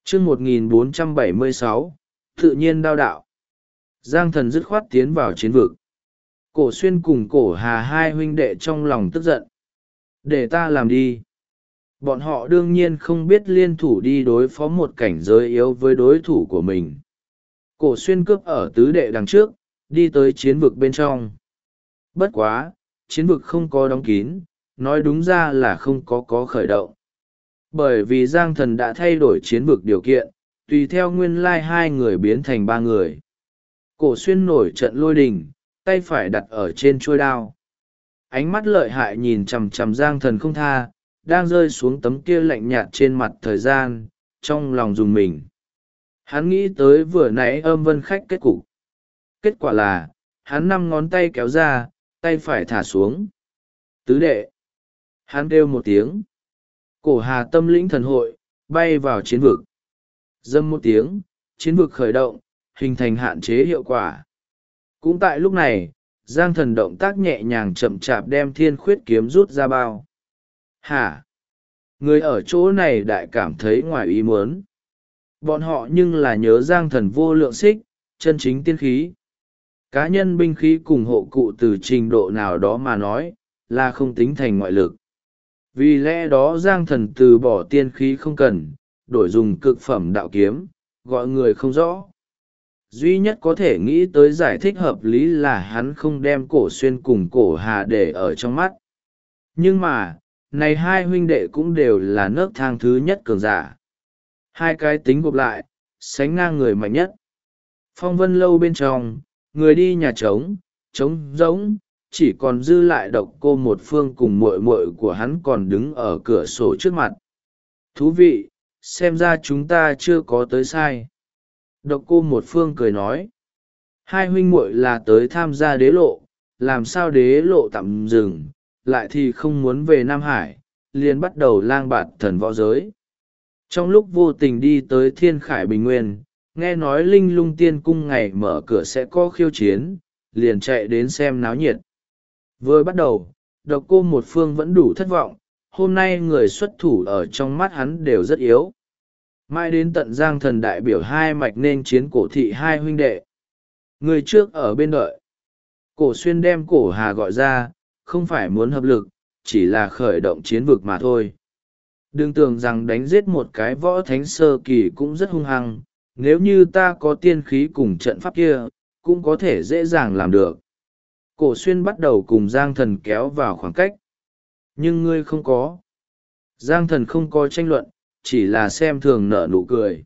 chương 1476, tự nhiên đao đạo. Giang Thần dứt khoát tiến vào chiến vực. Cổ Xuyên cùng Cổ Hà hai huynh đệ trong lòng tức giận. Để ta làm đi. Bọn họ đương nhiên không biết liên thủ đi đối phó một cảnh giới yếu với đối thủ của mình. Cổ Xuyên cướp ở tứ đệ đằng trước, đi tới chiến vực bên trong. Bất quá, chiến vực không có đóng kín, nói đúng ra là không có khởi động. Bởi vì Giang Thần đã thay đổi chiến vực điều kiện, tùy theo nguyên lai hai người biến thành ba người. Cổ Xuyên nổi trận lôi đình, tay phải đặt ở trên chuôi đao. Ánh mắt lợi hại nhìn chằm chằm Giang Thần không tha, đang rơi xuống tấm kia lạnh nhạt trên mặt thời gian, trong lòng dùng mình. Hắn nghĩ tới vừa nãy âm vân khách kết cục. Kết quả là, hắn 5 ngón tay kéo ra, tay phải thả xuống. Tứ đệ. Hắn kêu một tiếng. Cổ Hà tâm lĩnh thần hội, bay vào chiến vực. Dâm một tiếng, chiến vực khởi động, hình thành hạn chế hiệu quả. Cũng tại lúc này, Giang Thần động tác nhẹ nhàng chậm chạp đem thiên khuyết kiếm rút ra bao. Hả? Người ở chỗ này đại cảm thấy ngoài ý muốn. Bọn họ nhưng là nhớ Giang Thần vô lượng xích, chân chính tiên khí. Cá nhân binh khí cùng hộ cụ từ trình độ nào đó mà nói, là không tính thành ngoại lực. Vì lẽ đó Giang Thần từ bỏ tiên khí không cần, đổi dùng cực phẩm đạo kiếm, gọi người không rõ. Duy nhất có thể nghĩ tới giải thích hợp lý là hắn không đem Cổ Xuyên cùng Cổ Hà để ở trong mắt. Nhưng mà, này hai huynh đệ cũng đều là nấc thang thứ nhất cường giả. Hai cái tính gộp lại, sánh ngang người mạnh nhất. Phong vân lâu bên trong, người đi nhà trống, trống rỗng, chỉ còn dư lại Độc Cô một phương cùng muội muội của hắn còn đứng ở cửa sổ trước mặt. Thú vị, xem ra chúng ta chưa có tới sai. Độc Cô một phương cười nói. Hai huynh muội là tới tham gia đế lộ, làm sao đế lộ tạm dừng, lại thì không muốn về Nam Hải, liền bắt đầu lang bạt thần võ giới. Trong lúc vô tình đi tới Thiên Khải Bình Nguyên, nghe nói Linh Lung Tiên Cung ngày mở cửa sẽ có khiêu chiến, liền chạy đến xem náo nhiệt. Vừa bắt đầu, Độc Cô một phương vẫn đủ thất vọng, hôm nay người xuất thủ ở trong mắt hắn đều rất yếu. Mãi đến tận Giang Thần đại biểu hai mạch nên chiến Cổ thị hai huynh đệ. Người trước ở bên đợi. Cổ Xuyên đem Cổ Hà gọi ra, không phải muốn hợp lực, chỉ là khởi động chiến vực mà thôi. Đừng tưởng rằng đánh giết một cái võ thánh sơ kỳ cũng rất hung hăng, nếu như ta có tiên khí cùng trận pháp kia, cũng có thể dễ dàng làm được. Cổ Xuyên bắt đầu cùng Giang Thần kéo vào khoảng cách. Nhưng ngươi không có. Giang Thần không có tranh luận, chỉ là xem thường nở nụ cười.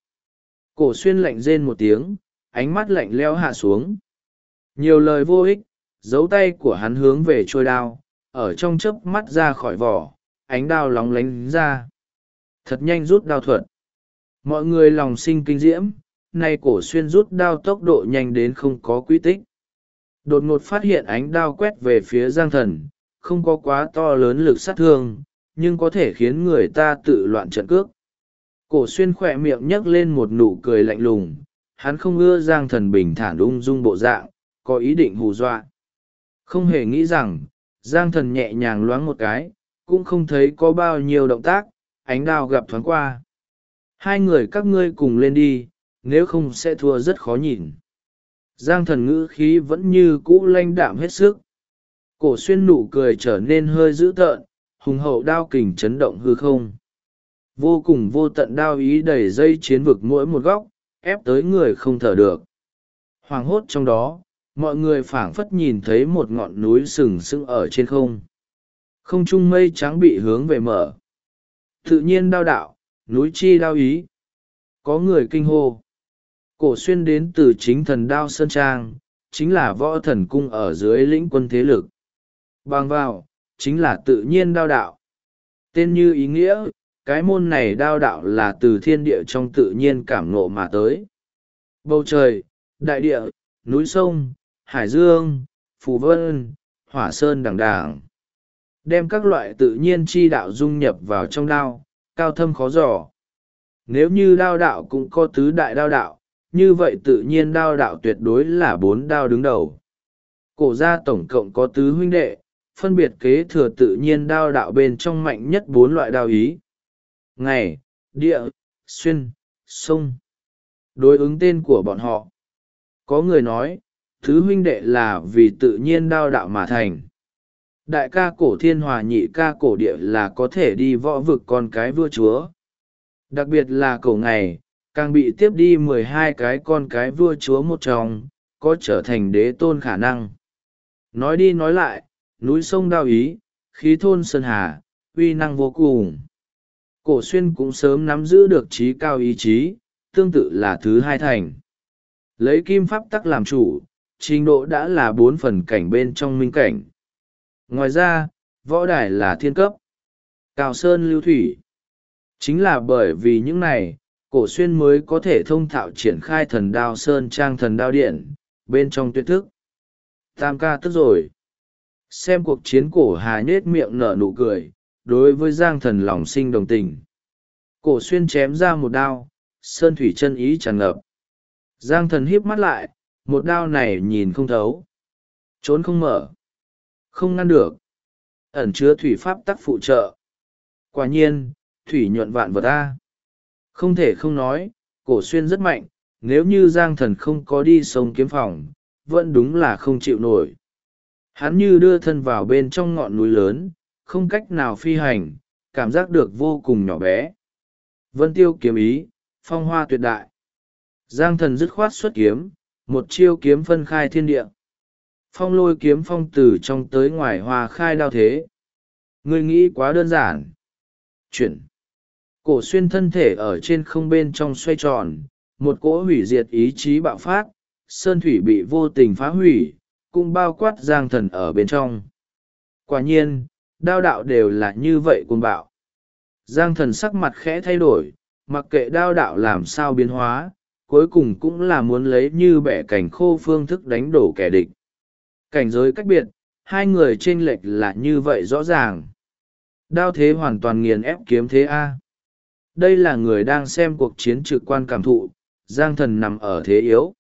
Cổ Xuyên lạnh rên một tiếng, ánh mắt lạnh lẽo hạ xuống. Nhiều lời vô ích, dấu tay của hắn hướng về trôi đao, ở trong chớp mắt ra khỏi vỏ, ánh đao lóng lánh ra. Thật nhanh rút đao thuật. Mọi người lòng sinh kinh diễm, nay Cổ Xuyên rút đao tốc độ nhanh đến không có quy tích. Đột ngột phát hiện ánh đao quét về phía Giang Thần, không có quá to lớn lực sát thương, nhưng có thể khiến người ta tự loạn trận cước. Cổ Xuyên khỏe miệng nhấc lên một nụ cười lạnh lùng, hắn không ưa Giang Thần bình thản ung dung bộ dạng, có ý định hù dọa. Không hề nghĩ rằng, Giang Thần nhẹ nhàng loáng một cái, cũng không thấy có bao nhiêu động tác, ánh đao gặp thoáng qua. Hai người các ngươi cùng lên đi, nếu không sẽ thua rất khó nhìn. Giang Thần ngữ khí vẫn như cũ lãnh đạm hết sức. Cổ Xuyên nụ cười trở nên hơi dữ tợn, hùng hậu đao kình chấn động hư không. Vô cùng vô tận đao ý đẩy dây chiến vực mỗi một góc, ép tới người không thở được. Hoảng hốt trong đó, mọi người phảng phất nhìn thấy một ngọn núi sừng sững ở trên không. Không trung mây trắng bị hướng về mở. Tự nhiên đao đạo, núi chi đao ý. Có người kinh hô. Cổ Xuyên đến từ chính thần đao Sơn Trang, chính là võ thần cung ở dưới lĩnh quân thế lực. Bằng vào, chính là tự nhiên đao đạo. Tên như ý nghĩa, cái môn này đao đạo là từ thiên địa trong tự nhiên cảm ngộ mà tới. Bầu trời, đại địa, núi sông, hải dương, phù vân, hỏa sơn đằng đàng. Đem các loại tự nhiên chi đạo dung nhập vào trong đao, cao thâm khó dò. Nếu như đao đạo cũng có tứ đại đao đạo, như vậy tự nhiên đao đạo tuyệt đối là 4 đao đứng đầu. Cổ gia tổng cộng có tứ huynh đệ, phân biệt kế thừa tự nhiên đao đạo bên trong mạnh nhất 4 loại đao ý. Ngày, địa, xuyên, sông. Đối ứng tên của bọn họ. Có người nói, thứ huynh đệ là vì tự nhiên đao đạo mà thành. Đại ca cổ thiên hòa, nhị ca cổ địa là có thể đi võ vực con cái vua chúa. Đặc biệt là cổ ngày, càng bị tiếp đi 12 cái con cái vua chúa một trong, có trở thành đế tôn khả năng. Nói đi nói lại, núi sông Đao Ý, khí thôn Sơn Hà, uy năng vô cùng. Cổ xuyên cũng sớm nắm giữ được trí cao ý chí, tương tự là thứ hai thành. Lấy kim pháp tắc làm chủ, trình độ đã là 4 phần cảnh bên trong minh cảnh. Ngoài ra, võ đài là thiên cấp, cao sơn lưu thủy. Chính là bởi vì những này, cổ xuyên mới có thể thông thạo triển khai thần đao sơn trang thần đao điện, bên trong tuyệt thức. Tam ca tức rồi. Xem cuộc chiến, cổ hà nhết miệng nở nụ cười, đối với Giang Thần lòng sinh đồng tình. Cổ xuyên chém ra một đao, sơn thủy chân ý tràn ngập. Giang Thần híp mắt lại, một đao này nhìn không thấu. Trốn không mở. Không ngăn được. Ẩn chứa thủy pháp tắc phụ trợ. Quả nhiên, thủy nhuận vạn vật ta. Không thể không nói, cổ xuyên rất mạnh, nếu như Giang Thần không có đi sông kiếm phòng, vẫn đúng là không chịu nổi. Hắn như đưa thân vào bên trong ngọn núi lớn, không cách nào phi hành, cảm giác được vô cùng nhỏ bé. Vân tiêu kiếm ý, phong hoa tuyệt đại. Giang Thần dứt khoát xuất kiếm, một chiêu kiếm phân khai thiên địa. Phong lôi kiếm phong từ trong tới ngoài hòa khai đao thế. Ngươi nghĩ quá đơn giản. Chuyển. Cổ xuyên thân thể ở trên không bên trong xoay tròn, một cỗ hủy diệt ý chí bạo phát, sơn thủy bị vô tình phá hủy, cũng bao quát Giang Thần ở bên trong. Quả nhiên, đao đạo đều là như vậy cuồng bạo. Giang Thần sắc mặt khẽ thay đổi, mặc kệ đao đạo làm sao biến hóa, cuối cùng cũng là muốn lấy như bẻ cảnh khô phương thức đánh đổ kẻ địch. Cảnh giới cách biệt, hai người chênh lệch là như vậy rõ ràng. Đao thế hoàn toàn nghiền ép kiếm thế A. Đây là người đang xem cuộc chiến trực quan cảm thụ, Giang Thần nằm ở thế yếu.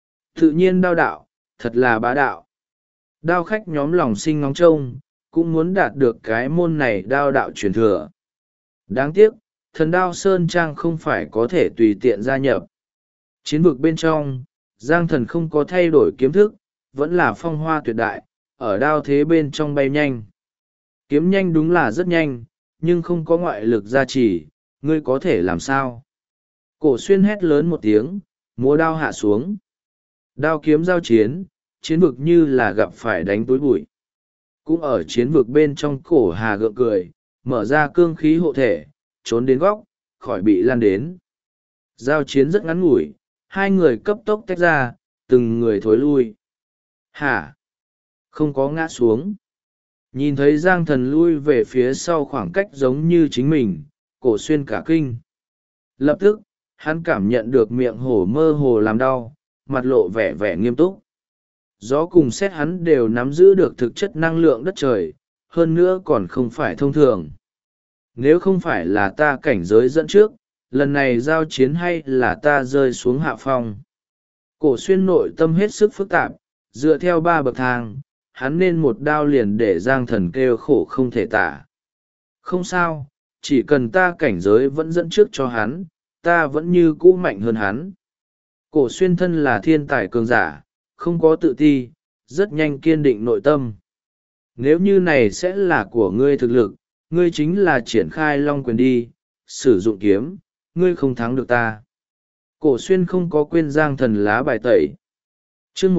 Tự nhiên đao đạo, thật là bá đạo. Đao khách nhóm lòng sinh ngóng trông, cũng muốn đạt được cái môn này đao đạo truyền thừa. Đáng tiếc, thần đao Sơn Trang không phải có thể tùy tiện gia nhập. Chiến vực bên trong, Giang Thần không có thay đổi kiếm thức, vẫn là phong hoa tuyệt đại, ở đao thế bên trong bay nhanh. Kiếm nhanh đúng là rất nhanh, nhưng không có ngoại lực gia trì, ngươi có thể làm sao? Cổ xuyên hét lớn một tiếng, múa đao hạ xuống. Đao kiếm giao chiến, chiến vực như là gặp phải đánh túi bụi. Cũng ở chiến vực bên trong, cổ hà gượng cười, mở ra cương khí hộ thể, trốn đến góc, khỏi bị lan đến. Giao chiến rất ngắn ngủi, hai người cấp tốc tách ra, từng người thối lui. Hả? Không có ngã xuống. Nhìn thấy Giang Thần lui về phía sau khoảng cách giống như chính mình, cổ xuyên cả kinh. Lập tức, hắn cảm nhận được miệng hổ mơ hồ làm đau, mặt lộ vẻ vẻ nghiêm túc. Gió cùng xét hắn đều nắm giữ được thực chất năng lượng đất trời, hơn nữa còn không phải thông thường. Nếu không phải là ta cảnh giới dẫn trước, lần này giao chiến hay là ta rơi xuống hạ phong. Cổ xuyên nội tâm hết sức phức tạp, dựa theo 3 bậc thang, hắn nên một đao liền để Giang Thần kêu khổ không thể tả. Không sao, chỉ cần ta cảnh giới vẫn dẫn trước cho hắn, ta vẫn như cũ mạnh hơn hắn. Cổ xuyên thân là thiên tài cường giả, không có tự ti, rất nhanh kiên định nội tâm. Nếu như này sẽ là của ngươi thực lực, ngươi chính là triển khai long quyền đi, sử dụng kiếm, ngươi không thắng được ta. Cổ xuyên không có quên Giang Thần lá bài tẩy. Chương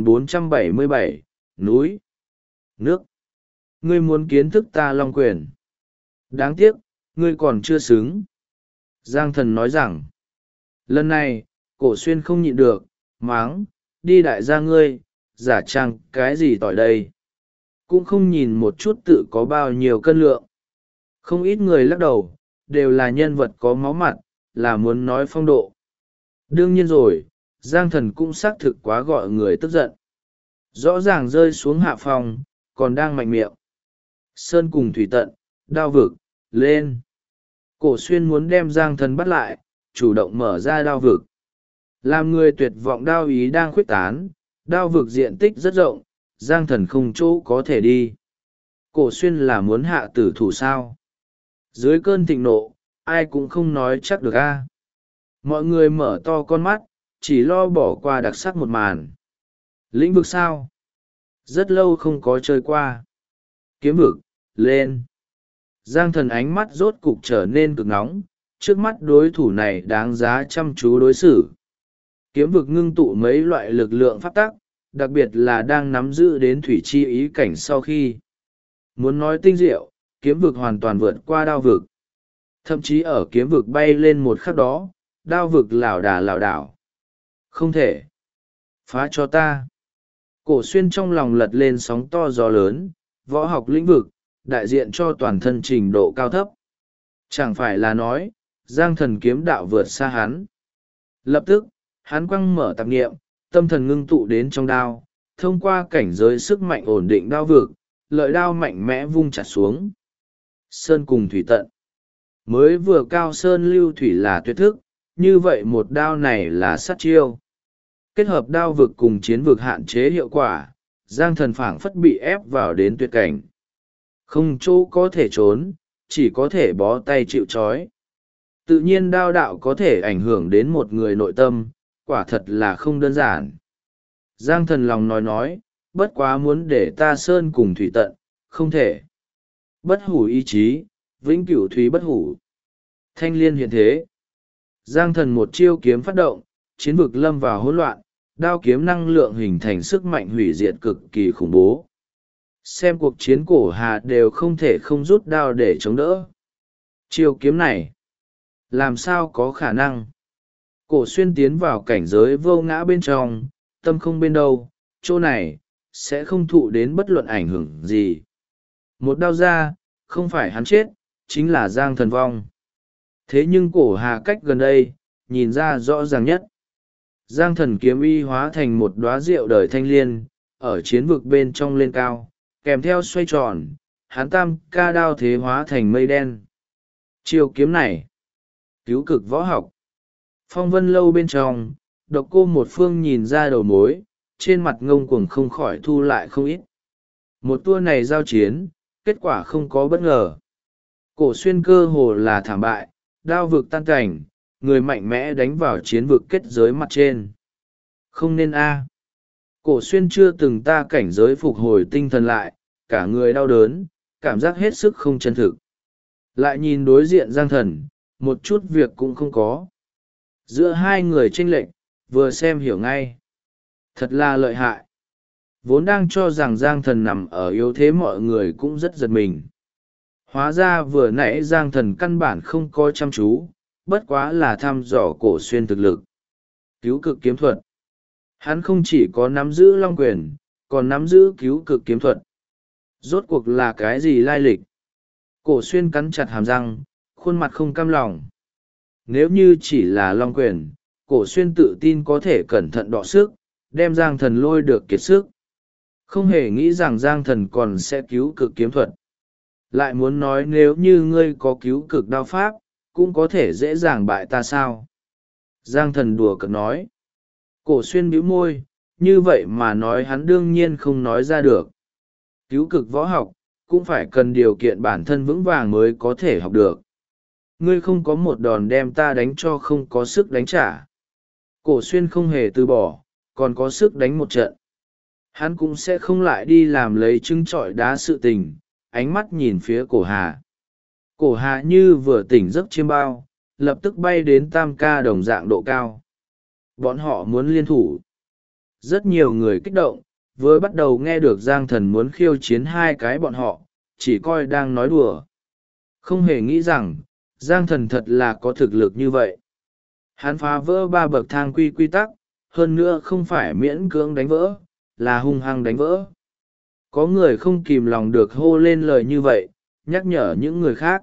1477, núi, nước. Ngươi muốn kiến thức ta long quyền. Đáng tiếc, ngươi còn chưa xứng. Giang Thần nói rằng, lần này, cổ xuyên không nhịn được, máng, đi đại gia ngươi, giả trang cái gì tỏi đây. Cũng không nhìn một chút tự có bao nhiêu cân lượng. Không ít người lắc đầu, đều là nhân vật có máu mặt, là muốn nói phong độ. Đương nhiên rồi, Giang Thần cũng xác thực quá gọi người tức giận. Rõ ràng rơi xuống hạ phòng, còn đang mạnh miệng. Sơn cùng thủy tận, đao vực, lên. Cổ xuyên muốn đem Giang Thần bắt lại, chủ động mở ra đao vực. Làm người tuyệt vọng đao ý đang khuyết tán, đao vực diện tích rất rộng, Giang Thần không chỗ có thể đi. Cổ xuyên là muốn hạ tử thủ sao. Dưới cơn thịnh nộ, ai cũng không nói chắc được a. Mọi người mở to con mắt, chỉ lo bỏ qua đặc sắc một màn. Lĩnh vực sao? Rất lâu không có chơi qua. Kiếm vực, lên. Giang Thần ánh mắt rốt cục trở nên cực nóng, trước mắt đối thủ này đáng giá chăm chú đối xử. Kiếm vực ngưng tụ mấy loại lực lượng pháp tắc, đặc biệt là đang nắm giữ đến thủy chi ý cảnh sau khi. Muốn nói tinh diệu, kiếm vực hoàn toàn vượt qua đao vực. Thậm chí ở kiếm vực bay lên một khắc đó, đao vực lảo đà lảo đảo. Không thể. Phá cho ta. Cổ Xuyên trong lòng lật lên sóng to gió lớn, võ học lĩnh vực, đại diện cho toàn thân trình độ cao thấp. Chẳng phải là nói, Giang Thần kiếm đạo vượt xa hắn. Lập tức, hắn quăng mở tạp nghiệm, tâm thần ngưng tụ đến trong đao, thông qua cảnh giới sức mạnh ổn định đao vực, lợi đao mạnh mẽ vung chặt xuống. Sơn cùng thủy tận. Mới vừa cao sơn lưu thủy là tuyệt thức, như vậy một đao này là sát chiêu. Kết hợp đao vực cùng chiến vực hạn chế hiệu quả, Giang Thần phảng phất bị ép vào đến tuyệt cảnh. Không chỗ có thể trốn, chỉ có thể bó tay chịu trói. Tự nhiên đao đạo có thể ảnh hưởng đến một người nội tâm, quả thật là không đơn giản. Giang Thần lòng nói, bất quá muốn để ta sơn cùng thủy tận, không thể. Bất hủ ý chí, vĩnh cửu thúy bất hủ. Thanh liên hiện thế. Giang Thần một chiêu kiếm phát động, chiến vực lâm vào hỗn loạn, đao kiếm năng lượng hình thành sức mạnh hủy diệt cực kỳ khủng bố. Xem cuộc chiến cổ hà đều không thể không rút đao để chống đỡ. Chiêu kiếm này, làm sao có khả năng? Cổ Xuyên tiến vào cảnh giới vô ngã bên trong, tâm không bên đâu, chỗ này, sẽ không thụ đến bất luận ảnh hưởng gì. Một đao ra, không phải hắn chết, chính là Giang Thần vong. Thế nhưng cổ hà cách gần đây, nhìn ra rõ ràng nhất. Giang Thần kiếm y hóa thành một đóa rượu đời thanh liên, ở chiến vực bên trong lên cao, kèm theo xoay tròn, hắn tam ca đao thế hóa thành mây đen. Chiêu kiếm này, cứu cực võ học. Phong vân lâu bên trong, độc cô một phương nhìn ra đầu mối, trên mặt ngông cuồng không khỏi thu lại không ít. Một tour này giao chiến, kết quả không có bất ngờ. Cổ Xuyên cơ hồ là thảm bại, đao vực tan cảnh, người mạnh mẽ đánh vào chiến vực kết giới mặt trên. Không nên a. Cổ Xuyên chưa từng ta cảnh giới phục hồi tinh thần lại, cả người đau đớn, cảm giác hết sức không chân thực. Lại nhìn đối diện Giang Thần, một chút việc cũng không có. Giữa hai người chênh lệch, vừa xem hiểu ngay. Thật là lợi hại. Vốn đang cho rằng Giang Thần nằm ở yếu thế mọi người cũng rất giật mình. Hóa ra vừa nãy Giang Thần căn bản không có chăm chú, bất quá là thăm dò Cổ Xuyên thực lực. Cứu cực kiếm thuật. Hắn không chỉ có nắm giữ long quyền, còn nắm giữ cứu cực kiếm thuật. Rốt cuộc là cái gì lai lịch? Cổ Xuyên cắn chặt hàm răng, khuôn mặt không cam lòng. Nếu như chỉ là long quyền, Cổ Xuyên tự tin có thể cẩn thận đọ sức, đem Giang Thần lôi được kiệt sức. Không hề nghĩ rằng Giang Thần còn sẽ cứu cực kiếm thuật. Lại muốn nói nếu như ngươi có cứu cực đao pháp, cũng có thể dễ dàng bại ta sao? Giang Thần đùa cợt nói. Cổ Xuyên bĩu môi, như vậy mà nói hắn đương nhiên không nói ra được. Cứu cực võ học, cũng phải cần điều kiện bản thân vững vàng mới có thể học được. Ngươi không có một đòn đem ta đánh cho không có sức đánh trả. Cổ Xuyên không hề từ bỏ, còn có sức đánh một trận. Hắn cũng sẽ không lại đi làm lấy trứng trọi đá sự tình, ánh mắt nhìn phía cổ hà. Cổ hà như vừa tỉnh giấc chiêm bao, lập tức bay đến tam ca đồng dạng độ cao. Bọn họ muốn liên thủ. Rất nhiều người kích động, vừa bắt đầu nghe được Giang Thần muốn khiêu chiến hai cái bọn họ, chỉ coi đang nói đùa. Không hề nghĩ rằng, Giang Thần thật là có thực lực như vậy. Hắn phá vỡ 3 bậc thang quy tắc, hơn nữa không phải miễn cưỡng đánh vỡ, là hung hăng đánh vỡ. Có người không kìm lòng được hô lên lời như vậy, nhắc nhở những người khác.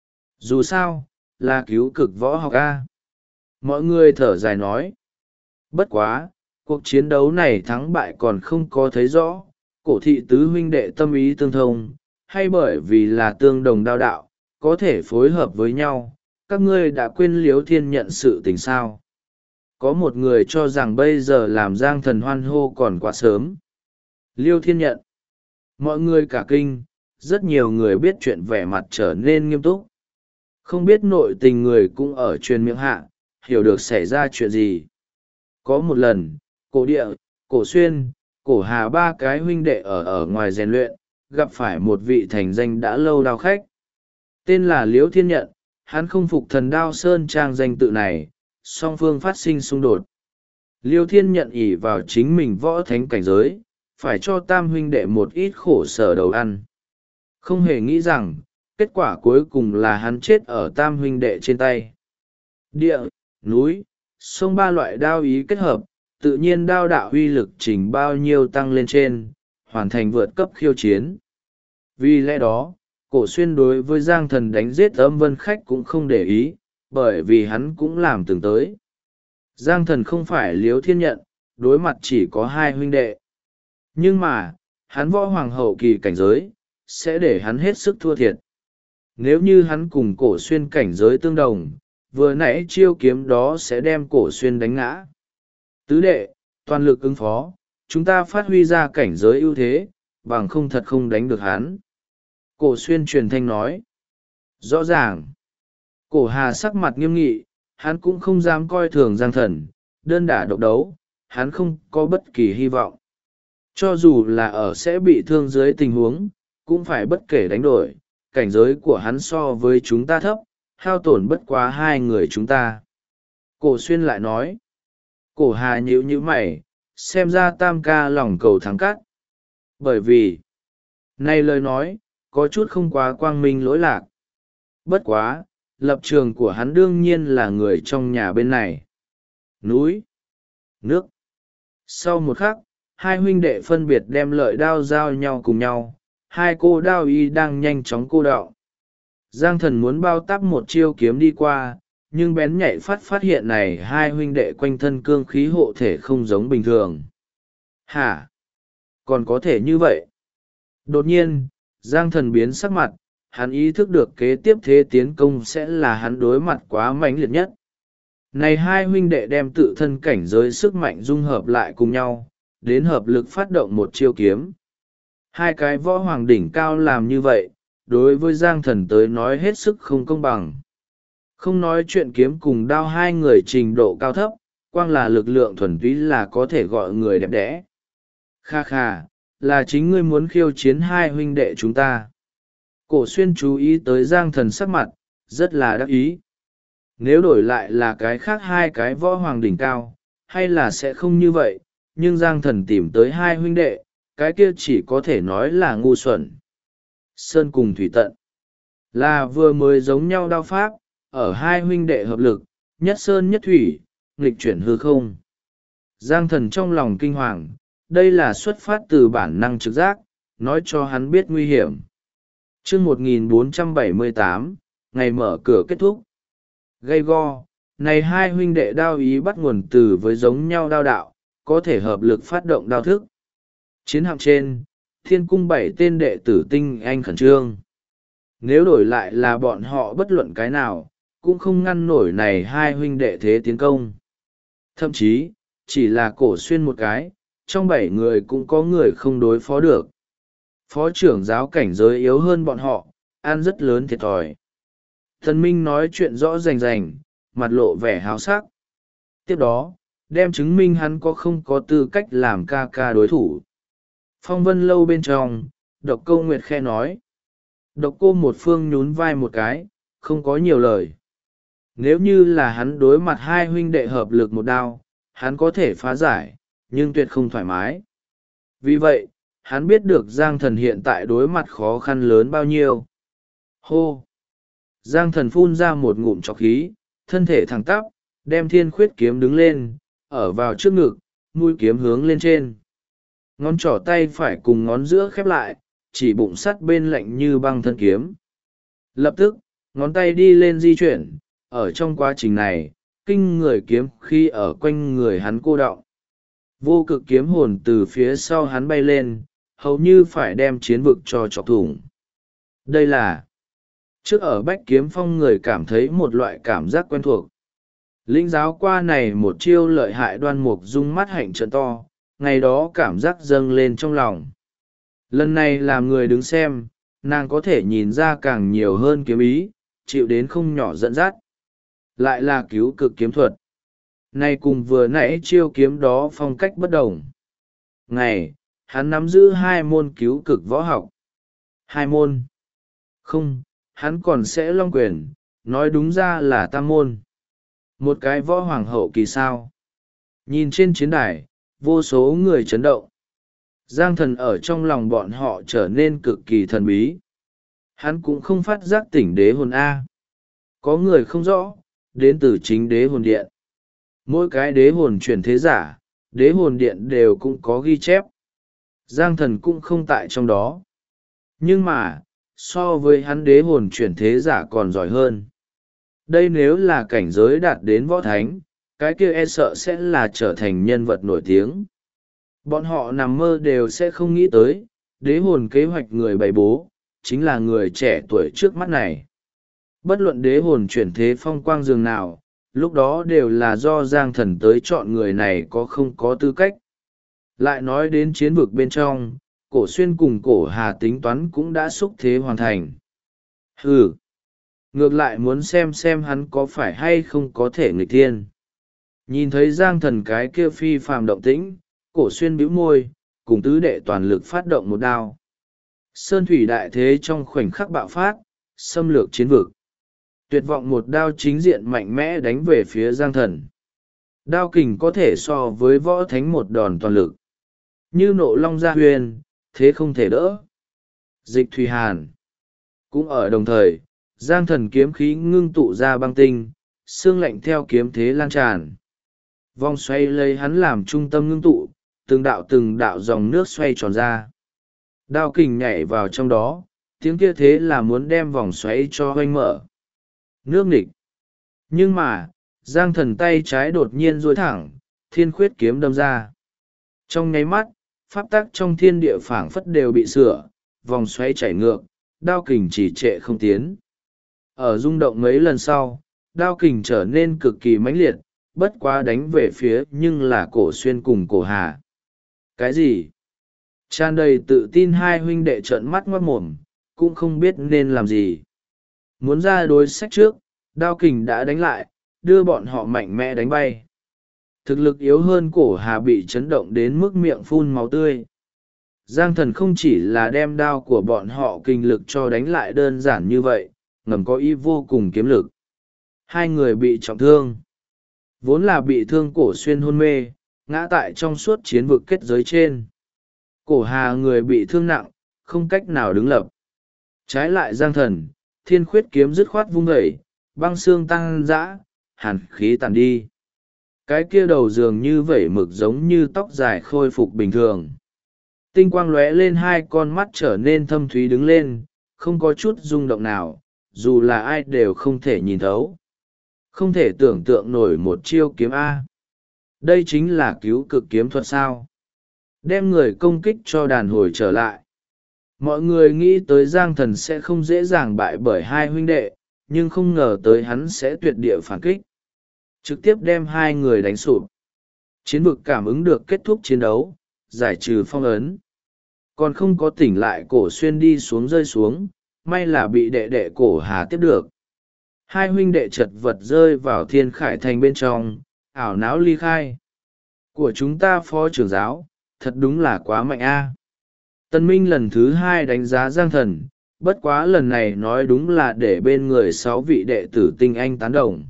Dù sao, là cứu cực võ học A. Mọi người thở dài nói. Bất quá, cuộc chiến đấu này thắng bại còn không có thấy rõ, cổ thị tứ huynh đệ tâm ý tương thông, hay bởi vì là tương đồng đao đạo, có thể phối hợp với nhau, các ngươi đã quên Liếu Thiên nhận sự tình sao. Có một người cho rằng bây giờ làm Giang Thần hoan hô còn quá sớm. Liêu Thiên nhận. Mọi người cả kinh, rất nhiều người biết chuyện vẻ mặt trở nên nghiêm túc. Không biết nội tình người cũng ở truyền miệng hạ, hiểu được xảy ra chuyện gì. Có một lần, cổ địa, cổ xuyên, cổ hà ba cái huynh đệ ở ngoài rèn luyện, gặp phải một vị thành danh đã lâu đao khách. Tên là Liễu Thiên Nhận, hắn không phục thần đao sơn trang danh tự này, song phương phát sinh xung đột. Liêu Thiên Nhận ỷ vào chính mình võ thánh cảnh giới, phải cho tam huynh đệ một ít khổ sở đầu ăn. Không hề nghĩ rằng, kết quả cuối cùng là hắn chết ở tam huynh đệ trên tay. Địa, núi, sông ba loại đao ý kết hợp, tự nhiên đao đạo uy lực trình bao nhiêu tăng lên trên, hoàn thành vượt cấp khiêu chiến. Vì lẽ đó, Cổ Xuyên đối với Giang Thần đánh giết Âm Vân Khách cũng không để ý, bởi vì hắn cũng làm từng tới. Giang Thần không phải Liếu Thiên Nhận, đối mặt chỉ có hai huynh đệ. Nhưng mà, hắn võ hoàng hậu kỳ cảnh giới, sẽ để hắn hết sức thua thiệt. Nếu như hắn cùng Cổ Xuyên cảnh giới tương đồng, vừa nãy chiêu kiếm đó sẽ đem Cổ Xuyên đánh ngã. Tứ đệ, toàn lực ứng phó, chúng ta phát huy ra cảnh giới ưu thế, bằng không thật không đánh được hắn. Cổ Xuyên truyền thanh nói. Rõ ràng. Cổ Hà sắc mặt nghiêm nghị, hắn cũng không dám coi thường Giang Thần, đơn đả độc đấu, hắn không có bất kỳ hy vọng. Cho dù là ở sẽ bị thương dưới tình huống, cũng phải bất kể đánh đổi, cảnh giới của hắn so với chúng ta thấp, hao tổn bất quá hai người chúng ta. Cổ Xuyên lại nói. Cổ Hà nhíu nhíu mày, xem ra tam ca lòng cầu thắng cát. Bởi vì, này lời nói, có chút không quá quang minh lỗi lạc. Bất quá, lập trường của hắn đương nhiên là người trong nhà bên này. Núi, nước. Sau một khắc, hai huynh đệ phân biệt đem lợi đao giao nhau cùng nhau, hai cô đao y đang nhanh chóng cô đọng. Giang Thần muốn bao tắp một chiêu kiếm đi qua, nhưng bén nhạy phát hiện này hai huynh đệ quanh thân cương khí hộ thể không giống bình thường. Hả? Còn có thể như vậy? Đột nhiên, Giang Thần biến sắc mặt, hắn ý thức được kế tiếp thế tiến công sẽ là hắn đối mặt quá mãnh liệt nhất. Này hai huynh đệ đem tự thân cảnh giới sức mạnh dung hợp lại cùng nhau, đến hợp lực phát động một chiêu kiếm. Hai cái võ hoàng đỉnh cao làm như vậy, đối với Giang Thần tới nói hết sức không công bằng. Không nói chuyện kiếm cùng đao hai người trình độ cao thấp, quang là lực lượng thuần túy là có thể gọi người đẹp đẽ. Kha kha, là chính ngươi muốn khiêu chiến hai huynh đệ chúng ta. Cổ Xuyên chú ý tới Giang Thần sắc mặt, rất là đắc ý. Nếu đổi lại là cái khác hai cái võ hoàng đỉnh cao, hay là sẽ không như vậy, nhưng Giang Thần tìm tới hai huynh đệ, cái kia chỉ có thể nói là ngu xuẩn. Sơn cùng thủy tận, là vừa mới giống nhau đao pháp, ở hai huynh đệ hợp lực, nhất sơn nhất thủy, nghịch chuyển hư không. Giang Thần trong lòng kinh hoàng, đây là xuất phát từ bản năng trực giác, nói cho hắn biết nguy hiểm. Chương 1478, ngày mở cửa kết thúc. Gay go, này hai huynh đệ đao ý bắt nguồn từ với giống nhau đao đạo, có thể hợp lực phát động đao thức. Chiến hạm trên, thiên cung 7 tên đệ tử tinh anh khẩn trương. Nếu đổi lại là bọn họ bất luận cái nào, cũng không ngăn nổi này hai huynh đệ thế tiến công. Thậm chí, chỉ là Cổ Xuyên một cái, trong 7 người cũng có người không đối phó được. Phó trưởng giáo cảnh giới yếu hơn bọn họ, ăn rất lớn thiệt thòi. Thần Minh nói chuyện rõ rành rành, mặt lộ vẻ háo sắc. Tiếp đó, đem chứng minh hắn có không có tư cách làm ca ca đối thủ. Phong Vân lâu bên trong, Độc Cô Nguyệt khe nói. Độc Cô một phương nhún vai một cái, không có nhiều lời. Nếu như là hắn đối mặt hai huynh đệ hợp lực một đao, hắn có thể phá giải, nhưng tuyệt không thoải mái. Vì vậy, hắn biết được Giang Thần hiện tại đối mặt khó khăn lớn bao nhiêu. Hô! Giang Thần phun ra một ngụm trọc khí, thân thể thẳng tắp, đem thiên khuyết kiếm đứng lên, ở vào trước ngực, mũi kiếm hướng lên trên. Ngón trỏ tay phải cùng ngón giữa khép lại, chỉ bụng sắt bên lạnh như băng thân kiếm. Lập tức, ngón tay đi lên di chuyển, ở trong quá trình này, kinh người kiếm khi ở quanh người hắn cô đọng. Vô cực kiếm hồn từ phía sau hắn bay lên, hầu như phải đem chiến vực cho chọc thủng. Đây là trước ở Bách Kiếm Phong người cảm thấy một loại cảm giác quen thuộc. Lĩnh giáo qua này một chiêu lợi hại Đoan Mục Dung mắt hạnh trợn to, ngày đó cảm giác dâng lên trong lòng. Lần này làm người đứng xem, nàng có thể nhìn ra càng nhiều hơn kiếm ý, chịu đến không nhỏ dẫn dắt. lại là cứu cực kiếm thuật. Nay cùng vừa nãy chiêu kiếm đó phong cách bất đồng. Ngày, hắn nắm giữ 2 môn cứu cực võ học. 2 môn. Không, hắn còn sẽ long quyền, nói đúng ra là tam môn. Một cái võ hoàng hậu kỳ sao. Nhìn trên chiến đài, vô số người chấn động. Giang Thần ở trong lòng bọn họ trở nên cực kỳ thần bí. Hắn cũng không phát giác tỉnh đế hồn A. Có người không rõ, đến từ chính đế hồn điện. Mỗi cái đế hồn chuyển thế giả, đế hồn điện đều cũng có ghi chép. Giang Thần cũng không tại trong đó. Nhưng mà, so với hắn đế hồn chuyển thế giả còn giỏi hơn. Đây nếu là cảnh giới đạt đến võ thánh, cái kia e sợ sẽ là trở thành nhân vật nổi tiếng. Bọn họ nằm mơ đều sẽ không nghĩ tới, đế hồn kế hoạch người bày bố, chính là người trẻ tuổi trước mắt này. Bất luận đế hồn chuyển thế phong quang dường nào, lúc đó đều là do Giang Thần tới chọn người này có không có tư cách. Lại nói đến chiến vực bên trong, Cổ Xuyên cùng Cổ Hà tính toán cũng đã xúc thế hoàn thành. Ừ, ngược lại muốn xem hắn có phải hay không có thể nghịch thiên. Nhìn thấy Giang Thần cái kia phi phàm động tĩnh, Cổ Xuyên bĩu môi, cùng tứ đệ toàn lực phát động một đao. Sơn thủy đại thế trong khoảnh khắc bạo phát, xâm lược chiến vực. Tuyệt vọng một đao chính diện mạnh mẽ đánh về phía Giang Thần. Đao kình có thể so với võ thánh một đòn toàn lực. Như nộ long gia huyền, thế không thể đỡ. Dịch thủy hàn. Cũng ở đồng thời, Giang Thần kiếm khí ngưng tụ ra băng tinh, xương lạnh theo kiếm thế lan tràn. Vòng xoay lấy hắn làm trung tâm ngưng tụ, từng đạo dòng nước xoay tròn ra. Đao kình nhảy vào trong đó, tiếng kia thế là muốn đem vòng xoáy cho hoanh mở. Nước nghịch. Nhưng mà, Giang Thần tay trái đột nhiên duỗi thẳng, thiên khuyết kiếm đâm ra. Trong nháy mắt, pháp tắc trong thiên địa phảng phất đều bị sửa, vòng xoáy chảy ngược, đao kình chỉ trệ không tiến. Ở rung động mấy lần sau, đao kình trở nên cực kỳ mãnh liệt, bất quá đánh về phía nhưng là Cổ Xuyên cùng Cổ Hà. Cái gì? Tràn đầy tự tin hai huynh đệ trợn mắt ngoát mồm, cũng không biết nên làm gì. Muốn ra đối sách trước, đao kình đã đánh lại, đưa bọn họ mạnh mẽ đánh bay. Thực lực yếu hơn Cổ Hà bị chấn động đến mức miệng phun máu tươi. Giang Thần không chỉ là đem đao của bọn họ kinh lực cho đánh lại đơn giản như vậy, ngầm có ý vô cùng kiếm lực. Hai người bị trọng thương. Vốn là bị thương Cổ Xuyên hôn mê, ngã tại trong suốt chiến vực kết giới trên. Cổ Hà người bị thương nặng, không cách nào đứng lập. Trái lại Giang Thần, thiên khuyết kiếm dứt khoát vung dậy, băng xương tăng dã, hàn khí tàn đi. Cái kia đầu dường như vẩy mực giống như tóc dài khôi phục bình thường. Tinh quang lóe lên, hai con mắt trở nên thâm thúy đứng lên, không có chút rung động nào, dù là ai đều không thể nhìn thấu. Không thể tưởng tượng nổi một chiêu kiếm A. Đây chính là cứu cực kiếm thuật sao. Đem người công kích cho đàn hồi trở lại. Mọi người nghĩ tới Giang Thần sẽ không dễ dàng bại bởi hai huynh đệ, nhưng không ngờ tới hắn sẽ tuyệt địa phản kích. Trực tiếp đem hai người đánh sụp. Chiến vực cảm ứng được kết thúc chiến đấu, giải trừ phong ấn. Còn không có tỉnh lại Cổ Xuyên đi xuống rơi xuống, may là bị đệ đệ Cổ Hà tiếp được. Hai huynh đệ chật vật rơi vào Thiên Khải Thành bên trong, ảo não ly khai. Của chúng ta phó trưởng giáo, thật đúng là quá mạnh a. Tân Minh lần thứ 2 đánh giá Giang Thần, bất quá lần này nói đúng là để bên người 6 vị đệ tử tinh anh tán đồng.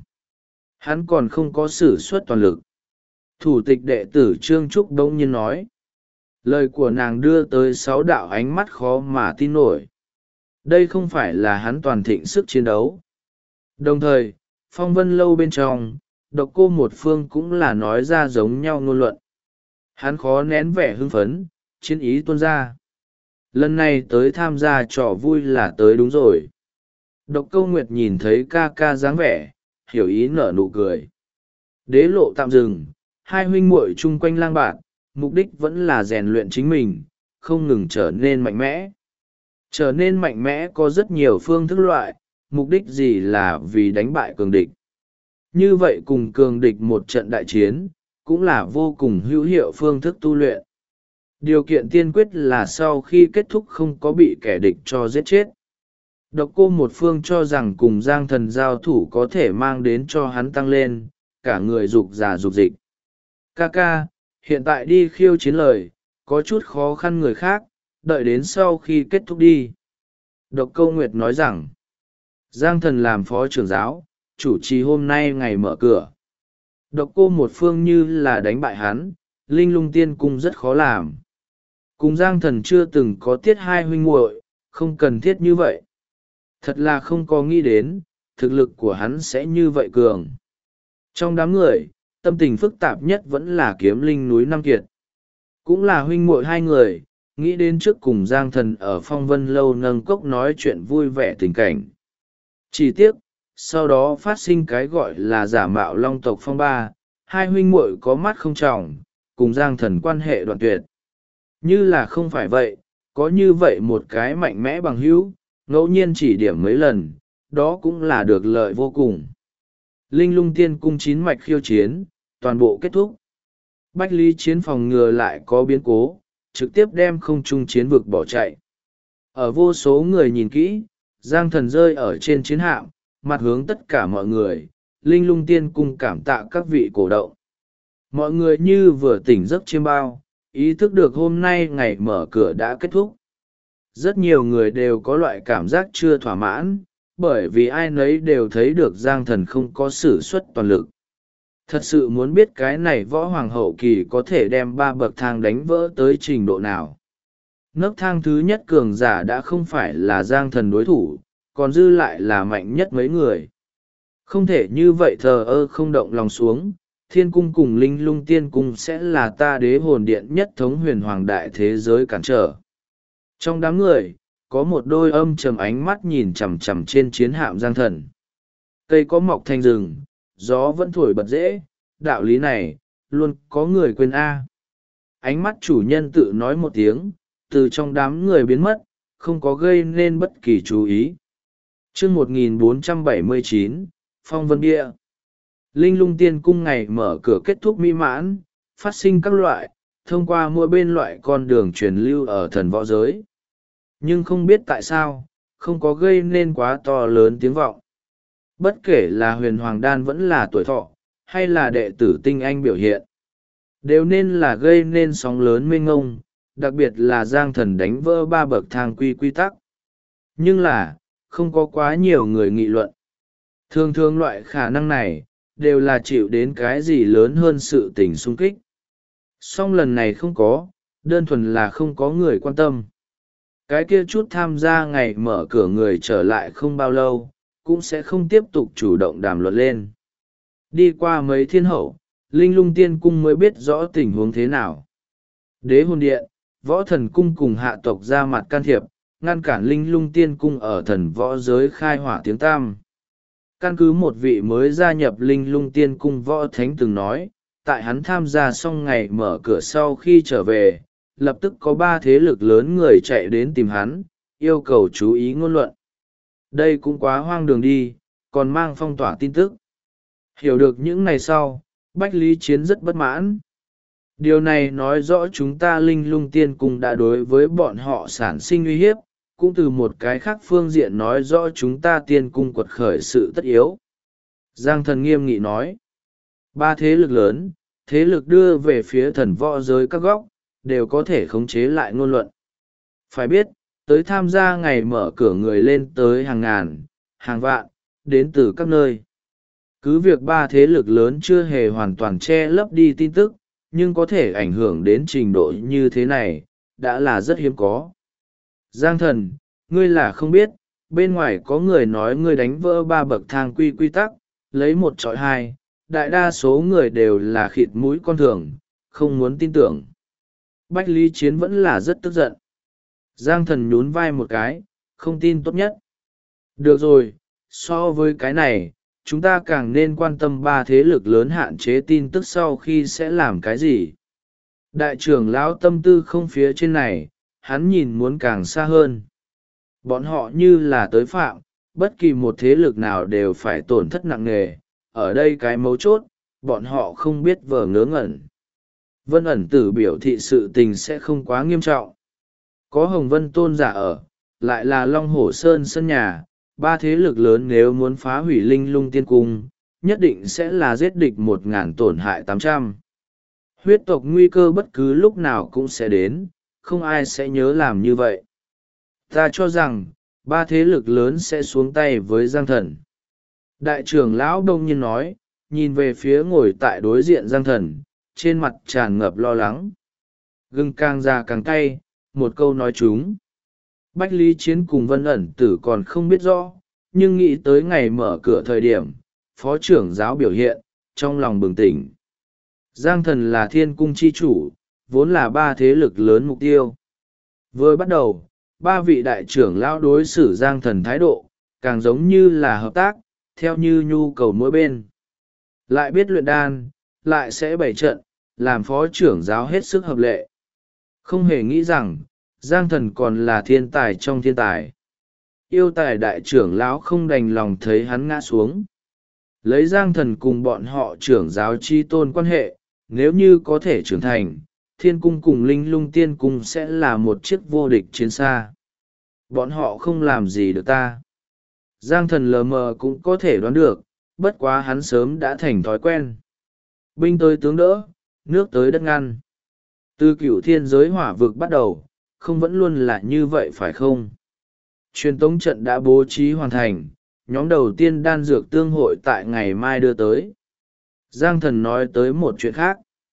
Hắn còn không có sử xuất toàn lực. Thủ tịch đệ tử Trương Trúc đông nhiên nói. Lời của nàng đưa tới 6 đạo ánh mắt khó mà tin nổi. Đây không phải là hắn toàn thịnh sức chiến đấu. Đồng thời, Phong Vân Lâu bên trong, Độc Cô Một Phương cũng là nói ra giống nhau ngôn luận. Hắn khó nén vẻ hưng phấn, chiến ý tuôn ra. Lần này tới tham gia trò vui là tới đúng rồi. Độc Câu Nguyệt nhìn thấy ca ca dáng vẻ, hiểu ý nở nụ cười. Đế lộ tạm dừng, hai huynh muội chung quanh lang bạn, mục đích vẫn là rèn luyện chính mình, không ngừng trở nên mạnh mẽ. Trở nên mạnh mẽ có rất nhiều phương thức loại, mục đích gì là vì đánh bại cường địch. Như vậy cùng cường địch một trận đại chiến, cũng là vô cùng hữu hiệu phương thức tu luyện. Điều kiện tiên quyết là sau khi kết thúc không có bị kẻ địch cho giết chết. Độc Cô Một Phương cho rằng cùng Giang Thần giao thủ có thể mang đến cho hắn tăng lên, cả người rục rà rục dịch. Ca ca, hiện tại đi khiêu chiến lời, có chút khó khăn người khác, đợi đến sau khi kết thúc đi. Độc Câu Nguyệt nói rằng, Giang Thần làm phó trưởng giáo, chủ trì hôm nay ngày mở cửa. Độc Cô Một Phương như là đánh bại hắn, Linh Lung Tiên Cung rất khó làm. Cùng Giang Thần chưa từng có tiết hai huynh muội, không cần thiết như vậy. Thật là không có nghĩ đến, thực lực của hắn sẽ như vậy cường. Trong đám người, tâm tình phức tạp nhất vẫn là Kiếm Linh núi Nam Kiệt. Cũng là huynh muội hai người, nghĩ đến trước cùng Giang Thần ở Phong Vân Lâu nâng cốc nói chuyện vui vẻ tình cảnh. Chỉ tiếc, sau đó phát sinh cái gọi là giả mạo long tộc phong ba, hai huynh muội có mắt không tròng, cùng Giang Thần quan hệ đoạn tuyệt. Như là không phải vậy, có như vậy một cái mạnh mẽ bằng hữu, ngẫu nhiên chỉ điểm mấy lần, đó cũng là được lợi vô cùng. Linh Lung Tiên Cung 9 mạch khiêu chiến, toàn bộ kết thúc. Bách Lý Chiến phòng ngừa lại có biến cố, trực tiếp đem không trung chiến vực bỏ chạy. Ở vô số người nhìn kỹ, Giang Thần rơi ở trên chiến hạm, mặt hướng tất cả mọi người, Linh Lung Tiên Cung cảm tạ các vị cổ động. Mọi người như vừa tỉnh giấc chiêm bao, ý thức được hôm nay ngày mở cửa đã kết thúc. Rất nhiều người đều có loại cảm giác chưa thỏa mãn, bởi vì ai nấy đều thấy được Giang Thần không có sử xuất toàn lực. Thật sự muốn biết cái này võ hoàng hậu kỳ có thể đem 3 bậc thang đánh vỡ tới trình độ nào. Nấc thang thứ nhất cường giả đã không phải là Giang Thần đối thủ, còn dư lại là mạnh nhất mấy người. Không thể như vậy thờ ơ không động lòng xuống, Thiên Cung cùng Linh Lung Tiên Cung sẽ là ta đế hồn điện nhất thống huyền hoàng đại thế giới cản trở. Trong đám người, có một đôi âm trầm ánh mắt nhìn chằm chằm trên chiến hạm Giang Thần. Cây có mọc thành rừng, gió vẫn thổi bật dễ, đạo lý này, luôn có người quên A. Ánh mắt chủ nhân tự nói một tiếng, từ trong đám người biến mất, không có gây nên bất kỳ chú ý. chương 1479, Phong Vân Bia. Linh Lung Tiên Cung ngày mở cửa kết thúc mỹ mãn, phát sinh các loại, thông qua mỗi bên loại con đường truyền lưu ở thần võ giới. Nhưng không biết tại sao, không có gây nên quá to lớn tiếng vọng. Bất kể là huyền hoàng đan vẫn là tuổi thọ, hay là đệ tử tinh anh biểu hiện, đều nên là gây nên sóng lớn mênh ngông, đặc biệt là Giang Thần đánh vỡ 3 bậc thang quy tắc. Nhưng là, không có quá nhiều người nghị luận. Thường thường loại khả năng này, đều là chịu đến cái gì lớn hơn sự tình xung kích. Song lần này không có, đơn thuần là không có người quan tâm. Cái kia chút tham gia ngày mở cửa người trở lại không bao lâu, cũng sẽ không tiếp tục chủ động đàm luận lên. Đi qua mấy thiên hậu, Linh Lung Tiên Cung mới biết rõ tình huống thế nào. Đế hồn điện, võ thần cung cùng hạ tộc ra mặt can thiệp, ngăn cản Linh Lung Tiên Cung ở thần võ giới khai hỏa tiếng tam. Căn cứ một vị mới gia nhập Linh Lung Tiên Cung võ thánh từng nói, tại hắn tham gia xong ngày mở cửa sau khi trở về, lập tức có 3 thế lực lớn người chạy đến tìm hắn, yêu cầu chú ý ngôn luận. Đây cũng quá hoang đường đi, còn mang phong tỏa tin tức. Hiểu được những ngày sau, Bách Lý Chiến rất bất mãn. Điều này nói rõ chúng ta Linh Lung Tiên Cung đã đối với bọn họ sản sinh uy hiếp, cũng từ một cái khác phương diện nói rõ chúng ta Tiên Cung quật khởi sự tất yếu. Giang Thần nghiêm nghị nói, 3 thế lực lớn, thế lực đưa về phía thần võ giới các góc, đều có thể khống chế lại ngôn luận. Phải biết, tới tham gia ngày mở cửa người lên tới hàng ngàn, hàng vạn, đến từ các nơi. Cứ việc 3 thế lực lớn chưa hề hoàn toàn che lấp đi tin tức, nhưng có thể ảnh hưởng đến trình độ như thế này, đã là rất hiếm có. Giang Thần, ngươi là không biết, bên ngoài có người nói ngươi đánh vỡ 3 bậc thang quy tắc, lấy 1 chọi 2, đại đa số người đều là khịt mũi con thường, không muốn tin tưởng. Bách Lý Chiến vẫn là rất tức giận. Giang Thần nhún vai một cái, không tin tốt nhất. Được rồi, so với cái này, chúng ta càng nên quan tâm 3 thế lực lớn hạn chế tin tức sau khi sẽ làm cái gì. Đại trưởng lão tâm tư không phía trên này, hắn nhìn muốn càng xa hơn. Bọn họ như là tới phạm, bất kỳ một thế lực nào đều phải tổn thất nặng nề. Ở đây cái mấu chốt, bọn họ không biết vờ ngớ ngẩn. Vân ẩn tử biểu thị sự tình sẽ không quá nghiêm trọng. Có Hồng Vân tôn giả ở, lại là Long Hổ Sơn sân nhà, ba thế lực lớn nếu muốn phá hủy Linh Lung Tiên Cung, nhất định sẽ là giết địch 1.000 tổn hại 800. Huyết tộc nguy cơ bất cứ lúc nào cũng sẽ đến, không ai sẽ nhớ làm như vậy. Ta cho rằng, ba thế lực lớn sẽ xuống tay với Giang Thần. Đại trưởng lão đông nhiên nói, nhìn về phía ngồi tại đối diện Giang Thần, trên mặt tràn ngập lo lắng. Gừng càng già càng cay, một câu nói chúng. Bách Lý Chiến cùng Vân ẩn tử còn không biết rõ, nhưng nghĩ tới ngày mở cửa thời điểm, phó trưởng giáo biểu hiện, trong lòng bừng tỉnh. Giang Thần là thiên cung chi chủ, vốn là ba thế lực lớn mục tiêu. Vừa bắt đầu, ba vị đại trưởng lão đối xử Giang Thần thái độ, càng giống như là hợp tác, theo như nhu cầu mỗi bên. Lại biết luyện đan, lại sẽ bày trận, làm phó trưởng giáo hết sức hợp lệ. Không hề nghĩ rằng, Giang Thần còn là thiên tài trong thiên tài. Yêu tài đại trưởng lão không đành lòng thấy hắn ngã xuống. Lấy Giang Thần cùng bọn họ trưởng giáo chi tôn quan hệ, nếu như có thể trưởng thành, thiên cung cùng Linh Lung Tiên Cung sẽ là một chiếc vô địch chiến xa. Bọn họ không làm gì được ta. Giang Thần lờ mờ cũng có thể đoán được, bất quá hắn sớm đã thành thói quen. Binh tới tướng đỡ, nước tới đất ngăn. Từ cửu thiên giới hỏa vực bắt đầu, không vẫn luôn là như vậy phải không? Truyền tống trận đã bố trí hoàn thành, nhóm đầu tiên đan dược tương hội tại ngày mai đưa tới. Giang Thần nói tới một chuyện khác.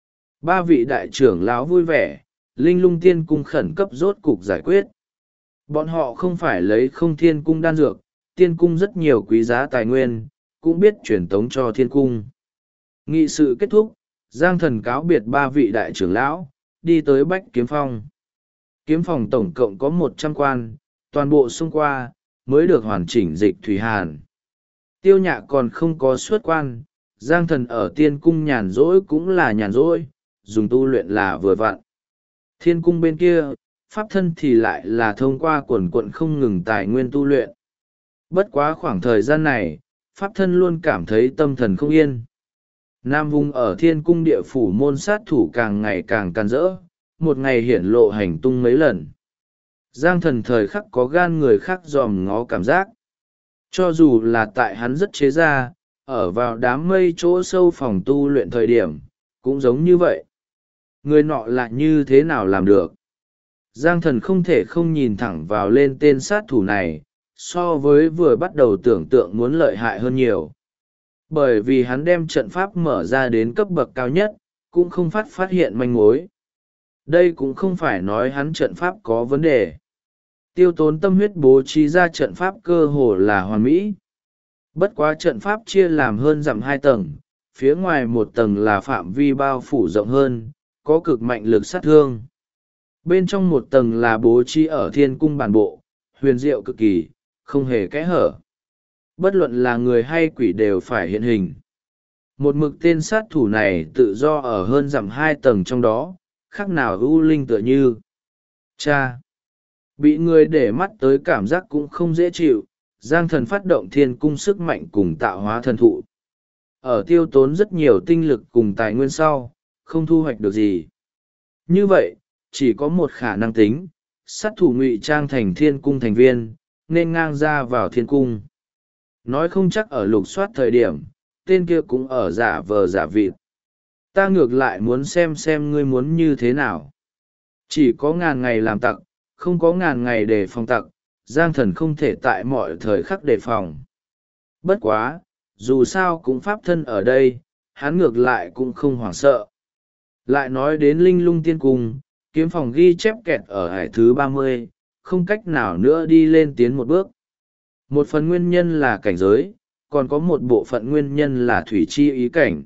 Ba vị đại trưởng lão vui vẻ, Linh Lung Tiên Cung khẩn cấp rốt cục giải quyết. Bọn họ không phải lấy không thiên cung đan dược, tiên cung rất nhiều quý giá tài nguyên, cũng biết truyền tống cho thiên cung. Nghị sự kết thúc, Giang Thần cáo biệt ba vị đại trưởng lão, đi tới Bách Kiếm Phong. Kiếm phòng tổng cộng có 100 quan, toàn bộ xung qua, mới được hoàn chỉnh dịch thủy hàn. Tiêu Nhạ còn không có xuất quan, Giang Thần ở tiên cung nhàn rỗi cũng là nhàn rỗi, dùng tu luyện là vừa vặn. Thiên cung bên kia, pháp thân thì lại là thông qua quần quận không ngừng tài nguyên tu luyện. Bất quá khoảng thời gian này, pháp thân luôn cảm thấy tâm thần không yên. Nam vùng ở thiên cung địa phủ môn sát thủ càng ngày càng càn rỡ, một ngày hiển lộ hành tung mấy lần. Giang Thần thời khắc có gan người khác dòm ngó cảm giác. Cho dù là tại hắn rất chế ra, ở vào đám mây chỗ sâu phòng tu luyện thời điểm, cũng giống như vậy. Người nọ là như thế nào làm được? Giang Thần không thể không nhìn thẳng vào lên tên sát thủ này, so với vừa bắt đầu tưởng tượng muốn lợi hại hơn nhiều. Bởi vì hắn đem trận pháp mở ra đến cấp bậc cao nhất, cũng không phát hiện manh mối. Đây cũng không phải nói hắn trận pháp có vấn đề. Tiêu tốn tâm huyết bố trí ra trận pháp cơ hồ là hoàn mỹ. Bất quá trận pháp chia làm hơn dặm 2 tầng, phía ngoài một tầng là phạm vi bao phủ rộng hơn, có cực mạnh lực sát thương. Bên trong một tầng là bố trí ở thiên cung bản bộ, huyền diệu cực kỳ, không hề kẽ hở. Bất luận là người hay quỷ đều phải hiện hình. Một mực tên sát thủ này tự do ở hơn dặm 2 tầng trong đó, khác nào ưu linh tựa như. Cha! Bị người để mắt tới cảm giác cũng không dễ chịu, Giang Thần phát động thiên cung sức mạnh cùng tạo hóa thần thụ. Ở tiêu tốn rất nhiều tinh lực cùng tài nguyên sau, không thu hoạch được gì. Như vậy, chỉ có một khả năng tính, sát thủ ngụy trang thành thiên cung thành viên, nên ngang ra vào thiên cung. Nói không chắc ở lục soát thời điểm, tên kia cũng ở giả vờ giả vịt. Ta ngược lại muốn xem ngươi muốn như thế nào. Chỉ có ngàn ngày làm tặc, không có ngàn ngày để phòng tặc, Giang Thần không thể tại mọi thời khắc đề phòng. Bất quá, dù sao cũng pháp thân ở đây, hắn ngược lại cũng không hoảng sợ. Lại nói đến Linh Lung Tiên Cung, kiếm phòng ghi chép kẹt ở hải thứ 30, không cách nào nữa đi lên tiến một bước. Một phần nguyên nhân là cảnh giới, còn có một bộ phận nguyên nhân là thủy chi ý cảnh.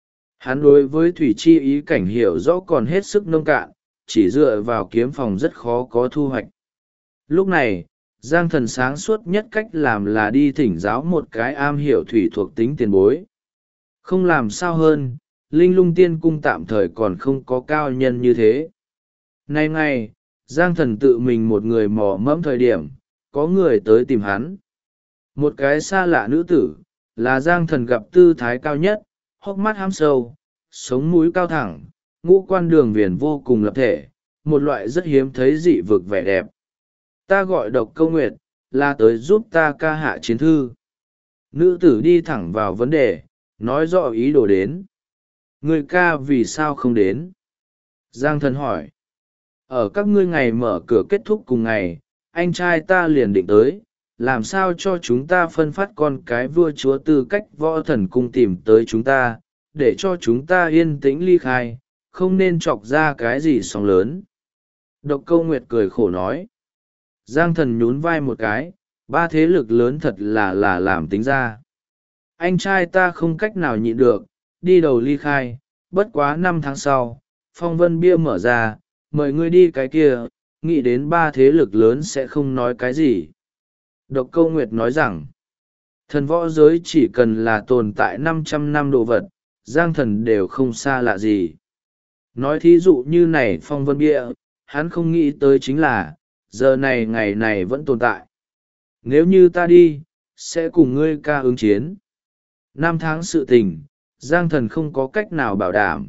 Hắn đối với thủy chi ý cảnh hiểu rõ còn hết sức nông cạn, chỉ dựa vào kiếm phòng rất khó có thu hoạch. Lúc này, Giang Thần sáng suốt nhất cách làm là đi thỉnh giáo một cái am hiểu thủy thuộc tính tiền bối. Không làm sao hơn, Linh Lung Tiên Cung tạm thời còn không có cao nhân như thế. Nay ngày, Giang Thần tự mình một người mò mẫm thời điểm, có người tới tìm hắn. Một cái xa lạ nữ tử, là Giang Thần gặp tư thái cao nhất, hốc mắt hám sâu, sống mũi cao thẳng, ngũ quan đường viền vô cùng lập thể, một loại rất hiếm thấy dị vực vẻ đẹp. Ta gọi Độc Câu Nguyệt, là tới giúp ta ca hạ chiến thư. Nữ tử đi thẳng vào vấn đề, nói rõ ý đồ đến. Người ca vì sao không đến? Giang Thần hỏi. Ở các ngươi ngày mở cửa kết thúc cùng ngày, anh trai ta liền định tới, làm sao cho chúng ta phân phát con cái vua chúa tư cách võ thần cung tìm tới chúng ta, để cho chúng ta yên tĩnh ly khai, không nên chọc ra cái gì sóng lớn. Độc Câu Nguyệt cười khổ nói. Giang Thần nhún vai một cái, ba thế lực lớn thật là làm tính ra. Anh trai ta không cách nào nhịn được, đi đầu ly khai, bất quá 5 tháng sau, phong vân bia mở ra, mời ngươi đi cái kia, nghĩ đến ba thế lực lớn sẽ không nói cái gì. Độc Câu Nguyệt nói rằng, thần võ giới chỉ cần là tồn tại 500 năm đồ vật, Giang Thần đều không xa lạ gì. Nói thí dụ như này phong vân bia, hắn không nghĩ tới chính là, giờ này ngày này vẫn tồn tại. Nếu như ta đi, sẽ cùng ngươi ca ứng chiến. 5 tháng sự tình, Giang Thần không có cách nào bảo đảm.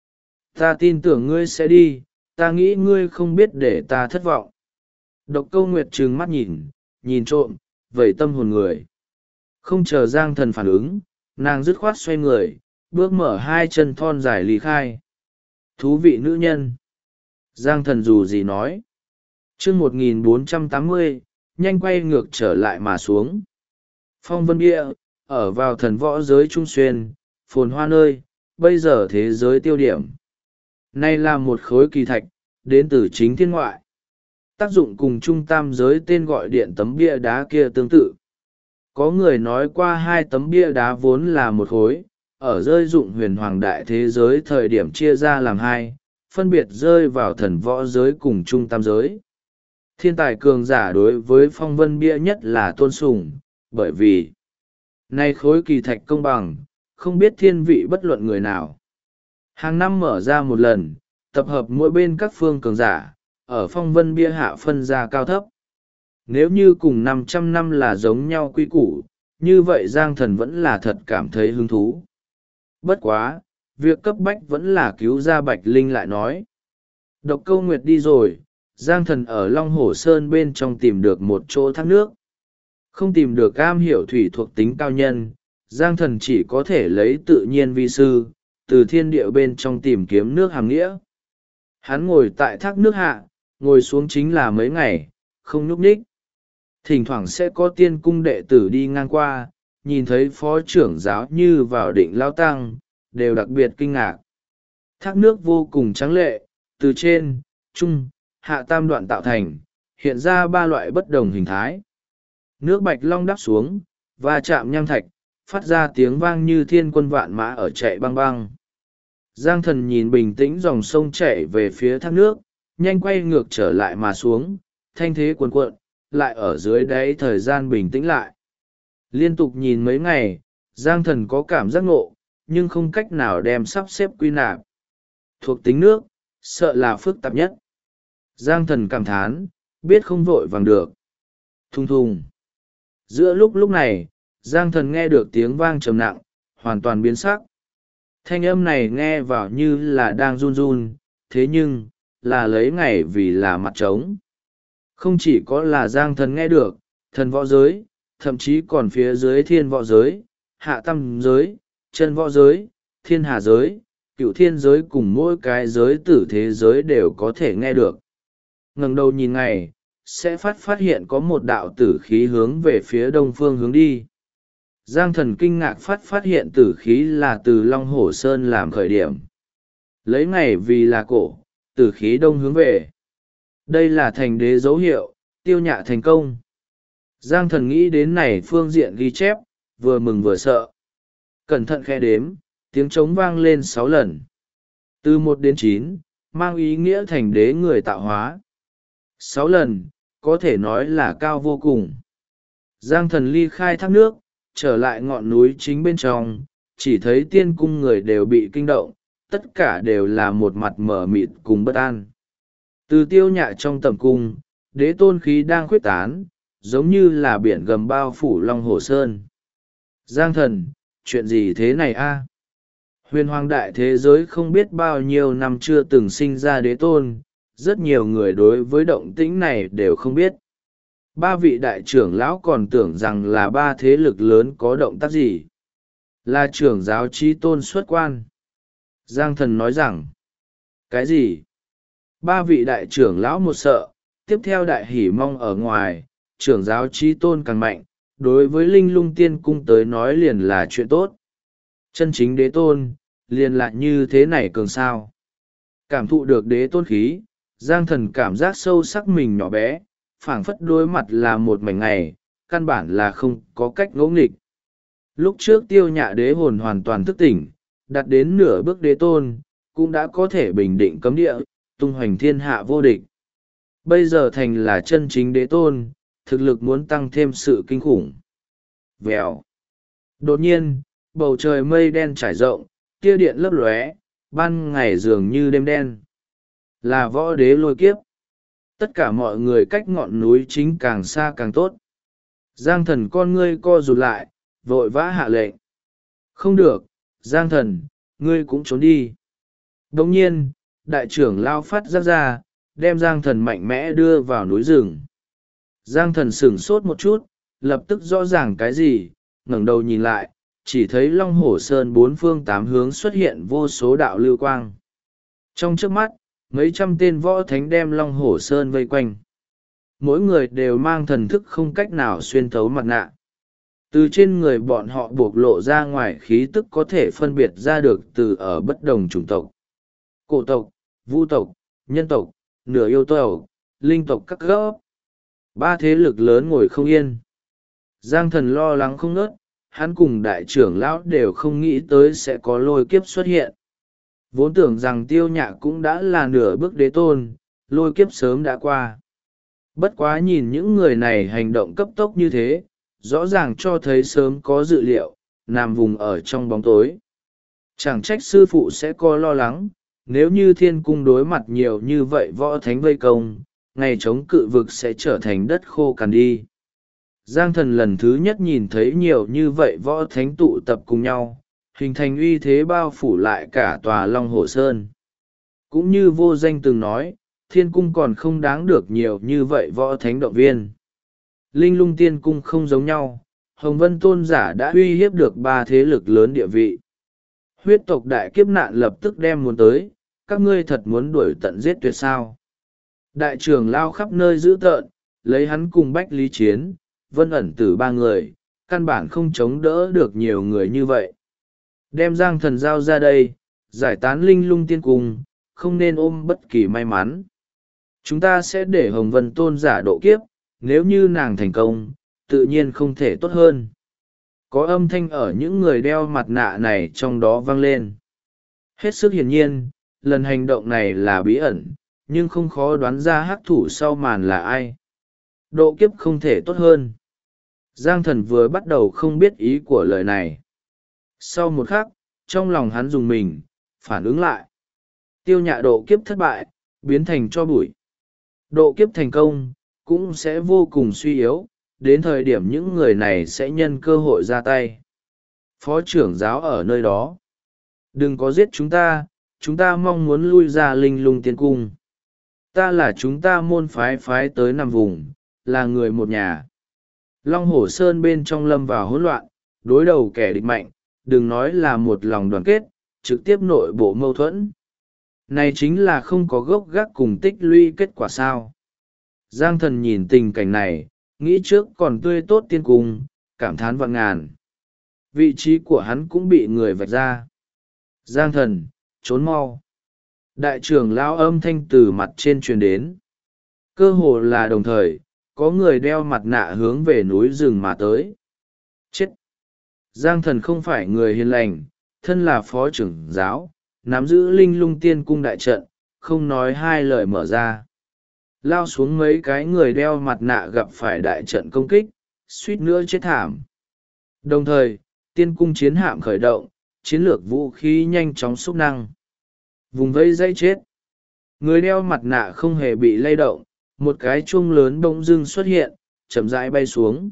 Ta tin tưởng ngươi sẽ đi, ta nghĩ ngươi không biết để ta thất vọng. Độc Câu Nguyệt trừng mắt nhìn trộm, vẩy tâm hồn người. Không chờ Giang Thần phản ứng, nàng dứt khoát xoay người, bước mở 2 chân thon dài lý khai. Thú vị nữ nhân. Giang Thần dù gì nói. chương 1480, nhanh quay ngược trở lại mà xuống. Phong vân bia, ở vào thần võ giới trung xuyên, phồn hoa nơi, bây giờ thế giới tiêu điểm. Này là một khối kỳ thạch, đến từ chính thiên ngoại. Tác dụng cùng trung tam giới tên gọi điện tấm bia đá kia tương tự. Có người nói qua 2 tấm bia đá vốn là một khối, ở rơi dụng huyền hoàng đại thế giới thời điểm chia ra làm 2, phân biệt rơi vào thần võ giới cùng trung tam giới. Thiên tài cường giả đối với phong vân bia nhất là tôn sùng, bởi vì này khối kỳ thạch công bằng, không biết thiên vị bất luận người nào. Hàng năm mở ra một lần, tập hợp mỗi bên các phương cường giả, ở phong vân bia hạ phân ra cao thấp. Nếu như cùng 500 năm là giống nhau quy củ, như vậy Giang Thần vẫn là thật cảm thấy hứng thú. Bất quá, việc cấp bách vẫn là cứu ra Bạch Linh lại nói. Độc Câu Nguyệt đi rồi, Giang Thần ở Long Hổ Sơn bên trong tìm được một chỗ thác nước. Không tìm được am hiểu thủy thuộc tính cao nhân, Giang Thần chỉ có thể lấy tự nhiên vi sư, từ thiên địa bên trong tìm kiếm nước hàm nghĩa. Hắn ngồi tại thác nước hạ, ngồi xuống chính là mấy ngày, không nhúc nhích. Thỉnh thoảng sẽ có tiên cung đệ tử đi ngang qua, nhìn thấy phó trưởng giáo như vào định lao tăng, đều đặc biệt kinh ngạc. Thác nước vô cùng trắng lệ, từ trên, trung, hạ tam đoạn tạo thành, hiện ra 3 loại bất đồng hình thái. Nước bạch long đắp xuống, và chạm nham thạch, phát ra tiếng vang như thiên quân vạn mã ở chạy băng băng. Giang Thần nhìn bình tĩnh dòng sông chảy về phía thác nước, nhanh quay ngược trở lại mà xuống, thanh thế cuồn cuộn, lại ở dưới đáy thời gian bình tĩnh lại. Liên tục nhìn mấy ngày, Giang Thần có cảm giác ngộ, nhưng không cách nào đem sắp xếp quy nạp. Thuộc tính nước, sợ là phức tạp nhất. Giang Thần cảm thán, biết không vội vàng được. Thùng thùng. Giữa lúc này, Giang Thần nghe được tiếng vang trầm nặng, hoàn toàn biến sắc. Thanh âm này nghe vào như là đang run run, thế nhưng, là lấy ngày vì là mặt trống. Không chỉ có là Giang Thần nghe được, thần võ giới, thậm chí còn phía dưới thiên võ giới, hạ tam giới, chân võ giới, thiên hà giới, cựu thiên giới cùng mỗi cái giới tử thế giới đều có thể nghe được. Ngẩng đầu nhìn ngày, sẽ phát hiện có một đạo tử khí hướng về phía đông phương hướng đi. Giang Thần kinh ngạc phát hiện tử khí là từ Long Hổ Sơn làm khởi điểm. Lấy ngày vì là cổ, tử khí đông hướng về. Đây là thành đế dấu hiệu, tiêu nhạ thành công. Giang Thần nghĩ đến này phương diện ghi chép, vừa mừng vừa sợ. Cẩn thận khe đếm, tiếng trống vang lên 6 lần. Từ 1 đến 9, mang ý nghĩa thành đế người tạo hóa. 6 lần, có thể nói là cao vô cùng. Giang Thần ly khai thác nước, trở lại ngọn núi chính bên trong, chỉ thấy tiên cung người đều bị kinh động, tất cả đều là một mặt mờ mịt cùng bất an. Từ tiêu nhạ trong tầm cung, đế tôn khí đang khuếch tán, giống như là biển gầm bao phủ Long Hổ Sơn. Giang Thần, chuyện gì thế này a? Huyền hoàng đại thế giới không biết bao nhiêu năm chưa từng sinh ra đế tôn, rất nhiều người đối với động tĩnh này đều không biết. Ba vị đại trưởng lão còn tưởng rằng là ba thế lực lớn có động tác gì, là trưởng giáo chí tôn xuất quan. Giang thần nói rằng, cái gì? Ba vị đại trưởng lão một sợ, tiếp theo đại hỉ mong ở ngoài, trưởng giáo chí tôn càng mạnh, đối với linh lung tiên cung tới nói liền là chuyện tốt. Chân chính đế tôn, liền lại như thế này cường sao. Cảm thụ được đế tôn khí, Giang thần cảm giác sâu sắc mình nhỏ bé, phảng phất đối mặt là một mảnh ngày, căn bản là không có cách ngỗ nghịch. Lúc trước tiêu nhạ đế hồn hoàn toàn thức tỉnh, đạt đến nửa bước đế tôn, cũng đã có thể bình định cấm địa, tung hoành thiên hạ vô địch. Bây giờ thành là chân chính đế tôn, thực lực muốn tăng thêm sự kinh khủng. Vèo. Đột nhiên, bầu trời mây đen trải rộng, tia điện lấp lóe, ban ngày dường như đêm đen. Là võ đế lôi kiếp. Tất cả mọi người cách ngọn núi chính càng xa càng tốt. Giang thần con ngươi co rụt lại, vội vã hạ lệnh. Không được, Giang thần, ngươi cũng trốn đi. Đồng nhiên, đại trưởng lao phát ra, đem Giang thần mạnh mẽ đưa vào núi rừng. Giang thần sửng sốt một chút, lập tức rõ ràng cái gì, ngẩng đầu nhìn lại, chỉ thấy Long Hổ Sơn bốn phương tám hướng xuất hiện vô số đạo lưu quang. Trong trước mắt, mấy trăm tên võ thánh đem Long Hổ Sơn vây quanh. Mỗi người đều mang thần thức không cách nào xuyên thấu mặt nạ. Từ trên người bọn họ buộc lộ ra ngoài khí tức có thể phân biệt ra được từ ở bất đồng chủng tộc. Cổ tộc, vu tộc, nhân tộc, nửa yêu tộc, linh tộc các gốc. Ba thế lực lớn ngồi không yên. Giang thần lo lắng không ngớt, hắn cùng đại trưởng lão đều không nghĩ tới sẽ có lôi kiếp xuất hiện. Vốn tưởng rằng tiêu nhạ cũng đã là nửa bước đế tôn, lôi kiếp sớm đã qua. Bất quá nhìn những người này hành động cấp tốc như thế, rõ ràng cho thấy sớm có dự liệu, nằm vùng ở trong bóng tối. Chẳng trách sư phụ sẽ có lo lắng, nếu như thiên cung đối mặt nhiều như vậy võ thánh vây công, ngày chống cự vực sẽ trở thành đất khô cằn đi. Giang thần lần thứ nhất nhìn thấy nhiều như vậy võ thánh tụ tập cùng nhau, hình thành uy thế bao phủ lại cả tòa Long Hổ Sơn. Cũng như vô danh từng nói, thiên cung còn không đáng được nhiều như vậy võ thánh động viên. Linh lung tiên cung không giống nhau, Hồng Vân tôn giả đã uy hiếp được ba thế lực lớn địa vị. Huyết tộc đại kiếp nạn lập tức đem muốn tới, các ngươi thật muốn đuổi tận giết tuyệt sao. Đại trưởng lao khắp nơi dữ tợn, lấy hắn cùng Bách Lý Chiến, Vân ẩn tử ba người, căn bản không chống đỡ được nhiều người như vậy. Đem Giang thần giao ra đây, giải tán linh lung tiên cung, không nên ôm bất kỳ may mắn. Chúng ta sẽ để Hồng Vân tôn giả độ kiếp, nếu như nàng thành công, tự nhiên không thể tốt hơn. Có âm thanh ở những người đeo mặt nạ này trong đó vang lên. Hết sức hiển nhiên, lần hành động này là bí ẩn, nhưng không khó đoán ra hắc thủ sau màn là ai. Độ kiếp không thể tốt hơn. Giang thần vừa bắt đầu không biết ý của lời này. Sau một khắc, trong lòng hắn dùng mình, phản ứng lại. Tiêu nhạ độ kiếp thất bại, biến thành cho bụi. Độ kiếp thành công, cũng sẽ vô cùng suy yếu, đến thời điểm những người này sẽ nhân cơ hội ra tay. Phó trưởng giáo ở nơi đó. Đừng có giết chúng ta mong muốn lui ra linh lung tiên cung. Ta là chúng ta môn phái tới nằm vùng, là người một nhà. Long Hổ Sơn bên trong lâm vào hỗn loạn, đối đầu kẻ địch mạnh, đừng nói là một lòng đoàn kết, trực tiếp nội bộ mâu thuẫn. Này chính là không có gốc gác cùng tích lũy kết quả sao. Giang thần nhìn tình cảnh này, nghĩ trước còn tươi tốt tiên cung, cảm thán vạn ngàn. Vị trí của hắn cũng bị người vạch ra. Giang thần, trốn mau. Đại trưởng lão âm thanh từ mặt trên truyền đến. Cơ hồ là đồng thời, có người đeo mặt nạ hướng về núi rừng mà tới. Chết! Giang thần không phải người hiền lành, thân là phó trưởng giáo, nắm giữ linh lung tiên cung đại trận, không nói hai lời mở ra. Lao xuống mấy cái người đeo mặt nạ gặp phải đại trận công kích, suýt nữa chết thảm. Đồng thời, tiên cung chiến hạm khởi động, chiến lược vũ khí nhanh chóng xúc năng. Vùng vây dây chết. Người đeo mặt nạ không hề bị lay động, một cái chuông lớn bỗng dưng xuất hiện, chậm rãi bay xuống.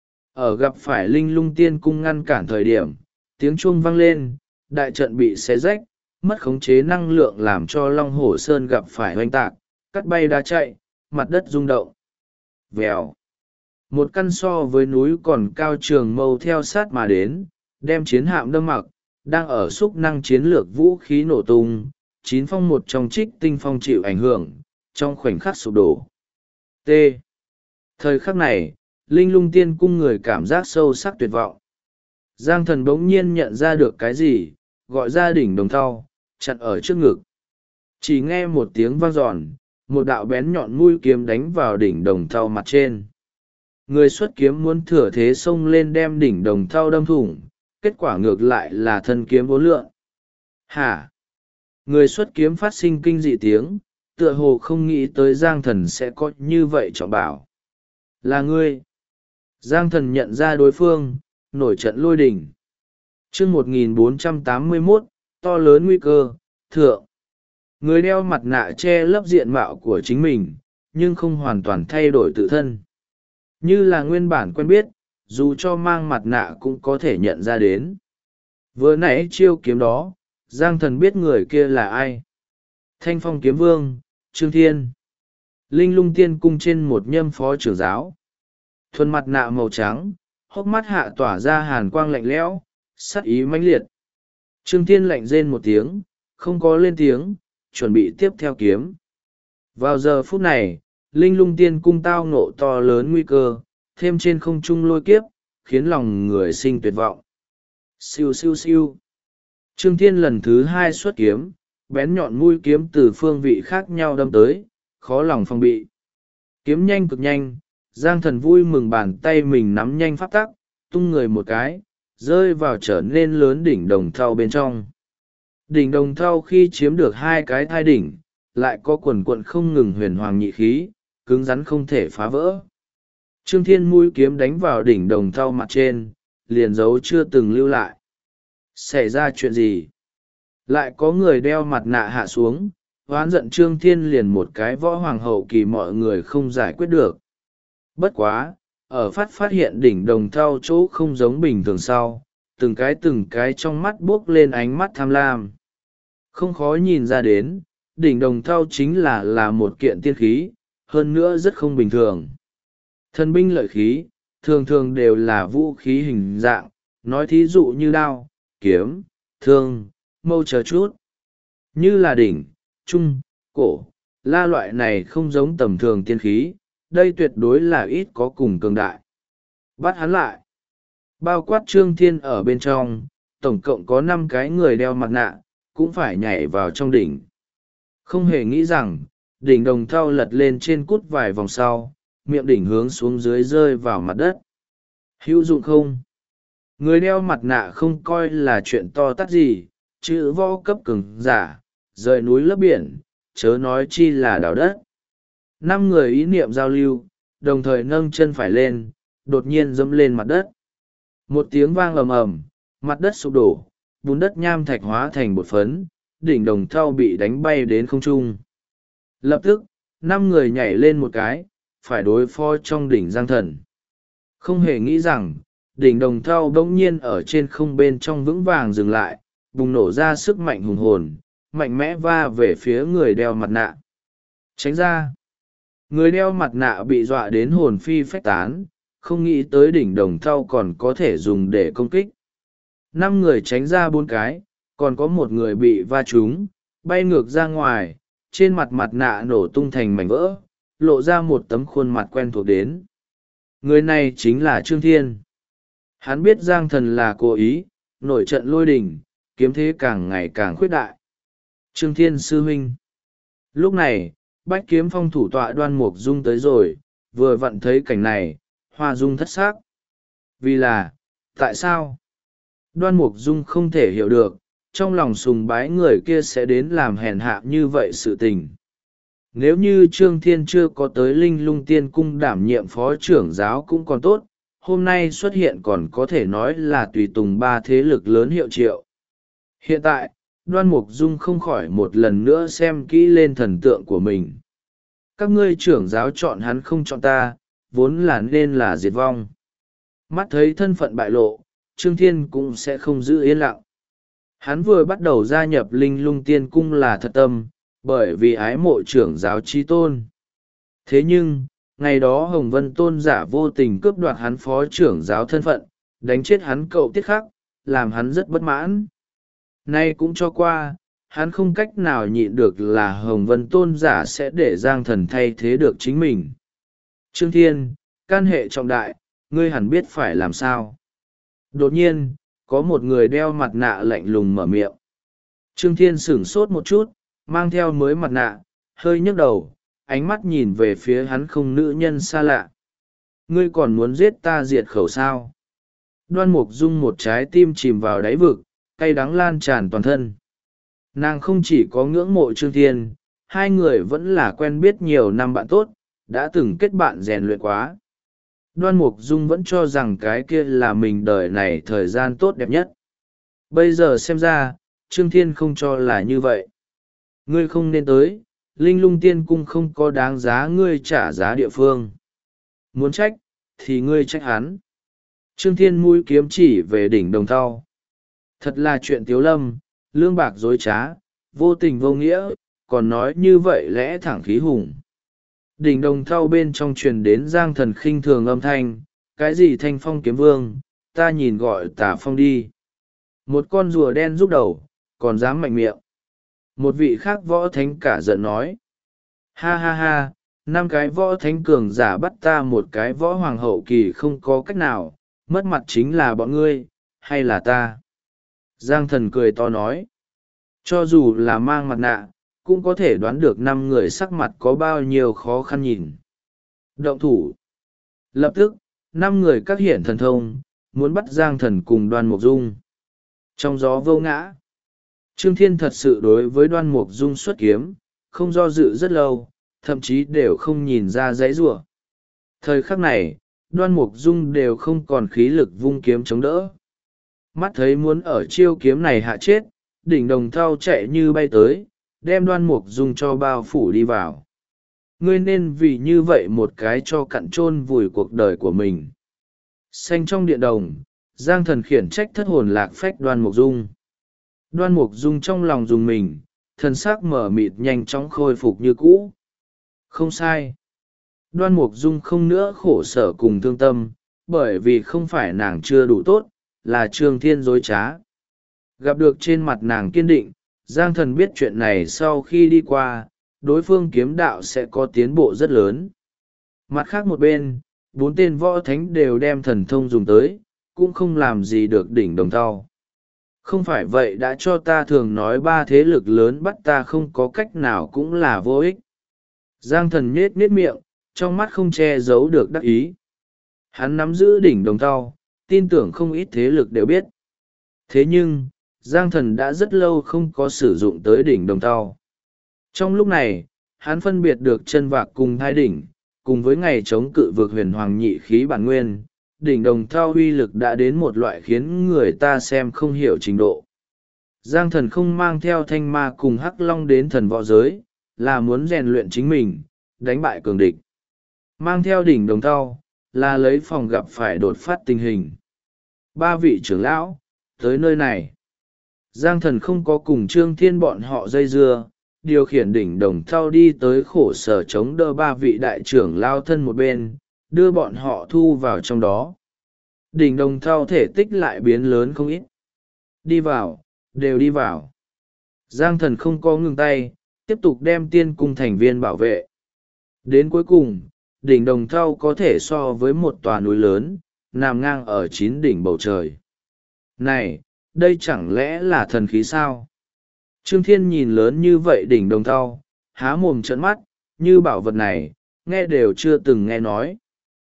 Ở gặp phải linh lung tiên cung ngăn cản thời điểm, tiếng chuông vang lên, đại trận bị xé rách, mất khống chế năng lượng làm cho Long Hổ Sơn gặp phải oanh tạc, cắt bay đá chạy, mặt đất rung động. Vèo. một căn so với núi còn cao trường mâu theo sát mà đến, đem chiến hạm đâm mặc, đang ở xúc năng chiến lược vũ khí nổ tung, 9 phong một trong trích tinh phong chịu ảnh hưởng, trong khoảnh khắc sụp đổ. T. Thời khắc này, Linh Lung Tiên Cung người cảm giác sâu sắc tuyệt vọng. Giang Thần bỗng nhiên nhận ra được cái gì, gọi ra đỉnh đồng thau, chặn ở trước ngực. Chỉ nghe một tiếng vang giòn, một đạo bén nhọn mũi kiếm đánh vào đỉnh đồng thau mặt trên. Người xuất kiếm muốn thừa thế xông lên đem đỉnh đồng thau đâm thủng, kết quả ngược lại là thân kiếm vô lượng. Hả? Người xuất kiếm phát sinh kinh dị tiếng, tựa hồ không nghĩ tới Giang Thần sẽ có như vậy trọng bảo. Là ngươi. Giang Thần nhận ra đối phương, nổi trận lôi đình. Chương 1481, to lớn nguy cơ, thượng. Người đeo mặt nạ che lấp diện mạo của chính mình, nhưng không hoàn toàn thay đổi tự thân. Như là nguyên bản quen biết, dù cho mang mặt nạ cũng có thể nhận ra đến. Vừa nãy chiêu kiếm đó, Giang Thần biết người kia là ai. Thanh Phong Kiếm Vương, Trương Thiên. Linh Lung Tiên Cung trên một nhâm phó trưởng giáo. Thuần mặt nạ màu trắng, hốc mắt hạ tỏa ra hàn quang lạnh lẽo, sắc ý mãnh liệt. Trương Thiên lạnh rên một tiếng, không có lên tiếng, chuẩn bị tiếp theo kiếm. Vào giờ phút này, Linh Lung Tiên Cung tao ngộ to lớn nguy cơ, thêm trên không trung lôi kiếp, khiến lòng người sinh tuyệt vọng. Siêu siêu siêu. Trương Thiên lần thứ hai xuất kiếm, bén nhọn mũi kiếm từ phương vị khác nhau đâm tới, khó lòng phòng bị. Kiếm nhanh cực nhanh, Giang Thần vui mừng bàn tay mình nắm nhanh pháp tắc, tung người một cái, rơi vào trở nên lớn đỉnh đồng thau bên trong. Đỉnh đồng thau khi chiếm được hai cái thai đỉnh, lại có quần quận không ngừng huyền hoàng nhị khí, cứng rắn không thể phá vỡ. Trương Thiên mũi kiếm đánh vào đỉnh đồng thau mặt trên, liền dấu chưa từng lưu lại. Xảy ra chuyện gì? Lại có người đeo mặt nạ hạ xuống, oán giận Trương Thiên liền một cái võ hoàng hậu kỳ mọi người không giải quyết được. Bất quá, ở phát hiện đỉnh đồng thau chỗ không giống bình thường sau, từng cái trong mắt buốc lên ánh mắt tham lam. Không khó nhìn ra đến, đỉnh đồng thau chính là một kiện tiên khí, hơn nữa rất không bình thường. Thần binh lợi khí, thường thường đều là vũ khí hình dạng, nói thí dụ như đao, kiếm, thương, mâu chờ chút. Như là đỉnh, trung, cổ, la loại này không giống tầm thường tiên khí, đây tuyệt đối là ít có cùng cường đại. Bắt hắn lại. Bao quát Trương Thiên ở bên trong, tổng cộng có 5 cái người đeo mặt nạ, cũng phải nhảy vào trong đỉnh. Không hề nghĩ rằng, đỉnh đồng thau lật lên trên cút vài vòng sau, miệng đỉnh hướng xuống dưới rơi vào mặt đất. Hữu dụng không? Người đeo mặt nạ không coi là chuyện to tát gì, chữ võ cấp cường giả, rời núi lấp biển, chớ nói chi là đào đất. 5 người ý niệm giao lưu, đồng thời nâng chân phải lên, đột nhiên dẫm lên mặt đất. Một tiếng vang ầm ầm, mặt đất sụp đổ, bùn đất nham thạch hóa thành bột phấn, đỉnh đồng thau bị đánh bay đến không trung. Lập tức, 5 người nhảy lên một cái, phải đối phó trong đỉnh Giang Thần. Không hề nghĩ rằng, đỉnh đồng thau bỗng nhiên ở trên không bên trong vững vàng dừng lại, bùng nổ ra sức mạnh hùng hồn, mạnh mẽ va về phía người đeo mặt nạ. Tránh ra! Người đeo mặt nạ bị dọa đến hồn phi phách tán, không nghĩ tới đỉnh đồng thau còn có thể dùng để công kích. 5 người tránh ra 4 cái, còn có một người bị va trúng, bay ngược ra ngoài, trên mặt nạ nổ tung thành mảnh vỡ, lộ ra một tấm khuôn mặt quen thuộc đến. Người này chính là Trương Thiên. Hắn biết Giang Thần là cố ý, nổi trận lôi đình, kiếm thế càng ngày càng khuyết đại. Trương Thiên sư huynh. Lúc này, Bách Kiếm Phong thủ tọa Đoan Mục Dung tới rồi, vừa vặn thấy cảnh này, Hoa Dung thất xác. Vì là, tại sao? Đoan Mục Dung không thể hiểu được, trong lòng sùng bái người kia sẽ đến làm hèn hạ như vậy sự tình. Nếu như Trương Thiên chưa có tới Linh Lung Tiên Cung đảm nhiệm phó trưởng giáo cũng còn tốt, hôm nay xuất hiện còn có thể nói là tùy tùng 3 thế lực lớn hiệu triệu. Hiện tại, Đoan Mục Dung không khỏi một lần nữa xem kỹ lên thần tượng của mình. Các ngươi trưởng giáo chọn hắn không chọn ta, vốn là nên là diệt vong. Mắt thấy thân phận bại lộ, Trương Thiên cũng sẽ không giữ yên lặng. Hắn vừa bắt đầu gia nhập Linh Lung Tiên Cung là thật tâm, bởi vì ái mộ trưởng giáo chí tôn. Thế nhưng, ngày đó Hồng Vân Tôn giả vô tình cướp đoạt hắn phó trưởng giáo thân phận, đánh chết hắn cậu Tiết Khắc, làm hắn rất bất mãn. Nay cũng cho qua, hắn không cách nào nhịn được là Hồng Vân Tôn giả sẽ để Giang Thần thay thế được chính mình. Trương Thiên, can hệ trọng đại, ngươi hẳn biết phải làm sao. Đột nhiên, có một người đeo mặt nạ lạnh lùng mở miệng. Trương Thiên sửng sốt một chút, mang theo mới mặt nạ, hơi nhấc đầu, ánh mắt nhìn về phía hắn không nữ nhân xa lạ. Ngươi còn muốn giết ta diệt khẩu sao? Đoan Mục Dung một trái tim chìm vào đáy vực, cay đắng lan tràn toàn thân. Nàng không chỉ có ngưỡng mộ Trương Thiên, hai người vẫn là quen biết nhiều năm bạn tốt, đã từng kết bạn rèn luyện quá. Đoan Mục Dung vẫn cho rằng cái kia là mình đời này thời gian tốt đẹp nhất. Bây giờ xem ra, Trương Thiên không cho là như vậy. Ngươi không nên tới, Linh Lung Tiên Cung không có đáng giá ngươi trả giá địa phương. Muốn trách, thì ngươi trách hắn. Trương Thiên mũi kiếm chỉ về đỉnh Đồng Thau. Thật là chuyện tiếu lâm, lương bạc dối trá, vô tình vô nghĩa, còn nói như vậy lẽ thẳng khí hùng. Đỉnh Đồng Thau bên trong truyền đến Giang Thần khinh thường âm thanh, cái gì Thanh Phong kiếm vương, ta nhìn gọi Tả Phong đi. Một con rùa đen rúc đầu, còn dám mạnh miệng. Một vị khác võ thánh cả giận nói. Ha ha ha, 5 cái võ thánh cường giả bắt ta một cái võ hoàng hậu kỳ không có cách nào, mất mặt chính là bọn ngươi, hay là ta? Giang Thần cười to nói. Cho dù là mang mặt nạ, cũng có thể đoán được 5 người sắc mặt có bao nhiêu khó khăn nhìn. Động thủ. Lập tức, 5 người các hiển thần thông, muốn bắt Giang Thần cùng Đoan Mục Dung. Trong gió vô ngã, Trương Thiên thật sự đối với Đoan Mục Dung xuất kiếm, không do dự rất lâu, thậm chí đều không nhìn ra dãy rủa. Thời khắc này, Đoan Mục Dung đều không còn khí lực vung kiếm chống đỡ. Mắt thấy muốn ở chiêu kiếm này hạ chết, đỉnh Đồng Thau chạy như bay tới, đem Đoan Mục Dung cho bao phủ đi vào. Ngươi nên vì như vậy một cái cho cặn chôn vùi cuộc đời của mình. Xanh trong điện đồng, Giang Thần khiển trách thất hồn lạc phách Đoan Mục Dung. Đoan Mục Dung trong lòng dùng mình, thần sắc mở mịt nhanh chóng khôi phục như cũ. Không sai. Đoan Mục Dung không nữa khổ sở cùng thương tâm, bởi vì không phải nàng chưa đủ tốt, là Trương Thiên dối trá. Gặp được trên mặt nàng kiên định, Giang Thần biết chuyện này sau khi đi qua, đối phương kiếm đạo sẽ có tiến bộ rất lớn. Mặt khác một bên, 4 tên võ thánh đều đem thần thông dùng tới, cũng không làm gì được đỉnh Đồng Thau. Không phải vậy đã cho ta thường nói 3 thế lực lớn bắt ta không có cách nào cũng là vô ích. Giang Thần nhết nhết miệng, trong mắt không che giấu được đắc ý. Hắn nắm giữ đỉnh Đồng Thau, tin tưởng không ít thế lực đều biết. Thế nhưng, Giang Thần đã rất lâu không có sử dụng tới đỉnh Đồng Thau. Trong lúc này, hắn phân biệt được chân vạc cùng hai đỉnh, cùng với ngày chống cự vực huyền hoàng nhị khí bản nguyên, đỉnh Đồng Thau uy lực đã đến một loại khiến người ta xem không hiểu trình độ. Giang Thần không mang theo thanh ma cùng hắc long đến thần võ giới, là muốn rèn luyện chính mình, đánh bại cường địch. Mang theo đỉnh Đồng Thau, là lấy phòng gặp phải đột phát tình hình. 3 vị trưởng lão, tới nơi này. Giang Thần không có cùng Trương Thiên bọn họ dây dưa, điều khiển đỉnh Đồng Thau đi tới khổ sở chống đỡ 3 vị đại trưởng lao thân một bên, đưa bọn họ thu vào trong đó. Đỉnh Đồng Thau thể tích lại biến lớn không ít. Đi vào, đều đi vào. Giang Thần không có ngừng tay, tiếp tục đem tiên cung thành viên bảo vệ. Đến cuối cùng, đỉnh Đồng Thau có thể so với một tòa núi lớn, nằm ngang ở 9 đỉnh bầu trời. Này, đây chẳng lẽ là thần khí sao? Trương Thiên nhìn lớn như vậy đỉnh Đồng Thau, há mồm trợn mắt, như bảo vật này, nghe đều chưa từng nghe nói.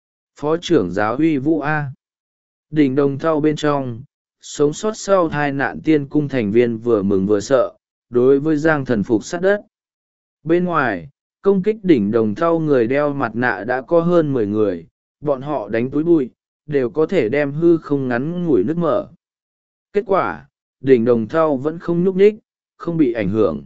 Phó trưởng giáo Huy Vũ A. Đỉnh Đồng Thau bên trong, sống sót sau tai nạn tiên cung thành viên vừa mừng vừa sợ, đối với Giang Thần phục sát đất. Bên ngoài, công kích đỉnh Đồng Thau người đeo mặt nạ đã có hơn 10 người, bọn họ đánh túi bụi, đều có thể đem hư không ngắn ngủi nứt mở. Kết quả, đỉnh Đồng Thau vẫn không nhúc nhích, không bị ảnh hưởng.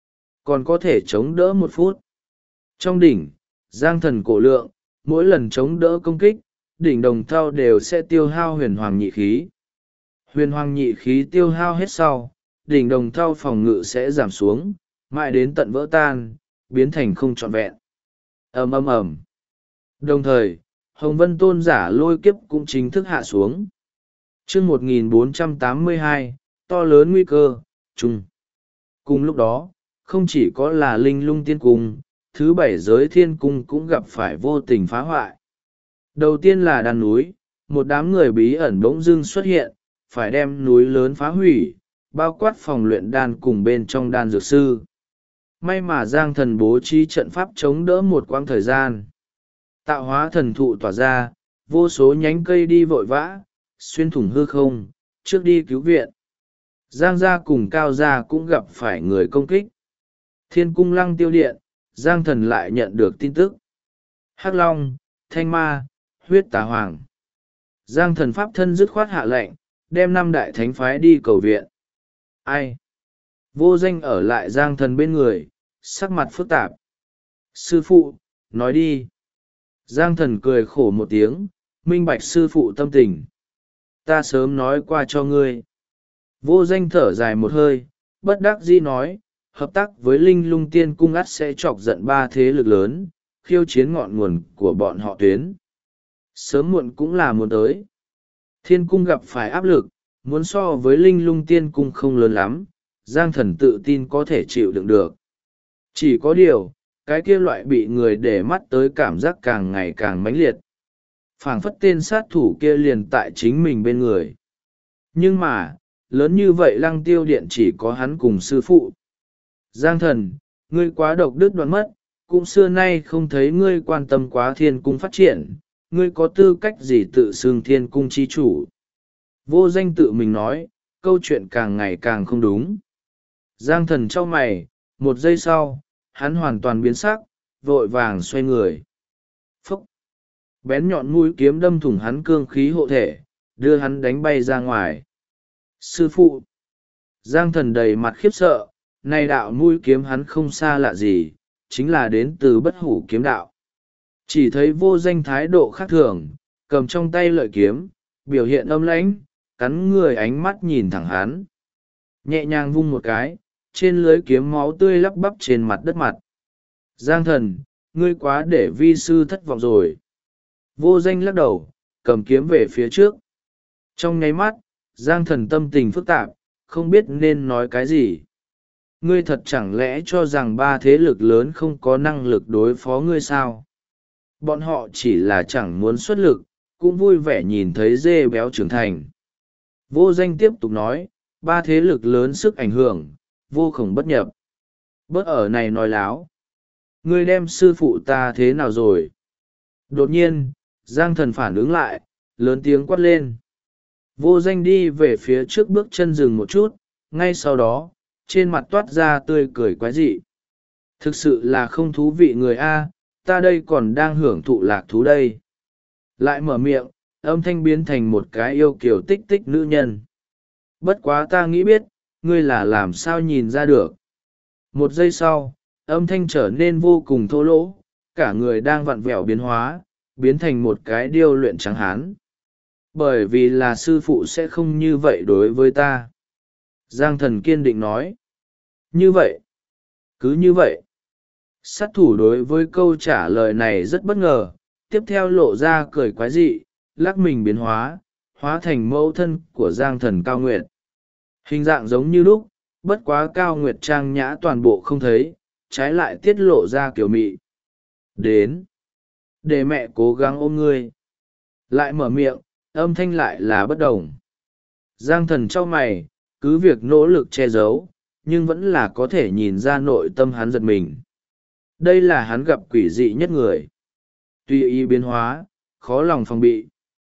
Còn có thể chống đỡ 1 phút. Trong đỉnh, Giang Thần cổ lượng, mỗi lần chống đỡ công kích, đỉnh Đồng Thau đều sẽ tiêu hao huyền hoàng nhị khí. Huyền hoàng nhị khí tiêu hao hết sau, đỉnh Đồng Thau phòng ngự sẽ giảm xuống, mãi đến tận vỡ tan, biến thành không trọn vẹn. Ầm ầm ầm. Đồng thời, Hồng Vân tôn giả lôi kiếp cũng chính thức hạ xuống. Chương 1482, to lớn nguy cơ, chung. Cùng lúc đó, không chỉ có là Linh Lung Tiên Cung, thứ bảy giới thiên cung cũng gặp phải vô tình phá hoại. Đầu tiên là đàn núi, một đám người bí ẩn bỗng dưng xuất hiện, phải đem núi lớn phá hủy, bao quát phòng luyện đan cùng bên trong đan dược sư. May mà Giang Thần bố trí trận pháp chống đỡ một quãng thời gian. Tạo hóa thần thụ tỏa ra, vô số nhánh cây đi vội vã, xuyên thủng hư không, trước đi cứu viện. Giang gia cùng Cao gia cũng gặp phải người công kích. Thiên cung Lăng Tiêu Điện, Giang Thần lại nhận được tin tức. Hắc Long, Thanh Ma, Huyết Tà Hoàng. Giang Thần pháp thân dứt khoát hạ lệnh, đem 5 đại thánh phái đi cầu viện. Ai? Vô Danh ở lại Giang Thần bên người, sắc mặt phức tạp. Sư phụ, nói đi. Giang Thần cười khổ một tiếng, minh bạch sư phụ tâm tình. Ta sớm nói qua cho ngươi. Vô Danh thở dài một hơi, bất đắc dĩ nói, hợp tác với Linh Lung Tiên Cung ắt sẽ chọc giận 3 thế lực lớn, khiêu chiến ngọn nguồn của bọn họ tuyến. Sớm muộn cũng là muốn tới. Thiên Cung gặp phải áp lực, muốn so với Linh Lung Tiên Cung không lớn lắm, Giang Thần tự tin có thể chịu đựng được. Chỉ có điều, cái kia loại bị người để mắt tới cảm giác càng ngày càng mãnh liệt. Phảng phất tên sát thủ kia liền tại chính mình bên người. Nhưng mà, lớn như vậy Lăng Tiêu Điện chỉ có hắn cùng sư phụ. Giang Thần, ngươi quá độc đức đoạn mất, cũng xưa nay không thấy ngươi quan tâm quá thiên cung phát triển, ngươi có tư cách gì tự xưng thiên cung chi chủ. Vô Danh tự mình nói, câu chuyện càng ngày càng không đúng. Giang Thần trao mày, một giây sau, hắn hoàn toàn biến sắc, vội vàng xoay người. Phúc! Bén nhọn mũi kiếm đâm thủng hắn cương khí hộ thể, đưa hắn đánh bay ra ngoài. Sư phụ! Giang Thần đầy mặt khiếp sợ, này đạo mũi kiếm hắn không xa lạ gì, chính là đến từ bất hủ kiếm đạo. Chỉ thấy Vô Danh thái độ khác thường, cầm trong tay lợi kiếm, biểu hiện âm lãnh, cắn người ánh mắt nhìn thẳng hắn. Nhẹ nhàng vung một cái, trên lưới kiếm máu tươi lắp bắp trên mặt đất mặt. Giang Thần, ngươi quá để vi sư thất vọng rồi. Vô Danh lắc đầu, cầm kiếm về phía trước. Trong nháy mắt, Giang Thần tâm tình phức tạp, không biết nên nói cái gì. Ngươi thật chẳng lẽ cho rằng 3 thế lực lớn không có năng lực đối phó ngươi sao? Bọn họ chỉ là chẳng muốn xuất lực, cũng vui vẻ nhìn thấy dê béo trưởng thành. Vô Danh tiếp tục nói, 3 thế lực lớn sức ảnh hưởng, vô khổng bất nhập. Bớt ở này nói láo. Ngươi đem sư phụ ta thế nào rồi? Đột nhiên, Giang Thần phản ứng lại, lớn tiếng quát lên. Vô Danh đi về phía trước bước chân dừng một chút, ngay sau đó, trên mặt toát ra tươi cười quái dị. Thực sự là không thú vị người A, ta đây còn đang hưởng thụ lạc thú đây. Lại mở miệng, âm thanh biến thành một cái yêu kiều tích tích nữ nhân. Bất quá ta nghĩ biết, ngươi là làm sao nhìn ra được. Một giây sau, âm thanh trở nên vô cùng thô lỗ, cả người đang vặn vẹo biến hóa, biến thành một cái điêu luyện trắng hán. Bởi vì là sư phụ sẽ không như vậy đối với ta. Giang Thần kiên định nói. Như vậy? Cứ như vậy? Sát thủ đối với câu trả lời này rất bất ngờ, tiếp theo lộ ra cười quái dị, lắc mình biến hóa, hóa thành mẫu thân của Giang Thần Cao Nguyệt. Hình dạng giống như lúc, bất quá Cao Nguyệt trang nhã toàn bộ không thấy, trái lại tiết lộ ra kiểu mị. Đến! Để mẹ cố gắng ôm ngươi. Lại mở miệng, âm thanh lại là bất đồng. Giang Thần trao mày, cứ việc nỗ lực che giấu, nhưng vẫn là có thể nhìn ra nội tâm hắn giật mình. Đây là hắn gặp quỷ dị nhất người. Tuy ý biến hóa, khó lòng phòng bị.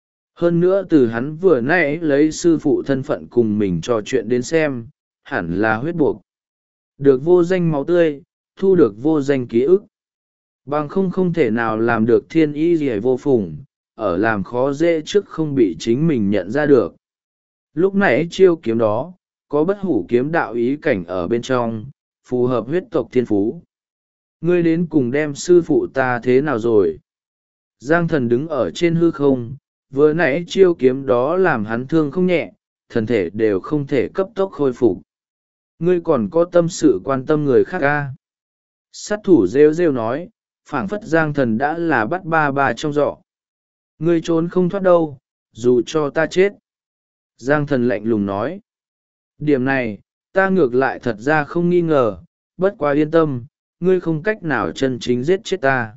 Hơn nữa từ hắn vừa nãy lấy sư phụ thân phận cùng mình trò chuyện đến xem, hẳn là huyết buộc. Được Vô Danh máu tươi, thu được Vô Danh ký ức. Bằng không thể nào làm được thiên ý gì vô phùng, ở làm khó dễ trước không bị chính mình nhận ra được. Lúc nãy chiêu kiếm đó, có bất hủ kiếm đạo ý cảnh ở bên trong, phù hợp huyết tộc thiên phú. Ngươi đến cùng đem sư phụ ta thế nào rồi? Giang Thần đứng ở trên hư không, vừa nãy chiêu kiếm đó làm hắn thương không nhẹ, thân thể đều không thể cấp tốc khôi phục. Ngươi còn có tâm sự quan tâm người khác à? Sát thủ rêu rêu nói, phảng phất Giang Thần đã là bắt ba ba trong giỏ. Ngươi trốn không thoát đâu, dù cho ta chết. Giang Thần lạnh lùng nói. Điểm này, ta ngược lại thật ra không nghi ngờ, bất quá yên tâm, ngươi không cách nào chân chính giết chết ta.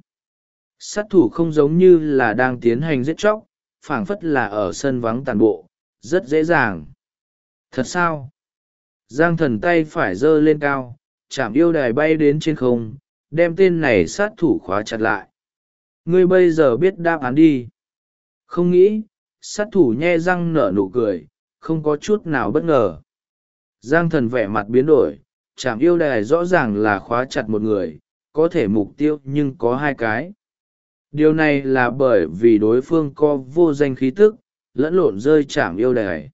Sát thủ không giống như là đang tiến hành giết chóc, phảng phất là ở sân vắng tàn bộ, rất dễ dàng. Thật sao? Giang Thần tay phải giơ lên cao, chạm yêu đài bay đến trên không, đem tên này sát thủ khóa chặt lại. Ngươi bây giờ biết đáp án đi. Không nghĩ, sát thủ nhe răng nở nụ cười, không có chút nào bất ngờ. Giang Thần vẻ mặt biến đổi, chạm yêu đài rõ ràng là khóa chặt một người, có thể mục tiêu nhưng có hai cái. Điều này là bởi vì đối phương có vô danh khí tức, lẫn lộn rơi chạm yêu đài.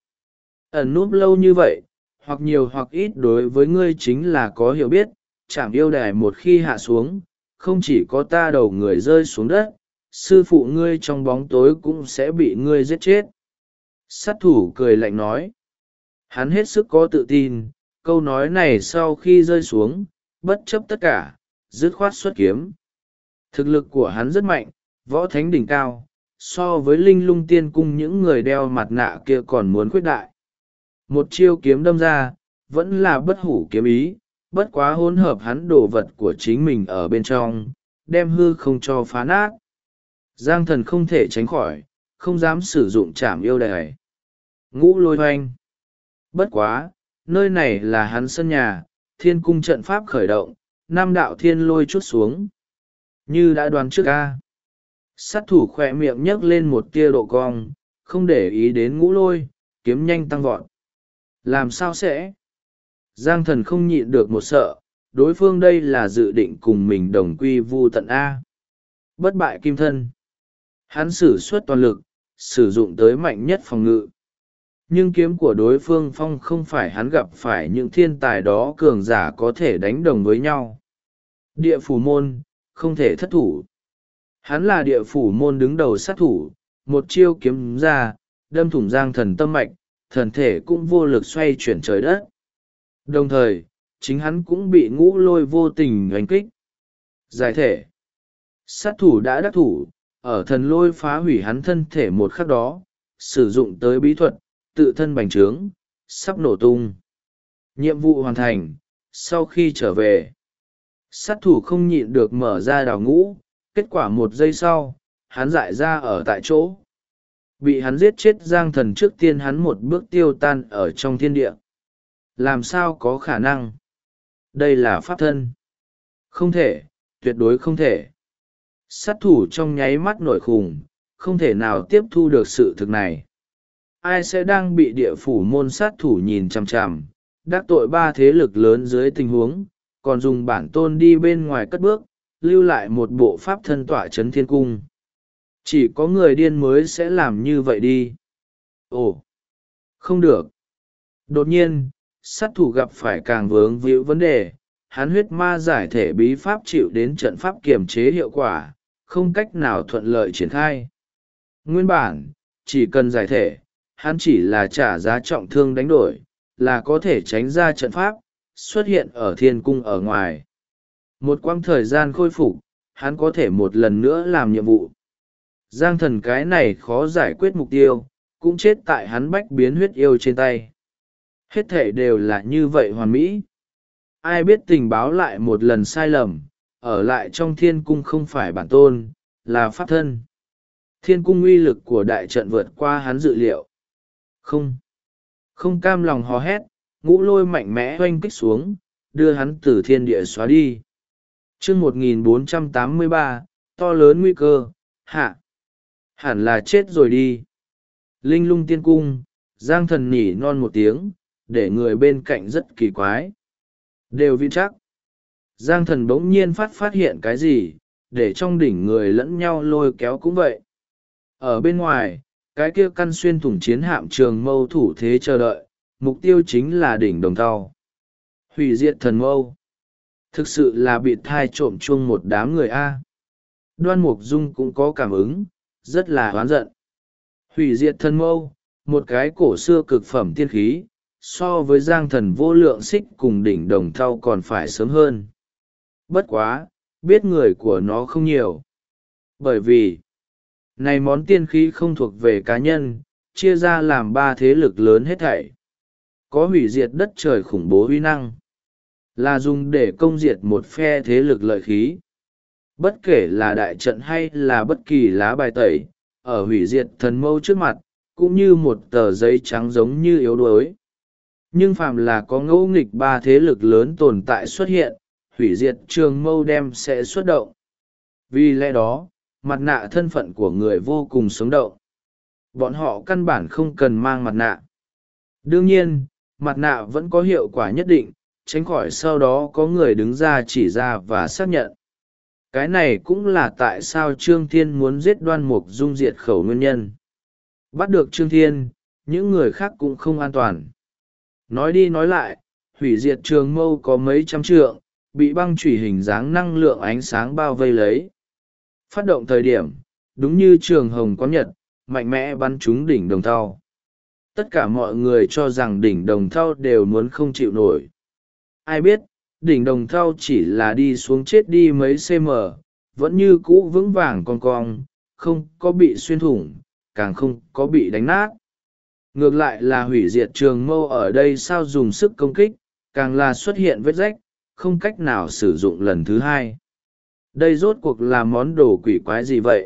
Ẩn núp lâu như vậy, hoặc nhiều hoặc ít đối với ngươi chính là có hiểu biết, chạm yêu đài một khi hạ xuống, không chỉ có ta đầu người rơi xuống đất, sư phụ ngươi trong bóng tối cũng sẽ bị ngươi giết chết. Sát thủ cười lạnh nói. Hắn hết sức có tự tin, câu nói này sau khi rơi xuống, bất chấp tất cả, dứt khoát xuất kiếm. Thực lực của hắn rất mạnh, võ thánh đỉnh cao, so với linh lung tiên cung những người đeo mặt nạ kia còn muốn khuyết đại. Một chiêu kiếm đâm ra, vẫn là bất hủ kiếm ý, bất quá hỗn hợp hắn đồ vật của chính mình ở bên trong, đem hư không cho phá nát. Giang Thần không thể tránh khỏi, không dám sử dụng trảm yêu đài. Ngũ lôi hoanh. Bất quá, nơi này là hắn sân nhà, thiên cung trận pháp khởi động, nam đạo thiên lôi chút xuống. Như đã đoán trước ca. Sát thủ khỏe miệng nhấc lên một tia độ cong, không để ý đến ngũ lôi, kiếm nhanh tăng vọt. Làm sao sẽ? Giang Thần không nhịn được một sợ, đối phương đây là dự định cùng mình đồng quy vu tận A. Bất bại kim thân. Hắn sử xuất toàn lực, sử dụng tới mạnh nhất phòng ngự. Nhưng kiếm của đối phương phong không phải hắn gặp phải những thiên tài đó cường giả có thể đánh đồng với nhau. Địa phủ môn, không thể thất thủ. Hắn là địa phủ môn đứng đầu sát thủ, một chiêu kiếm ra, đâm thủng Giang Thần tâm mạch, thần thể cũng vô lực xoay chuyển trời đất. Đồng thời, chính hắn cũng bị ngũ lôi vô tình oanh kích. Giải thể. Sát thủ đã đắc thủ, ở thần lôi phá hủy hắn thân thể một khắc đó, sử dụng tới bí thuật, tự thân bành trướng, sắp nổ tung. Nhiệm vụ hoàn thành, sau khi trở về, sát thủ không nhịn được mở ra đào ngũ, kết quả một giây sau, hắn dại ra ở tại chỗ. Bị hắn giết chết Giang Thần trước tiên hắn một bước tiêu tan ở trong thiên địa. Làm sao có khả năng? Đây là pháp thân. Không thể, tuyệt đối không thể. Sát thủ trong nháy mắt nổi khủng, không thể nào tiếp thu được sự thực này. Ai sẽ đang bị địa phủ môn sát thủ nhìn chằm chằm, đắc tội ba thế lực lớn dưới tình huống, còn dùng bản tôn đi bên ngoài cất bước, lưu lại một bộ pháp thân tỏa chấn thiên cung. Chỉ có người điên mới sẽ làm như vậy đi. Ồ, không được. Đột nhiên, sát thủ gặp phải càng vướng víu vấn đề, hắn huyết ma giải thể bí pháp chịu đến trận pháp kiềm chế hiệu quả, không cách nào thuận lợi triển khai. Nguyên bản, chỉ cần giải thể, hắn chỉ là trả giá trọng thương đánh đổi, là có thể tránh ra trận pháp, xuất hiện ở thiên cung ở ngoài. Một quãng thời gian khôi phục, hắn có thể một lần nữa làm nhiệm vụ. Giang Thần cái này khó giải quyết mục tiêu, cũng chết tại hắn bách biến huyết yêu trên tay. Hết thể đều là như vậy hoàn mỹ. Ai biết tình báo lại một lần sai lầm, ở lại trong thiên cung không phải bản tôn, là pháp thân. Thiên cung uy lực của đại trận vượt qua hắn dự liệu. Không cam lòng hò hét, ngũ lôi mạnh mẽ oanh kích xuống, đưa hắn từ thiên địa xóa đi. chương 1483, to lớn nguy cơ, hạ. Hẳn là chết rồi đi. Linh lung tiên cung, Giang Thần nhỉ non một tiếng, để người bên cạnh rất kỳ quái. Đều vững chắc. Giang Thần bỗng nhiên phát hiện cái gì, để trong đỉnh người lẫn nhau lôi kéo cũng vậy. Ở bên ngoài, cái kia căn xuyên thủng chiến hạm trường mâu thủ thế chờ đợi, mục tiêu chính là đỉnh đồng thau. Hủy diệt thần mâu. Thực sự là bị thai trộm chuông một đám người A. Đoan Mục Dung cũng có cảm ứng, rất là oán giận. Hủy diệt thần mâu, một cái cổ xưa cực phẩm tiên khí, so với Giang Thần vô lượng xích cùng đỉnh đồng thau còn phải sớm hơn. Bất quá, biết người của nó không nhiều. Bởi vì này món tiên khí không thuộc về cá nhân, chia ra làm 3 thế lực lớn hết thảy. Có hủy diệt đất trời khủng bố uy năng, là dùng để công diệt một phe thế lực lợi khí. Bất kể là đại trận hay là bất kỳ lá bài tẩy, ở hủy diệt thần mâu trước mặt, cũng như một tờ giấy trắng giống như yếu đuối. Nhưng phàm là có ngẫu nghịch 3 thế lực lớn tồn tại xuất hiện, hủy diệt trường mâu đem sẽ xuất động. Vì lẽ đó, mặt nạ thân phận của người vô cùng sống động. Bọn họ căn bản không cần mang mặt nạ. Đương nhiên, mặt nạ vẫn có hiệu quả nhất định, tránh khỏi sau đó có người đứng ra chỉ ra và xác nhận. Cái này cũng là tại sao Trương Thiên muốn giết Đoan Mục Dung diệt khẩu nguyên nhân. Bắt được Trương Thiên, những người khác cũng không an toàn. Nói đi nói lại, hủy diệt trường mâu có mấy trăm trượng, bị băng chủy hình dáng năng lượng ánh sáng bao vây lấy. Phát động thời điểm, đúng như trường hồng có nhật, mạnh mẽ bắn trúng đỉnh đồng thau. Tất cả mọi người cho rằng đỉnh đồng thau đều muốn không chịu nổi. Ai biết, đỉnh đồng thau chỉ là đi xuống chết đi mấy cm, vẫn như cũ vững vàng con cong, không có bị xuyên thủng, càng không có bị đánh nát. Ngược lại là hủy diệt trường mâu ở đây sao dùng sức công kích, càng là xuất hiện vết rách, không cách nào sử dụng lần thứ hai. Đây rốt cuộc là món đồ quỷ quái gì vậy?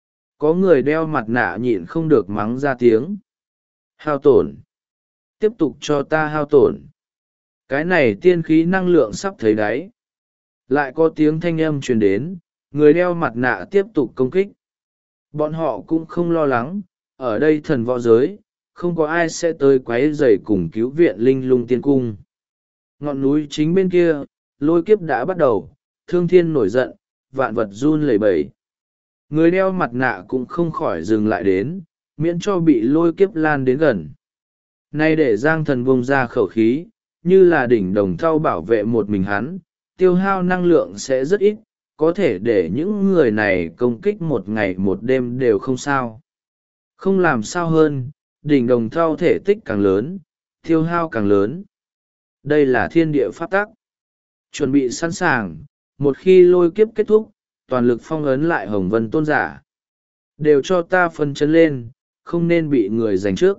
Có người đeo mặt nạ nhịn không được mắng ra tiếng. Hao tổn. Tiếp tục cho ta hao tổn. Cái này tiên khí năng lượng sắp thấy đáy. Lại có tiếng thanh âm truyền đến, người đeo mặt nạ tiếp tục công kích. Bọn họ cũng không lo lắng, ở đây thần võ giới, không có ai sẽ tới quấy rầy cùng cứu viện linh lung tiên cung. Ngọn núi chính bên kia, lôi kiếp đã bắt đầu, thương thiên nổi giận, vạn vật run lẩy bẩy. Người đeo mặt nạ cũng không khỏi dừng lại đến, miễn cho bị lôi kiếp lan đến gần. Nay để Giang Thần buông ra khẩu khí, như là đỉnh đồng thau bảo vệ một mình hắn, tiêu hao năng lượng sẽ rất ít, có thể để những người này công kích một ngày một đêm đều không sao. Không làm sao hơn, đỉnh đồng thau thể tích càng lớn, tiêu hao càng lớn. Đây là thiên địa pháp tắc. Chuẩn bị sẵn sàng, một khi lôi kiếp kết thúc, toàn lực phong ấn lại Hồng Vân Tôn giả. Đều cho ta phân chấn lên, không nên bị người giành trước.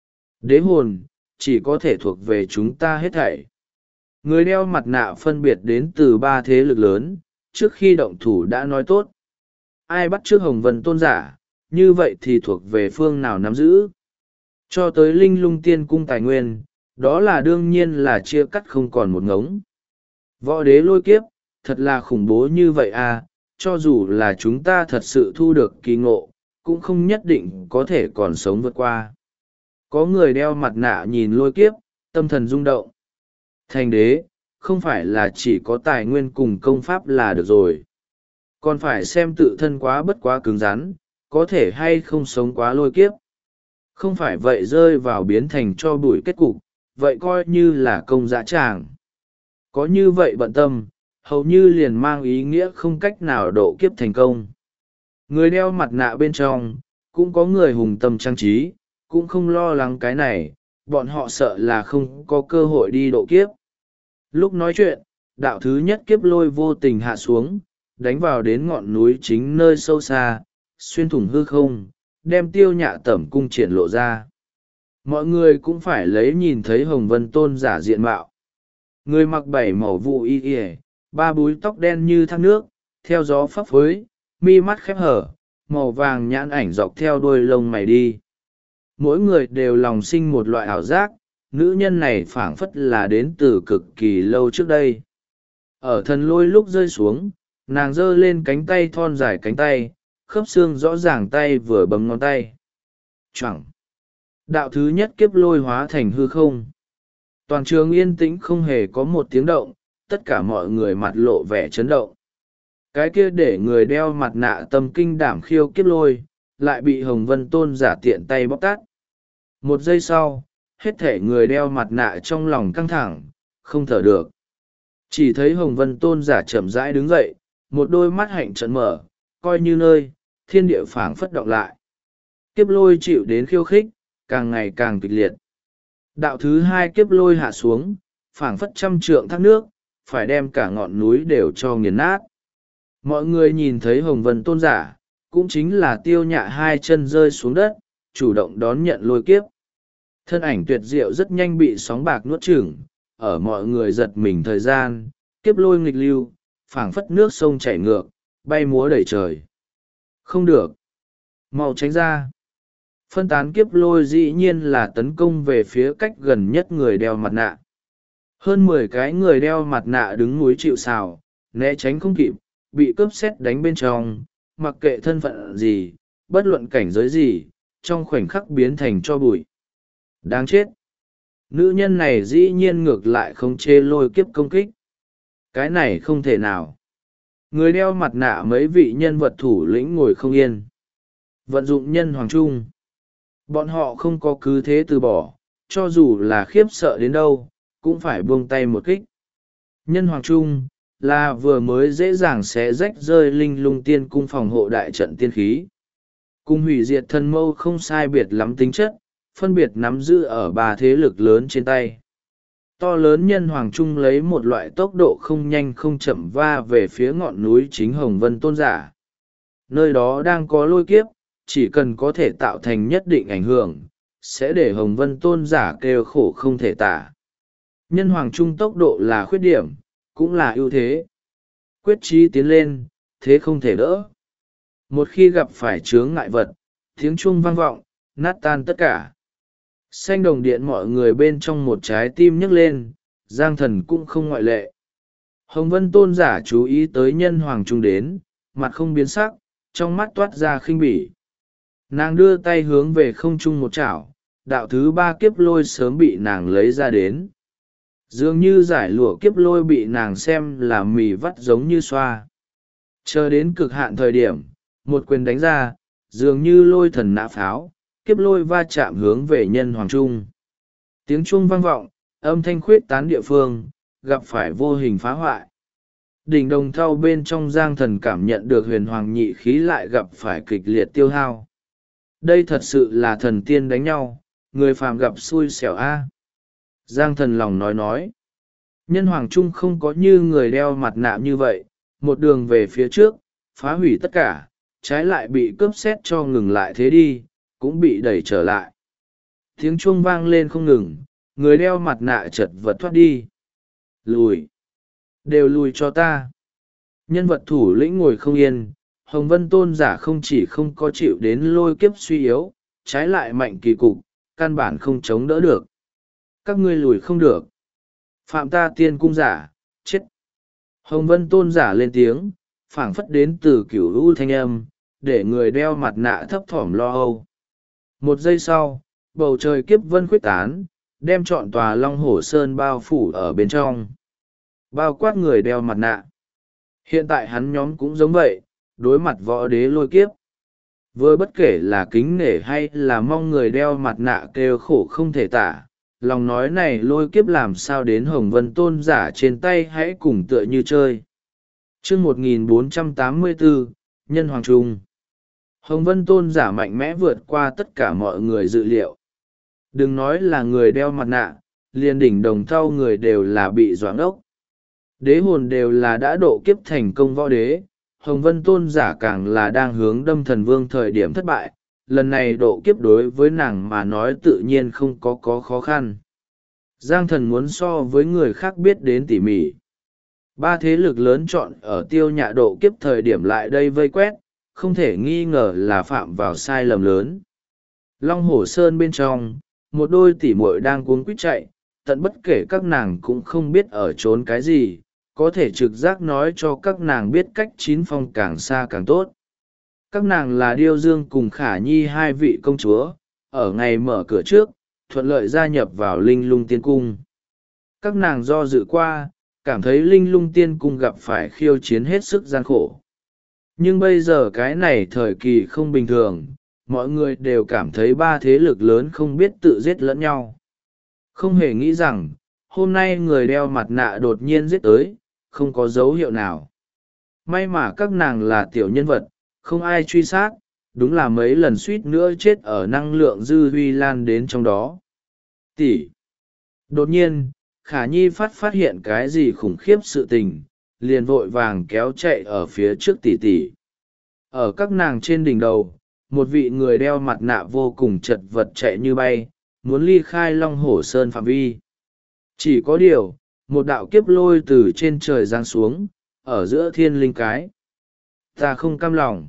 Đế hồn, chỉ có thể thuộc về chúng ta hết thảy. Người đeo mặt nạ phân biệt đến từ 3 thế lực lớn, trước khi động thủ đã nói tốt. Ai bắt trước Hồng Vân Tôn giả, như vậy thì thuộc về phương nào nắm giữ. Cho tới linh lung tiên cung tài nguyên, đó là đương nhiên là chia cắt không còn một ngống. Võ đế lôi kiếp, thật là khủng bố như vậy à, cho dù là chúng ta thật sự thu được kỳ ngộ, cũng không nhất định có thể còn sống vượt qua. Có người đeo mặt nạ nhìn lôi kiếp, tâm thần rung động. Thành đế, không phải là chỉ có tài nguyên cùng công pháp là được rồi. Còn phải xem tự thân quá bất quá cứng rắn, có thể hay không sống quá lôi kiếp. Không phải vậy rơi vào biến thành cho bụi kết cục, vậy coi như là công dã tràng. Có như vậy bận tâm, hầu như liền mang ý nghĩa không cách nào độ kiếp thành công. Người đeo mặt nạ bên trong, cũng có người hùng tâm trang trí, cũng không lo lắng cái này, bọn họ sợ là không có cơ hội đi độ kiếp. Lúc nói chuyện, đạo thứ nhất kiếp lôi vô tình hạ xuống, đánh vào đến ngọn núi chính nơi sâu xa, xuyên thủng hư không, đem Tiêu Nhạ Tẩm cung triển lộ ra. Mọi người cũng phải lấy nhìn thấy Hồng Vân Tôn giả diện mạo. Người mặc 7 màu vụ y y, 3 búi tóc đen như thác nước, theo gió phấp phới, mi mắt khép hở, màu vàng nhãn ảnh dọc theo đuôi lông mày đi. Mỗi người đều lòng sinh một loại ảo giác, nữ nhân này phảng phất là đến từ cực kỳ lâu trước đây. Ở thần lôi lúc rơi xuống, nàng giơ lên cánh tay thon dài cánh tay, khớp xương rõ ràng tay vừa bấm ngón tay. Chẳng! Đạo thứ nhất kiếp lôi hóa thành hư không. Toàn trường yên tĩnh không hề có một tiếng động, tất cả mọi người mặt lộ vẻ chấn động. Cái kia để người đeo mặt nạ tâm kinh đảm khiêu kiếp lôi, lại bị Hồng Vân Tôn giả tiện tay bóc tát. Một giây sau, hết thể người đeo mặt nạ trong lòng căng thẳng, không thở được. Chỉ thấy Hồng Vân Tôn giả chậm rãi đứng dậy, một đôi mắt hạnh trận mở, coi như nơi, thiên địa phảng phất động lại. Kiếp lôi chịu đến khiêu khích, càng ngày càng kịch liệt. Đạo thứ hai kiếp lôi hạ xuống, phảng phất trăm trượng thác nước, phải đem cả ngọn núi đều cho nghiền nát. Mọi người nhìn thấy Hồng Vân tôn giả, cũng chính là Tiêu Nhạ hai chân rơi xuống đất, chủ động đón nhận lôi kiếp. Thân ảnh tuyệt diệu rất nhanh bị sóng bạc nuốt chửng, ở mọi người giật mình thời gian, kiếp lôi nghịch lưu, phảng phất nước sông chảy ngược, bay múa đầy trời. Không được! Mau tránh ra! Phân tán kiếp lôi dĩ nhiên là tấn công về phía cách gần nhất người đeo mặt nạ. Hơn 10 cái người đeo mặt nạ đứng núi chịu sào, né tránh không kịp, bị cướp xét đánh bên trong, mặc kệ thân phận gì, bất luận cảnh giới gì, trong khoảnh khắc biến thành tro bụi. Đáng chết! Nữ nhân này dĩ nhiên ngược lại không chê lôi kiếp công kích. Cái này không thể nào. Người đeo mặt nạ mấy vị nhân vật thủ lĩnh ngồi không yên. Vận dụng nhân hoàng trung. Bọn họ không có cứ thế từ bỏ, cho dù là khiếp sợ đến đâu, cũng phải buông tay một kích. Nhân hoàng trung là vừa mới dễ dàng xé rách rơi linh lung tiên cung phòng hộ đại trận tiên khí. Cung hủy diệt thần mâu không sai biệt lắm tính chất, phân biệt nắm giữ ở ba thế lực lớn trên tay. To lớn nhân hoàng trung lấy một loại tốc độ không nhanh không chậm va về phía ngọn núi chính Hồng Vân tôn giả. Nơi đó đang có lôi kiếp, chỉ cần có thể tạo thành nhất định ảnh hưởng, sẽ để Hồng Vân tôn giả kêu khổ không thể tả. Nhân hoàng trung tốc độ là khuyết điểm, cũng là ưu thế. Quyết chí tiến lên, thế không thể đỡ. Một khi gặp phải chướng ngại vật, tiếng chuông vang vọng, nát tan tất cả. Xanh đồng điện mọi người bên trong một trái tim nhấc lên, Giang Thần cũng không ngoại lệ. Hồng Vân tôn giả chú ý tới nhân hoàng trung đến, mặt không biến sắc, trong mắt toát ra khinh bỉ. Nàng đưa tay hướng về không trung một chảo, đạo thứ 3 kiếp lôi sớm bị nàng lấy ra đến. Dường như giải lụa kiếp lôi bị nàng xem là mì vắt giống như xoa. Chờ đến cực hạn thời điểm, một quyền đánh ra, dường như lôi thần nã pháo, kiếp lôi va chạm hướng về nhân hoàng trung. Tiếng chuông vang vọng, âm thanh khuyết tán địa phương, gặp phải vô hình phá hoại. Đỉnh đồng thau bên trong Giang Thần cảm nhận được huyền hoàng nhị khí lại gặp phải kịch liệt tiêu hao. Đây thật sự là thần tiên đánh nhau, người phàm gặp xui xẻo a. Giang Thần lòng nói. Nhân hoàng trung không có như người đeo mặt nạ như vậy, một đường về phía trước, phá hủy tất cả, trái lại bị cướp xét cho ngừng lại thế đi, cũng bị đẩy trở lại. Tiếng chuông vang lên không ngừng, người đeo mặt nạ chật vật thoát đi. Lùi! Đều lùi cho ta! Nhân vật thủ lĩnh ngồi không yên, Hồng Vân tôn giả không chỉ không có chịu đến lôi kiếp suy yếu, trái lại mạnh kỳ cục, căn bản không chống đỡ được. Các ngươi lùi không được. Phạm ta tiên cung giả, chết! Hồng Vân tôn giả lên tiếng, phảng phất đến từ cửu u thanh âm, để người đeo mặt nạ thấp thỏm lo âu. Một giây sau, bầu trời kiếp vân khuyết tán, đem trọn tòa Long Hổ Sơn bao phủ ở bên trong. Bao quát người đeo mặt nạ. Hiện tại hắn nhóm cũng giống vậy, đối mặt võ đế lôi kiếp. Vừa bất kể là kính nể hay là mong người đeo mặt nạ kêu khổ không thể tả, lòng nói này lôi kiếp làm sao đến Hồng Vân tôn giả trên tay hãy cùng tựa như chơi. Chương 1484, Nhân Hoàng Trung. Hồng Vân tôn giả mạnh mẽ vượt qua tất cả mọi người dự liệu. Đừng nói là người đeo mặt nạ, liền đỉnh đồng thau người đều là bị doãn ốc. Đế hồn đều là đã độ kiếp thành công võ đế, Hồng Vân tôn giả càng là đang hướng đâm thần vương thời điểm thất bại, lần này độ kiếp đối với nàng mà nói tự nhiên không có khó khăn. Giang Thần muốn so với người khác biết đến tỉ mỉ. Ba thế lực lớn chọn ở Tiêu Nhạ độ kiếp thời điểm lại đây vây quét, không thể nghi ngờ là phạm vào sai lầm lớn. Long Hổ Sơn bên trong, một đôi tỉ muội đang cuống quýt chạy, tận bất kể các nàng cũng không biết ở trốn cái gì, có thể trực giác nói cho các nàng biết cách chín phong càng xa càng tốt. Các nàng là Điêu Dương cùng Khả Nhi hai vị công chúa, ở ngày mở cửa trước, thuận lợi gia nhập vào Linh Lung Tiên Cung. Các nàng do dự qua, cảm thấy Linh Lung Tiên Cung gặp phải khiêu chiến hết sức gian khổ. Nhưng bây giờ cái này thời kỳ không bình thường, mọi người đều cảm thấy ba thế lực lớn không biết tự giết lẫn nhau. Không hề nghĩ rằng, hôm nay người đeo mặt nạ đột nhiên giết tới, không có dấu hiệu nào. May mà các nàng là tiểu nhân vật, không ai truy sát, đúng là mấy lần suýt nữa chết ở năng lượng dư huy lan đến trong đó. Tỷ. Đột nhiên, Khả Nhi phát hiện cái gì khủng khiếp sự tình, liền vội vàng kéo chạy ở phía trước tỷ tỷ. Ở các nàng trên đỉnh đầu, một vị người đeo mặt nạ vô cùng chật vật chạy như bay, muốn ly khai Long Hổ Sơn phạm vi. Chỉ có điều, một đạo kiếp lôi từ trên trời giáng xuống, ở giữa thiên linh cái. Ta không cam lòng.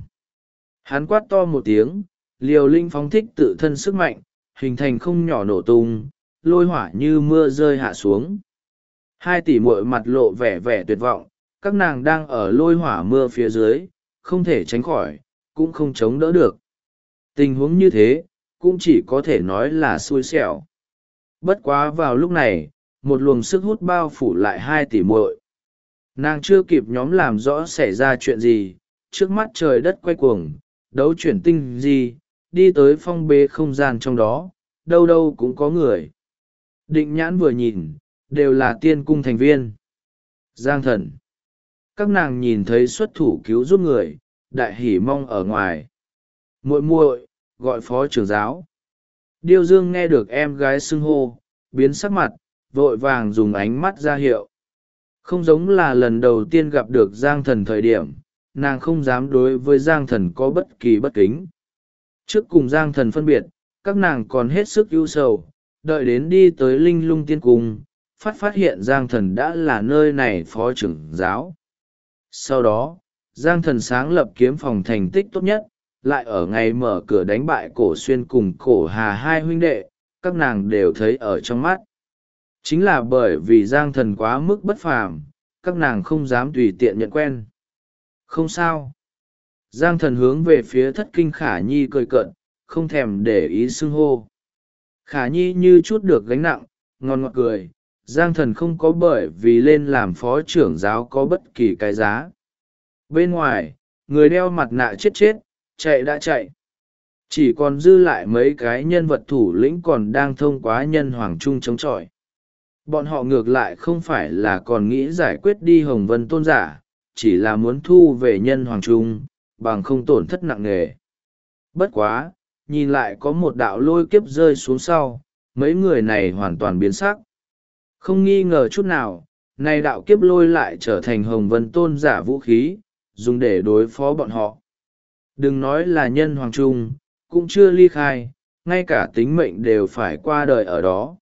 Hắn quát to một tiếng, liều linh phóng thích tự thân sức mạnh, hình thành không nhỏ nổ tung, lôi hỏa như mưa rơi hạ xuống. Hai tỷ muội mặt lộ vẻ vẻ tuyệt vọng, các nàng đang ở lôi hỏa mưa phía dưới, không thể tránh khỏi, cũng không chống đỡ được. Tình huống như thế, cũng chỉ có thể nói là xui xẻo. Bất quá vào lúc này, một luồng sức hút bao phủ lại hai tỷ muội. Nàng chưa kịp nhóm làm rõ xảy ra chuyện gì, trước mắt trời đất quay cuồng, đấu chuyển tinh gì, đi tới phong bế không gian trong đó, đâu đâu cũng có người. Định nhãn vừa nhìn, đều là tiên cung thành viên. Giang Thần. Các nàng nhìn thấy xuất thủ cứu giúp người, đại hỉ mong ở ngoài. Muội muội, gọi phó trưởng giáo. Điêu Dương nghe được em gái xưng hô, biến sắc mặt, vội vàng dùng ánh mắt ra hiệu. Không giống là lần đầu tiên gặp được Giang Thần thời điểm, nàng không dám đối với Giang Thần có bất kỳ bất kính. Trước cùng Giang Thần phân biệt, các nàng còn hết sức ưu sầu, đợi đến đi tới Linh Lung Tiên Cung, phát hiện Giang Thần đã là nơi này phó trưởng giáo. Sau đó, Giang Thần sáng lập kiếm phòng thành tích tốt nhất, lại ở ngày mở cửa đánh bại Cổ Xuyên cùng Cổ Hà hai huynh đệ, các nàng đều thấy ở trong mắt. Chính là bởi vì Giang Thần quá mức bất phàm, các nàng không dám tùy tiện nhận quen. Không sao. Giang Thần hướng về phía Thất Kinh Khả Nhi cười cợt, không thèm để ý xưng hô. Khả Nhi như chút được gánh nặng, ngon ngọt cười. Giang Thần không có bởi vì lên làm phó trưởng giáo có bất kỳ cái giá. Bên ngoài, người đeo mặt nạ chết, chạy đã chạy. Chỉ còn dư lại mấy cái nhân vật thủ lĩnh còn đang thông qua nhân hoàng trung chống chọi. Bọn họ ngược lại không phải là còn nghĩ giải quyết đi Hồng Vân Tôn giả, chỉ là muốn thu về nhân hoàng trung, bằng không tổn thất nặng nề. Bất quá, nhìn lại có một đạo lôi kiếp rơi xuống sau, mấy người này hoàn toàn biến sắc. Không nghi ngờ chút nào, nay đạo kiếp lôi lại trở thành Hồng Vân Tôn giả vũ khí, dùng để đối phó bọn họ. Đừng nói là nhân hoàng trung, cũng chưa ly khai, ngay cả tính mệnh đều phải qua đời ở đó.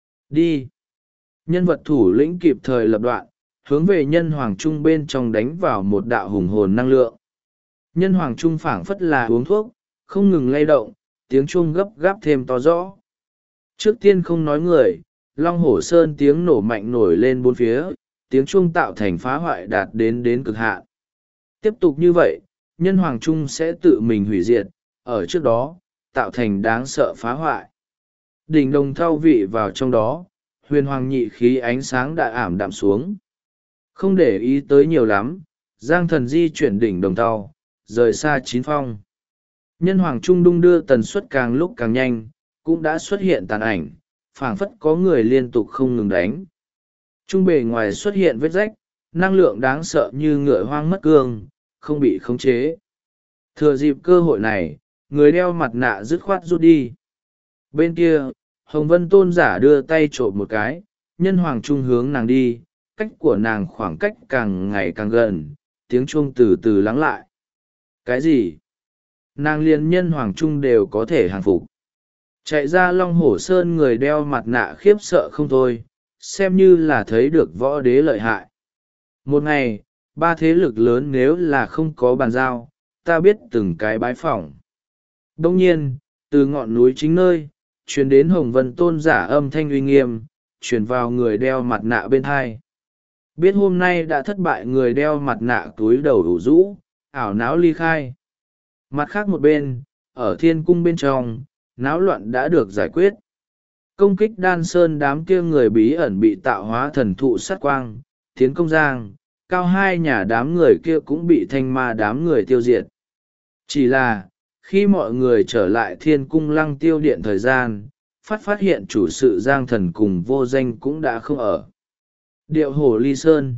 Đi! Nhân vật thủ lĩnh kịp thời lập đoạn, hướng về nhân hoàng trung bên trong đánh vào một đạo hùng hồn năng lượng. Nhân hoàng trung phảng phất là uống thuốc, không ngừng lay động, tiếng chuông gấp gáp thêm to rõ. Trước tiên không nói người, Long Hổ Sơn tiếng nổ mạnh nổi lên bốn phía, tiếng chuông tạo thành phá hoại đạt đến cực hạn. Tiếp tục như vậy, nhân hoàng trung sẽ tự mình hủy diệt, ở trước đó, tạo thành đáng sợ phá hoại. Đỉnh đồng thau vị vào trong đó, huyền hoàng nhị khí ánh sáng đã ảm đạm xuống. Không để ý tới nhiều lắm, Giang Thần di chuyển đỉnh đồng thau, rời xa chín phong. Nhân hoàng trung đung đưa tần suất càng lúc càng nhanh, cũng đã xuất hiện tàn ảnh, phảng phất có người liên tục không ngừng đánh. Trung bề ngoài xuất hiện vết rách, năng lượng đáng sợ như ngựa hoang mất cương, không bị khống chế. Thừa dịp cơ hội này, người đeo mặt nạ dứt khoát rút đi. Bên kia, Hồng Vân Tôn giả đưa tay trộm một cái, nhân hoàng trung hướng nàng đi, cách của nàng khoảng cách càng ngày càng gần, tiếng chuông từ từ lắng lại. Cái gì? Nàng liền nhân hoàng trung đều có thể hàng phục. Chạy ra Long Hổ Sơn người đeo mặt nạ khiếp sợ không thôi, xem như là thấy được võ đế lợi hại. Một ngày, ba thế lực lớn nếu là không có bàn giao, ta biết từng cái bái phỏng. Đông nhiên, từ ngọn núi chính nơi, truyền đến Hồng Vân Tôn giả âm thanh uy nghiêm, truyền vào người đeo mặt nạ bên hai. Biết hôm nay đã thất bại, người đeo mặt nạ túi đầu ủ rũ, ảo não ly khai. Mặt khác một bên, ở thiên cung bên trong, náo loạn đã được giải quyết. Công kích Đan Sơn đám kia người bí ẩn bị tạo hóa thần thụ sát quang, tiến công Giang, Cao hai nhà đám người kia cũng bị thanh ma đám người tiêu diệt. Chỉ là, khi mọi người trở lại thiên cung lăng tiêu điện thời gian, phát hiện chủ sự Giang Thần cùng vô danh cũng đã không ở. Điệu Hổ Ly Sơn.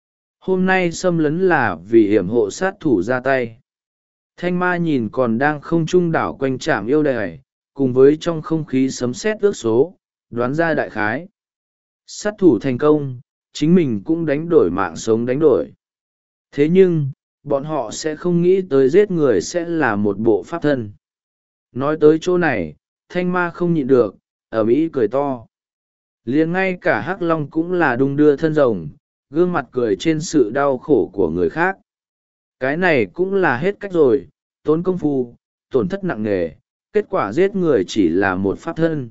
Hôm nay xâm lấn là vì hiểm hộ sát thủ ra tay. Thanh ma nhìn còn đang không trung đảo quanh trạm yêu đài, cùng với trong không khí sấm sét ước số, đoán ra đại khái. Sát thủ thành công, chính mình cũng đánh đổi mạng sống đánh đổi. Thế nhưng bọn họ sẽ không nghĩ tới giết người sẽ là một bộ pháp thân. Nói tới chỗ này, thanh ma không nhịn được, ở mỹ cười to. Liền ngay cả hắc long cũng là đung đưa thân rồng, gương mặt cười trên sự đau khổ của người khác. Cái này cũng là hết cách rồi, tốn công phu, tổn thất nặng nề, kết quả giết người chỉ là một pháp thân.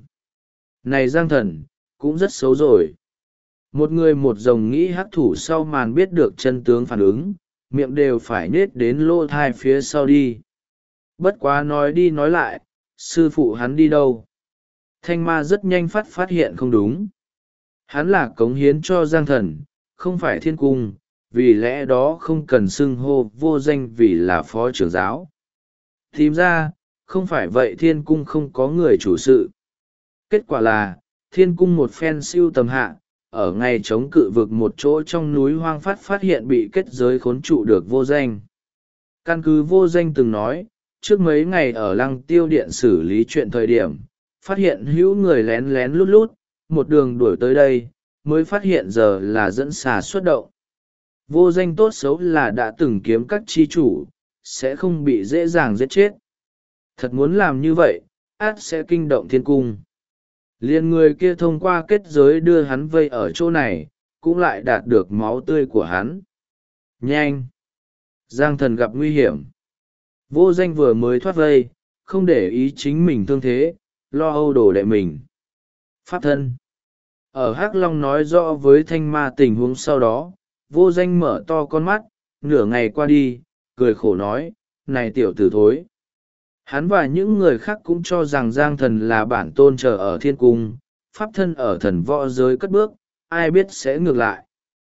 Này Giang Thần, cũng rất xấu rồi. Một người một rồng nghĩ hắc thủ sau màn biết được chân tướng phản ứng, miệng đều phải nết đến lỗ thai phía sau đi. Bất quá nói đi nói lại, sư phụ hắn đi đâu? Thanh ma rất nhanh phát hiện không đúng. Hắn là cống hiến cho Giang Thần, không phải thiên cung, vì lẽ đó không cần xưng hô vô danh vì là phó trưởng giáo. Tìm ra, không phải vậy thiên cung không có người chủ sự. Kết quả là, thiên cung một phen siêu tầm hạ, ở ngày chống cự vực một chỗ trong núi hoang phát hiện bị kết giới khốn trụ được vô danh. Căn cứ vô danh từng nói, trước mấy ngày ở lăng tiêu điện xử lý chuyện thời điểm, phát hiện hữu người lén lén lút lút, một đường đuổi tới đây, mới phát hiện giờ là dẫn xà xuất động. Vô danh tốt xấu là đã từng kiếm các chi chủ, sẽ không bị dễ dàng giết chết. Thật muốn làm như vậy, át sẽ kinh động thiên cung. Liên người kia thông qua kết giới đưa hắn vây ở chỗ này, cũng lại đạt được máu tươi của hắn. Nhanh! Giang Thần gặp nguy hiểm. Vô danh vừa mới thoát vây, không để ý chính mình thương thế, lo âu đổ đệ mình. Pháp thân. Ở Hắc Long nói rõ với thanh ma tình huống sau đó, vô danh mở to con mắt, nửa ngày qua đi, cười khổ nói, này tiểu tử thối. Hắn và những người khác cũng cho rằng Giang Thần là bản tôn chờ ở thiên cung, pháp thân ở thần võ giới cất bước, ai biết sẽ ngược lại.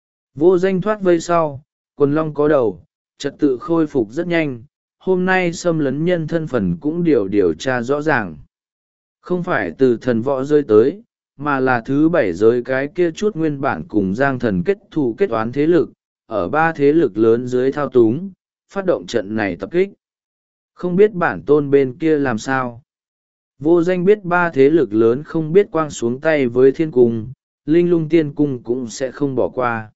Vô danh thoát vây sau, quần long có đầu, trật tự khôi phục rất nhanh, hôm nay xâm lấn nhân thân phần cũng điều tra rõ ràng. Không phải từ thần võ giới tới, mà là thứ bảy giới cái kia chút nguyên bản cùng Giang Thần kết thù kết oán thế lực, ở ba thế lực lớn dưới thao túng, phát động trận này tập kích. Không biết bản tôn bên kia làm sao. Vô danh biết ba thế lực lớn không biết quang xuống tay với thiên cung, linh lung tiên cung cũng sẽ không bỏ qua.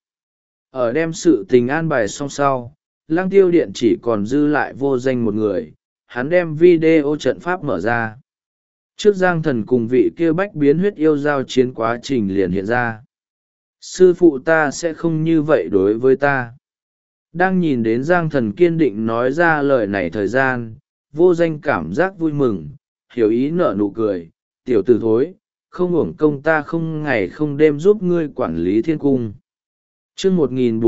Ở đem sự tình an bài xong sau, Lăng Tiêu Điện chỉ còn dư lại vô danh một người, hắn đem video trận pháp mở ra. Trước Giang Thần cùng vị kia bách biến huyết yêu giao chiến quá trình liền hiện ra. Sư phụ ta sẽ không như vậy đối với ta. Đang nhìn đến Giang Thần kiên định nói ra lời này thời gian, vô danh cảm giác vui mừng, hiểu ý nở nụ cười, tiểu tử thối, không uổng công ta không ngày không đêm giúp ngươi quản lý thiên cung. Chương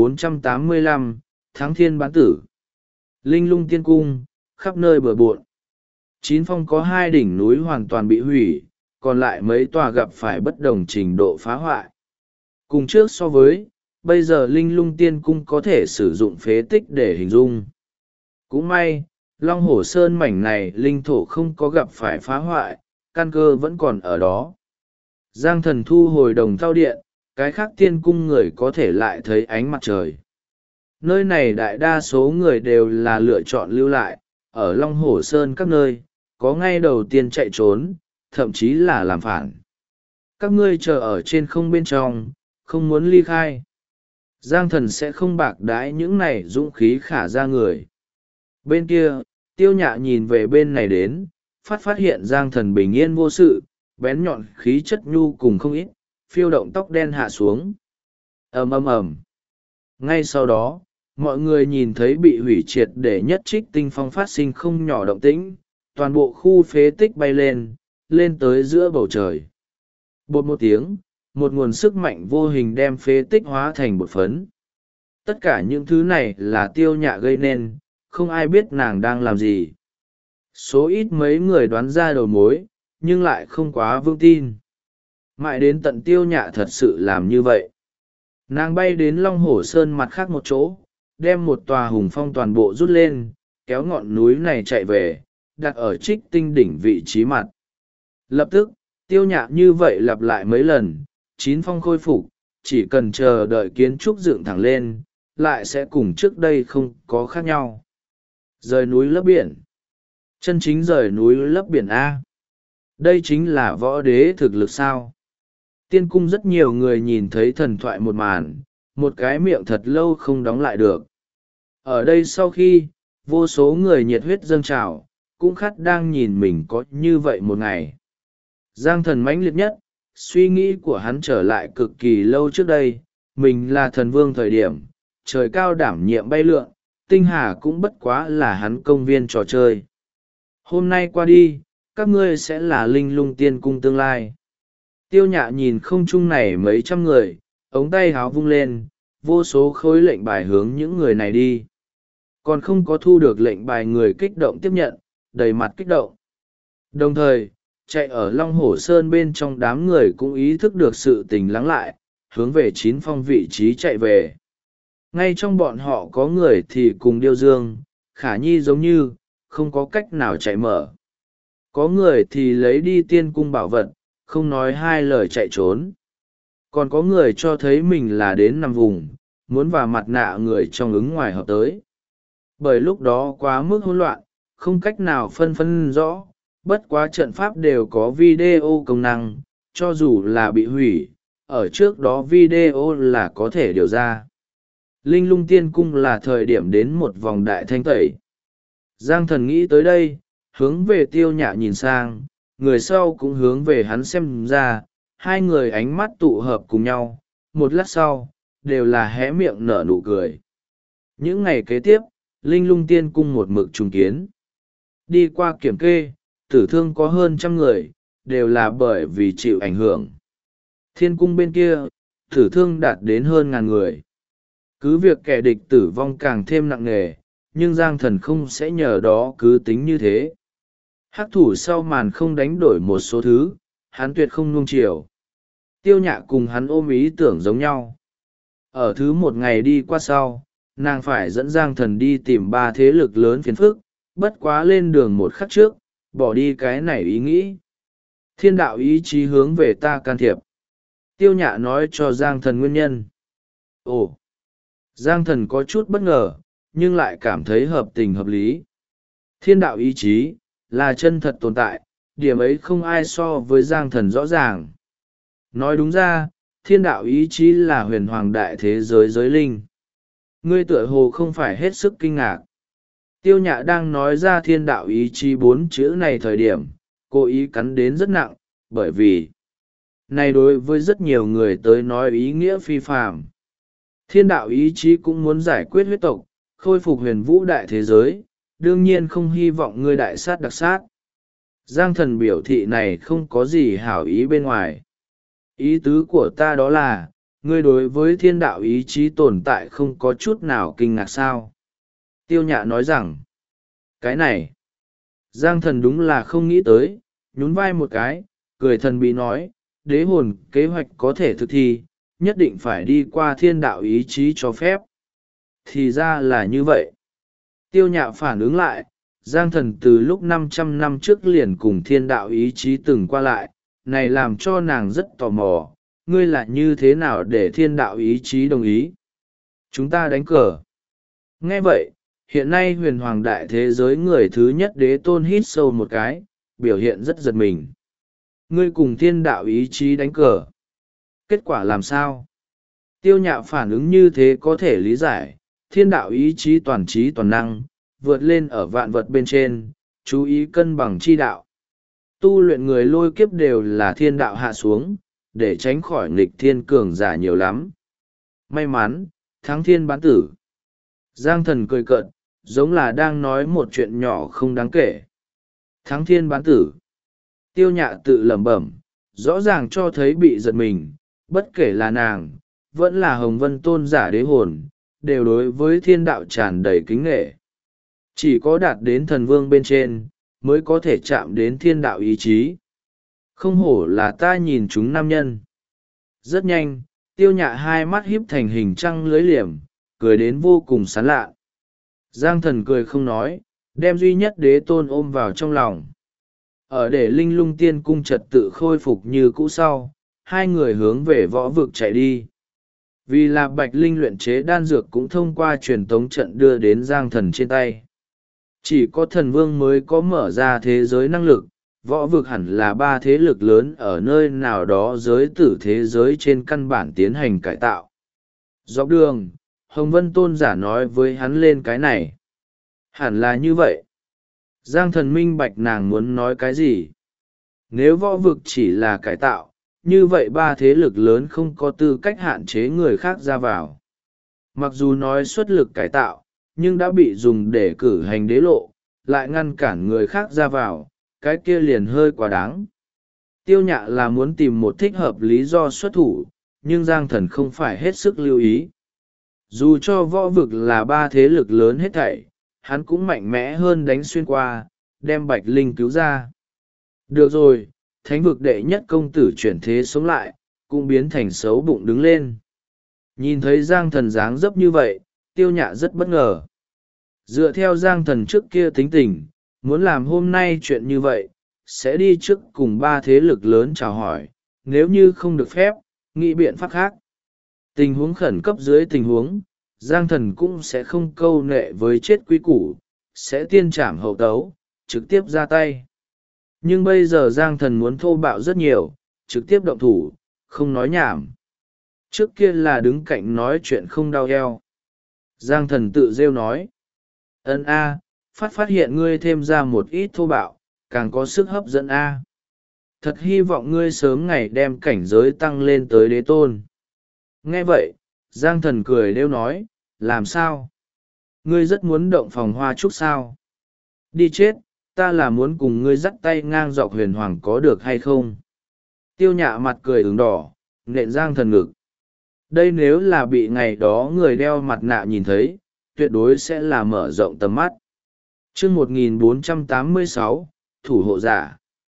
1485, Thắng Thiên Bán Tử. Linh lung tiên cung, khắp nơi bừa bộn. Chín phong có hai đỉnh núi hoàn toàn bị hủy, còn lại mấy tòa gặp phải bất đồng trình độ phá hoại. Cùng trước so với, bây giờ linh lung tiên cung có thể sử dụng phế tích để hình dung. Cũng may, Long Hổ Sơn mảnh này linh thổ không có gặp phải phá hoại, căn cơ vẫn còn ở đó. Giang Thần thu hồi đồng thao điện, cái khác tiên cung người có thể lại thấy ánh mặt trời. Nơi này đại đa số người đều là lựa chọn lưu lại, ở Long Hổ Sơn các nơi, có ngay đầu tiên chạy trốn, thậm chí là làm phản. Các ngươi chờ ở trên không bên trong, không muốn ly khai. Giang Thần sẽ không bạc đãi những này dũng khí khả ra người. Bên kia, Tiêu Nhạ nhìn về bên này đến, phát hiện Giang Thần bình yên vô sự, bén nhọn khí chất nhu cùng không ít, phiêu động tóc đen hạ xuống. Ầm ầm ầm. Ngay sau đó, mọi người nhìn thấy bị hủy triệt để nhất trích tinh phong phát sinh không nhỏ động tĩnh, toàn bộ khu phế tích bay lên tới giữa bầu trời. Bột một tiếng, một nguồn sức mạnh vô hình đem phế tích hóa thành bột phấn. Tất cả những thứ này là Tiêu Nhạ gây nên, không ai biết nàng đang làm gì. Số ít mấy người đoán ra đầu mối, nhưng lại không quá vững tin. Mãi đến tận Tiêu Nhạ thật sự làm như vậy. Nàng bay đến Long Hổ Sơn mặt khác một chỗ, đem một tòa hùng phong toàn bộ rút lên, kéo ngọn núi này chạy về, đặt ở trích tinh đỉnh vị trí mặt. Lập tức, Tiêu Nhạ như vậy lặp lại mấy lần, chín phong khôi phục, chỉ cần chờ đợi kiến trúc dựng thẳng lên, lại sẽ cùng trước đây không có khác nhau. Rời núi lấp biển. Chân chính rời núi lấp biển A. Đây chính là võ đế thực lực sao. Tiên cung rất nhiều người nhìn thấy thần thoại một màn, một cái miệng thật lâu không đóng lại được. Ở đây sau khi vô số người nhiệt huyết dâng trào cũng khát đang nhìn mình có như vậy một ngày. Giang Thần mãnh liệt nhất, suy nghĩ của hắn trở lại cực kỳ lâu trước đây, mình là thần vương thời điểm trời cao đảm nhiệm bay lượn, tinh hà cũng bất quá là hắn công viên trò chơi. Hôm nay qua đi, các ngươi sẽ là linh lung tiên cung tương lai. Tiêu Nhạ nhìn không trung này mấy trăm người, ống tay háo vung lên, vô số khối lệnh bài hướng những người này đi. Còn không có thu được lệnh bài người kích động tiếp nhận, đầy mặt kích động. Đồng thời, chạy ở Long Hổ Sơn bên trong đám người cũng ý thức được sự tình lắng lại, hướng về chín phong vị trí chạy về. Ngay trong bọn họ có người thì cùng Điêu Dương, Khả Nhi giống như, không có cách nào chạy mở. Có người thì lấy đi tiên cung bảo vật, không nói hai lời chạy trốn. Còn có người cho thấy mình là đến nằm vùng, muốn vào mặt nạ người trong ứng ngoài hợp tới. Bởi lúc đó quá mức hỗn loạn, không cách nào phân rõ, bất quá trận pháp đều có video công năng, cho dù là bị hủy, ở trước đó video là có thể điều ra. Linh lung tiên cung là thời điểm đến một vòng đại thanh tẩy. Giang Thần nghĩ tới đây, hướng về Tiêu Nhạ nhìn sang, người sau cũng hướng về hắn xem ra, hai người ánh mắt tụ hợp cùng nhau, một lát sau, đều là hé miệng nở nụ cười. Những ngày kế tiếp, Linh lung tiên cung một mực trùng kiến. Đi qua kiểm kê, tử thương có hơn 100 người, đều là bởi vì chịu ảnh hưởng. Thiên cung bên kia, tử thương đạt đến hơn 1.000 người. Cứ việc kẻ địch tử vong càng thêm nặng nề, nhưng Giang Thần không sẽ nhờ đó cứ tính như thế. Hắc thủ sau màn không đánh đổi một số thứ, hắn tuyệt không nuông chiều. Tiêu Nhạ cùng hắn ôm ý tưởng giống nhau. Ở thứ một ngày đi qua sau, nàng phải dẫn Giang Thần đi tìm 3 thế lực lớn phiền phức, bất quá lên đường một khắc trước, bỏ đi cái này ý nghĩ. Thiên đạo ý chí hướng về ta can thiệp. Tiêu Nhạ nói cho Giang Thần nguyên nhân. Ồ! Giang Thần có chút bất ngờ, nhưng lại cảm thấy hợp tình hợp lý. Thiên đạo ý chí, là chân thật tồn tại, điểm ấy không ai so với Giang Thần rõ ràng. Nói đúng ra, thiên đạo ý chí là huyền hoàng đại thế giới giới linh. Ngươi tựa hồ không phải hết sức kinh ngạc. Tiêu Nhạ đang nói ra thiên đạo ý chí 4 chữ này thời điểm, cô ý cắn đến rất nặng, bởi vì này đối với rất nhiều người tới nói ý nghĩa phi phàm. Thiên đạo ý chí cũng muốn giải quyết huyết tộc, khôi phục huyền vũ đại thế giới, đương nhiên không hy vọng ngươi đại sát đặc sát. Giang Thần biểu thị này không có gì hảo ý bên ngoài. Ý tứ của ta đó là, ngươi đối với thiên đạo ý chí tồn tại không có chút nào kinh ngạc sao. Tiêu Nhạ nói rằng, cái này, Giang Thần đúng là không nghĩ tới, nhún vai một cái, cười thần bí nói, đế hồn kế hoạch có thể thực thi, nhất định phải đi qua thiên đạo ý chí cho phép. Thì ra là như vậy. Tiêu Nhạ phản ứng lại, Giang Thần từ lúc 500 năm trước liền cùng thiên đạo ý chí từng qua lại, này làm cho nàng rất tò mò, ngươi là như thế nào để thiên đạo ý chí đồng ý? Chúng ta đánh cờ. Nghe vậy, hiện nay huyền hoàng đại thế giới người thứ nhất đế tôn hít sâu một cái, biểu hiện rất giật mình. Ngươi cùng thiên đạo ý chí đánh cờ. Kết quả làm sao? Tiêu Nhạ phản ứng như thế có thể lý giải, thiên đạo ý chí toàn năng, vượt lên ở vạn vật bên trên, chú ý cân bằng chi đạo. Tu luyện người lôi kiếp đều là thiên đạo hạ xuống, để tránh khỏi nghịch thiên cường giả nhiều lắm. May mắn, thắng thiên bán tử. Giang Thần cười cợt, giống là đang nói một chuyện nhỏ không đáng kể. Thắng thiên bán tử. Tiêu Nhạ tự lẩm bẩm, rõ ràng cho thấy bị giật mình, bất kể là nàng, vẫn là Hồng Vân tôn giả đế hồn, đều đối với thiên đạo tràn đầy kính nghệ. Chỉ có đạt đến thần vương bên trên, mới có thể chạm đến thiên đạo ý chí. Không hổ là ta nhìn chúng nam nhân. Rất nhanh, Tiêu Nhạ hai mắt híp thành hình trăng lưới liềm, cười đến vô cùng sán lạ. Giang Thần cười không nói, đem duy nhất đế tôn ôm vào trong lòng. Ở để linh lung tiên cung trật tự khôi phục như cũ sau, hai người hướng về võ vực chạy đi. Vì là Bạch Linh luyện chế đan dược cũng thông qua truyền tống trận đưa đến Giang Thần trên tay. Chỉ có thần vương mới có mở ra thế giới năng lực, võ vực hẳn là 3 thế lực lớn ở nơi nào đó giới tử thế giới trên căn bản tiến hành cải tạo. Dọc đường, Hồng Vân tôn giả nói với hắn lên cái này. Hẳn là như vậy. Giang thần minh bạch nàng muốn nói cái gì. Nếu võ vực chỉ là cải tạo, như vậy ba thế lực lớn không có tư cách hạn chế người khác ra vào. Mặc dù nói xuất lực cải tạo, nhưng đã bị dùng để cử hành đế lộ, lại ngăn cản người khác ra vào, cái kia liền hơi quá đáng. Tiêu Nhạ là muốn tìm một thích hợp lý do xuất thủ, nhưng Giang Thần không phải hết sức lưu ý. Dù cho võ vực là ba thế lực lớn hết thảy, hắn cũng mạnh mẽ hơn đánh xuyên qua, đem Bạch Linh cứu ra. Được rồi, thánh vực đệ nhất công tử chuyển thế sống lại, cũng biến thành xấu bụng đứng lên. Nhìn thấy Giang Thần dáng dấp như vậy, Tiêu Nhạ rất bất ngờ. Dựa theo Giang Thần trước kia tính tình, muốn làm hôm nay chuyện như vậy, sẽ đi trước cùng ba thế lực lớn chào hỏi, nếu như không được phép, nghĩ biện pháp khác. Tình huống khẩn cấp dưới tình huống, Giang Thần cũng sẽ không câu nệ với chết quý củ, sẽ tiên trảm hậu tấu, trực tiếp ra tay. Nhưng bây giờ Giang Thần muốn thô bạo rất nhiều, trực tiếp động thủ, không nói nhảm. Trước kia là đứng cạnh nói chuyện không đau eo. Giang Thần tự rêu nói. Ân a, phát hiện ngươi thêm ra một ít thô bạo, càng có sức hấp dẫn a. Thật hy vọng ngươi sớm ngày đem cảnh giới tăng lên tới đế tôn. Nghe vậy, Giang Thần cười đêu nói, làm sao? Ngươi rất muốn động phòng hoa trúc sao? Đi chết, ta là muốn cùng ngươi dắt tay ngang dọc huyền hoàng có được hay không? Tiêu Nhạ mặt cười ửng đỏ, nện Giang Thần ngực. Đây nếu là bị ngày đó người đeo mặt nạ nhìn thấy, tuyệt đối sẽ là mở rộng tầm mắt. Chương 1486, Thủ hộ giả.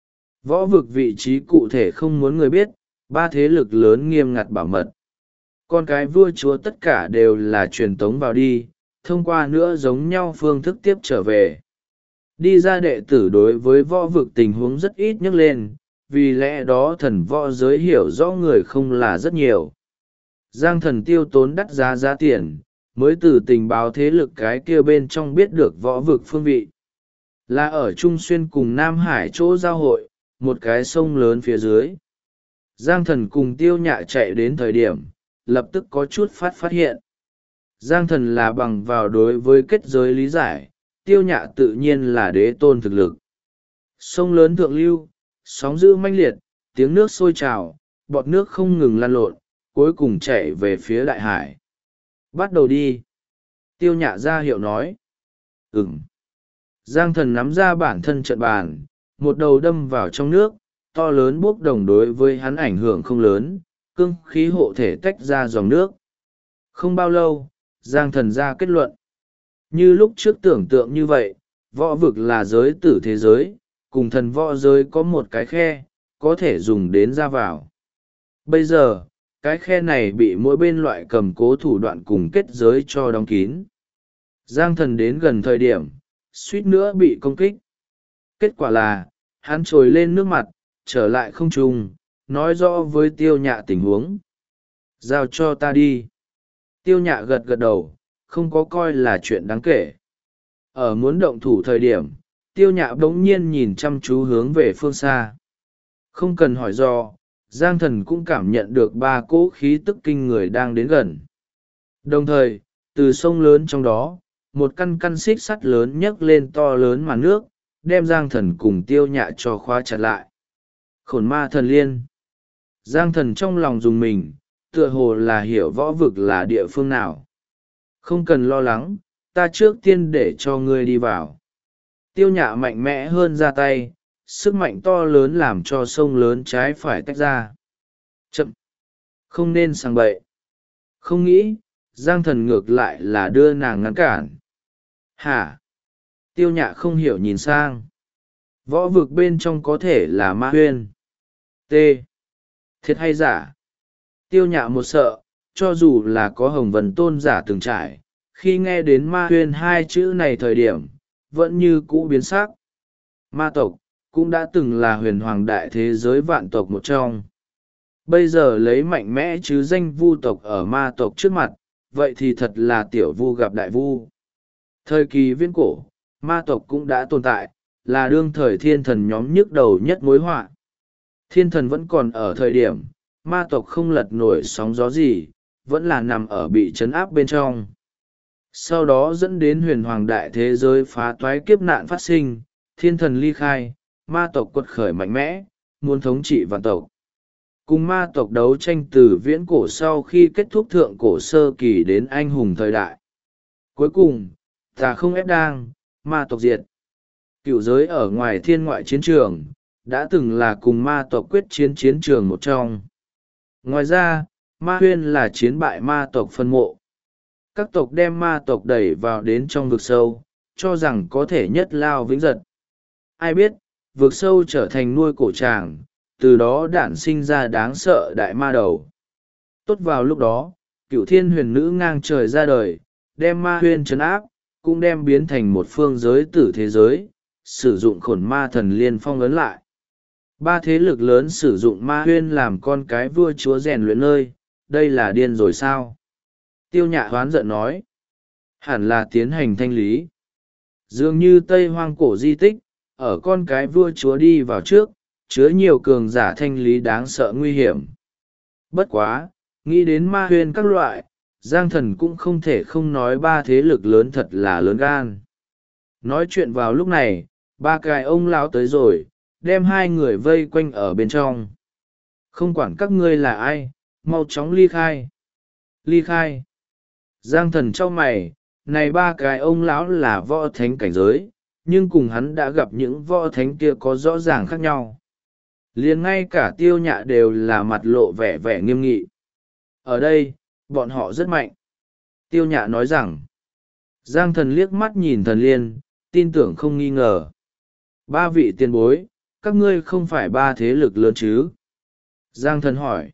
Võ vực vị trí cụ thể không muốn người biết, ba thế lực lớn nghiêm ngặt bảo mật. Con cái vua chúa tất cả đều là truyền tống vào đi, thông qua nữa giống nhau phương thức tiếp trở về. Đi ra đệ tử đối với võ vực tình huống rất ít nhắc lên, vì lẽ đó thần võ giới hiểu rõ người không là rất nhiều. Giang Thần tiêu tốn đắt giá tiền, mới từ tình báo thế lực cái kia bên trong biết được võ vực phương vị. Là ở Trung Xuyên cùng Nam Hải chỗ giao hội, một cái sông lớn phía dưới. Giang Thần cùng Tiêu Nhạ chạy đến thời điểm, lập tức có chút phát hiện. Giang Thần là bằng vào đối với kết giới lý giải, Tiêu Nhạ tự nhiên là đế tôn thực lực. Sông lớn thượng lưu, sóng dữ mãnh liệt, tiếng nước sôi trào, bọt nước không ngừng lăn lộn, cuối cùng chạy về phía đại hải. Bắt đầu đi. Tiêu Nhạ ra hiệu nói. Ừm. Giang Thần nắm ra bản thân trận bàn, một đầu đâm vào trong nước, to lớn bốc đồng đối với hắn ảnh hưởng không lớn, cương khí hộ thể tách ra dòng nước. Không bao lâu, Giang Thần ra kết luận. Như lúc trước tưởng tượng như vậy, võ vực là giới tử thế giới, cùng thần võ giới có một cái khe, có thể dùng đến ra vào. Bây giờ, cái khe này bị mỗi bên loại cầm cố thủ đoạn cùng kết giới cho đóng kín. Giang Thần đến gần thời điểm, suýt nữa bị công kích. Kết quả là, hắn trồi lên nước mặt, trở lại không trung, nói rõ với Tiêu Nhạ tình huống. Giao cho ta đi. Tiêu Nhạ gật gật đầu, không có coi là chuyện đáng kể. Ở muốn động thủ thời điểm, Tiêu Nhạ bỗng nhiên nhìn chăm chú hướng về phương xa. Không cần hỏi do, Giang Thần cũng cảm nhận được ba cỗ khí tức kinh người đang đến gần. Đồng thời, từ sông lớn trong đó, một căn xích sắt lớn nhấc lên to lớn màn nước, đem Giang Thần cùng Tiêu Nhạ cho khóa chặt lại. Khổn ma thần liên. Giang Thần trong lòng dùng mình, tựa hồ là hiểu võ vực là địa phương nào. Không cần lo lắng, ta trước tiên để cho ngươi đi vào. Tiêu Nhạ mạnh mẽ hơn ra tay, sức mạnh to lớn làm cho sông lớn trái phải tách ra. Chậm! Không nên sang bậy. Không nghĩ, Giang Thần ngược lại là đưa nàng ngăn cản. Hả? Tiêu Nhạ không hiểu nhìn sang. Võ vực bên trong có thể là ma huyên. T. Thiệt hay giả? Tiêu Nhạ một sợ, cho dù là có Hồng Vân tôn giả từng trải, khi nghe đến ma huyên hai chữ này thời điểm, vẫn như cũ biến sắc. Ma tộc, cũng đã từng là huyền hoàng đại thế giới vạn tộc một trong. Bây giờ lấy mạnh mẽ chứ danh vu tộc ở ma tộc trước mặt, vậy thì thật là tiểu vu gặp đại vu. Thời kỳ viễn cổ, ma tộc cũng đã tồn tại, là đương thời thiên thần nhóm nhức đầu nhất mối họa. Thiên thần vẫn còn ở thời điểm, ma tộc không lật nổi sóng gió gì, vẫn là nằm ở bị trấn áp bên trong. Sau đó dẫn đến huyền hoàng đại thế giới phá toái kiếp nạn phát sinh, thiên thần ly khai, ma tộc quật khởi mạnh mẽ, muốn thống trị vạn tộc. Cùng ma tộc đấu tranh từ viễn cổ sau khi kết thúc thượng cổ sơ kỳ đến anh hùng thời đại. Cuối cùng, tà không ép đang, ma tộc diệt. Cựu giới ở ngoài thiên ngoại chiến trường, đã từng là cùng ma tộc quyết chiến chiến trường một trong. Ngoài ra, ma huyên là chiến bại ma tộc phân mộ. Các tộc đem ma tộc đẩy vào đến trong vực sâu, cho rằng có thể nhất lao vĩnh giật. Ai biết, vực sâu trở thành nuôi cổ tràng, từ đó đản sinh ra đáng sợ đại ma đầu. Tốt vào lúc đó, cựu thiên huyền nữ ngang trời ra đời, đem ma huyên trấn áp, cũng đem biến thành một phương giới tử thế giới, sử dụng khổn ma thần liên phong ấn lại. Ba thế lực lớn sử dụng ma huyên làm con cái vua chúa rèn luyện nơi, đây là điên rồi sao? Tiêu Nhạ hoán giận nói. Hẳn là tiến hành thanh lý. Dường như Tây Hoang cổ di tích, ở con cái vua chúa đi vào trước, chứa nhiều cường giả thanh lý đáng sợ nguy hiểm. Bất quá, nghĩ đến ma huyên các loại, Giang Thần cũng không thể không nói ba thế lực lớn thật là lớn gan. Nói chuyện vào lúc này, ba cái ông lão tới rồi, đem hai người vây quanh ở bên trong. Không quản các ngươi là ai, mau chóng ly khai. Ly khai. Giang Thần trao mày, này ba cái ông lão là võ thánh cảnh giới, nhưng cùng hắn đã gặp những võ thánh kia có rõ ràng khác nhau. Liền ngay cả Tiêu Nhạ đều là mặt lộ vẻ vẻ nghiêm nghị. Ở đây, bọn họ rất mạnh. Tiêu Nhạ nói rằng, Giang Thần liếc mắt nhìn Thần Liên, tin tưởng không nghi ngờ. Ba vị tiền bối, các ngươi không phải ba thế lực lớn chứ? Giang Thần hỏi.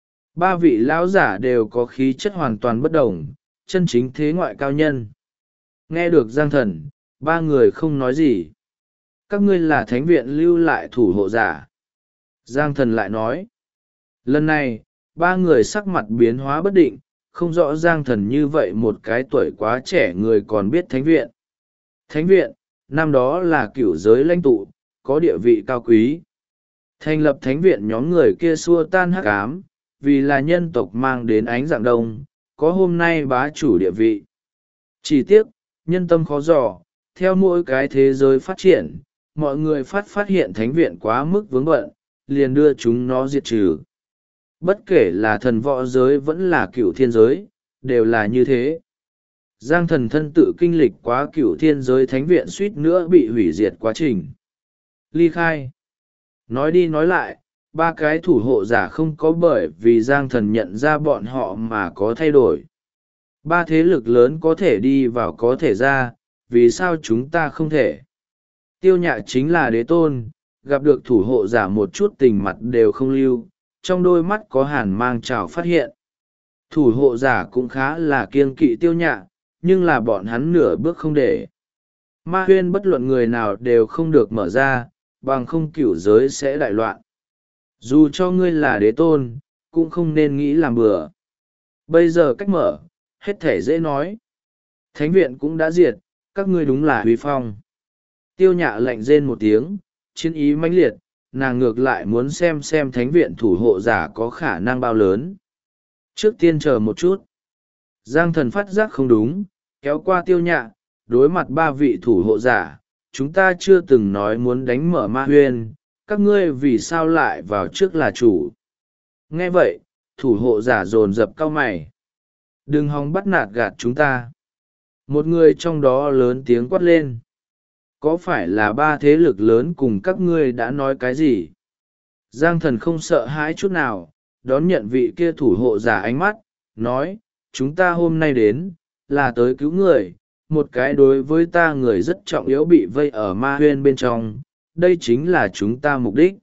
Ba vị lão giả đều có khí chất hoàn toàn bất đồng, chân chính thế ngoại cao nhân. Nghe được Giang Thần, ba người không nói gì. Các ngươi là thánh viện lưu lại thủ hộ giả. Giang Thần lại nói. Lần này, ba người sắc mặt biến hóa bất định, không rõ Giang Thần như vậy một cái tuổi quá trẻ người còn biết thánh viện. Thánh viện, năm đó là cửu giới lãnh tụ, có địa vị cao quý. Thành lập thánh viện nhóm người kia xua tan hắc ám, vì là nhân tộc mang đến ánh dạng đông, có hôm nay bá chủ địa vị. Chỉ tiếc, nhân tâm khó dò, theo mỗi cái thế giới phát triển, mọi người phát hiện thánh viện quá mức vướng bận, liền đưa chúng nó diệt trừ. Bất kể là thần võ giới vẫn là cửu thiên giới, đều là như thế. Giang Thần thân tự kinh lịch quá cửu thiên giới thánh viện suýt nữa bị hủy diệt quá trình. Ly khai. Nói đi nói lại, ba cái thủ hộ giả không có bởi vì Giang Thần nhận ra bọn họ mà có thay đổi. Ba thế lực lớn có thể đi vào có thể ra, vì sao chúng ta không thể? Tiêu Nhạ chính là đế tôn, gặp được thủ hộ giả một chút tình mặt đều không lưu, trong đôi mắt có hàn mang trào phát hiện. Thủ hộ giả cũng khá là kiêng kỵ Tiêu Nhạ, nhưng là bọn hắn nửa bước không để. Ma huyên bất luận người nào đều không được mở ra, bằng không cửu giới sẽ đại loạn. Dù cho ngươi là đế tôn, cũng không nên nghĩ làm bừa. Bây giờ cách mở, hết thể dễ nói. Thánh viện cũng đã diệt, các ngươi đúng là huy phong. Tiêu Nhạ lạnh rên một tiếng, chiến ý mãnh liệt, nàng ngược lại muốn xem thánh viện thủ hộ giả có khả năng bao lớn. Trước tiên chờ một chút. Giang Thần phát giác không đúng, kéo qua Tiêu Nhạ, đối mặt ba vị thủ hộ giả, chúng ta chưa từng nói muốn đánh mở ma huyên, các ngươi vì sao lại vào trước là chủ. Nghe vậy, thủ hộ giả dồn dập cau mày. Đừng hòng bắt nạt gạt chúng ta. Một người trong đó lớn tiếng quát lên. Có phải là ba thế lực lớn cùng các ngươi đã nói cái gì? Giang Thần không sợ hãi chút nào, đón nhận vị kia thủ hộ giả ánh mắt, nói, chúng ta hôm nay đến, là tới cứu người, một cái đối với ta người rất trọng yếu bị vây ở ma huyên bên trong, đây chính là chúng ta mục đích.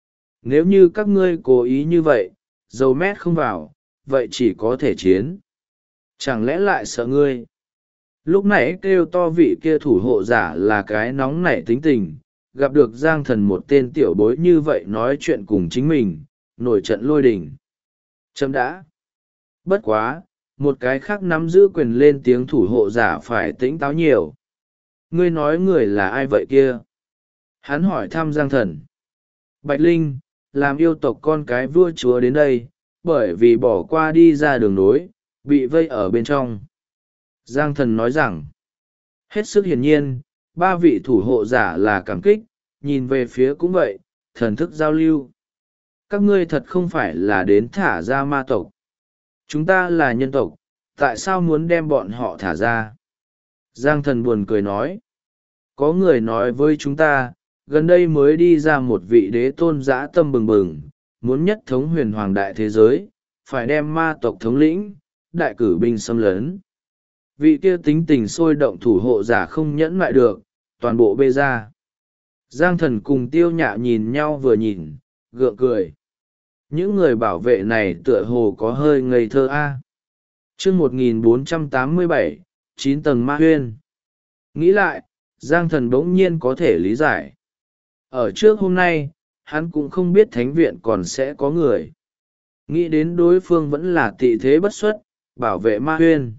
Nếu như các ngươi cố ý như vậy, dầu mét không vào, vậy chỉ có thể chiến. Chẳng lẽ lại sợ ngươi? Lúc nãy kêu to vị kia thủ hộ giả là cái nóng nảy tính tình, gặp được Giang Thần một tên tiểu bối như vậy nói chuyện cùng chính mình, nổi trận lôi đình. Chấm đã. Bất quá, một cái khác nắm giữ quyền lên tiếng thủ hộ giả phải tĩnh táo nhiều. Ngươi nói người là ai vậy kia? Hắn hỏi thăm Giang Thần. Bạch Linh, làm yêu tộc con cái vua chúa đến đây, bởi vì bỏ qua đi ra đường nối, bị vây ở bên trong. Giang thần nói rằng, hết sức hiển nhiên, ba vị thủ hộ giả là cảm kích, nhìn về phía cũng vậy, thần thức giao lưu. Các ngươi thật không phải là đến thả ra ma tộc. Chúng ta là nhân tộc, tại sao muốn đem bọn họ thả ra? Giang thần buồn cười nói, có người nói với chúng ta, gần đây mới đi ra một vị đế tôn dã tâm bừng bừng, muốn nhất thống huyền hoàng đại thế giới, phải đem ma tộc thống lĩnh, đại cử binh xâm lấn. Vị kia tính tình sôi động thủ hộ giả không nhẫn lại được, toàn bộ bê ra. Giang thần cùng Tiêu Nhạ nhìn nhau vừa nhìn, gượng cười. Những người bảo vệ này tựa hồ có hơi ngây thơ a. Chương 1487, 9 tầng ma huyên. Nghĩ lại, Giang thần bỗng nhiên có thể lý giải. Ở trước hôm nay, hắn cũng không biết thánh viện còn sẽ có người. Nghĩ đến đối phương vẫn là tị thế bất xuất, bảo vệ ma huyên.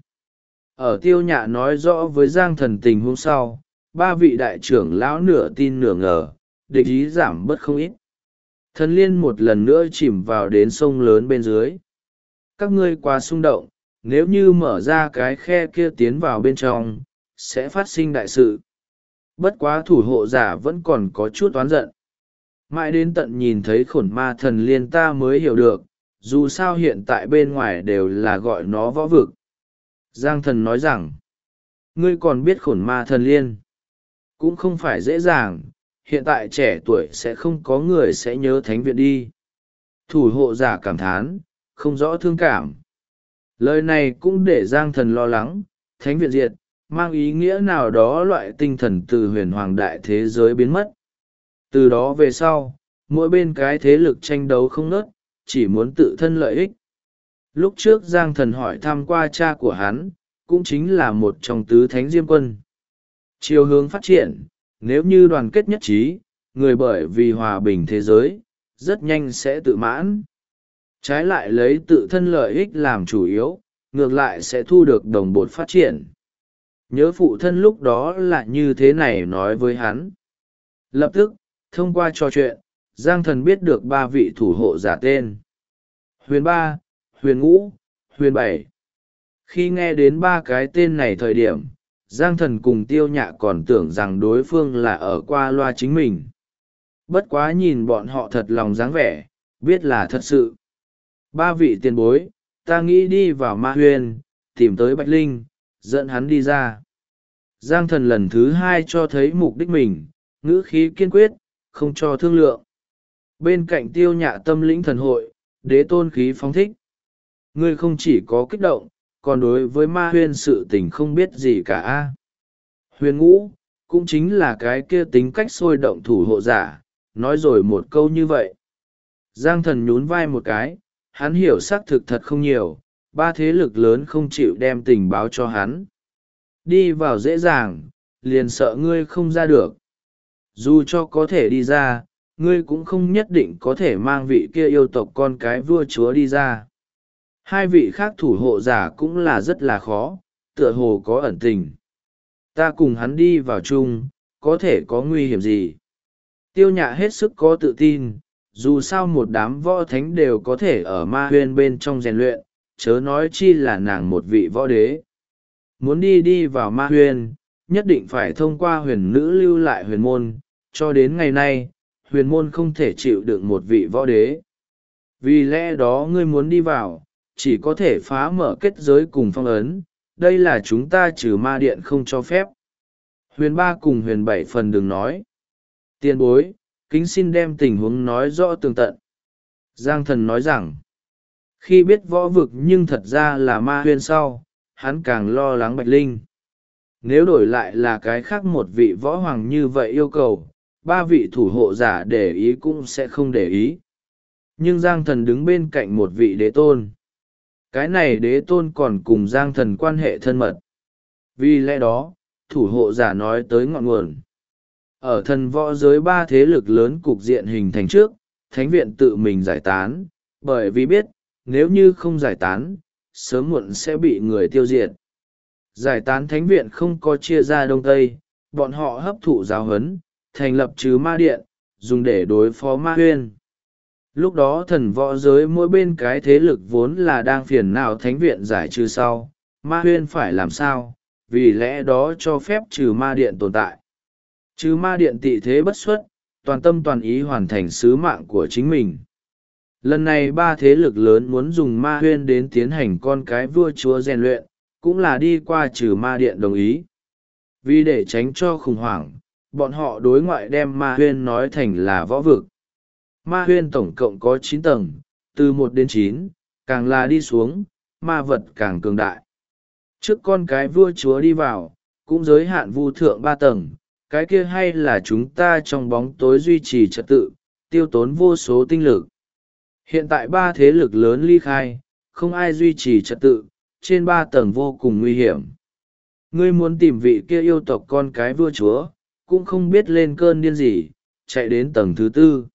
Ở Tiêu Nhạ nói rõ với Giang thần tình hôm sau, ba vị đại trưởng lão nửa tin nửa ngờ, địch ý giảm bớt không ít. Thần liên một lần nữa chìm vào đến sông lớn bên dưới. Các ngươi quá xung động, nếu như mở ra cái khe kia tiến vào bên trong, sẽ phát sinh đại sự. Bất quá thủ hộ giả vẫn còn có chút oán giận. Mãi đến tận nhìn thấy khổn ma thần liên ta mới hiểu được, dù sao hiện tại bên ngoài đều là gọi nó võ vực. Giang thần nói rằng, ngươi còn biết khổn ma thần liên. Cũng không phải dễ dàng, hiện tại trẻ tuổi sẽ không có người sẽ nhớ thánh viện đi. Thủ hộ giả cảm thán, không rõ thương cảm. Lời này cũng để Giang thần lo lắng, thánh viện diệt, mang ý nghĩa nào đó loại tinh thần từ huyền hoàng đại thế giới biến mất. Từ đó về sau, mỗi bên cái thế lực tranh đấu không ngớt, chỉ muốn tự thân lợi ích. Lúc trước Giang thần hỏi thăm qua cha của hắn, cũng chính là một trong tứ thánh diêm quân. Chiều hướng phát triển, nếu như đoàn kết nhất trí, người bởi vì hòa bình thế giới, rất nhanh sẽ tự mãn. Trái lại lấy tự thân lợi ích làm chủ yếu, ngược lại sẽ thu được đồng bột phát triển. Nhớ phụ thân lúc đó là như thế này nói với hắn. Lập tức, thông qua trò chuyện, Giang thần biết được ba vị thủ hộ giả tên. Huyền 3, Huyền Ngũ, Huyền 7. Khi nghe đến ba cái tên này thời điểm, Giang thần cùng Tiêu Nhạ còn tưởng rằng đối phương là ở qua loa chính mình. Bất quá nhìn bọn họ thật lòng dáng vẻ, biết là thật sự. Ba vị tiền bối, ta nghĩ đi vào ma huyên, tìm tới Bạch Linh, dẫn hắn đi ra. Giang thần lần thứ hai cho thấy mục đích mình, ngữ khí kiên quyết, không cho thương lượng. Bên cạnh Tiêu Nhạ tâm lĩnh thần hội, đế tôn khí phóng thích. Ngươi không chỉ có kích động, còn đối với ma huyên sự tình không biết gì cả. Huyền Ngũ, cũng chính là cái kia tính cách sôi động thủ hộ giả, nói rồi một câu như vậy. Giang thần nhún vai một cái, hắn hiểu xác thực thật không nhiều, ba thế lực lớn không chịu đem tình báo cho hắn. Đi vào dễ dàng, liền sợ ngươi không ra được. Dù cho có thể đi ra, ngươi cũng không nhất định có thể mang vị kia yêu tộc con cái vua chúa đi ra. Hai vị khác thủ hộ giả cũng là rất là khó, tựa hồ có ẩn tình. Ta cùng hắn đi vào chung, có thể có nguy hiểm gì? Tiêu Nhạ hết sức có tự tin, dù sao một đám võ thánh đều có thể ở ma huyên bên trong rèn luyện, chớ nói chi là nàng một vị võ đế. Muốn đi vào ma huyên, nhất định phải thông qua huyền nữ lưu lại huyền môn, cho đến ngày nay, huyền môn không thể chịu đựng một vị võ đế. Vì lẽ đó ngươi muốn đi vào, chỉ có thể phá mở kết giới cùng phong ấn, đây là chúng ta trừ ma điện không cho phép. Huyền 3 cùng huyền 7 phần đừng nói. Tiền bối, kính xin đem tình huống nói rõ tường tận. Giang thần nói rằng, khi biết võ vực nhưng thật ra là ma huyên sau, hắn càng lo lắng Bạch Linh. Nếu đổi lại là cái khác một vị võ hoàng như vậy yêu cầu, ba vị thủ hộ giả để ý cũng sẽ không để ý. Nhưng Giang thần đứng bên cạnh một vị đế tôn. Cái này đế tôn còn cùng Giang thần quan hệ thân mật. Vì lẽ đó, thủ hộ giả nói tới ngọn nguồn. Ở thần võ giới ba thế lực lớn cục diện hình thành trước, thánh viện tự mình giải tán, bởi vì biết, nếu như không giải tán, sớm muộn sẽ bị người tiêu diệt. Giải tán thánh viện không có chia ra đông tây, bọn họ hấp thụ giáo huấn, thành lập trừ ma điện, dùng để đối phó ma huyên. Lúc đó thần võ giới mỗi bên cái thế lực vốn là đang phiền não thánh viện giải trừ sau, ma huyên phải làm sao, vì lẽ đó cho phép trừ ma điện tồn tại. Trừ ma điện tị thế bất xuất, toàn tâm toàn ý hoàn thành sứ mạng của chính mình. Lần này ba thế lực lớn muốn dùng ma huyên đến tiến hành con cái vua chúa rèn luyện, cũng là đi qua trừ ma điện đồng ý. Vì để tránh cho khủng hoảng, bọn họ đối ngoại đem ma huyên nói thành là võ vực. Ma huyên tổng cộng có 9 tầng, từ 1 đến 9, càng là đi xuống, ma vật càng cường đại. Trước con cái vua chúa đi vào, cũng giới hạn vu thượng 3 tầng, cái kia hay là chúng ta trong bóng tối duy trì trật tự, tiêu tốn vô số tinh lực. Hiện tại ba thế lực lớn ly khai, không ai duy trì trật tự, trên 3 tầng vô cùng nguy hiểm. Ngươi muốn tìm vị kia yêu tộc con cái vua chúa, cũng không biết lên cơn điên gì, chạy đến tầng thứ 4.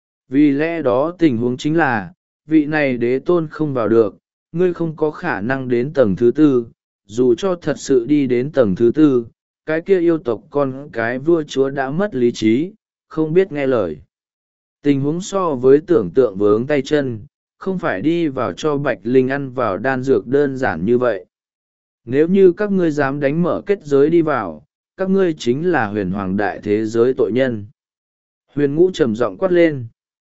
Vì lẽ đó tình huống chính là, vị này đế tôn không vào được, ngươi không có khả năng đến tầng thứ 4, dù cho thật sự đi đến tầng thứ 4, cái kia yêu tộc con cái vua chúa đã mất lý trí, không biết nghe lời. Tình huống so với tưởng tượng vướng tay chân, không phải đi vào cho Bạch Linh ăn vào đan dược đơn giản như vậy. Nếu như các ngươi dám đánh mở kết giới đi vào, các ngươi chính là huyền hoàng đại thế giới tội nhân. Huyền Ngũ trầm giọng quát lên.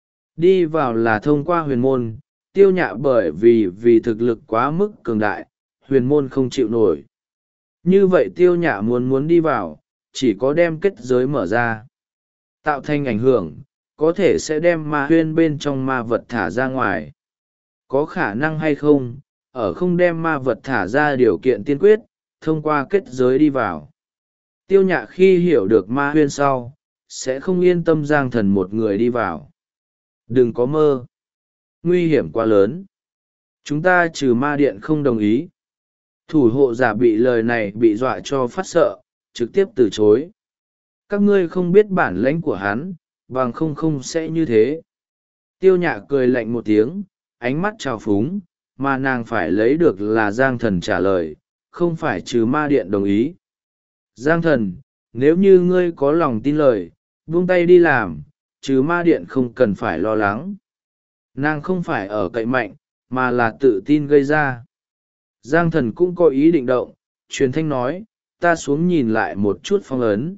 Đi vào là thông qua huyền môn, Tiêu Nhạ bởi vì thực lực quá mức cường đại, huyền môn không chịu nổi. Như vậy Tiêu Nhạ muốn đi vào, chỉ có đem kết giới mở ra. Tạo thành ảnh hưởng, có thể sẽ đem ma huyên bên trong ma vật thả ra ngoài. Có khả năng hay không, ở không đem ma vật thả ra điều kiện tiên quyết, thông qua kết giới đi vào. Tiêu Nhạ khi hiểu được ma huyên sau, sẽ không yên tâm Giang Thần một người đi vào. Đừng có mơ. Nguy hiểm quá lớn. Chúng ta trừ ma điện không đồng ý. Thủ hộ giả bị lời này bị dọa cho phát sợ, trực tiếp từ chối. Các ngươi không biết bản lãnh của hắn, bằng không sẽ như thế. Tiêu Nhạ cười lạnh một tiếng, ánh mắt trào phúng, mà nàng phải lấy được là Giang Thần trả lời, không phải trừ ma điện đồng ý. Giang Thần, nếu như ngươi có lòng tin lời, buông tay đi làm, trừ ma điện không cần phải lo lắng. Nàng không phải ở cậy mạnh, mà là tự tin gây ra. Giang Thần cũng có ý định động, truyền thanh nói, ta xuống nhìn lại một chút phong ấn.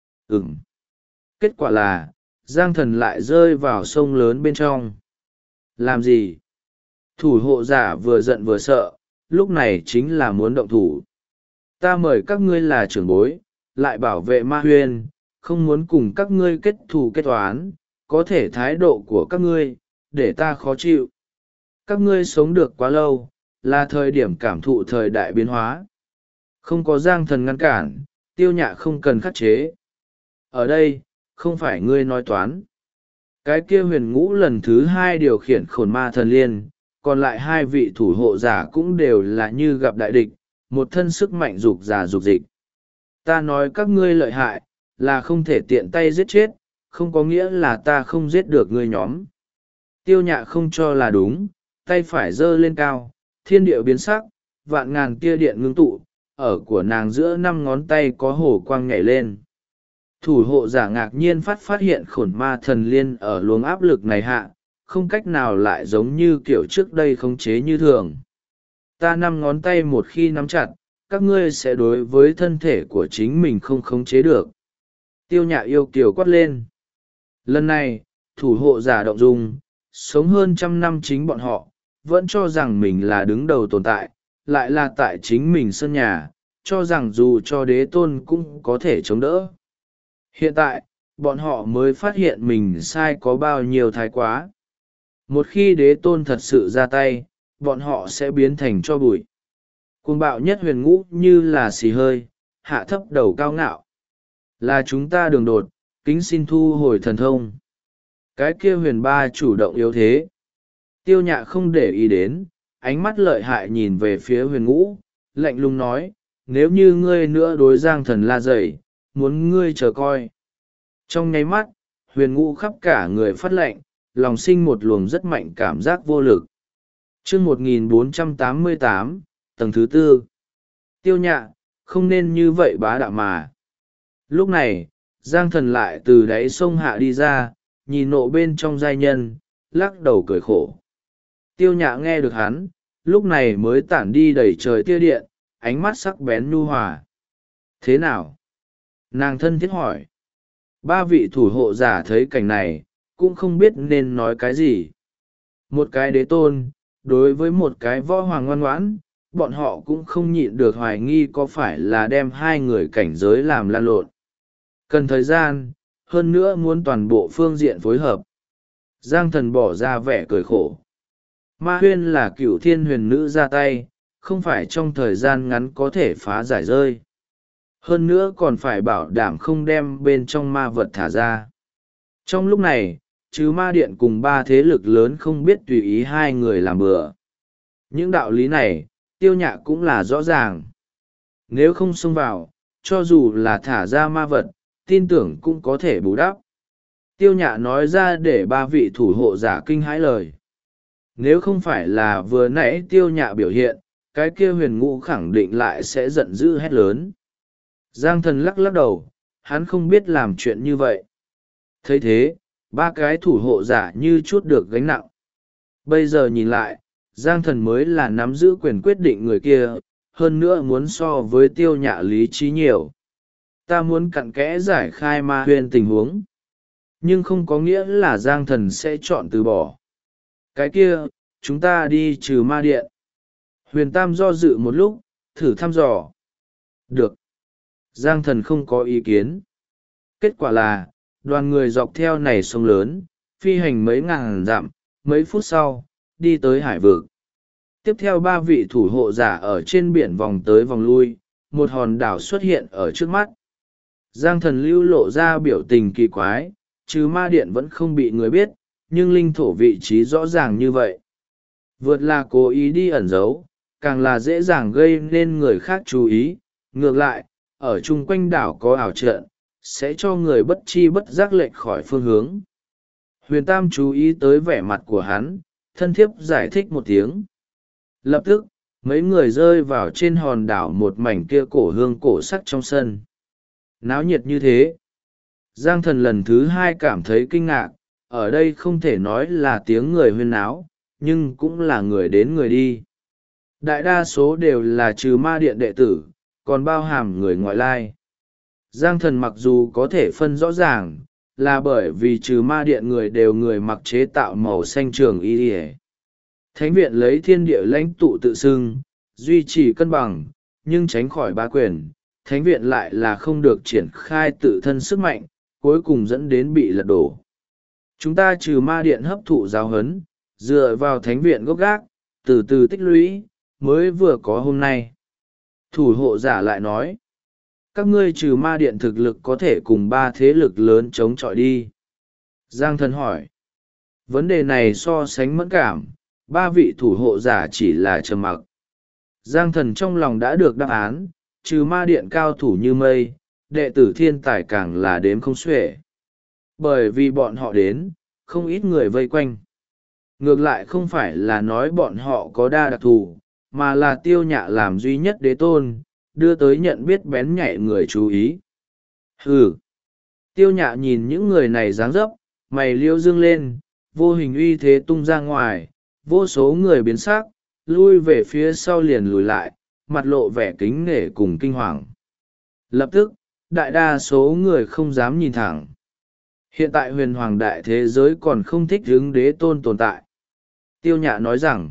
Kết quả là, Giang Thần lại rơi vào sông lớn bên trong. Làm gì? Thủ hộ giả vừa giận vừa sợ, lúc này chính là muốn động thủ. Ta mời các ngươi là trưởng bối, lại bảo vệ ma huyên, không muốn cùng các ngươi kết thù kết oán, có thể thái độ của các ngươi, để ta khó chịu. Các ngươi sống được quá lâu, là thời điểm cảm thụ thời đại biến hóa. Không có Giang Thần ngăn cản, Tiêu Nhạ không cần khắc chế. Ở đây, không phải ngươi nói toán. Cái kia Huyền Ngũ lần thứ 2 điều khiển khổn ma thần liên, còn lại 2 vị thủ hộ giả cũng đều là như gặp đại địch, một thân sức mạnh dục giả dục dịch. Ta nói các ngươi lợi hại, là không thể tiện tay giết chết, không có nghĩa là ta không giết được ngươi nhóm. Tiêu Nhạ không cho là đúng, tay phải giơ lên cao, thiên địa biến sắc, vạn ngàn tia điện ngưng tụ, ở của nàng giữa 5 ngón tay có hổ quang nhảy lên. Thủ hộ giả ngạc nhiên phát hiện khổn ma thần liên ở luồng áp lực này hạ, không cách nào lại giống như kiểu trước đây khống chế như thường. Ta 5 ngón tay một khi nắm chặt, các ngươi sẽ đối với thân thể của chính mình không khống chế được. Tiêu Nhạ yêu kiều quát lên. Lần này, thủ hộ giả động dung, sống hơn 100 năm chính bọn họ, vẫn cho rằng mình là đứng đầu tồn tại, lại là tại chính mình sân nhà, cho rằng dù cho đế tôn cũng có thể chống đỡ. Hiện tại, bọn họ mới phát hiện mình sai có bao nhiêu thái quá. Một khi đế tôn thật sự ra tay, bọn họ sẽ biến thành cho bụi. Cuồng bạo nhất Huyền Ngũ như là xì hơi, hạ thấp đầu cao ngạo. Là chúng ta đường đột, kính xin thu hồi thần thông. Cái kia Huyền Ba chủ động yếu thế. Tiêu Nhạ không để ý đến, ánh mắt lợi hại nhìn về phía Huyền Ngũ, lạnh lùng nói, nếu như ngươi nữa đối Giang Thần la dày, muốn ngươi chờ coi. Trong nháy mắt, Huyền Ngũ khắp cả người phát lạnh, lòng sinh một luồng rất mạnh cảm giác vô lực. Chương 1488, tầng thứ 4. Tiêu Nhạ, không nên như vậy bá đạo mà. Lúc này, Giang Thần lại từ đáy sông hạ đi ra, nhìn nộ bên trong giai nhân, lắc đầu cười khổ. Tiêu Nhạ nghe được hắn, lúc này mới tản đi đầy trời tia điện, ánh mắt sắc bén nhu hòa. Thế nào? Nàng thân thiết hỏi. Ba vị thủ hộ giả thấy cảnh này, cũng không biết nên nói cái gì. Một cái đế tôn, đối với một cái võ hoàng ngoan ngoãn, bọn họ cũng không nhịn được hoài nghi có phải là đem hai người cảnh giới làm lan lộn. Cần thời gian, hơn nữa muốn toàn bộ phương diện phối hợp. Giang Thần bỏ ra vẻ cười khổ. Ma Huyên là cựu thiên huyền nữ ra tay, không phải trong thời gian ngắn có thể phá giải rơi. Hơn nữa còn phải bảo đảm không đem bên trong ma vật thả ra. Trong lúc này, chứ ma điện cùng ba thế lực lớn không biết tùy ý hai người làm bừa. Những đạo lý này, Tiêu Nhạ cũng là rõ ràng. Nếu không xông vào, cho dù là thả ra ma vật, tin tưởng cũng có thể bù đắp. Tiêu Nhạ nói ra để ba vị thủ hộ giả kinh hãi lời. Nếu không phải là vừa nãy Tiêu Nhạ biểu hiện, cái kia huyền ngũ khẳng định lại sẽ giận dữ hét lớn. Giang Thần lắc lắc đầu, hắn không biết làm chuyện như vậy. Thấy thế, ba cái thủ hộ giả như chút được gánh nặng. Bây giờ nhìn lại, Giang Thần mới là nắm giữ quyền quyết định người kia, hơn nữa muốn so với Tiêu Nhạ lý trí nhiều. Ta muốn cặn kẽ giải khai Ma Huyên tình huống, nhưng không có nghĩa là Giang Thần sẽ chọn từ bỏ. Cái kia, chúng ta đi trừ ma điện. Huyền Tam do dự một lúc, thử thăm dò. Được. Giang Thần không có ý kiến. Kết quả là, đoàn người dọc theo này sông lớn, phi hành mấy ngàn dặm, mấy phút sau, đi tới hải vực. Tiếp theo ba vị thủ hộ giả ở trên biển vòng tới vòng lui, một hòn đảo xuất hiện ở trước mắt. Giang Thần lưu lộ ra biểu tình kỳ quái, trừ ma điện vẫn không bị người biết, nhưng linh thổ vị trí rõ ràng như vậy. Vượt là cố ý đi ẩn giấu, càng là dễ dàng gây nên người khác chú ý. Ngược lại, ở chung quanh đảo có ảo trận, sẽ cho người bất chi bất giác lệch khỏi phương hướng. Huyền Tam chú ý tới vẻ mặt của hắn, thân thiếp giải thích một tiếng. Lập tức, mấy người rơi vào trên hòn đảo một mảnh kia cổ hương cổ sắc trong sân. Náo nhiệt như thế. Giang Thần lần thứ hai cảm thấy kinh ngạc, ở đây không thể nói là tiếng người huyên náo, nhưng cũng là người đến người đi. Đại đa số đều là trừ ma điện đệ tử, còn bao hàm người ngoại lai. Giang Thần mặc dù có thể phân rõ ràng, là bởi vì trừ ma điện người đều người mặc chế tạo màu xanh trường y y. Thánh viện lấy thiên địa lãnh tụ tự xưng, duy trì cân bằng, nhưng tránh khỏi bá quyền, thánh viện lại là không được triển khai tự thân sức mạnh, cuối cùng dẫn đến bị lật đổ. Chúng ta trừ ma điện hấp thụ giáo huấn, dựa vào thánh viện gốc gác, từ từ tích lũy, mới vừa có hôm nay. Thủ hộ giả lại nói, các ngươi trừ ma điện thực lực có thể cùng ba thế lực lớn chống chọi đi. Giang Thần hỏi, vấn đề này so sánh mẫn cảm, ba vị thủ hộ giả chỉ là trầm mặc. Giang Thần trong lòng đã được đáp án, trừ ma điện cao thủ như mây, đệ tử thiên tài càng là đếm không xuể. Bởi vì bọn họ đến, không ít người vây quanh. Ngược lại không phải là nói bọn họ có đa đặc thù, mà là Tiêu Nhạ làm duy nhất đế tôn, đưa tới nhận biết bén nhạy người chú ý. Hừ! Tiêu Nhạ nhìn những người này dáng dấp, mày liêu dương lên, vô hình uy thế tung ra ngoài, vô số người biến sắc, lui về phía sau liền lùi lại, mặt lộ vẻ kính nể cùng kinh hoàng. Lập tức, đại đa số người không dám nhìn thẳng. Hiện tại huyền hoàng đại thế giới còn không thích ứng đế tôn tồn tại. Tiêu Nhạ nói rằng,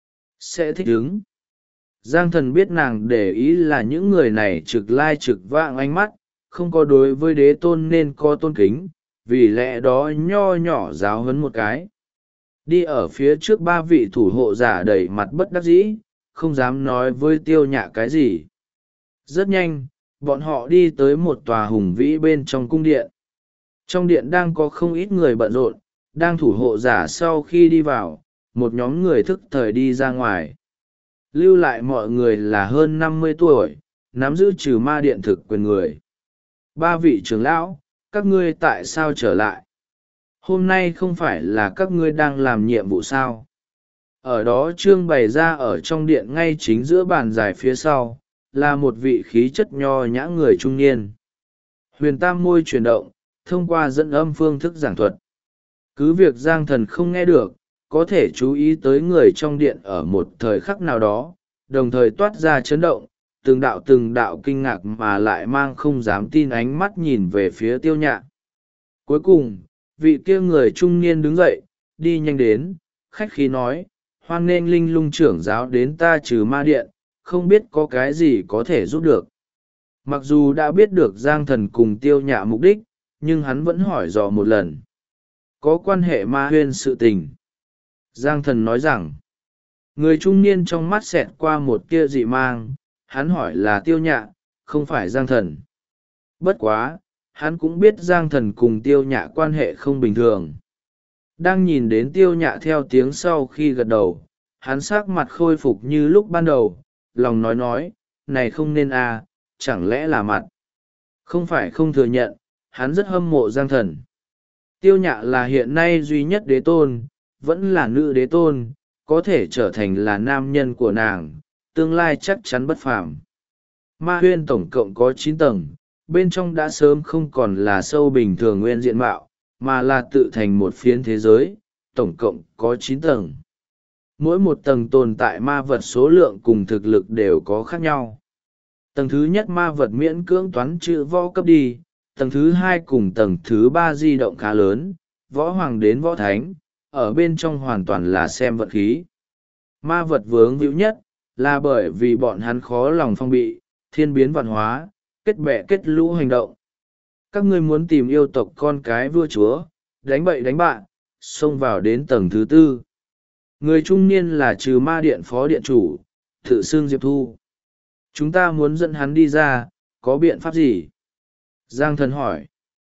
sẽ thích ứng. Giang Thần biết nàng để ý là những người này trực lai trực vãng ánh mắt, không có đối với đế tôn nên có tôn kính, vì lẽ đó nho nhỏ giáo huấn một cái. Đi ở phía trước ba vị thủ hộ giả đầy mặt bất đắc dĩ, không dám nói với Tiêu Nhạ cái gì. Rất nhanh, bọn họ đi tới một tòa hùng vĩ bên trong cung điện. Trong điện đang có không ít người bận rộn, đang thủ hộ giả sau khi đi vào, một nhóm người thức thời đi ra ngoài. Lưu lại mọi người là hơn 50 tuổi, nắm giữ trừ ma điện thực quyền người. Ba vị trưởng lão, các ngươi tại sao trở lại? Hôm nay không phải là các ngươi đang làm nhiệm vụ sao? Ở đó trương bày ra ở trong điện ngay chính giữa bàn dài phía sau, là một vị khí chất nho nhã người trung niên. Huyền Tam môi chuyển động, thông qua dẫn âm phương thức giảng thuật. cứ việc Giang Thần không nghe được, có thể chú ý tới người trong điện ở một thời khắc nào đó, đồng thời toát ra chấn động, từng đạo kinh ngạc mà lại mang không dám tin ánh mắt nhìn về phía Tiêu Nhạ. Cuối cùng, vị kia người trung niên đứng dậy, đi nhanh đến, khách khí nói, hoan nghênh Linh Lung trưởng giáo đến ta trừ ma điện, không biết có cái gì có thể giúp được. Mặc dù đã biết được Giang Thần cùng Tiêu Nhạ mục đích, nhưng hắn vẫn hỏi dò một lần. Có quan hệ ma huyên sự tình. Giang Thần nói rằng, người trung niên trong mắt xẹt qua một tia dị mang, hắn hỏi là Tiêu Nhạ, không phải Giang Thần. Bất quá, hắn cũng biết Giang Thần cùng Tiêu Nhạ quan hệ không bình thường. Đang nhìn đến Tiêu Nhạ theo tiếng sau khi gật đầu, hắn sắc mặt khôi phục như lúc ban đầu, lòng nói, này không nên à, chẳng lẽ là mặt. Không phải không thừa nhận, hắn rất hâm mộ Giang Thần. Tiêu Nhạ là hiện nay duy nhất đế tôn, vẫn là nữ đế tôn, có thể trở thành là nam nhân của nàng, tương lai chắc chắn bất phàm. Ma huyên tổng cộng có 9 tầng, bên trong đã sớm không còn là sâu bình thường nguyên diện mạo, mà là tự thành một phiến thế giới, tổng cộng có 9 tầng. Mỗi một tầng tồn tại ma vật số lượng cùng thực lực đều có khác nhau. Tầng thứ nhất ma vật miễn cưỡng toán chữ võ cấp đi, tầng thứ hai cùng tầng thứ ba di động khá lớn, võ hoàng đến võ thánh, ở bên trong hoàn toàn là xem vật khí. Ma vật vướng hữu nhất, là bởi vì bọn hắn khó lòng phong bị, thiên biến vạn hóa, kết bè kết lũ hành động. Các ngươi muốn tìm yêu tộc con cái vua chúa, đánh bậy đánh bạn, xông vào đến tầng thứ tư. Người trung niên là trừ ma điện phó điện chủ, tự xưng Diệp Thu. Chúng ta muốn dẫn hắn đi ra, có biện pháp gì? Giang Thần hỏi.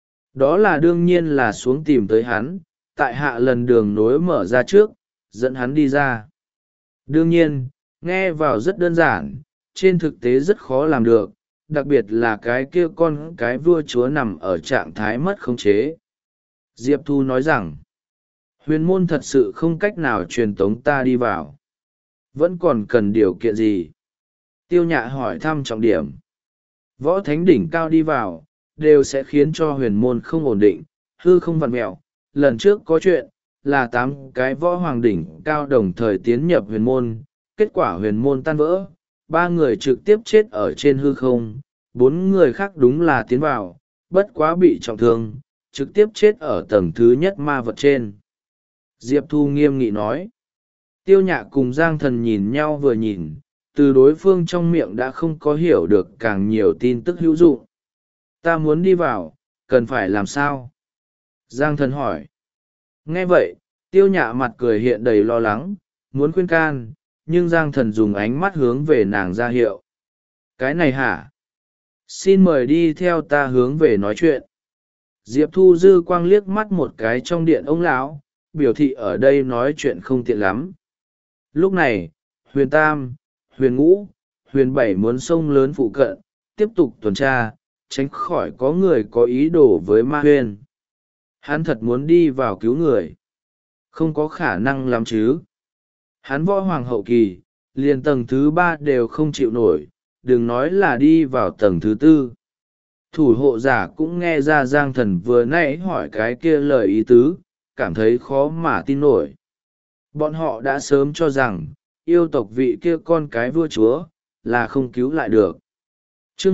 Đó là đương nhiên là xuống tìm tới hắn, tại hạ lần đường nối mở ra trước, dẫn hắn đi ra. Đương nhiên, nghe vào rất đơn giản, trên thực tế rất khó làm được, đặc biệt là cái kia con cái vua chúa nằm ở trạng thái mất khống chế. Diệp Thu nói rằng, huyền môn thật sự không cách nào truyền tống ta đi vào. Vẫn còn cần điều kiện gì? Tiêu Nhạ hỏi thăm trọng điểm. Võ thánh đỉnh cao đi vào, đều sẽ khiến cho huyền môn không ổn định, hư không vặn mẹo. Lần trước có chuyện, là 8 cái võ hoàng đỉnh cao đồng thời tiến nhập huyền môn, kết quả huyền môn tan vỡ, 3 người trực tiếp chết ở trên hư không, 4 người khác đúng là tiến vào, bất quá bị trọng thương, trực tiếp chết ở tầng thứ nhất ma vật trên. Diệp Thu nghiêm nghị nói. Tiêu Nhạ cùng Giang Thần nhìn nhau vừa nhìn, từ đối phương trong miệng đã không có hiểu được càng nhiều tin tức hữu dụng. Ta muốn đi vào, cần phải làm sao? Giang Thần hỏi. Nghe vậy, Tiêu Nhạ mặt cười hiện đầy lo lắng, muốn khuyên can, nhưng Giang Thần dùng ánh mắt hướng về nàng ra hiệu. Cái này hả? Xin mời đi theo ta hướng về nói chuyện. Diệp Thu dư quang liếc mắt một cái trong điện ông lão, biểu thị ở đây nói chuyện không tiện lắm. Lúc này, huyền tam, huyền ngũ, huyền bảy muốn xông lớn phụ cận, tiếp tục tuần tra, tránh khỏi có người có ý đồ với ma huyền. Hắn thật muốn đi vào cứu người. Không có khả năng lắm chứ. Hắn võ hoàng hậu kỳ, liền tầng thứ 3 đều không chịu nổi, đừng nói là đi vào tầng thứ 4. Thủ hộ giả cũng nghe ra Giang Thần vừa nãy hỏi cái kia lời ý tứ, cảm thấy khó mà tin nổi. Bọn họ đã sớm cho rằng, yêu tộc vị kia con cái vua chúa, là không cứu lại được. Chương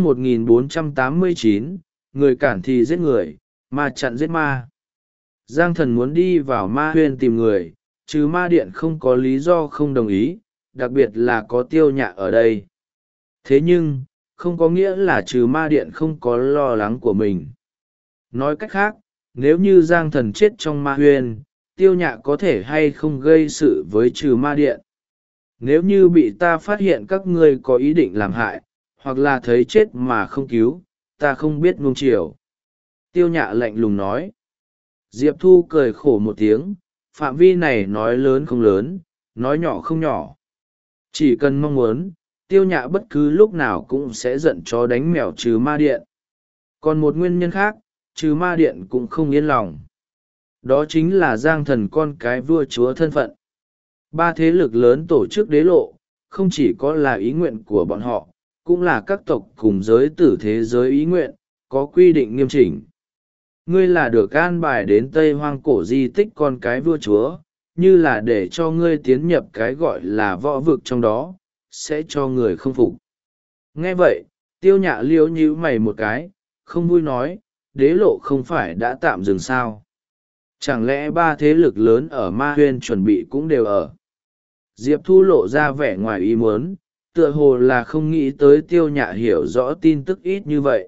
1489, người cản thì giết người, ma chặn giết ma. Giang Thần muốn đi vào ma huyên tìm người, trừ ma điện không có lý do không đồng ý, đặc biệt là có Tiêu Nhạ ở đây. Thế nhưng, không có nghĩa là trừ ma điện không có lo lắng của mình. Nói cách khác, nếu như Giang Thần chết trong ma huyên, Tiêu Nhạ có thể hay không gây sự với trừ ma điện. Nếu như bị ta phát hiện các ngươi có ý định làm hại, hoặc là thấy chết mà không cứu, ta không biết nuông chiều. Tiêu Nhạ lạnh lùng nói. Diệp Thu cười khổ một tiếng, phạm vi này nói lớn không lớn, nói nhỏ không nhỏ. Chỉ cần mong muốn, Tiêu Nhạ bất cứ lúc nào cũng sẽ giận chó đánh mèo trừ ma điện. Còn một nguyên nhân khác, trừ ma điện cũng không yên lòng. Đó chính là Giang Thần con cái vua chúa thân phận. 3 thế lực lớn tổ chức đế lộ, không chỉ có là ý nguyện của bọn họ, cũng là các tộc cùng giới tử thế giới ý nguyện, có quy định nghiêm chỉnh. ngươi là được an bài đến Tây Hoang cổ di tích con cái vua chúa, như là để cho ngươi tiến nhập cái gọi là võ vực trong đó, sẽ cho người không phục. Nghe vậy, Tiêu Nhạ liễu nhíu mày một cái, không vui nói, đế lộ không phải đã tạm dừng sao? Chẳng lẽ ba thế lực lớn ở Ma Huyên chuẩn bị cũng đều ở? Diệp Thu lộ ra vẻ ngoài ý muốn, tựa hồ là không nghĩ tới Tiêu Nhạ hiểu rõ tin tức ít như vậy.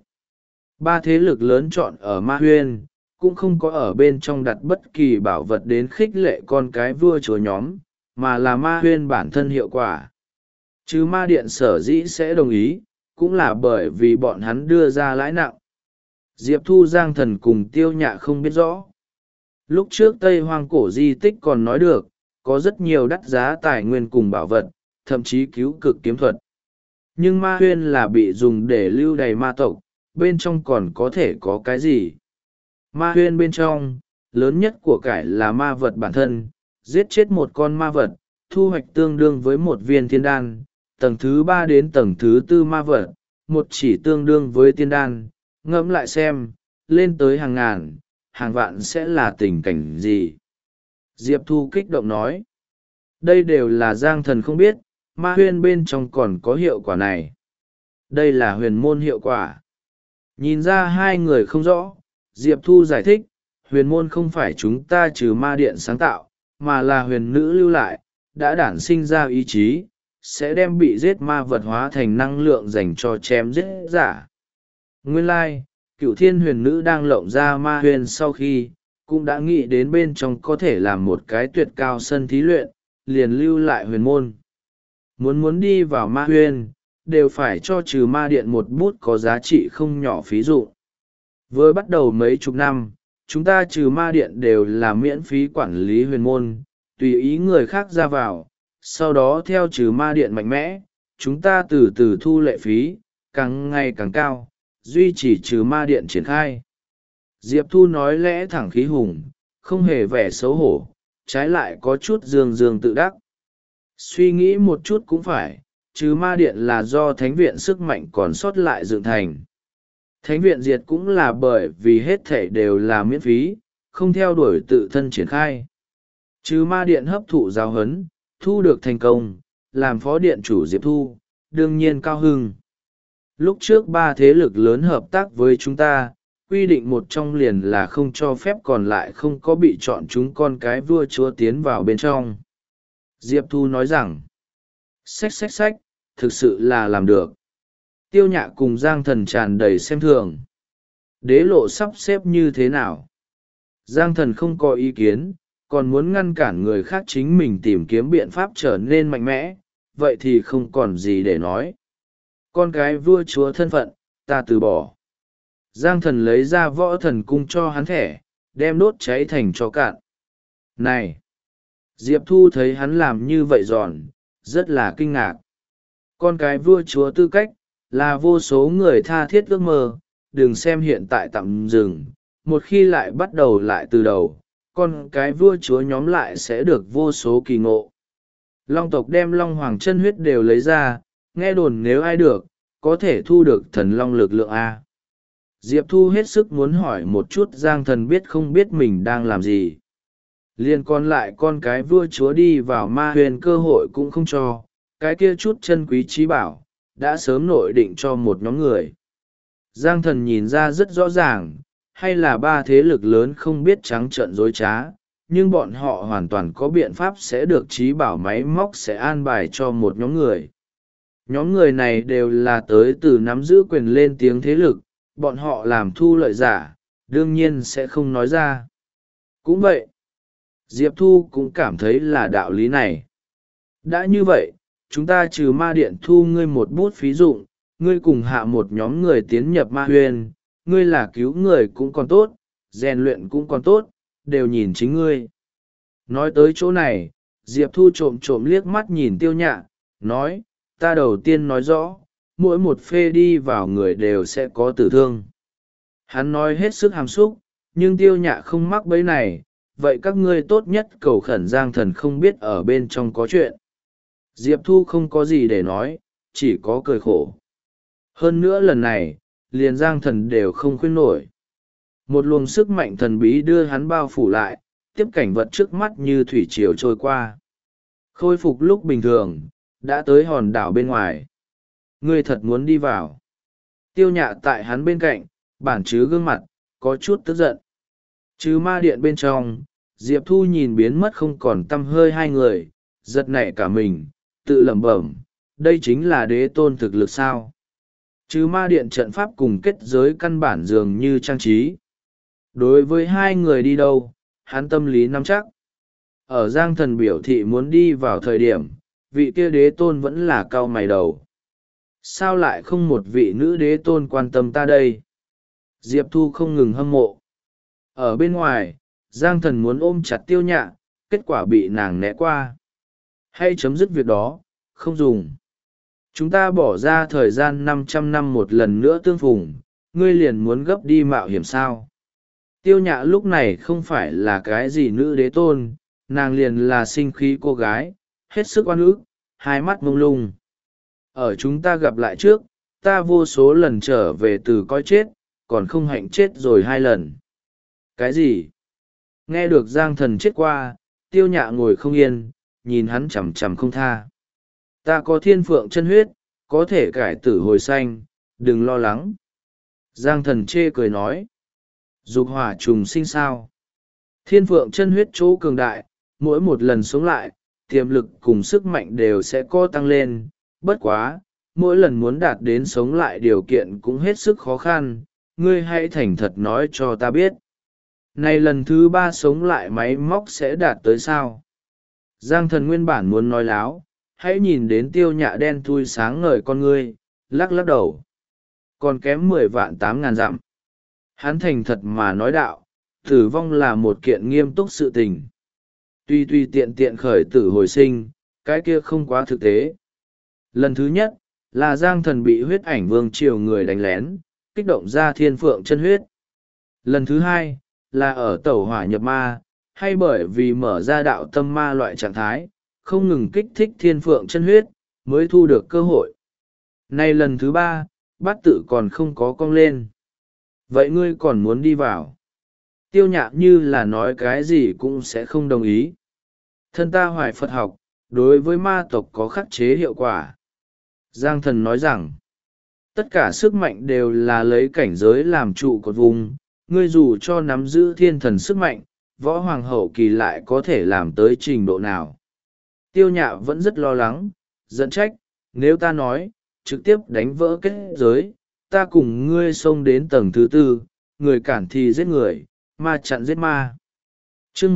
Ba thế lực lớn chọn ở Ma Huyên, cũng không có ở bên trong đặt bất kỳ bảo vật đến khích lệ con cái vua chúa nhóm, mà là Ma Huyên bản thân hiệu quả. Chứ Ma Điện sở dĩ sẽ đồng ý, cũng là bởi vì bọn hắn đưa ra lãi nặng. Diệp Thu Giang Thần cùng Tiêu Nhạ không biết rõ. Lúc trước Tây Hoang cổ di tích còn nói được, có rất nhiều đắt giá tài nguyên cùng bảo vật, thậm chí cứu cực kiếm thuật. Nhưng Ma Huyên là bị dùng để lưu đày ma tộc, bên trong còn có thể có cái gì? Ma Huyên bên trong, lớn nhất của cải là ma vật bản thân, giết chết một con ma vật, thu hoạch tương đương với một viên thiên đan, tầng thứ 3 đến tầng thứ 4 ma vật, một chỉ tương đương với tiên đan, ngẫm lại xem, lên tới hàng ngàn, hàng vạn sẽ là tình cảnh gì? Diệp Thu kích động nói, đây đều là Giang Thần không biết, Ma Huyên bên trong còn có hiệu quả này. Đây là huyền môn hiệu quả. Nhìn ra hai người không rõ, Diệp Thu giải thích, huyền môn không phải chúng ta trừ ma điện sáng tạo, mà là huyền nữ lưu lại, đã đản sinh ra ý chí, sẽ đem bị giết ma vật hóa thành năng lượng dành cho chém giết giả. Nguyên lai, Cửu Thiên huyền nữ đang lộng ra ma huyền sau khi, cũng đã nghĩ đến bên trong có thể làm một cái tuyệt cao sân thí luyện, liền lưu lại huyền môn. Muốn đi vào ma huyền, đều phải cho trừ ma điện một bút có giá trị không nhỏ phí dụ. Vừa bắt đầu mấy chục năm, chúng ta trừ ma điện đều là miễn phí quản lý huyền môn, tùy ý người khác ra vào, sau đó theo trừ ma điện mạnh mẽ, chúng ta từ từ thu lệ phí, càng ngày càng cao, duy trì trừ ma điện triển khai. Diệp Thu nói lẽ thẳng khí hùng, không hề vẻ xấu hổ, trái lại có chút dương dương tự đắc. Suy nghĩ một chút cũng phải, trừ ma điện là do thánh viện sức mạnh còn sót lại dựng thành. Thánh viện diệt cũng là bởi vì hết thể đều là miễn phí, không theo đuổi tự thân triển khai. Trừ ma điện hấp thụ giáo huấn, thu được thành công, làm phó điện chủ Diệp Thu, đương nhiên cao hưng. Lúc trước ba thế lực lớn hợp tác với chúng ta, quy định một trong liền là không cho phép còn lại không có bị chọn chúng con cái vua chúa tiến vào bên trong. Diệp Thu nói rằng, xách, thực sự là làm được. Tiêu Nhạ cùng Giang Thần tràn đầy xem thường. Đế lộ sắp xếp như thế nào? Giang Thần không có ý kiến, còn muốn ngăn cản người khác chính mình tìm kiếm biện pháp trở nên mạnh mẽ, vậy thì không còn gì để nói. Con cái vua chúa thân phận, ta từ bỏ. Giang Thần lấy ra võ thần cung cho hắn thẻ, đem đốt cháy thành cho cạn. Này! Diệp Thu thấy hắn làm như vậy giòn, rất là kinh ngạc. Con cái vua chúa tư cách, là vô số người tha thiết ước mơ, đừng xem hiện tại tạm dừng, một khi lại bắt đầu lại từ đầu, con cái vua chúa nhóm lại sẽ được vô số kỳ ngộ. Long tộc đem long hoàng chân huyết đều lấy ra, nghe đồn nếu ai được, có thể thu được thần long lực lượng A. Diệp Thu hết sức muốn hỏi một chút Giang Thần biết không biết mình đang làm gì. Liên còn lại con cái vua chúa đi vào ma huyền cơ hội cũng không cho, cái kia chút chân quý trí bảo, đã sớm nội định cho một nhóm người. Giang Thần nhìn ra rất rõ ràng, hay là ba thế lực lớn không biết trắng trợn dối trá, nhưng bọn họ hoàn toàn có biện pháp sẽ được trí bảo máy móc sẽ an bài cho một nhóm người. Nhóm người này đều là tới từ nắm giữ quyền lên tiếng thế lực, bọn họ làm thu lợi giả, đương nhiên sẽ không nói ra. Cũng vậy, Diệp Thu cũng cảm thấy là đạo lý này. Đã như vậy, chúng ta trừ ma điện thu ngươi một bút phí dụng, ngươi cùng hạ một nhóm người tiến nhập ma huyền, ngươi là cứu người cũng còn tốt, rèn luyện cũng còn tốt, đều nhìn chính ngươi. Nói tới chỗ này, Diệp Thu trộm liếc mắt nhìn Tiêu Nhạ, nói, ta đầu tiên nói rõ, mỗi một phê đi vào người đều sẽ có tử thương. Hắn nói hết sức hàm xúc, nhưng Tiêu Nhạ không mắc bẫy này, vậy các ngươi tốt nhất cầu khẩn Giang Thần không biết ở bên trong có chuyện. Diệp Thu không có gì để nói, chỉ có cười khổ. Hơn nữa lần này, liền Giang Thần đều không khuyên nổi. một luồng sức mạnh thần bí đưa hắn bao phủ lại, tiếp cảnh vật trước mắt như thủy triều trôi qua. Khôi phục lúc bình thường, đã tới hòn đảo bên ngoài. Ngươi thật muốn đi vào? Tiêu Nhạ tại hắn bên cạnh, bản chứ gương mặt, có chút tức giận. Chứ ma điện bên trong, Diệp Thu nhìn biến mất không còn tăm hơi hai người, giật nảy cả mình, tự lẩm bẩm, đây chính là đế tôn thực lực sao? Chứ ma điện trận pháp cùng kết giới căn bản dường như trang trí. Đối với hai người đi đâu, hắn tâm lý nắm chắc. Ở Giang Thần biểu thị muốn đi vào thời điểm, vị kia đế tôn vẫn là cau mày đầu. Sao lại không một vị nữ đế tôn quan tâm ta đây? Diệp Thu không ngừng hâm mộ. Ở bên ngoài, Giang Thần muốn ôm chặt Tiêu Nhạ, kết quả bị nàng né qua. Hay chấm dứt việc đó, không dùng. Chúng ta bỏ ra thời gian 500 năm một lần nữa tương phùng, ngươi liền muốn gấp đi mạo hiểm sao? Tiêu Nhạ lúc này không phải là cái gì nữ đế tôn, nàng liền là sinh khí cô gái, hết sức oan ức, hai mắt mông lung. Ở chúng ta gặp lại trước, ta vô số lần trở về từ coi chết, còn không hạnh chết rồi 2 lần. Cái gì? Nghe được Giang Thần chết qua, Tiêu Nhạ ngồi không yên, nhìn hắn chằm chằm không tha. Ta có thiên phượng chân huyết, có thể cải tử hồi sanh, đừng lo lắng. Giang Thần chê cười nói. Dục hỏa trùng sinh sao? Thiên phượng chân huyết chỗ cường đại, mỗi một lần sống lại, tiềm lực cùng sức mạnh đều sẽ có tăng lên. Bất quá, mỗi lần muốn đạt đến sống lại điều kiện cũng hết sức khó khăn, ngươi hãy thành thật nói cho ta biết. Này lần thứ 3 sống lại máy móc sẽ đạt tới sao? Giang Thần nguyên bản muốn nói láo, hãy nhìn đến Tiêu Nhạ đen thui sáng ngời con ngươi, lắc lắc đầu. Còn kém 10.800.000 dặm. Hắn thành thật mà nói đạo, tử vong là một kiện nghiêm túc sự tình. Tuy tiện tiện khởi tử hồi sinh, cái kia không quá thực tế. Lần thứ nhất, là Giang Thần bị huyết ảnh vương triều người đánh lén, kích động ra thiên phượng chân huyết. Lần thứ hai, là ở tẩu hỏa nhập ma, hay bởi vì mở ra đạo tâm ma loại trạng thái, không ngừng kích thích thiên phượng chân huyết, mới thu được cơ hội. Nay lần thứ 3, bát tự còn không có cong lên. Vậy ngươi còn muốn đi vào? Tiêu Nhạ như là nói cái gì cũng sẽ không đồng ý. Thân ta hoài Phật học, đối với ma tộc có khắc chế hiệu quả. Giang Thần nói rằng, tất cả sức mạnh đều là lấy cảnh giới làm trụ cột vùng, ngươi dù cho nắm giữ thiên thần sức mạnh, võ hoàng hậu kỳ lại có thể làm tới trình độ nào. Tiêu Nhạ vẫn rất lo lắng, giận trách, nếu ta nói, trực tiếp đánh vỡ kết giới, ta cùng ngươi xông đến tầng thứ 4, người cản thì giết người, ma chặn giết ma. Chương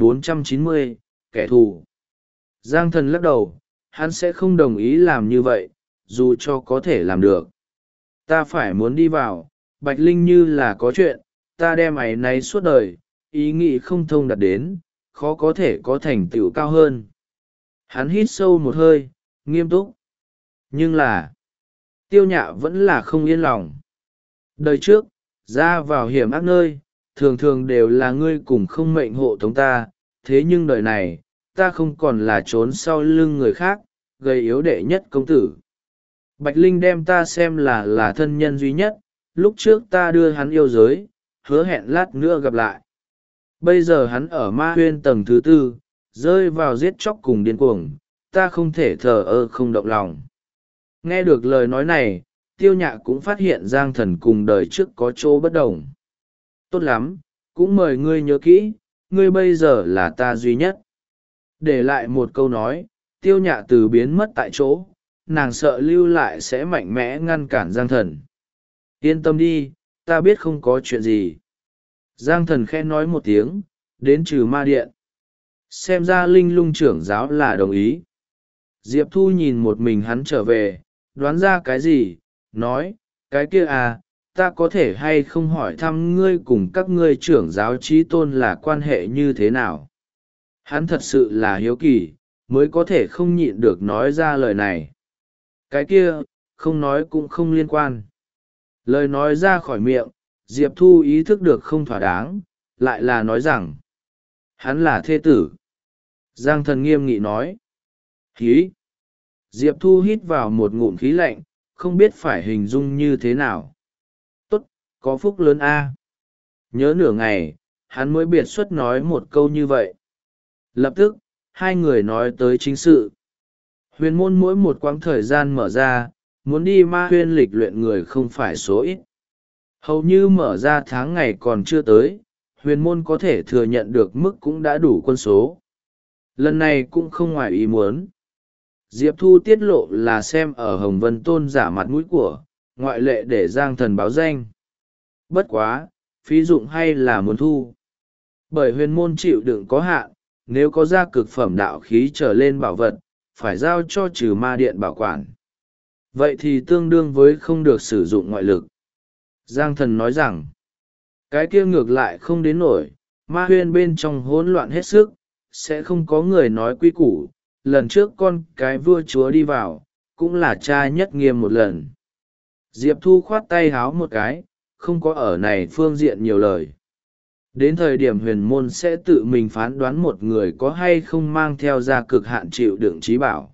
1490, kẻ thù. Giang Thần lắc đầu, hắn sẽ không đồng ý làm như vậy, dù cho có thể làm được. Ta phải muốn đi vào, Bạch Linh như là có chuyện, ta đem ấy náy suốt đời, ý nghĩ không thông đạt đến, khó có thể có thành tựu cao hơn. Hắn hít sâu một hơi, nghiêm túc. Nhưng là, Tiêu Nhạ vẫn là không yên lòng. Đời trước, ra vào hiểm ác nơi, thường thường đều là ngươi cùng không mệnh hộ tống ta, thế nhưng đời này, ta không còn là trốn sau lưng người khác, gây yếu đệ nhất công tử. Bạch Linh đem ta xem là thân nhân duy nhất, lúc trước ta đưa hắn yêu giới, hứa hẹn lát nữa gặp lại. Bây giờ hắn ở ma huyên tầng thứ 4, rơi vào giết chóc cùng điên cuồng, ta không thể thờ ơ không động lòng. Nghe được lời nói này, Tiêu Nhạ cũng phát hiện Giang Thần cùng đời trước có chỗ bất đồng. Tốt lắm, cũng mời ngươi nhớ kỹ, ngươi bây giờ là ta duy nhất. Để lại một câu nói, Tiêu Nhạ từ biến mất tại chỗ, nàng sợ lưu lại sẽ mạnh mẽ ngăn cản Giang Thần. Yên tâm đi, ta biết không có chuyện gì. Giang Thần khẽ nói một tiếng, đến trừ ma điện. Xem ra Linh Lung trưởng giáo là đồng ý. Diệp Thu nhìn một mình hắn trở về, đoán ra cái gì, nói, cái kia à, ta có thể hay không hỏi thăm ngươi cùng các ngươi trưởng giáo trí tôn là quan hệ như thế nào. Hắn thật sự là hiếu kỳ, mới có thể không nhịn được nói ra lời này. Cái kia, không nói cũng không liên quan. Lời nói ra khỏi miệng, Diệp Thu ý thức được không thỏa đáng, lại là nói rằng, hắn là thê tử. Giang Thần nghiêm nghị nói, hí. Diệp Thu hít vào một ngụm khí lạnh, không biết phải hình dung như thế nào. Tốt, có phúc lớn a. Nhớ nửa ngày, hắn mới biệt xuất nói một câu như vậy. Lập tức, hai người nói tới chính sự. Huyền môn mỗi một quãng thời gian mở ra, muốn đi ma huyên lịch luyện người không phải số ít. Hầu như mở ra tháng ngày còn chưa tới, huyền môn có thể thừa nhận được mức cũng đã đủ quân số. Lần này cũng không ngoài ý muốn. Diệp Thu tiết lộ là xem ở Hồng Vân Tôn giả mặt mũi của, ngoại lệ để Giang Thần báo danh. Bất quá, phí dụng hay là muốn thu. Bởi huyền môn chịu đựng có hạn, nếu có ra cực phẩm đạo khí trở lên bảo vật, phải giao cho trừ ma điện bảo quản. Vậy thì tương đương với không được sử dụng ngoại lực. Giang Thần nói rằng, cái kia ngược lại không đến nổi, ma huyên bên trong hỗn loạn hết sức, sẽ không có người nói quy củ. Lần trước con cái vua chúa đi vào, cũng là cha nhất nghiêm một lần. Diệp Thu khoát tay háo một cái, không có ở này phương diện nhiều lời. Đến thời điểm huyền môn sẽ tự mình phán đoán một người có hay không mang theo ra cực hạn chịu đựng trí bảo.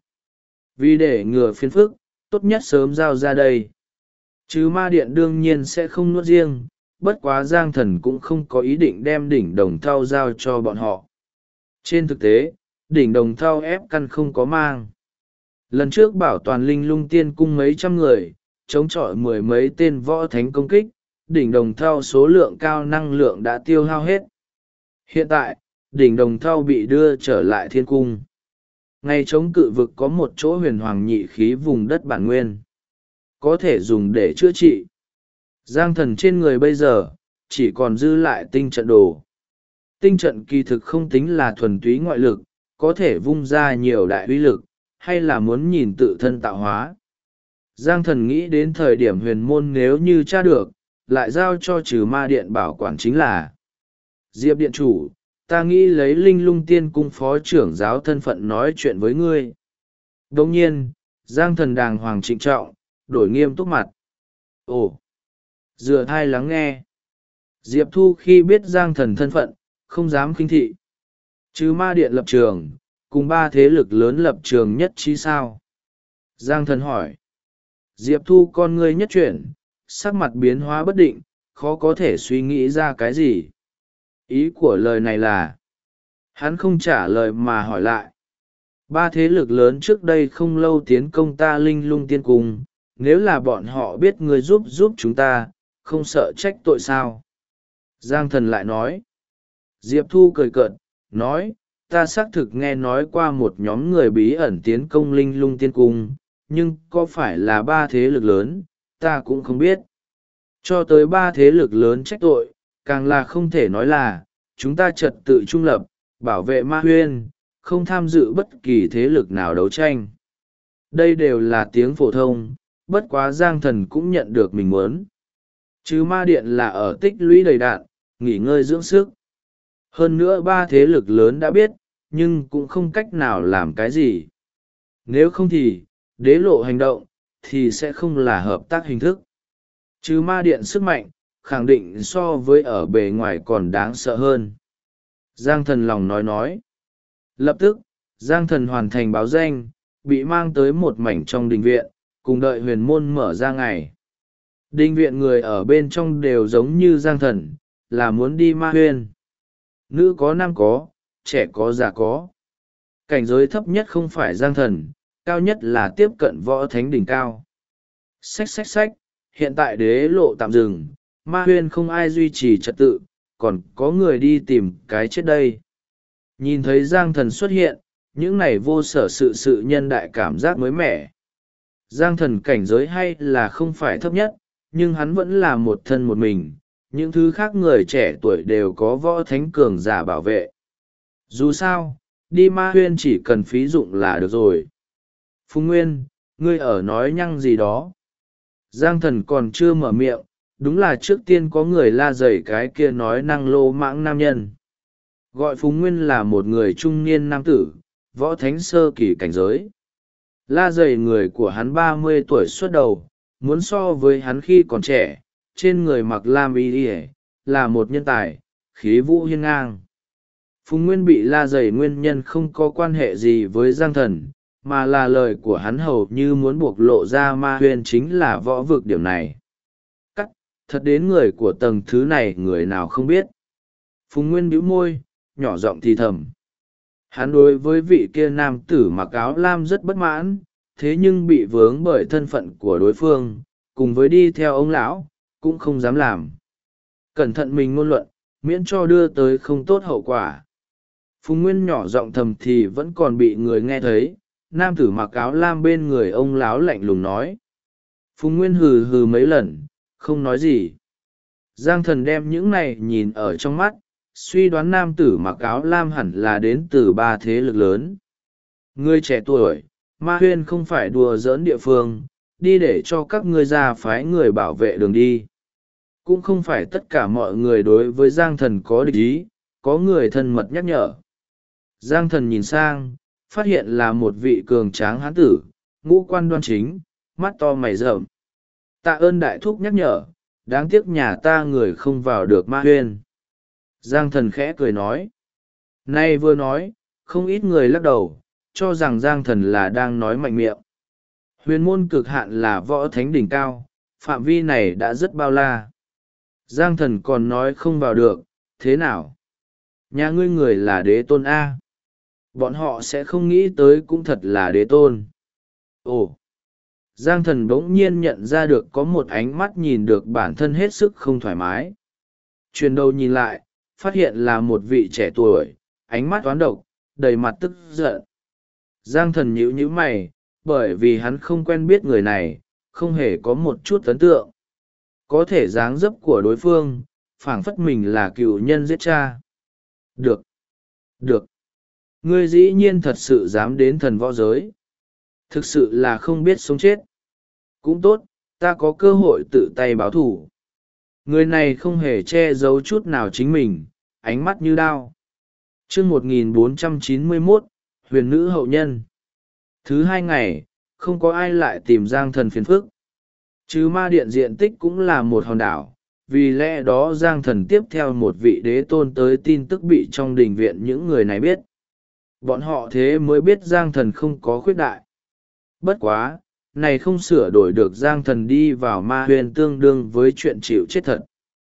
Vì để ngừa phiền phức, tốt nhất sớm giao ra đây. Chứ ma điện đương nhiên sẽ không nuốt riêng, bất quá Giang Thần cũng không có ý định đem đỉnh đồng thau giao cho bọn họ. Trên thực tế, đỉnh đồng thau ép căn không có mang. Lần trước bảo toàn linh lung tiên cung mấy trăm người, chống chọi mười mấy tên võ thánh công kích, đỉnh đồng thau số lượng cao năng lượng đã tiêu hao hết. Hiện tại, đỉnh đồng thau bị đưa trở lại thiên cung. Ngay chống cự vực có một chỗ huyền hoàng nhị khí vùng đất bản nguyên, có thể dùng để chữa trị. Giang Thần trên người bây giờ, chỉ còn dư lại tinh trận đồ. Tinh trận kỳ thực không tính là thuần túy ngoại lực, có thể vung ra nhiều đại uy lực, hay là muốn nhìn tự thân tạo hóa. Giang Thần nghĩ đến thời điểm huyền môn nếu như tra được, lại giao cho trừ ma điện bảo quản chính là Diệp điện chủ, ta nghĩ lấy linh lung tiên cung phó trưởng giáo thân phận nói chuyện với ngươi. Đồng nhiên, Giang Thần đàng hoàng trịnh trọng, đổi nghiêm túc mặt. Ồ! Dựa thai lắng nghe. Diệp Thu khi biết Giang Thần thân phận, không dám khinh thị. Trừ ma điện lập trường, cùng ba thế lực lớn lập trường nhất trí sao? Giang Thần hỏi. Diệp Thu con ngươi nhất chuyển, sắc mặt biến hóa bất định, khó có thể suy nghĩ ra cái gì. Ý của lời này là, hắn không trả lời mà hỏi lại. Ba thế lực lớn trước đây không lâu tiến công ta linh lung tiên cung, nếu là bọn họ biết ngươi giúp chúng ta, không sợ trách tội sao? Giang Thần lại nói. Diệp Thu cười cợt, nói, ta xác thực nghe nói qua một nhóm người bí ẩn tiến công linh lung tiên cung, nhưng có phải là ba thế lực lớn, ta cũng không biết. Cho tới ba thế lực lớn trách tội, càng là không thể nói là, chúng ta trật tự trung lập, bảo vệ ma huyên, không tham dự bất kỳ thế lực nào đấu tranh. Đây đều là tiếng phổ thông, bất quá Giang Thần cũng nhận được mình muốn. Chứ ma điện là ở tích lũy đầy đạn, nghỉ ngơi dưỡng sức. Hơn nữa ba thế lực lớn đã biết, nhưng cũng không cách nào làm cái gì. Nếu không thì, đế lộ hành động, thì sẽ không là hợp tác hình thức. Chứ ma điện sức mạnh, khẳng định so với ở bề ngoài còn đáng sợ hơn. Giang Thần lòng nói. Lập tức, Giang Thần hoàn thành báo danh, bị mang tới một mảnh trong đình viện, cùng đợi huyền môn mở ra ngày. Đình viện người ở bên trong đều giống như Giang Thần, là muốn đi ma huyên. Nữ có nam có, trẻ có già có. Cảnh giới thấp nhất không phải Giang Thần, cao nhất là tiếp cận võ thánh đỉnh cao. Xách, hiện tại đế lộ tạm dừng, ma huyên không ai duy trì trật tự, còn có người đi tìm cái chết đây. Nhìn thấy Giang Thần xuất hiện, những này vô sở sự nhân đại cảm giác mới mẻ. Giang Thần cảnh giới hay là không phải thấp nhất, nhưng hắn vẫn là một thân một mình, những thứ khác người trẻ tuổi đều có võ thánh cường giả bảo vệ. Dù sao, đi ma huyên chỉ cần phí dụng là được rồi. Phùng Nguyên, ngươi ở nói nhăng gì đó. Giang Thần còn chưa mở miệng, đúng là trước tiên có người la dày cái kia nói năng lô mãng nam nhân. Gọi Phùng Nguyên là một người trung niên nam tử, võ thánh sơ kỳ cảnh giới. La dày người của hắn 30 tuổi xuất đầu, muốn so với hắn khi còn trẻ, trên người mặc lam y là một nhân tài, khí vũ hiên ngang. Phùng Nguyên bị la dày nguyên nhân không có quan hệ gì với Giang Thần, mà là lời của hắn hầu như muốn buộc lộ ra ma huyền chính là võ vực điểm này. thật đến người của tầng thứ này người nào không biết. Phùng Nguyên bĩu môi, nhỏ giọng thì thầm. Hắn đối với vị kia nam tử mặc áo lam rất bất mãn, thế nhưng bị vướng bởi thân phận của đối phương, cùng với đi theo ông lão, cũng không dám làm. Cẩn thận mình ngôn luận, miễn cho đưa tới không tốt hậu quả. Phùng Nguyên nhỏ giọng thầm thì vẫn còn bị người nghe thấy, nam tử mặc áo lam bên người ông lão lạnh lùng nói. Phùng Nguyên hừ hừ mấy lần, không nói gì. Giang Thần đem những này nhìn ở trong mắt, suy đoán nam tử mặc áo lam hẳn là đến từ ba thế lực lớn. Người trẻ tuổi, Ma Huyên không phải đùa giỡn địa phương, đi để cho các ngươi ra phái người bảo vệ đường đi. Cũng không phải tất cả mọi người đối với Giang Thần có địch ý, có người thân mật nhắc nhở. Giang Thần nhìn sang, phát hiện là một vị cường tráng hán tử, ngũ quan đoan chính, mắt to mày rậm. Tạ ơn đại thúc nhắc nhở, đáng tiếc nhà ta người không vào được Ma Huyên. Giang Thần khẽ cười nói. Nay vừa nói, không ít người lắc đầu, cho rằng Giang Thần là đang nói mạnh miệng. Huyền môn cực hạn là võ thánh đỉnh cao, phạm vi này đã rất bao la. Giang Thần còn nói không vào được, thế nào? Nhà ngươi người là đế tôn A. Bọn họ sẽ không nghĩ tới cũng thật là đế tôn. Ồ! Giang Thần bỗng nhiên nhận ra được có một ánh mắt nhìn được bản thân hết sức không thoải mái. Chuyển đầu nhìn lại, phát hiện là một vị trẻ tuổi, ánh mắt toán độc, đầy mặt tức giận. Giang Thần nhíu nhíu mày, bởi vì hắn không quen biết người này, không hề có một chút ấn tượng. Có thể dáng dấp của đối phương, phảng phất mình là cựu nhân giết cha. Được! Được! Ngươi dĩ nhiên thật sự dám đến thần võ giới. Thực sự là không biết sống chết. Cũng tốt, ta có cơ hội tự tay báo thù. Người này không hề che giấu chút nào chính mình, ánh mắt như đao. Chương 1491, huyền nữ hậu nhân. Thứ hai ngày, không có ai lại tìm Giang Thần phiền phức. Chứ ma điện diện tích cũng là một hòn đảo, vì lẽ đó Giang Thần tiếp theo một vị đế tôn tới tin tức bị trong đình viện những người này biết. Bọn họ thế mới biết Giang Thần không có khuyết đại. Bất quá, này không sửa đổi được Giang Thần đi vào Ma Huyên tương đương với chuyện chịu chết thật.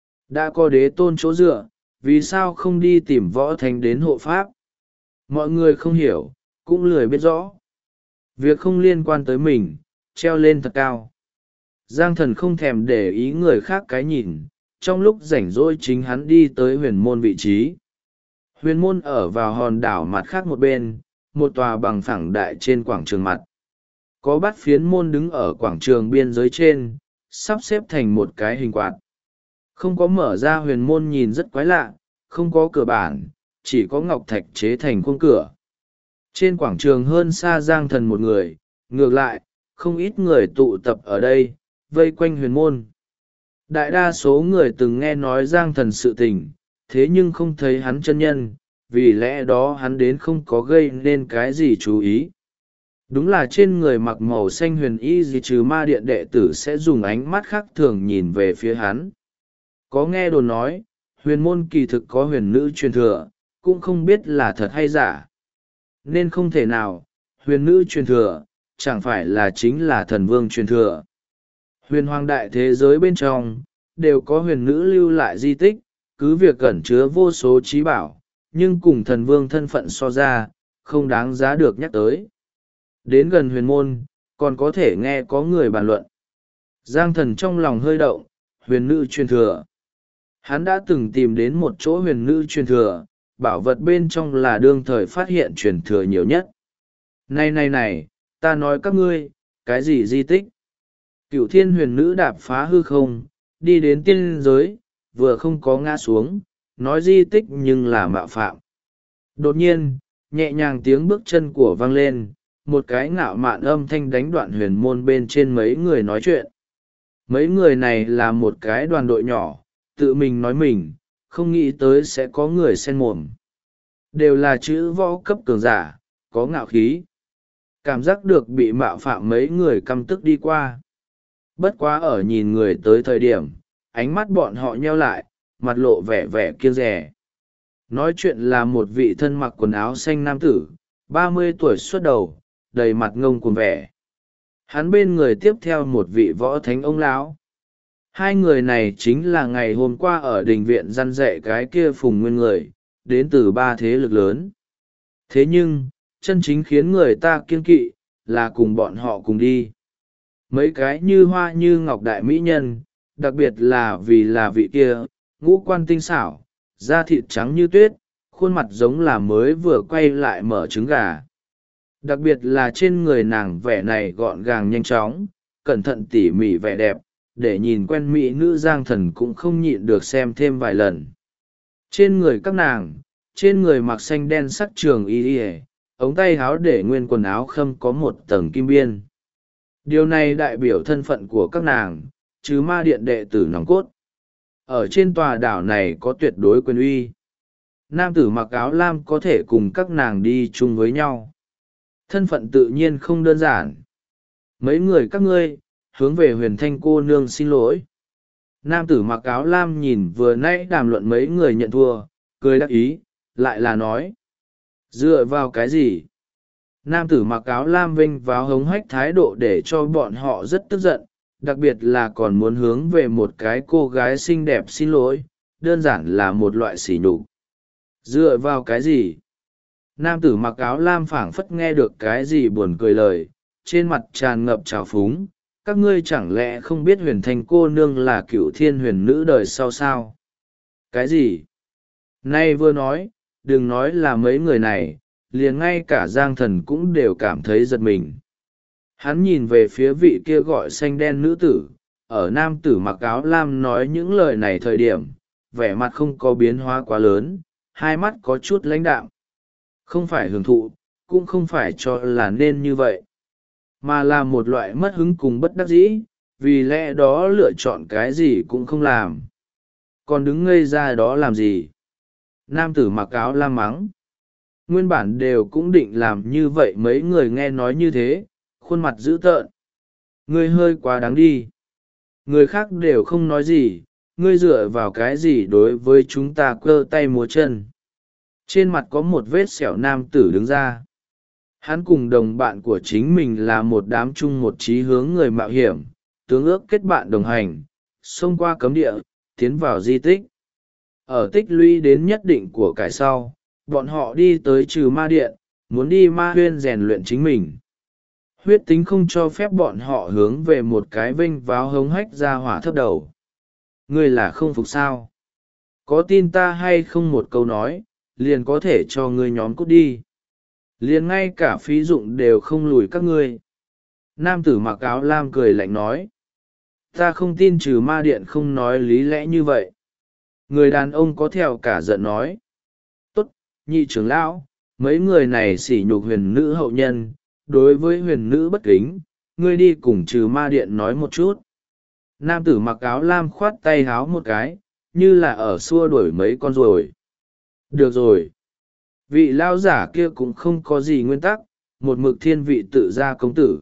Đã có đế tôn chỗ dựa, vì sao không đi tìm võ thánh đến hộ pháp? Mọi người không hiểu, cũng lười biết rõ. Việc không liên quan tới mình, treo lên thật cao. Giang Thần không thèm để ý người khác cái nhìn, trong lúc rảnh rỗi chính hắn đi tới huyền môn vị trí. Huyền môn ở vào hòn đảo mặt khác một bên, một tòa bằng phẳng đại trên quảng trường mặt. Có bát phiến môn đứng ở quảng trường biên giới trên, sắp xếp thành một cái hình quạt. Không có mở ra huyền môn nhìn rất quái lạ, không có cửa bản, chỉ có ngọc thạch chế thành khung cửa. Trên quảng trường hơn xa Giang Thần một người, ngược lại, không ít người tụ tập ở đây, vây quanh huyền môn. Đại đa số người từng nghe nói Giang Thần sự tình, thế nhưng không thấy hắn chân nhân, vì lẽ đó hắn đến không có gây nên cái gì chú ý. Đúng là trên người mặc màu xanh huyền y gì trừ ma điện đệ tử sẽ dùng ánh mắt khác thường nhìn về phía hắn. Có nghe đồn nói, huyền môn kỳ thực có huyền nữ truyền thừa, cũng không biết là thật hay giả. Nên không thể nào, huyền nữ truyền thừa, chẳng phải là chính là thần vương truyền thừa. Huyền hoàng đại thế giới bên trong, đều có huyền nữ lưu lại di tích, cứ việc cẩn chứa vô số trí bảo, nhưng cùng thần vương thân phận so ra, không đáng giá được nhắc tới. Đến gần huyền môn, còn có thể nghe có người bàn luận. Giang Thần trong lòng hơi động, huyền nữ truyền thừa. Hắn đã từng tìm đến một chỗ huyền nữ truyền thừa, bảo vật bên trong là đương thời phát hiện truyền thừa nhiều nhất. Này, ta nói các ngươi, cái gì di tích? Cửu thiên huyền nữ đạp phá hư không, đi đến tiên giới, vừa không có ngã xuống, nói di tích nhưng là mạo phạm. Đột nhiên, nhẹ nhàng tiếng bước chân của vang lên, một cái ngạo mạn âm thanh đánh đoạn huyền môn bên trên mấy người nói chuyện. Mấy người này là một cái đoàn đội nhỏ, tự mình nói mình, không nghĩ tới sẽ có người xen mồm. Đều là chữ võ cấp cường giả, có ngạo khí. Cảm giác được bị mạo phạm mấy người căm tức đi qua. Bất quá ở nhìn người tới thời điểm, ánh mắt bọn họ nheo lại, mặt lộ vẻ vẻ kiêng dè. Nói chuyện là một vị thân mặc quần áo xanh nam tử, 30 tuổi xuất đầu, đầy mặt ngông cuồng vẻ. Hắn bên người tiếp theo một vị võ thánh ông lão. Hai người này chính là ngày hôm qua ở đình viện răn dạy cái kia Phùng Nguyên người, đến từ ba thế lực lớn. Thế nhưng, chân chính khiến người ta kiêng kỵ, là cùng bọn họ cùng đi. Mấy cái như hoa như ngọc đại mỹ nhân, đặc biệt là vì là vị kia, ngũ quan tinh xảo, da thịt trắng như tuyết, khuôn mặt giống là mới vừa quay lại mở trứng gà. Đặc biệt là trên người nàng vẻ này gọn gàng nhanh chóng, cẩn thận tỉ mỉ vẻ đẹp, để nhìn quen mỹ nữ Giang Thần cũng không nhịn được xem thêm vài lần. Trên người các nàng, trên người mặc xanh đen sắc trường y y, ống tay áo để nguyên quần áo khâm có một tầng kim biên. Điều này đại biểu thân phận của các nàng, chứ ma điện đệ tử nòng cốt. Ở trên tòa đảo này có tuyệt đối quyền uy. Nam tử mặc áo lam có thể cùng các nàng đi chung với nhau. Thân phận tự nhiên không đơn giản. Mấy người các ngươi, hướng về Huyền Thanh cô nương xin lỗi. Nam tử mặc áo lam nhìn vừa nãy đàm luận mấy người nhận thua, cười đắc ý, lại là nói. Dựa vào cái gì? Nam tử mặc áo lam vinh vào hống hách thái độ để cho bọn họ rất tức giận, đặc biệt là còn muốn hướng về một cái cô gái xinh đẹp xin lỗi, đơn giản là một loại sỉ nhục. Dựa vào cái gì? Nam tử mặc áo lam phảng phất nghe được cái gì buồn cười lời, trên mặt tràn ngập trào phúng. Các ngươi chẳng lẽ không biết Huyền Thanh cô nương là cựu thiên huyền nữ đời sau sao? Cái gì? Nay vừa nói, đừng nói là mấy người này, liền ngay cả Giang Thần cũng đều cảm thấy giật mình. Hắn nhìn về phía vị kia gọi xanh đen nữ tử, ở nam tử mặc áo lam nói những lời này thời điểm, vẻ mặt không có biến hóa quá lớn, hai mắt có chút lãnh đạm. Không phải hưởng thụ, cũng không phải cho là nên như vậy, mà là một loại mất hứng cùng bất đắc dĩ, vì lẽ đó lựa chọn cái gì cũng không làm. Còn đứng ngây ra đó làm gì? Nam tử mặc áo lam mắng. Nguyên bản đều cũng định làm như vậy, mấy người nghe nói như thế, khuôn mặt dữ tợn. Ngươi hơi quá đáng đi. Người khác đều không nói gì, ngươi dựa vào cái gì đối với chúng ta cơ tay múa chân. Trên mặt có một vết sẹo nam tử đứng ra. Hắn cùng đồng bạn của chính mình là một đám chung một chí hướng người mạo hiểm, tướng ước kết bạn đồng hành, xông qua cấm địa, tiến vào di tích. Ở tích lũy đến nhất định của cải sau, bọn họ đi tới trừ ma điện, muốn đi ma huyên rèn luyện chính mình. Huyết tính không cho phép bọn họ hướng về một cái vinh váo hống hách ra hỏa thấp đầu. Ngươi là không phục sao? Có tin ta hay không một câu nói, liền có thể cho ngươi nhóm cút đi. Liền ngay cả phí dụng đều không lùi các ngươi. Nam tử mặc áo lam cười lạnh nói. Ta không tin trừ ma điện không nói lý lẽ như vậy. Người đàn ông có theo cả giận nói. Tốt, nhị trưởng lão, mấy người này sỉ nhục huyền nữ hậu nhân, đối với huyền nữ bất kính, ngươi đi cùng trừ ma điện nói một chút. Nam tử mặc áo lam khoát tay háo một cái, như là ở xua đuổi mấy con ruồi. Được rồi. Vị lao giả kia cũng không có gì nguyên tắc, một mực thiên vị tự gia công tử.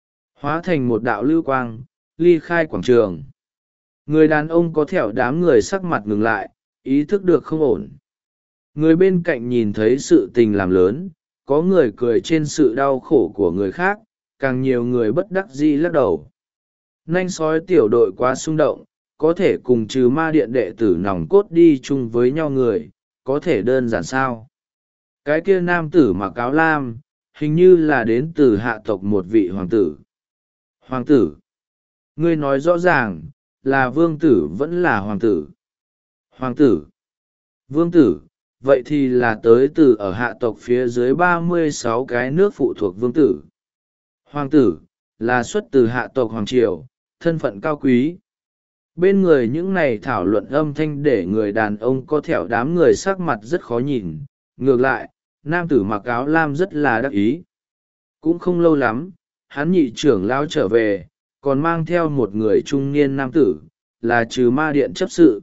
Hóa thành một đạo lưu quang, ly khai quảng trường. Người đàn ông có thẻo đám người sắc mặt ngừng lại, ý thức được không ổn. Người bên cạnh nhìn thấy sự tình làm lớn, có người cười trên sự đau khổ của người khác, càng nhiều người bất đắc dĩ lắc đầu. Nanh sói tiểu đội quá xung động, có thể cùng trừ ma điện đệ tử nòng cốt đi chung với nhau người, có thể đơn giản sao? Cái kia nam tử mặc áo lam, hình như là đến từ hạ tộc một vị hoàng tử. Hoàng tử? Ngươi nói rõ ràng, là vương tử vẫn là hoàng tử. Hoàng tử? Vương tử, vậy thì là tới từ ở hạ tộc phía dưới 36 cái nước phụ thuộc vương tử. Hoàng tử, là xuất từ hạ tộc hoàng triều, thân phận cao quý. Bên người những này thảo luận âm thanh để người đàn ông có thẻo đám người sắc mặt rất khó nhìn. Ngược lại, nam tử mặc áo lam rất là đắc ý. Cũng không lâu lắm, hắn nhị trưởng lao trở về, còn mang theo một người trung niên nam tử, là trừ ma điện chấp sự.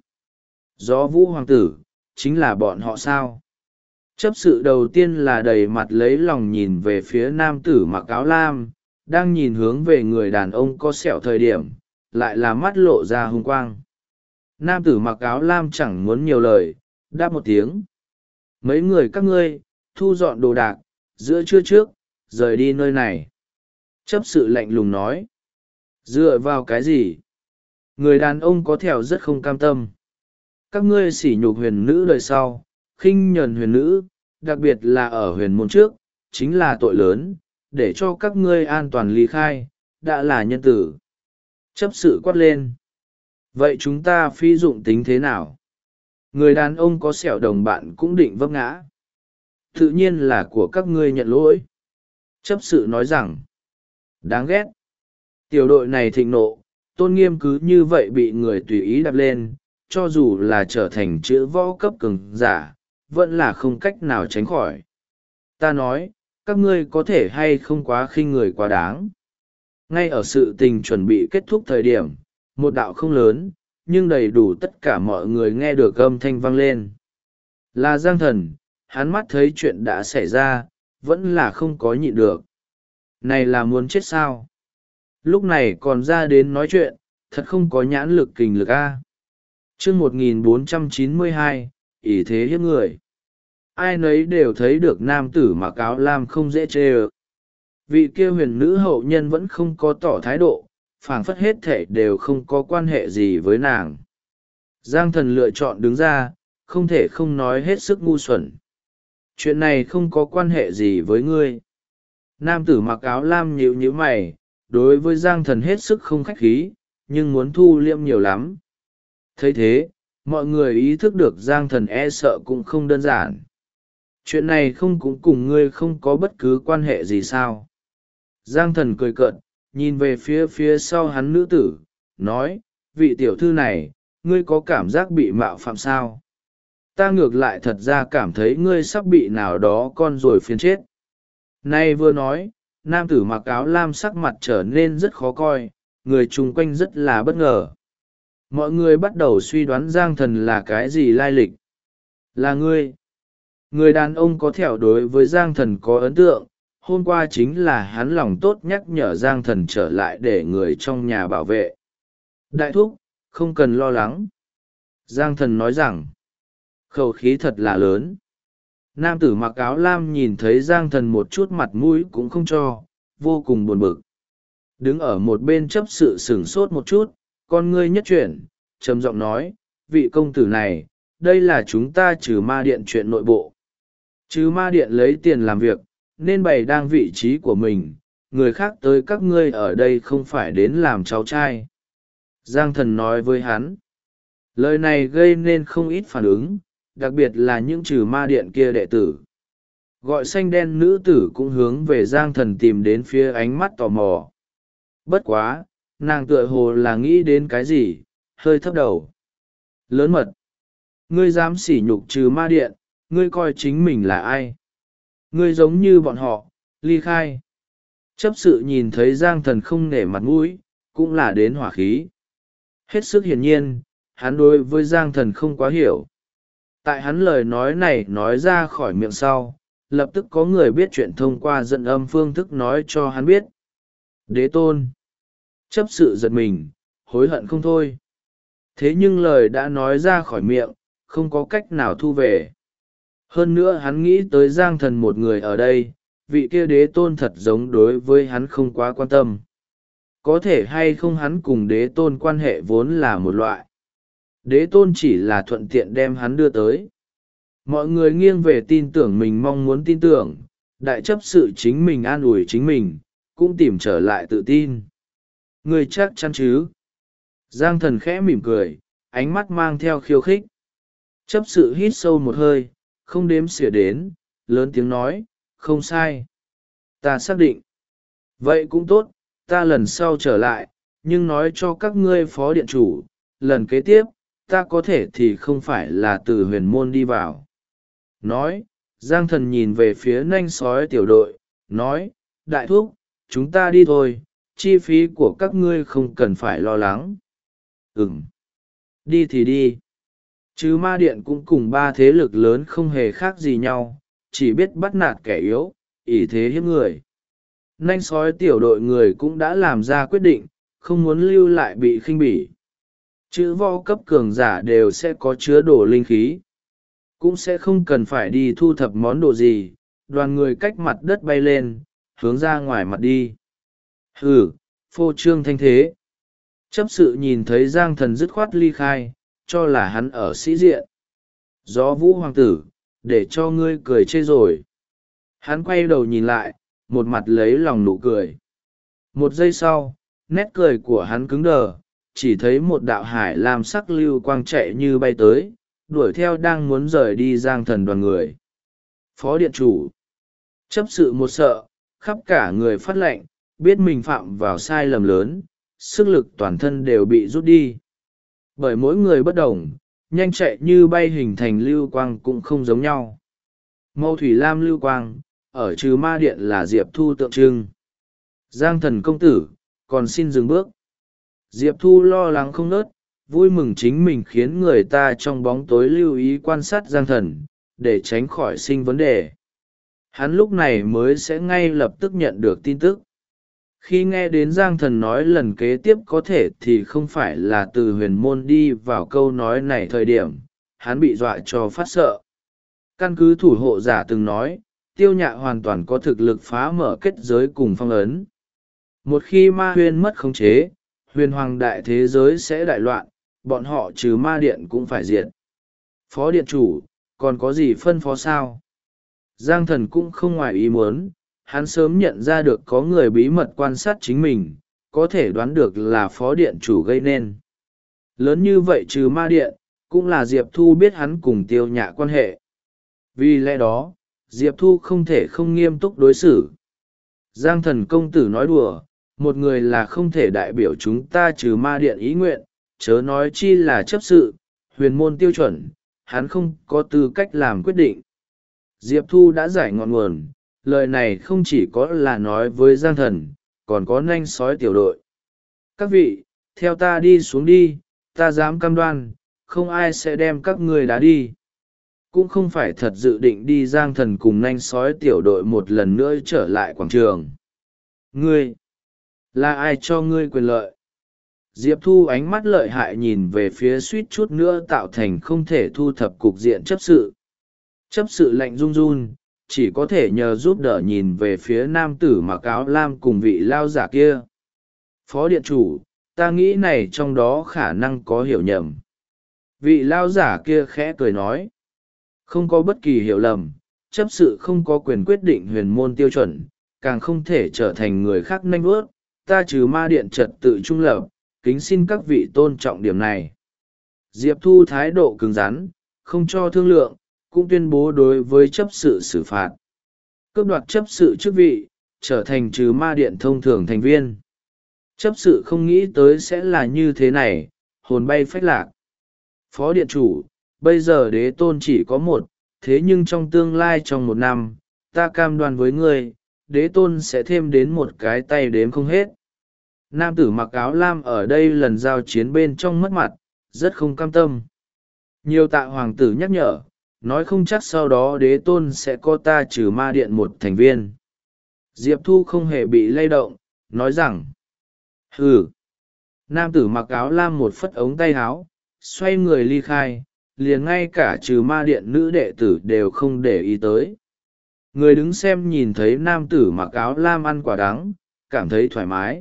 Gió vũ hoàng tử, chính là bọn họ sao? Chấp sự đầu tiên là đầy mặt lấy lòng nhìn về phía nam tử mặc áo lam, đang nhìn hướng về người đàn ông có sẹo thời điểm, lại là mắt lộ ra hung quang. Nam tử mặc áo lam chẳng muốn nhiều lời, đáp một tiếng. Mấy người các ngươi, thu dọn đồ đạc, giữa trưa trước, rời đi nơi này. Chấp sự lạnh lùng nói. Dựa vào cái gì? Người đàn ông có thẹo rất không cam tâm. Các ngươi sỉ nhục huyền nữ đời sau, khinh nhờn huyền nữ, đặc biệt là ở huyền môn trước, chính là tội lớn, để cho các ngươi an toàn ly khai, đã là nhân tử. Chấp sự quát lên. Vậy chúng ta phi dụng tính thế nào? Người đàn ông có sẹo đồng bạn cũng định vấp ngã. Tự nhiên là của các ngươi nhận lỗi. Chấp sự nói rằng, đáng ghét. Tiểu đội này thịnh nộ, tôn nghiêm cứ như vậy bị người tùy ý đạp lên, cho dù là trở thành chữ võ cấp cường giả, vẫn là không cách nào tránh khỏi. Ta nói, các ngươi có thể hay không quá khinh người quá đáng. Ngay ở sự tình chuẩn bị kết thúc thời điểm, một đạo không lớn, nhưng đầy đủ tất cả mọi người nghe được âm thanh vang lên. Là Giang Thần, hắn mắt thấy chuyện đã xảy ra, vẫn là không có nhịn được. Này là muốn chết sao? Lúc này còn ra đến nói chuyện, thật không có nhãn lực kình lực a. Chương 1492, ỷ thế hiếp người. Ai nấy đều thấy được nam tử mặc áo lam không dễ chê ơ. Vị kia huyền nữ hậu nhân vẫn không có tỏ thái độ, phảng phất hết thể đều không có quan hệ gì với nàng. Giang Thần lựa chọn đứng ra, không thể không nói hết sức ngu xuẩn. Chuyện này không có quan hệ gì với ngươi. Nam tử mặc áo lam nhíu nhíu mày, đối với Giang Thần hết sức không khách khí, nhưng muốn thu liêm nhiều lắm. Thấy thế, mọi người ý thức được Giang Thần e sợ cũng không đơn giản. Chuyện này không cũng cùng ngươi không có bất cứ quan hệ gì sao? Giang Thần cười cợt, nhìn về phía sau hắn nữ tử, nói, vị tiểu thư này, ngươi có cảm giác bị mạo phạm sao? Ta ngược lại thật ra cảm thấy ngươi sắp bị nào đó con rồi phiền chết. Nay vừa nói, nam tử mặc áo lam sắc mặt trở nên rất khó coi, người chung quanh rất là bất ngờ. Mọi người bắt đầu suy đoán Giang Thần là cái gì lai lịch. Là ngươi. Người đàn ông có thẹo đối với Giang Thần có ấn tượng, hôm qua chính là hắn lòng tốt nhắc nhở Giang Thần trở lại để người trong nhà bảo vệ. Đại thúc, không cần lo lắng. Giang Thần nói rằng, khẩu khí thật là lớn. Nam tử mặc áo lam nhìn thấy Giang Thần một chút mặt mũi cũng không cho, vô cùng buồn bực. Đứng ở một bên chấp sự sửng sốt một chút, con ngươi nhất chuyển, trầm giọng nói, vị công tử này, đây là chúng ta trừ ma điện chuyện nội bộ. Trừ ma điện lấy tiền làm việc, nên bày đang vị trí của mình, người khác tới các ngươi ở đây không phải đến làm cháu trai. Giang Thần nói với hắn. Lời này gây nên không ít phản ứng, đặc biệt là những trừ ma điện kia đệ tử. Gọi xanh đen nữ tử cũng hướng về Giang Thần tìm đến phía ánh mắt tò mò. Bất quá, nàng tựa hồ là nghĩ đến cái gì, hơi thấp đầu. Lớn mật. Ngươi dám sỉ nhục trừ ma điện, ngươi coi chính mình là ai? Ngươi giống như bọn họ, ly khai. Chấp sự nhìn thấy Giang Thần không nể mặt mũi, cũng là đến hỏa khí. Hết sức hiển nhiên, hắn đối với Giang Thần không quá hiểu. Tại hắn lời nói này nói ra khỏi miệng sau, lập tức có người biết chuyện thông qua dẫn âm phương thức nói cho hắn biết. Đế tôn. Chấp sự giật mình, hối hận không thôi. Thế nhưng lời đã nói ra khỏi miệng, không có cách nào thu về. Hơn nữa hắn nghĩ tới Giang Thần một người ở đây, vị kia đế tôn thật giống đối với hắn không quá quan tâm. Có thể hay không hắn cùng đế tôn quan hệ vốn là một loại. Đế tôn chỉ là thuận tiện đem hắn đưa tới. Mọi người nghiêng về tin tưởng mình mong muốn tin tưởng, đại chấp sự chính mình an ủi chính mình, cũng tìm trở lại tự tin. Người chắc chắn chứ? Giang Thần khẽ mỉm cười, ánh mắt mang theo khiêu khích. Chấp sự hít sâu một hơi, không đếm xỉa đến, lớn tiếng nói, không sai. Ta xác định. Vậy cũng tốt, ta lần sau trở lại, nhưng nói cho các ngươi phó điện chủ, lần kế tiếp, ta có thể thì không phải là từ huyền môn đi vào. Nói, Giang Thần nhìn về phía nanh sói tiểu đội, nói, đại thúc, chúng ta đi thôi, chi phí của các ngươi không cần phải lo lắng. Đi thì đi. Chứ ma điện cũng cùng ba thế lực lớn không hề khác gì nhau, chỉ biết bắt nạt kẻ yếu, ỷ thế hiếp người. Nanh sói tiểu đội người cũng đã làm ra quyết định, không muốn lưu lại bị khinh bỉ. Chữ võ cấp cường giả đều sẽ có chứa đồ linh khí. Cũng sẽ không cần phải đi thu thập món đồ gì, đoàn người cách mặt đất bay lên, hướng ra ngoài mặt đi. Hừ, phô trương thanh thế. Chấp sự nhìn thấy Giang Thần dứt khoát ly khai, cho là hắn ở sĩ diện. Gió Vũ hoàng tử, để cho ngươi cười chê rồi. Hắn quay đầu nhìn lại, một mặt lấy lòng nụ cười. Một giây sau, nét cười của hắn cứng đờ, chỉ thấy một đạo hải lam sắc lưu quang chạy như bay tới, đuổi theo đang muốn rời đi Giang Thần đoàn người. Phó điện chủ. Chấp sự một sợ, khắp cả người phát lệnh, biết mình phạm vào sai lầm lớn, sức lực toàn thân đều bị rút đi. Bởi mỗi người bất đồng, nhanh chạy như bay hình thành lưu quang cũng không giống nhau. Màu thủy lam lưu quang, ở trừ ma điện là Diệp Thu tượng trưng. Giang Thần công tử, còn xin dừng bước. Diệp Thu lo lắng không nớt, vui mừng chính mình khiến người ta trong bóng tối lưu ý quan sát Giang Thần, để tránh khỏi sinh vấn đề. Hắn lúc này mới sẽ ngay lập tức nhận được tin tức. Khi nghe đến Giang Thần nói lần kế tiếp có thể thì không phải là từ huyền môn đi vào câu nói này thời điểm, hắn bị dọa cho phát sợ. Căn cứ thủ hộ giả từng nói, Tiêu Nhạ hoàn toàn có thực lực phá mở kết giới cùng phong ấn. Một khi ma huyên mất khống chế, huyền hoàng đại thế giới sẽ đại loạn, bọn họ trừ ma điện cũng phải diệt. Phó điện chủ, còn có gì phân phó sao? Giang Thần cũng không ngoài ý muốn, hắn sớm nhận ra được có người bí mật quan sát chính mình, có thể đoán được là phó điện chủ gây nên. Lớn như vậy trừ ma điện, cũng là Diệp Thu biết hắn cùng Tiêu Nhạ quan hệ. Vì lẽ đó, Diệp Thu không thể không nghiêm túc đối xử. Giang Thần công tử nói đùa, một người là không thể đại biểu chúng ta trừ ma điện ý nguyện, chớ nói chi là chấp sự, huyền môn tiêu chuẩn, hắn không có tư cách làm quyết định. Diệp Thu đã giải ngọn nguồn, lời này không chỉ có là nói với Giang Thần, còn có nanh sói tiểu đội. Các vị, theo ta đi xuống đi, ta dám cam đoan, không ai sẽ đem các người đá đi. Cũng không phải thật dự định đi Giang Thần cùng nanh sói tiểu đội một lần nữa trở lại quảng trường. Ngươi, là ai cho ngươi quyền lợi? Diệp Thu ánh mắt lợi hại nhìn về phía suýt chút nữa tạo thành không thể thu thập cục diện chấp sự. Chấp sự lạnh run run, chỉ có thể nhờ giúp đỡ nhìn về phía nam tử mặc áo lam cùng vị lao giả kia. Phó điện chủ, ta nghĩ này trong đó khả năng có hiểu nhầm. Vị lao giả kia khẽ cười nói. Không có bất kỳ hiểu lầm, chấp sự không có quyền quyết định huyền môn tiêu chuẩn, càng không thể trở thành người khác nanh bước. Ta trừ ma điện trật tự trung lập, kính xin các vị tôn trọng điểm này. Diệp Thu thái độ cứng rắn, không cho thương lượng, cũng tuyên bố đối với chấp sự xử phạt. Cướp đoạt chấp sự chức vị, trở thành trừ ma điện thông thường thành viên. Chấp sự không nghĩ tới sẽ là như thế này, hồn bay phách lạc. Phó điện chủ, bây giờ đế tôn chỉ có một, thế nhưng trong tương lai trong 1 năm, ta cam đoan với ngươi, đế tôn sẽ thêm đến một cái tay đếm không hết. Nam tử mặc áo lam ở đây lần giao chiến bên trong mất mặt, rất không cam tâm. Nhiều tạ hoàng tử nhắc nhở, nói không chắc sau đó đế tôn sẽ có ta trừ ma điện một thành viên. Diệp Thu không hề bị lay động, nói rằng, hừ. Nam tử mặc áo lam một phất ống tay áo, xoay người ly khai, liền ngay cả trừ ma điện nữ đệ tử đều không để ý tới. Người đứng xem nhìn thấy nam tử mặc áo lam ăn quả đắng, cảm thấy thoải mái.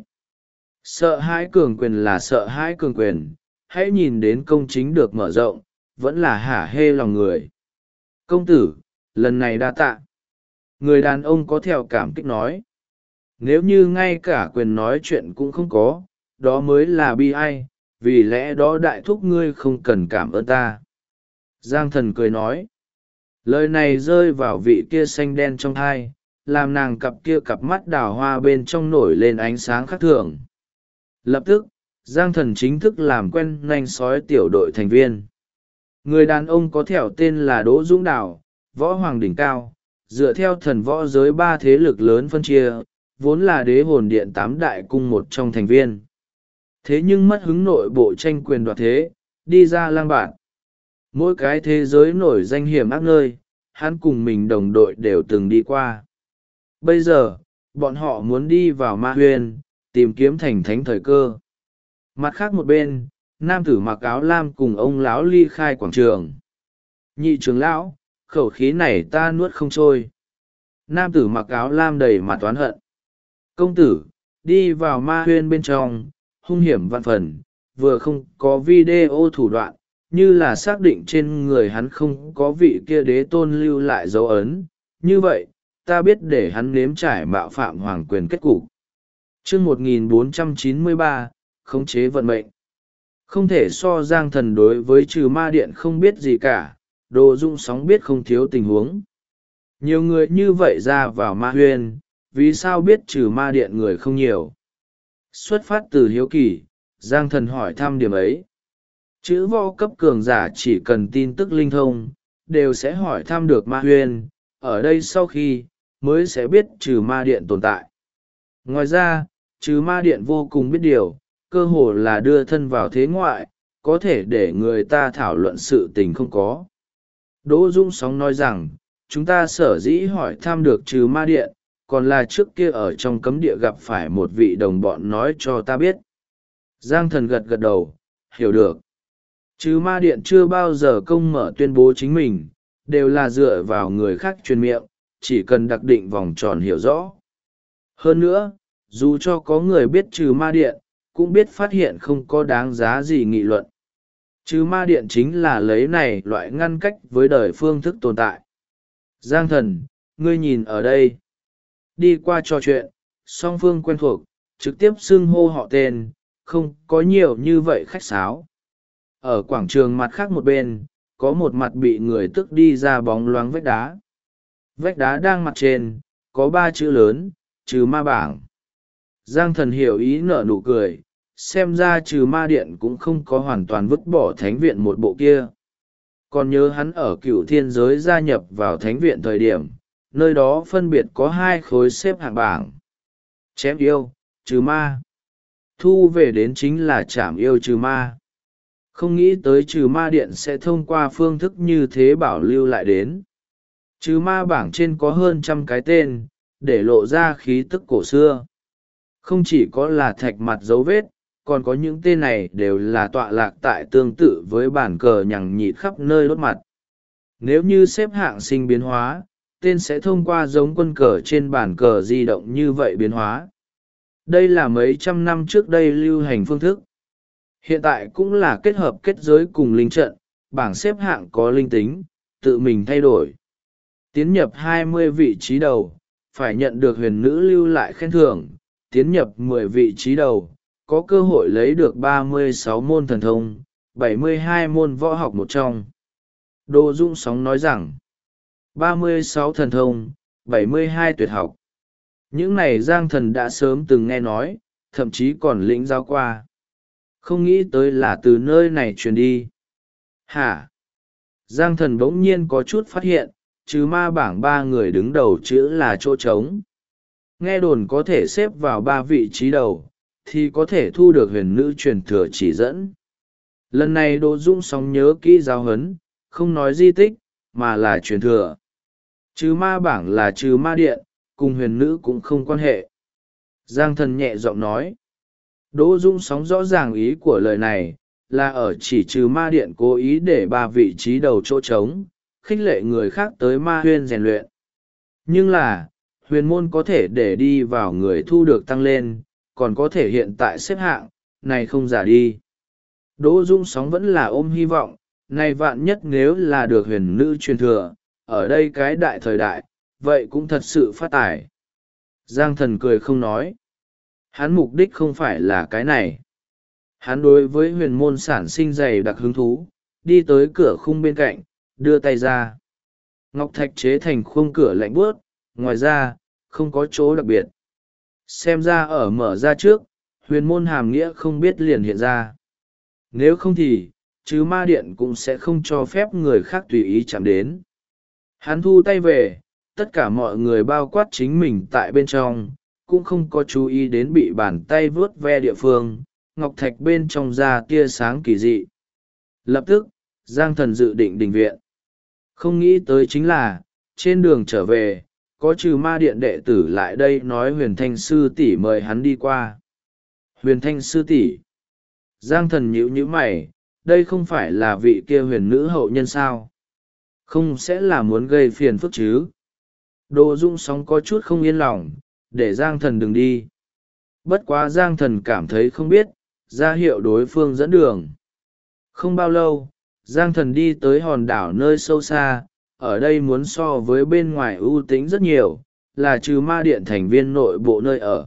Sợ hãi cường quyền là sợ hãi cường quyền, hãy nhìn đến công chính được mở rộng, vẫn là hả hê lòng người. Công tử, lần này đa tạ. Người đàn ông có theo cảm kích nói. Nếu như ngay cả quyền nói chuyện cũng không có, đó mới là bi ai, vì lẽ đó đại thúc ngươi không cần cảm ơn ta. Giang Thần cười nói. Lời này rơi vào vị kia xanh đen trong thai, làm nàng cặp mắt đào hoa bên trong nổi lên ánh sáng khác thường. Lập tức, Giang Thần chính thức làm quen nanh sói tiểu đội thành viên. Người đàn ông có thẻo tên là Đỗ Dũng Đào, võ hoàng đỉnh cao, dựa theo thần võ giới 3 thế lực lớn phân chia, vốn là đế hồn điện 8 đại cung một trong thành viên. Thế nhưng mất hứng nội bộ tranh quyền đoạt thế, đi ra lang bạt. Mỗi cái thế giới nổi danh hiểm ác nơi, hắn cùng mình đồng đội đều từng đi qua. Bây giờ, bọn họ muốn đi vào ma huyền, tìm kiếm thành thánh thời cơ. Mặt khác một bên, nam tử mặc áo lam cùng ông lão ly khai quảng trường. Nhị trưởng lão, khẩu khí này ta nuốt không trôi. Nam tử mặc áo lam đầy mặt oán hận. Công tử, đi vào ma huyên bên trong, hung hiểm vạn phần, vừa không có video thủ đoạn, như là xác định trên người hắn không có vị kia đế tôn lưu lại dấu ấn. Như vậy, ta biết để hắn nếm trải mạo phạm hoàng quyền kết cục. Chương 1493, khống chế vận mệnh. Không thể so Giang Thần đối với trừ ma điện không biết gì cả, Đồ Dung Sóng biết không thiếu tình huống. Nhiều người như vậy ra vào ma huyên, vì sao biết trừ ma điện người không nhiều? Xuất phát từ hiếu kỳ, Giang Thần hỏi thăm điểm ấy. Chữ võ cấp cường giả chỉ cần tin tức linh thông, đều sẽ hỏi thăm được ma huyên, ở đây sau khi, mới sẽ biết trừ ma điện tồn tại. Ngoài ra, trừ ma điện vô cùng biết điều, cơ hồ là đưa thân vào thế ngoại, có thể để người ta thảo luận sự tình không có. Đỗ Dung Sóng nói rằng, chúng ta sở dĩ hỏi thăm được trừ ma điện, còn là trước kia ở trong cấm địa gặp phải một vị đồng bọn nói cho ta biết. Giang Thần gật gật đầu, hiểu được. Trừ ma điện chưa bao giờ công mở tuyên bố chính mình, đều là dựa vào người khác truyền miệng, chỉ cần đặc định vòng tròn hiểu rõ. Hơn nữa, dù cho có người biết trừ ma điện, cũng biết phát hiện không có đáng giá gì nghị luận. Trừ ma điện chính là lấy này loại ngăn cách với đời phương thức tồn tại. Giang Thần, ngươi nhìn ở đây. Đi qua trò chuyện, song phương quen thuộc, trực tiếp xưng hô họ tên, không có nhiều như vậy khách sáo. Ở quảng trường mặt khác một bên, có một mặt bị người tức đi ra bóng loáng vách đá. Vách đá đang mặt trên, có 3 chữ lớn, trừ ma bảng. Giang Thần hiểu ý nở nụ cười, xem ra trừ ma điện cũng không có hoàn toàn vứt bỏ thánh viện một bộ kia. Còn nhớ hắn ở Cửu Thiên Giới gia nhập vào thánh viện thời điểm, nơi đó phân biệt có 2 khối xếp hạng bảng. Chém yêu, trừ ma. Thu về đến chính là chảm yêu trừ ma. Không nghĩ tới trừ ma điện sẽ thông qua phương thức như thế bảo lưu lại đến. Trừ ma bảng trên có hơn 100 cái tên, để lộ ra khí tức cổ xưa. Không chỉ có là thạch mặt dấu vết, còn có những tên này đều là tọa lạc tại tương tự với bản cờ nhằng nhịt khắp nơi đốt mặt. Nếu như xếp hạng sinh biến hóa, tên sẽ thông qua giống quân cờ trên bản cờ di động như vậy biến hóa. Đây là mấy trăm năm trước đây lưu hành phương thức. Hiện tại cũng là kết hợp kết giới cùng linh trận, bảng xếp hạng có linh tính, tự mình thay đổi. Tiến nhập 20 vị trí đầu, phải nhận được huyền nữ lưu lại khen thưởng, tiến nhập 10 vị trí đầu, có cơ hội lấy được 36 môn thần thông, 72 môn võ học một trong. Đỗ Dung Sóng nói rằng, 36 thần thông, 72 tuyệt học. Những này Giang Thần đã sớm từng nghe nói, thậm chí còn lĩnh giáo qua. Không nghĩ tới là từ nơi này truyền đi. Hả? Giang Thần bỗng nhiên có chút phát hiện, trừ ma bảng 3 người đứng đầu chữ là chỗ trống. Nghe đồn có thể xếp vào 3 vị trí đầu, thì có thể thu được huyền nữ truyền thừa chỉ dẫn. Lần này Đỗ Dung Sóng nhớ kỹ giáo huấn, không nói di tích, mà là truyền thừa. Trừ ma bảng là trừ ma điện, cùng huyền nữ cũng không quan hệ. Giang Thần nhẹ giọng nói. Đỗ Dung Sóng rõ ràng ý của lời này, là ở chỉ trừ ma điện cố ý để 3 vị trí đầu chỗ trống, khích lệ người khác tới ma huyên rèn luyện. Nhưng là, huyền môn có thể để đi vào người thu được tăng lên, còn có thể hiện tại xếp hạng, này không giả đi. Đỗ Dung Sóng vẫn là ôm hy vọng, này vạn nhất nếu là được huyền nữ truyền thừa, ở đây cái đại thời đại, vậy cũng thật sự phát tài. Giang Thần cười không nói. Hắn mục đích không phải là cái này. Hắn đối với huyền môn sản sinh dày đặc hứng thú, đi tới cửa khung bên cạnh, đưa tay ra. Ngọc thạch chế thành khung cửa lạnh buốt, ngoài ra, không có chỗ đặc biệt. Xem ra ở mở ra trước, huyền môn hàm nghĩa không biết liền hiện ra. Nếu không thì, chứ ma điện cũng sẽ không cho phép người khác tùy ý chạm đến. Hắn thu tay về, tất cả mọi người bao quát chính mình tại bên trong, cũng không có chú ý đến bị bàn tay vướt ve địa phương, ngọc thạch bên trong ra tia sáng kỳ dị. Lập tức, Giang Thần dự định đình viện. Không nghĩ tới chính là, trên đường trở về, có trừ ma điện đệ tử lại đây nói huyền thanh sư tỷ mời hắn đi qua. Huyền thanh sư tỷ. Giang Thần nhíu nhíu mày, đây không phải là vị kia huyền nữ hậu nhân sao? Không sẽ là muốn gây phiền phức chứ? Đỗ Dung Sóng có chút không yên lòng, để Giang Thần đừng đi. Bất quá Giang Thần cảm thấy không biết, ra hiệu đối phương dẫn đường. Không bao lâu, Giang Thần đi tới hòn đảo nơi sâu xa, ở đây muốn so với bên ngoài ưu tĩnh rất nhiều, là trừ ma điện thành viên nội bộ nơi ở.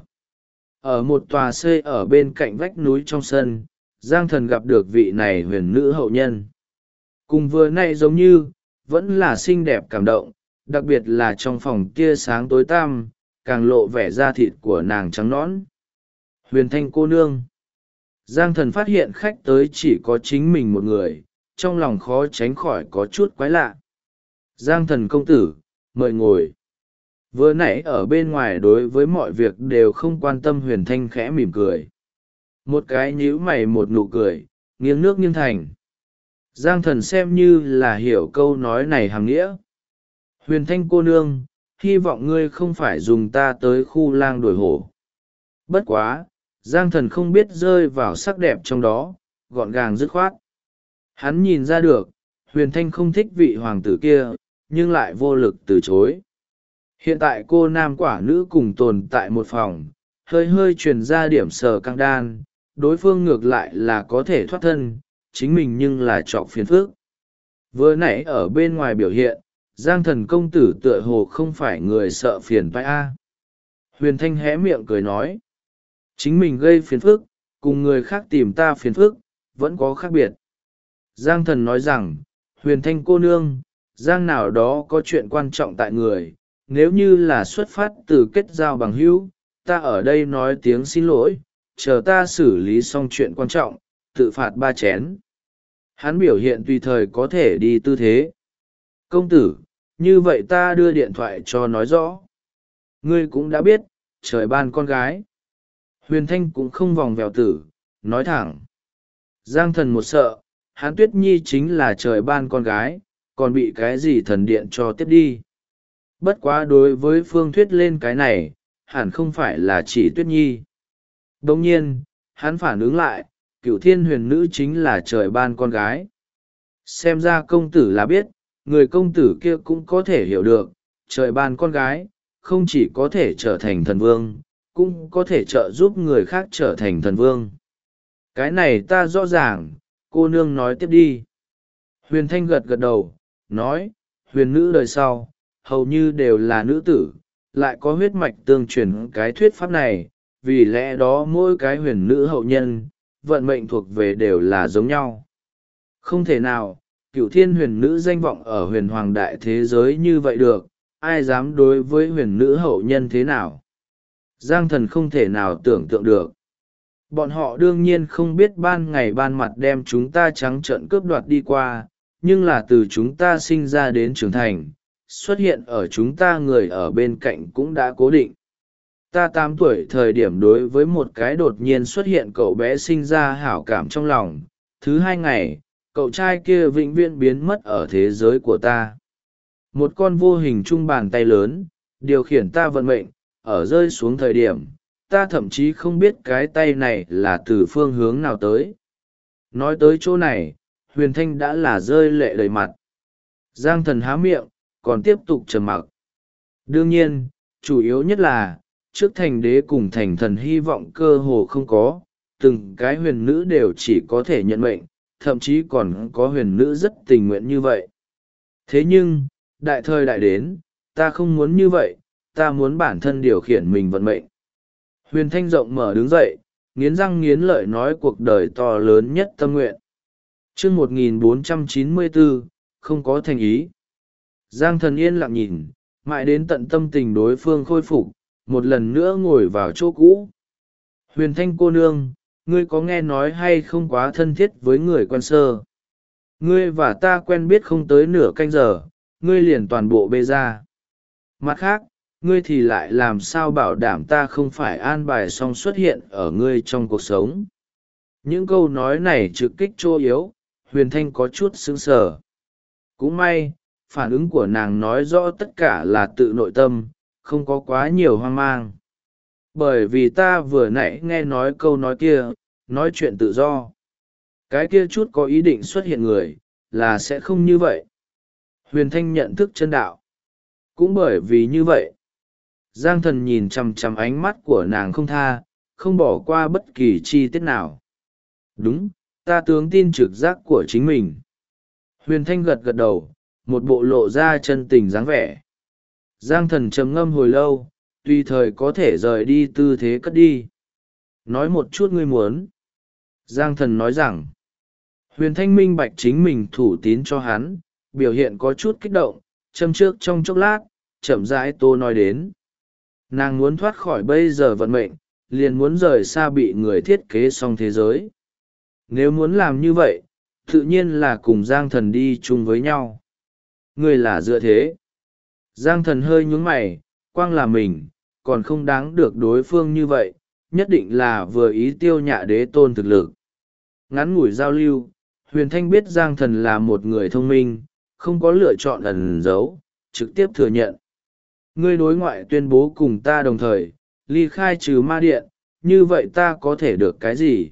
Ở một tòa xây ở bên cạnh vách núi trong sân, Giang Thần gặp được vị này huyền nữ hậu nhân. Cùng vừa nay giống như, vẫn là xinh đẹp cảm động, đặc biệt là trong phòng tia sáng tối tăm, càng lộ vẻ da thịt của nàng trắng nõn. Huyền Thanh cô nương. Giang Thần phát hiện khách tới chỉ có chính mình một người, trong lòng khó tránh khỏi có chút quái lạ. Giang Thần công tử, mời ngồi. Vừa nãy ở bên ngoài đối với mọi việc đều không quan tâm. Huyền Thanh khẽ mỉm cười. Một cái nhíu mày một nụ cười, nghiêng nước nghiêng thành. Giang Thần xem như là hiểu câu nói này hàm nghĩa. Huyền Thanh cô nương, hy vọng ngươi không phải dùng ta tới khu lang đuổi hổ. Bất quá, Giang Thần không biết rơi vào sắc đẹp trong đó, gọn gàng dứt khoát. Hắn nhìn ra được, Huyền Thanh không thích vị hoàng tử kia, nhưng lại vô lực từ chối. Hiện tại cô nam quả nữ cùng tồn tại một phòng, hơi hơi truyền ra điểm sờ căng đan, đối phương ngược lại là có thể thoát thân, chính mình nhưng là trọc phiền phức. Vừa nãy ở bên ngoài biểu hiện, Giang Thần công tử tựa hồ không phải người sợ phiền toái a. Huyền Thanh hé miệng cười nói. Chính mình gây phiền phức, cùng người khác tìm ta phiền phức, vẫn có khác biệt. Giang Thần nói rằng, Huyền Thanh cô nương, Giang nào đó có chuyện quan trọng tại người, nếu như là xuất phát từ kết giao bằng hữu, ta ở đây nói tiếng xin lỗi, chờ ta xử lý xong chuyện quan trọng, tự phạt 3 chén. Hắn biểu hiện tùy thời có thể đi tư thế. Công tử, như vậy ta đưa điện thoại cho nói rõ. Ngươi cũng đã biết, trời ban con gái. Huyền Thanh cũng không vòng vèo tử, nói thẳng. Giang Thần một sợ, hắn Tuyết Nhi chính là trời ban con gái, còn bị cái gì thần điện cho tiếp đi. Bất quá đối với phương thuyết lên cái này, hẳn không phải là chỉ Tuyết Nhi. Đồng nhiên, hắn phản ứng lại, Cửu Thiên huyền nữ chính là trời ban con gái. Xem ra công tử là biết, người công tử kia cũng có thể hiểu được, trời ban con gái, không chỉ có thể trở thành thần vương, cũng có thể trợ giúp người khác trở thành thần vương. Cái này ta rõ ràng, cô nương nói tiếp đi. Huyền Thanh gật gật đầu, nói, huyền nữ đời sau, hầu như đều là nữ tử, lại có huyết mạch tương truyền cái thuyết pháp này, vì lẽ đó mỗi cái huyền nữ hậu nhân, vận mệnh thuộc về đều là giống nhau. Không thể nào, Cửu Thiên huyền nữ danh vọng ở huyền hoàng đại thế giới như vậy được, ai dám đối với huyền nữ hậu nhân thế nào. Giang Thần không thể nào tưởng tượng được. Bọn họ đương nhiên không biết ban ngày ban mặt đem chúng ta trắng trợn cướp đoạt đi qua, nhưng là từ chúng ta sinh ra đến trưởng thành, xuất hiện ở chúng ta người ở bên cạnh cũng đã cố định. Ta 8 tuổi thời điểm đối với một cái đột nhiên xuất hiện cậu bé sinh ra hảo cảm trong lòng, thứ 2 ngày, cậu trai kia vĩnh viễn biến mất ở thế giới của ta. Một con vô hình trung bàn tay lớn, điều khiển ta vận mệnh, ở rơi xuống thời điểm, ta thậm chí không biết cái tay này là từ phương hướng nào tới. Nói tới chỗ này, Huyền Thanh đã là rơi lệ đầy mặt. Giang Thần há miệng, còn tiếp tục trầm mặc. Đương nhiên, chủ yếu nhất là, trước thành đế cùng thành thần hy vọng cơ hồ không có, từng cái huyền nữ đều chỉ có thể nhận mệnh, thậm chí còn có huyền nữ rất tình nguyện như vậy. Thế nhưng, đại thời đại đến, ta không muốn như vậy, ta muốn bản thân điều khiển mình vận mệnh. Huyền Thanh rộng mở đứng dậy, nghiến răng nghiến lợi nói cuộc đời to lớn nhất tâm nguyện. Chương 1494, không có thành ý. Giang Thần yên lặng nhìn, mãi đến tận tâm tình đối phương khôi phục, một lần nữa ngồi vào chỗ cũ. Huyền Thanh cô nương, ngươi có nghe nói hay không quá thân thiết với người quen sơ? Ngươi và ta quen biết không tới nửa canh giờ, ngươi liền toàn bộ bê ra. Mặt khác, ngươi thì lại làm sao bảo đảm ta không phải an bài xong xuất hiện ở ngươi trong cuộc sống? Những câu nói này trực kích chỗ yếu, Huyền Thanh có chút sững sờ. Cũng may, phản ứng của nàng nói rõ tất cả là tự nội tâm, không có quá nhiều hoang mang. Bởi vì ta vừa nãy nghe nói câu nói kia, nói chuyện tự do. Cái kia chút có ý định xuất hiện người, là sẽ không như vậy. Huyền Thanh nhận thức chân đạo. Cũng bởi vì như vậy, Giang Thần nhìn chằm chằm ánh mắt của nàng không tha, không bỏ qua bất kỳ chi tiết nào. Đúng, ta tướng tin trực giác của chính mình. Huyền Thanh gật gật đầu, một bộ lộ ra chân tình dáng vẻ. Giang thần trầm ngâm hồi lâu, tùy thời có thể rời đi tư thế cất đi. Nói một chút ngươi muốn. Giang thần nói rằng, Huyền Thanh minh bạch chính mình thủ tín cho hắn, biểu hiện có chút kích động, châm trước trong chốc lát, chậm rãi tô nói đến. Nàng muốn thoát khỏi bây giờ vận mệnh, liền muốn rời xa bị người thiết kế xong thế giới. Nếu muốn làm như vậy, tự nhiên là cùng Giang thần đi chung với nhau. Ngươi là dựa thế. Giang thần hơi nhún mày, quang là mình, còn không đáng được đối phương như vậy, nhất định là vừa ý tiêu nhạ đế tôn thực lực. Ngắn ngủi giao lưu, Huyền Thanh biết Giang thần là một người thông minh, không có lựa chọn ẩn giấu, trực tiếp thừa nhận. Ngươi đối ngoại tuyên bố cùng ta đồng thời, ly khai trừ ma điện, như vậy ta có thể được cái gì?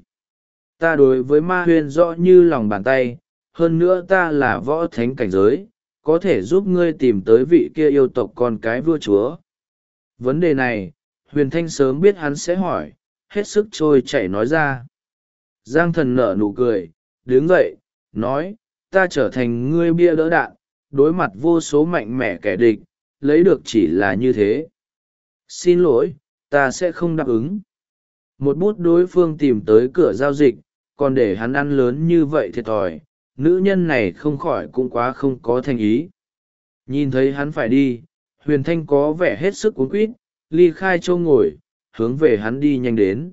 Ta đối với ma huyền rõ như lòng bàn tay, hơn nữa ta là võ thánh cảnh giới, có thể giúp ngươi tìm tới vị kia yêu tộc con cái vua chúa. Vấn đề này, Huyền Thanh sớm biết hắn sẽ hỏi, hết sức trôi chảy nói ra. Giang thần nở nụ cười, đứng dậy, nói, ta trở thành ngươi bia đỡ đạn, đối mặt vô số mạnh mẽ kẻ địch, lấy được chỉ là như thế. Xin lỗi, ta sẽ không đáp ứng. Một bút đối phương tìm tới cửa giao dịch, còn để hắn ăn lớn như vậy thiệt thòi, nữ nhân này không khỏi cũng quá không có thành ý. Nhìn thấy hắn phải đi, Huyền Thanh có vẻ hết sức cuống quýt, ly khai châu ngồi, hướng về hắn đi nhanh đến.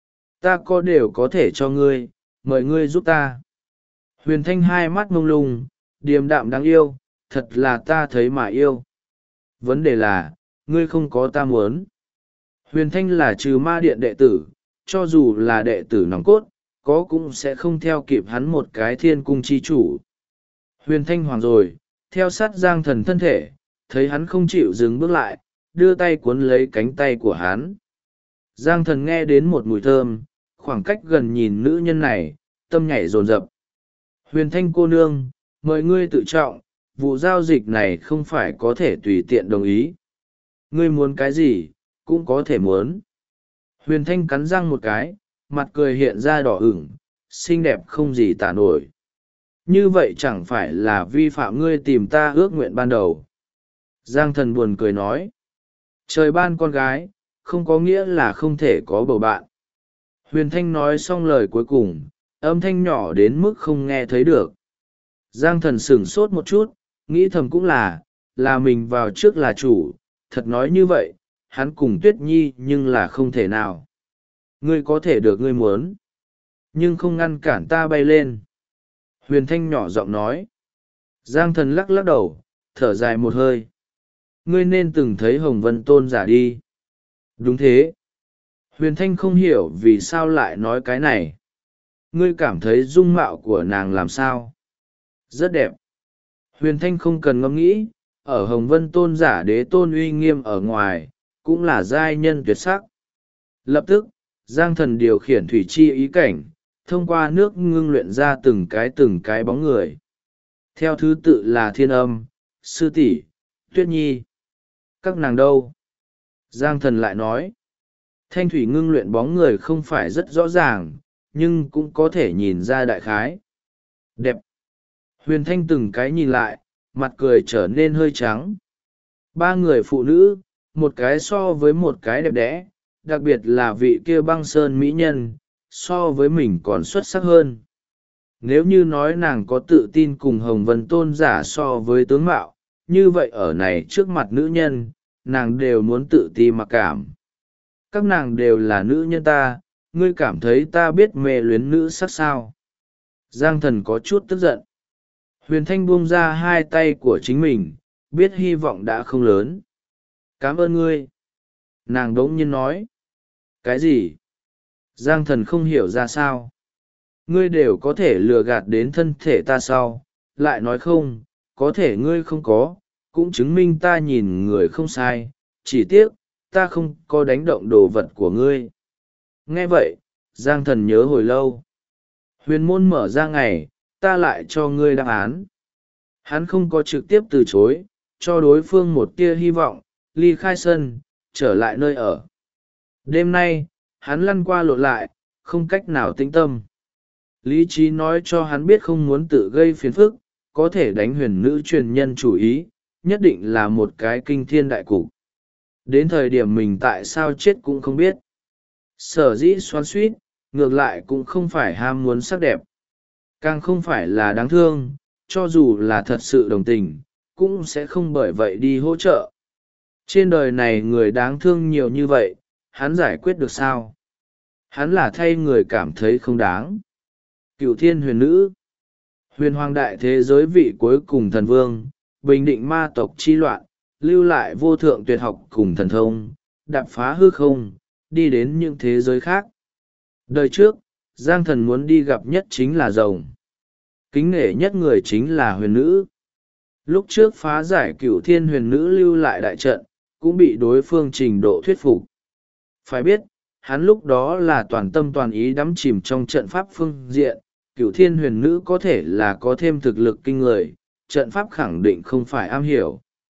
Ta có đều có thể cho ngươi, mời ngươi giúp ta. Huyền Thanh hai mắt mông lung, điềm đạm đáng yêu, thật là ta thấy mà yêu. Vấn đề là, ngươi không có ta muốn. Huyền Thanh là trừ ma điện đệ tử, cho dù là đệ tử nòng cốt, có cũng sẽ không theo kịp hắn một cái thiên cung chi chủ. Huyền Thanh hoàng rồi, theo sát Giang thần thân thể, thấy hắn không chịu dừng bước lại, đưa tay cuốn lấy cánh tay của hắn. Giang thần nghe đến một mùi thơm, khoảng cách gần nhìn nữ nhân này, tâm nhảy dồn dập. Huyền Thanh cô nương, mời ngươi tự trọng, vụ giao dịch này không phải có thể tùy tiện đồng ý. Ngươi muốn cái gì, cũng có thể muốn. Huyền Thanh cắn răng một cái, mặt cười hiện ra đỏ ửng, xinh đẹp không gì tả nổi. Như vậy chẳng phải là vi phạm ngươi tìm ta ước nguyện ban đầu. Giang thần buồn cười nói. Trời ban con gái, không có nghĩa là không thể có bầu bạn. Huyền Thanh nói xong lời cuối cùng, âm thanh nhỏ đến mức không nghe thấy được. Giang thần sửng sốt một chút, nghĩ thầm cũng là mình vào trước là chủ, thật nói như vậy, hắn cùng Tuyết Nhi nhưng là không thể nào. Ngươi có thể được ngươi muốn, nhưng không ngăn cản ta bay lên. Huyền Thanh nhỏ giọng nói. Giang thần lắc lắc đầu, thở dài một hơi. Ngươi nên từng thấy Hồng Vân tôn giả đi. Đúng thế. Huyền Thanh không hiểu vì sao lại nói cái này. Ngươi cảm thấy dung mạo của nàng làm sao? Rất đẹp. Huyền Thanh không cần ngẫm nghĩ, ở Hồng Vân tôn giả đế tôn uy nghiêm ở ngoài, cũng là giai nhân tuyệt sắc. Lập tức, Giang thần điều khiển thủy chi ý cảnh, thông qua nước ngưng luyện ra từng cái bóng người. Theo thứ tự là Thiên Âm, Sư Tỷ, Tuyết Nhi. Các nàng đâu? Giang thần lại nói. Thanh thủy ngưng luyện bóng người không phải rất rõ ràng, nhưng cũng có thể nhìn ra đại khái. Đẹp. Huyền Thanh từng cái nhìn lại, mặt cười trở nên hơi trắng. Ba người phụ nữ, một cái so với một cái đẹp đẽ, đặc biệt là vị kia băng sơn mỹ nhân, so với mình còn xuất sắc hơn. Nếu như nói nàng có tự tin cùng Hồng Vân tôn giả so với tướng mạo, như vậy ở này trước mặt nữ nhân, nàng đều muốn tự ti mặc cảm. Các nàng đều là nữ nhân ta, ngươi cảm thấy ta biết mê luyến nữ sắc sao? Giang thần có chút tức giận. Huyền Thanh buông ra hai tay của chính mình, biết hy vọng đã không lớn. Cảm ơn ngươi. Nàng đống nhiên nói. Cái gì? Giang thần không hiểu ra sao. Ngươi đều có thể lừa gạt đến thân thể ta sau, lại nói không, có thể ngươi không có, cũng chứng minh ta nhìn người không sai, chỉ tiếc, ta không có đánh động đồ vật của ngươi. Nghe vậy, Giang thần nhớ hồi lâu. Huyền môn mở ra ngày, ta lại cho ngươi đáp án. Hắn không có trực tiếp từ chối, cho đối phương một tia hy vọng, ly khai sân, trở lại nơi ở. Đêm nay, hắn lăn qua lộn lại, không cách nào tĩnh tâm. Lý trí nói cho hắn biết không muốn tự gây phiền phức, có thể đánh huyền nữ truyền nhân chủ ý, nhất định là một cái kinh thiên đại cục. Đến thời điểm mình tại sao chết cũng không biết. Sở dĩ xoắn suýt, ngược lại cũng không phải ham muốn sắc đẹp, càng không phải là đáng thương, cho dù là thật sự đồng tình, cũng sẽ không bởi vậy đi hỗ trợ. Trên đời này người đáng thương nhiều như vậy, hắn giải quyết được sao? Hắn là thay người cảm thấy không đáng. Cửu thiên huyền nữ, huyền hoàng đại thế giới vị cuối cùng thần vương, bình định ma tộc chi loạn, lưu lại vô thượng tuyệt học cùng thần thông, đạp phá hư không, đi đến những thế giới khác. Đời trước, Giang Thần muốn đi gặp nhất chính là rồng. Kính nể nhất người chính là huyền nữ. Lúc trước phá giải cửu thiên huyền nữ lưu lại đại trận, cũng bị đối phương trình độ thuyết phục. Phải biết, hắn lúc đó là toàn tâm toàn ý đắm chìm trong trận pháp phương diện, cửu thiên huyền nữ có thể là có thêm thực lực kinh người, trận pháp khẳng định không phải am hiểu.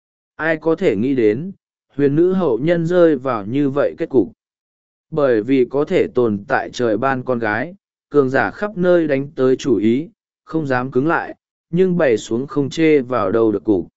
Ai có thể nghĩ đến, huyền nữ hậu nhân rơi vào như vậy kết cục. Bởi vì có thể tồn tại trời ban con gái, cường giả khắp nơi đánh tới chủ ý, không dám cứng lại, nhưng bày xuống không chê vào đâu được cục.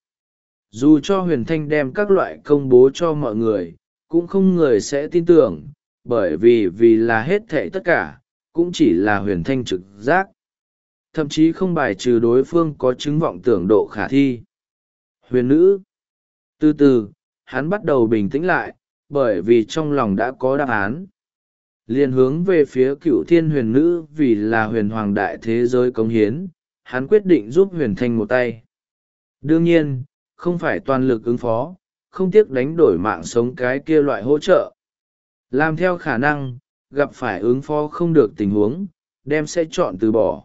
Dù cho huyền thanh đem các loại công bố cho mọi người, cũng không người sẽ tin tưởng, bởi vì là hết thệ tất cả, cũng chỉ là huyền thanh trực giác. Thậm chí không bài trừ đối phương có chứng vọng tưởng độ khả thi. Huyền nữ. Từ từ, hắn bắt đầu bình tĩnh lại, bởi vì trong lòng đã có đáp án. Liên hướng về phía cửu thiên huyền nữ vì là huyền hoàng đại thế giới cống hiến, hắn quyết định giúp huyền thanh một tay. Đương nhiên, không phải toàn lực ứng phó, không tiếc đánh đổi mạng sống cái kia loại hỗ trợ. Làm theo khả năng, gặp phải ứng phó không được tình huống, đem sẽ chọn từ bỏ.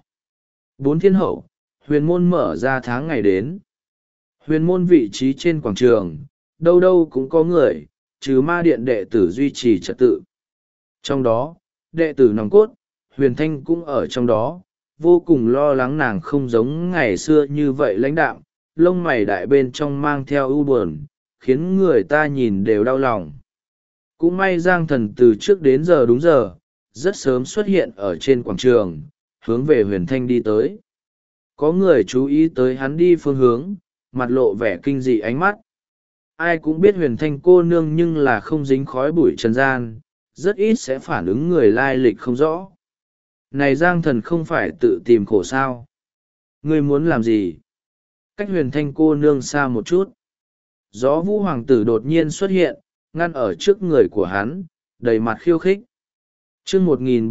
4 thiên hậu, huyền môn mở ra tháng ngày đến. Huyền môn vị trí trên quảng trường, đâu đâu cũng có người, trừ ma điện đệ tử duy trì trật tự. Trong đó, đệ tử nòng cốt, huyền thanh cũng ở trong đó, vô cùng lo lắng nàng không giống ngày xưa như vậy lãnh đạm, lông mày đại bên trong mang theo ưu buồn, khiến người ta nhìn đều đau lòng. Cũng may Giang Thần từ trước đến giờ đúng giờ, rất sớm xuất hiện ở trên quảng trường, hướng về huyền thanh đi tới. Có người chú ý tới hắn đi phương hướng, mặt lộ vẻ kinh dị ánh mắt. Ai cũng biết huyền thanh cô nương nhưng là không dính khói bụi trần gian, rất ít sẽ phản ứng người lai lịch không rõ. Này Giang Thần không phải tự tìm khổ sao? Ngươi muốn làm gì? Cách huyền thanh cô nương xa một chút. Gió vũ hoàng tử đột nhiên xuất hiện, ngăn ở trước người của hắn, đầy mặt khiêu khích. chương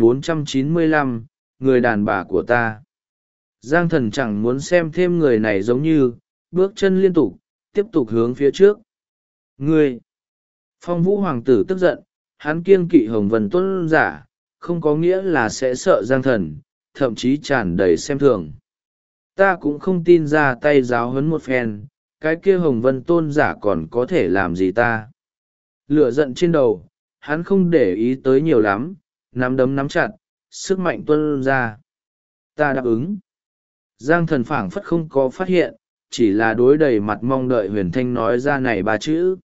1495, người đàn bà của ta. Giang Thần chẳng muốn xem thêm người này giống như, bước chân liên tục, tiếp tục hướng phía trước. Ngươi! Phong vũ hoàng tử tức giận, hắn kiêng kỵ hồng vân tuân giả, không có nghĩa là sẽ sợ Giang Thần, thậm chí tràn đầy xem thường. Ta cũng không tin ra tay giáo huấn một phen, cái kia hồng vân tôn giả còn có thể làm gì ta. Lửa giận trên đầu, hắn không để ý tới nhiều lắm, nắm đấm nắm chặt, sức mạnh tuân ra. Ta đáp ứng. Giang Thần phảng phất không có phát hiện, chỉ là đối đầy mặt mong đợi huyền thanh nói ra này 3 chữ.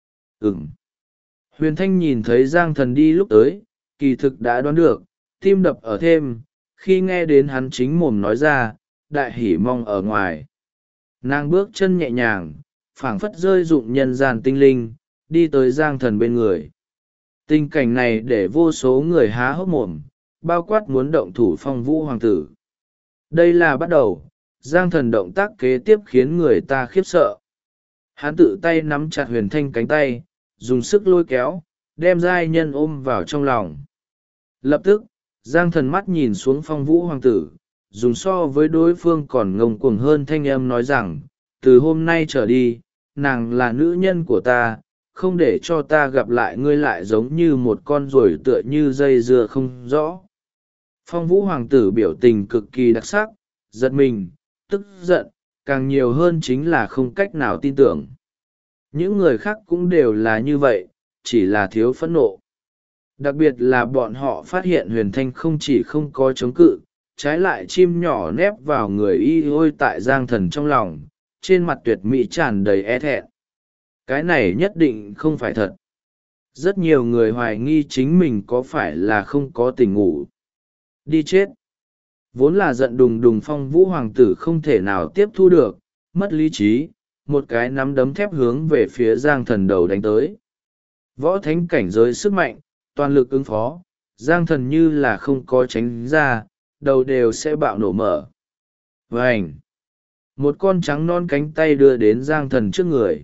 Huyền thanh nhìn thấy Giang Thần đi lúc tới, kỳ thực đã đoán được, tim đập ở thêm, khi nghe đến hắn chính mồm nói ra, đại hỉ mong ở ngoài. Nàng bước chân nhẹ nhàng, phảng phất rơi dụng nhân gian tinh linh, đi tới Giang Thần bên người. Tình cảnh này để vô số người há hốc mồm, bao quát muốn động thủ Phong vũ hoàng tử. Đây là bắt đầu, Giang Thần động tác kế tiếp khiến người ta khiếp sợ. Hắn tự tay nắm chặt huyền thanh cánh tay, dùng sức lôi kéo, đem giai nhân ôm vào trong lòng. Lập tức, Giang Thần mắt nhìn xuống Phong vũ hoàng tử, dùng so với đối phương còn ngông cuồng hơn thanh âm nói rằng, từ hôm nay trở đi, nàng là nữ nhân của ta, không để cho ta gặp lại ngươi lại giống như một con ruồi tựa như dây dưa không rõ. Phong vũ hoàng tử biểu tình cực kỳ đặc sắc, giật mình, tức giận, càng nhiều hơn chính là không cách nào tin tưởng. Những người khác cũng đều là như vậy, chỉ là thiếu phẫn nộ. Đặc biệt là bọn họ phát hiện huyền thanh không chỉ không có chống cự, trái lại chim nhỏ nép vào người y ôi tại Giang Thần trong lòng, trên mặt tuyệt mỹ tràn đầy e thẹn. Cái này nhất định không phải thật. Rất nhiều người hoài nghi chính mình có phải là không có tỉnh ngủ. Đi chết. Vốn là giận đùng đùng Phong Vũ Hoàng tử không thể nào tiếp thu được, mất lý trí, một cái nắm đấm thép hướng về phía Giang Thần đầu đánh tới. Võ thánh cảnh giới sức mạnh, toàn lực ứng phó, Giang Thần như là không có tránh ra, đầu đều sẽ bạo nổ mở. Vành! Một con trắng non cánh tay đưa đến Giang Thần trước người.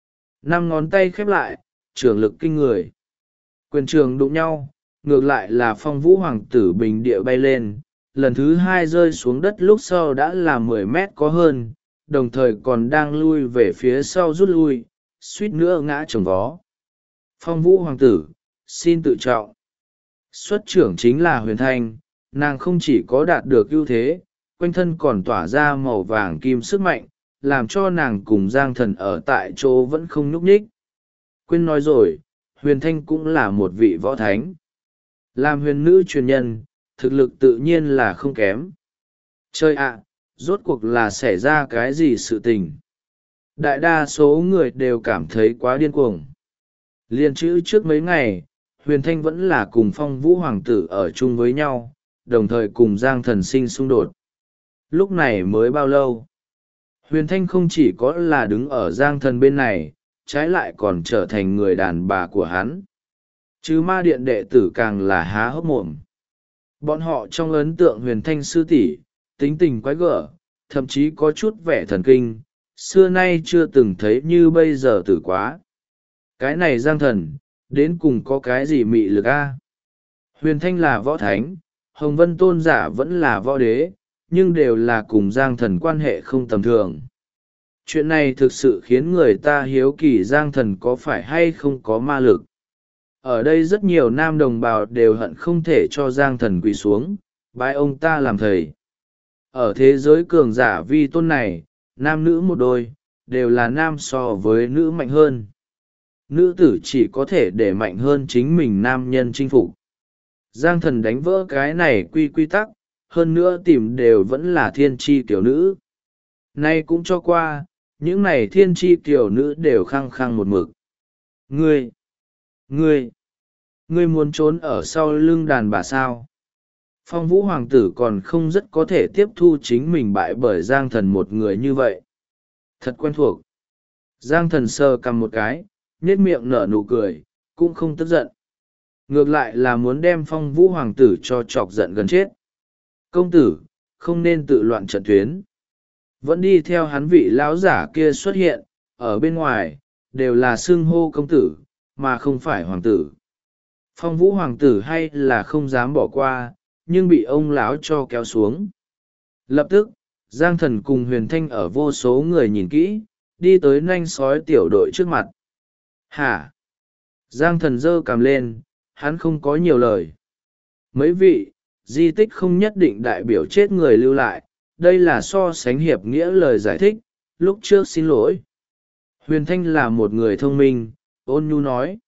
5 ngón tay khép lại, trường lực kinh người. Quyền trường đụng nhau, ngược lại là Phong Vũ Hoàng tử bình địa bay lên, lần thứ 2 rơi xuống đất lúc sau đã là 10 mét có hơn, đồng thời còn đang lui về phía sau rút lui, suýt nữa ngã chồng vó. Phong Vũ Hoàng tử, xin tự trọng. Xuất trưởng chính là Huyền Thanh, nàng không chỉ có đạt được ưu thế, quanh thân còn tỏa ra màu vàng kim sức mạnh, làm cho nàng cùng Giang Thần ở tại chỗ vẫn không nhúc nhích. Quên nói rồi, Huyền Thanh cũng là một vị võ thánh. Làm huyền nữ truyền nhân, thực lực tự nhiên là không kém. Chơi ạ, rốt cuộc là xảy ra cái gì sự tình? Đại đa số người đều cảm thấy quá điên cuồng. Liên chữ trước mấy ngày, Huyền Thanh vẫn là cùng Phong Vũ Hoàng tử ở chung với nhau, đồng thời cùng Giang Thần sinh xung đột. Lúc này mới bao lâu? Huyền Thanh không chỉ có là đứng ở Giang Thần bên này, trái lại còn trở thành người đàn bà của hắn. Chứ ma điện đệ tử càng là há hốc mồm. Bọn họ trong ấn tượng Huyền Thanh sư tỷ, tính tình quái gở, thậm chí có chút vẻ thần kinh, xưa nay chưa từng thấy như bây giờ tử quá. Cái này Giang Thần, đến cùng có cái gì mị lực a? Huyền Thanh là võ thánh, Hồng Vân Tôn giả vẫn là võ đế, nhưng đều là cùng Giang Thần quan hệ không tầm thường. Chuyện này thực sự khiến người ta hiếu kỳ Giang Thần có phải hay không có ma lực. Ở đây rất nhiều nam đồng bào đều hận không thể cho Giang Thần quỳ xuống, bái ông ta làm thầy. Ở thế giới cường giả vi tôn này, nam nữ một đôi, đều là nam so với nữ mạnh hơn. Nữ tử chỉ có thể để mạnh hơn chính mình nam nhân chinh phục. Giang Thần đánh vỡ cái này quy tắc, hơn nữa tìm đều vẫn là thiên tri tiểu nữ. Nay cũng cho qua, những này thiên tri tiểu nữ đều khăng khăng một mực. Ngươi muốn trốn ở sau lưng đàn bà sao? Phong Vũ Hoàng tử còn không rất có thể tiếp thu chính mình bại bởi Giang Thần một người như vậy. Thật quen thuộc. Giang Thần sờ cầm một cái, nhếch miệng nở nụ cười, cũng không tức giận. Ngược lại là muốn đem Phong Vũ Hoàng tử cho chọc giận gần chết. Công tử, không nên tự loạn trận tuyến. Vẫn đi theo hắn vị lão giả kia xuất hiện, ở bên ngoài, đều là xưng hô công tử, mà không phải hoàng tử. Phong Vũ Hoàng tử hay là không dám bỏ qua, nhưng bị ông lão cho kéo xuống. Lập tức, Giang Thần cùng Huyền Thanh ở vô số người nhìn kỹ, đi tới nanh sói tiểu đội trước mặt. Hả? Giang Thần giơ cằm lên, hắn không có nhiều lời. Mấy vị, di tích không nhất định đại biểu chết người lưu lại, đây là so sánh hiệp nghĩa lời giải thích, lúc trước xin lỗi. Huyền Thanh là một người thông minh, ôn nhu nói.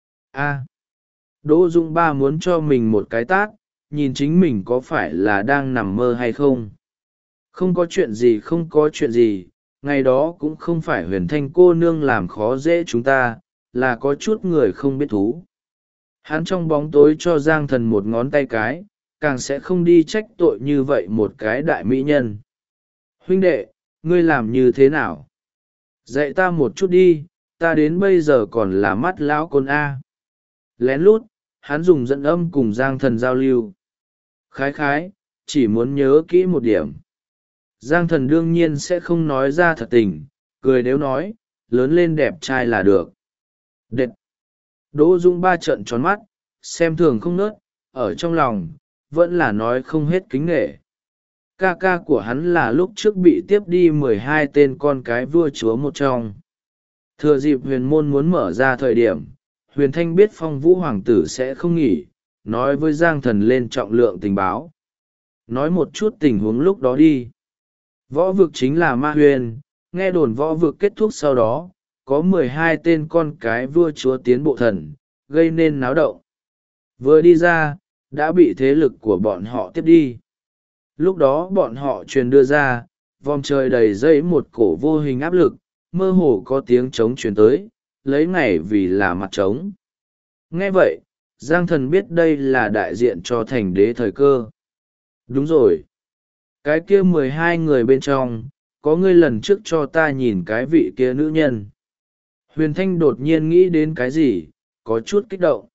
Đỗ Dung Ba muốn cho mình một cái tát, nhìn chính mình có phải là đang nằm mơ hay không. Không có chuyện gì, ngày đó cũng không phải Huyền Thanh cô nương làm khó dễ chúng ta, là có chút người không biết thú. Hắn trong bóng tối cho Giang Thần một ngón tay cái, càng sẽ không đi trách tội như vậy một cái đại mỹ nhân. Huynh đệ, ngươi làm như thế nào? Dạy ta một chút đi, ta đến bây giờ còn là mắt lão côn A. Lén lút, hắn dùng dẫn âm cùng Giang Thần giao lưu. Khái, chỉ muốn nhớ kỹ một điểm. Giang Thần đương nhiên sẽ không nói ra thật tình, cười đếu nói, lớn lên đẹp trai là được. Đệt! Đỗ Dung Ba trợn tròn mắt, xem thường không nớt, ở trong lòng, vẫn là nói không hết kính nghệ. Ca ca của hắn là lúc trước bị tiếp đi 12 tên con cái vua chúa một trong. Thừa dịp huyền môn muốn mở ra thời điểm, Huyền Thanh biết Phong Vũ Hoàng tử sẽ không nghỉ, nói với Giang Thần lên trọng lượng tình báo. Nói một chút tình huống lúc đó đi. Võ vực chính là ma huyền, nghe đồn võ vực kết thúc sau đó, có 12 tên con cái vua chúa tiến bộ thần, gây nên náo động. Vừa đi ra, đã bị thế lực của bọn họ tiếp đi. Lúc đó bọn họ truyền đưa ra, vòng trời đầy dây một cổ vô hình áp lực, mơ hồ có tiếng trống truyền tới, lấy ngày vì là mặt trống. Nghe vậy, Giang Thần biết đây là đại diện cho thành đế thời cơ. Đúng rồi. Cái kia 12 người bên trong, có ngươi lần trước cho ta nhìn cái vị kia nữ nhân. Huyền Thanh đột nhiên nghĩ đến cái gì, có chút kích động.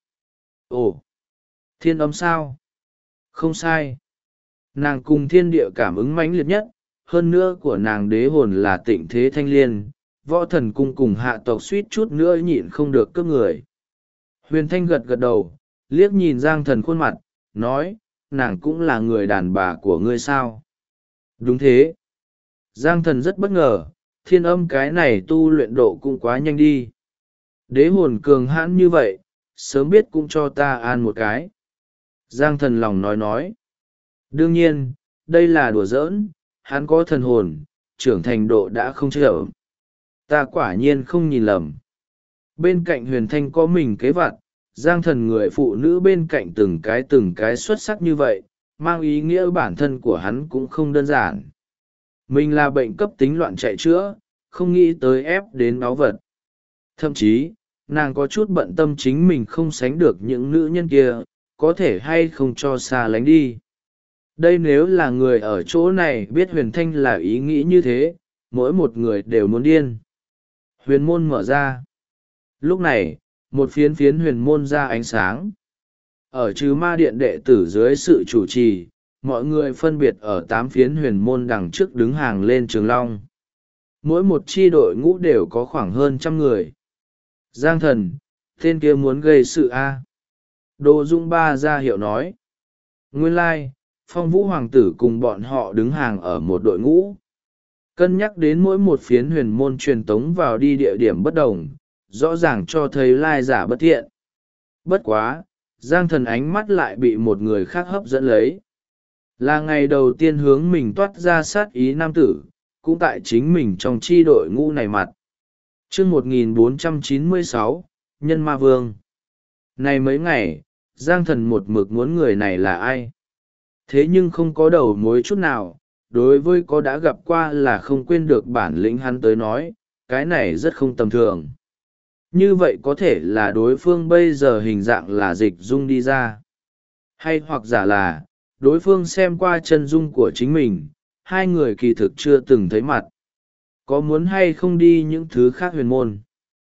Ồ, thiên âm sao? Không sai. Nàng cùng thiên địa cảm ứng mãnh liệt nhất, hơn nữa của nàng đế hồn là Tịnh Thế Thanh Liên, võ thần cung cùng hạ tộc suýt chút nữa nhịn không được cướp người. Huyền Thanh gật gật đầu, liếc nhìn Giang Thần khuôn mặt, nói, nàng cũng là người đàn bà của ngươi sao? Đúng thế. Giang Thần rất bất ngờ, thiên âm cái này tu luyện độ cũng quá nhanh đi. Đế hồn cường hãn như vậy, sớm biết cũng cho ta an một cái. Giang Thần lòng nói. Đương nhiên, đây là đùa giỡn, hắn có thần hồn, trưởng thành độ đã không chậm. Ta quả nhiên không nhìn lầm. Bên cạnh Huyền Thanh có mình kế vặt, Giang Thần người phụ nữ bên cạnh từng cái xuất sắc như vậy, mang ý nghĩa bản thân của hắn cũng không đơn giản. Mình là bệnh cấp tính loạn chạy chữa, không nghĩ tới ép đến báu vật. Thậm chí, nàng có chút bận tâm chính mình không sánh được những nữ nhân kia, có thể hay không cho xa lánh đi. Đây nếu là người ở chỗ này biết Huyền Thanh là ý nghĩ như thế, mỗi một người đều muốn điên. Huyền môn mở ra. Lúc này, một phiến phiến huyền môn ra ánh sáng. Ở Trừ Ma Điện đệ tử dưới sự chủ trì, mọi người phân biệt ở 8 phiến huyền môn đằng trước đứng hàng lên Trường Long. Mỗi một chi đội ngũ đều có khoảng hơn 100 người. Giang Thần, tên kia muốn gây sự A. Đỗ Dung Ba ra hiệu nói. Nguyên lai, Phong Vũ Hoàng tử cùng bọn họ đứng hàng ở một đội ngũ. Cân nhắc đến mỗi một phiến huyền môn truyền tống vào đi địa điểm bất đồng, rõ ràng cho thấy lai giả bất thiện. Bất quá, Giang Thần ánh mắt lại bị một người khác hấp dẫn lấy. Là ngày đầu tiên hướng mình toát ra sát ý nam tử, cũng tại chính mình trong chi đội ngũ này mặt. Chương 1496, Nhân Ma Vương. Này mấy ngày, Giang Thần một mực muốn người này là ai. Thế nhưng không có đầu mối chút nào, đối với có đã gặp qua là không quên được bản lĩnh hắn tới nói, cái này rất không tầm thường. Như vậy có thể là đối phương bây giờ hình dạng là dịch dung đi ra. Hay hoặc giả là, đối phương xem qua chân dung của chính mình, hai người kỳ thực chưa từng thấy mặt. Có muốn hay không đi những thứ khác huyền môn?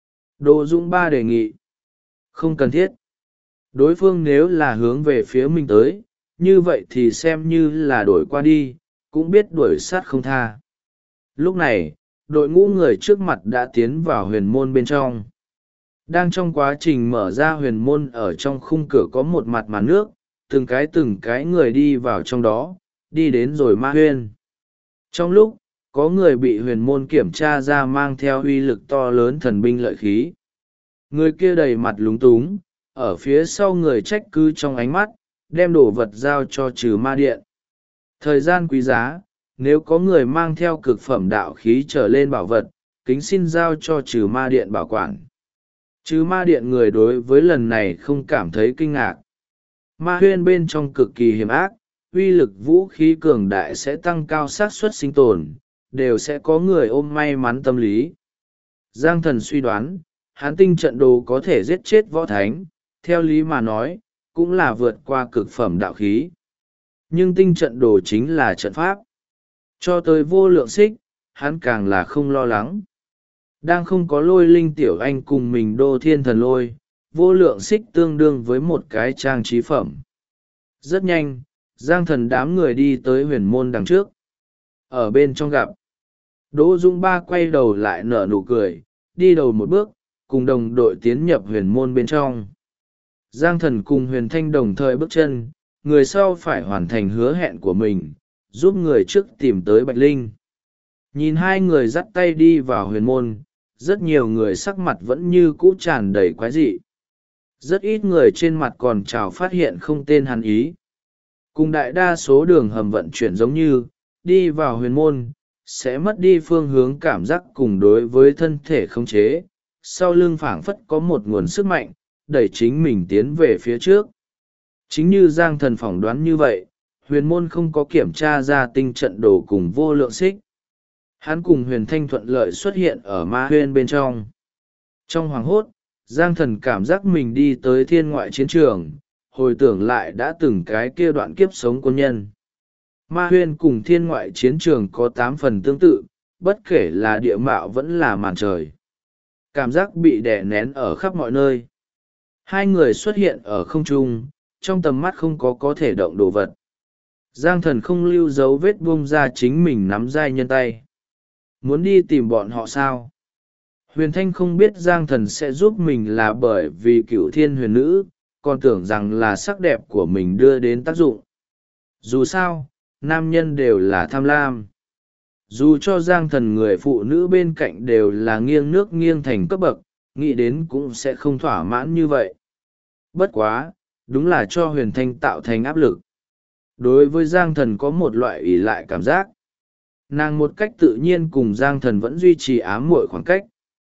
Đỗ Dung Ba đề nghị. Không cần thiết. Đối phương nếu là hướng về phía mình tới, như vậy thì xem như là đổi qua đi, cũng biết đuổi sát không tha. Lúc này, đội ngũ người trước mặt đã tiến vào huyền môn bên trong. Đang trong quá trình mở ra huyền môn ở trong khung cửa có một mặt màn nước, từng cái người đi vào trong đó, đi đến rồi ma huyên. Trong lúc, có người bị huyền môn kiểm tra ra mang theo uy lực to lớn thần binh lợi khí. Người kia đầy mặt lúng túng, ở phía sau người trách cứ trong ánh mắt, đem đồ vật giao cho Trừ Ma Điện. Thời gian quý giá, nếu có người mang theo cực phẩm đạo khí trở lên bảo vật, kính xin giao cho Trừ Ma Điện bảo quản. Trừ Ma Điện người đối với lần này không cảm thấy kinh ngạc. Ma huyên bên trong cực kỳ hiểm ác, uy lực vũ khí cường đại sẽ tăng cao xác suất sinh tồn, đều sẽ có người ôm may mắn tâm lý. Giang Thần suy đoán, hán tinh trận đồ có thể giết chết võ thánh, theo lý mà nói, cũng là vượt qua cực phẩm đạo khí. Nhưng tinh trận đồ chính là trận pháp. Cho tới vô lượng xích, hắn càng là không lo lắng. Đang không có Lôi Linh tiểu anh cùng mình đô thiên thần lôi, vô lượng xích tương đương với một cái trang trí phẩm. Rất nhanh, Giang Thần đám người đi tới huyền môn đằng trước. Ở bên trong gặp, Đỗ Dung Ba quay đầu lại nở nụ cười, đi đầu một bước, cùng đồng đội tiến nhập huyền môn bên trong. Giang Thần cùng Huyền Thanh đồng thời bước chân, người sau phải hoàn thành hứa hẹn của mình, giúp người trước tìm tới Bạch Linh. Nhìn hai người dắt tay đi vào huyền môn, rất nhiều người sắc mặt vẫn như cũ tràn đầy quái dị. Rất ít người trên mặt còn trào phát hiện không tên hắn ý. Cùng đại đa số đường hầm vận chuyển giống như, đi vào huyền môn, sẽ mất đi phương hướng cảm giác cùng đối với thân thể khống chế. Sau lưng phảng phất có một nguồn sức mạnh, đẩy chính mình tiến về phía trước. Chính như Giang Thần phỏng đoán như vậy, huyền môn không có kiểm tra ra tinh trận đồ cùng vô lượng xích. Hắn cùng Huyền Thanh thuận lợi xuất hiện ở ma huyên bên trong. Trong hoàng hốt, Giang Thần cảm giác mình đi tới thiên ngoại chiến trường, hồi tưởng lại đã từng cái kia đoạn kiếp sống quân nhân. Ma huyên cùng thiên ngoại chiến trường có 8 phần tương tự, bất kể là địa mạo vẫn là màn trời. Cảm giác bị đè nén ở khắp mọi nơi. Hai người xuất hiện ở không trung, trong tầm mắt không có thể động đồ vật. Giang thần không lưu dấu vết buông ra chính mình nắm giai nhân tay. Muốn đi tìm bọn họ sao? Huyền Thanh không biết Giang thần sẽ giúp mình là bởi vì cựu thiên huyền nữ, còn tưởng rằng là sắc đẹp của mình đưa đến tác dụng. Dù sao, nam nhân đều là tham lam. Dù cho Giang thần người phụ nữ bên cạnh đều là nghiêng nước nghiêng thành cấp bậc, nghĩ đến cũng sẽ không thỏa mãn như vậy. Bất quá, đúng là cho Huyền Thanh tạo thành áp lực. Đối với Giang thần có một loại ỷ lại cảm giác. Nàng một cách tự nhiên cùng Giang thần vẫn duy trì ám muội khoảng cách.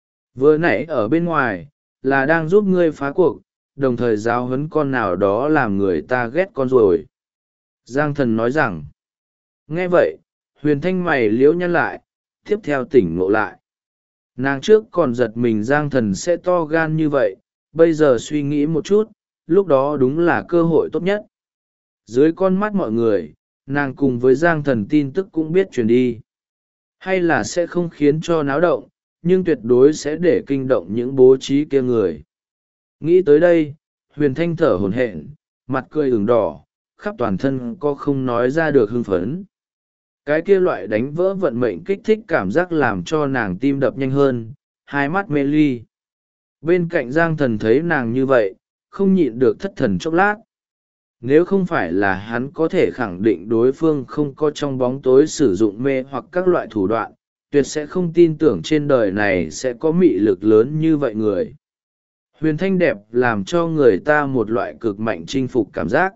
Vừa nãy ở bên ngoài, là đang giúp ngươi phá cuộc, đồng thời giáo huấn con nào đó làm người ta ghét con rồi. Giang thần nói rằng, nghe vậy, Huyền Thanh mày liễu nhăn lại, tiếp theo tỉnh ngộ lại. Nàng trước còn giật mình Giang thần sẽ to gan như vậy, bây giờ suy nghĩ một chút, lúc đó đúng là cơ hội tốt nhất. Dưới con mắt mọi người, nàng cùng với Giang thần tin tức cũng biết truyền đi. Hay là sẽ không khiến cho náo động, nhưng tuyệt đối sẽ để kinh động những bố trí kia người. Nghĩ tới đây, Huyền Thanh thở hổn hển, mặt cười ửng đỏ, khắp toàn thân có không nói ra được hưng phấn. Cái kia loại đánh vỡ vận mệnh kích thích cảm giác làm cho nàng tim đập nhanh hơn, hai mắt mê ly. Bên cạnh Giang thần thấy nàng như vậy, không nhịn được thất thần chốc lát. Nếu không phải là hắn có thể khẳng định đối phương không có trong bóng tối sử dụng mê hoặc các loại thủ đoạn, tuyệt sẽ không tin tưởng trên đời này sẽ có mị lực lớn như vậy người. Huyền Thanh đẹp làm cho người ta một loại cực mạnh chinh phục cảm giác.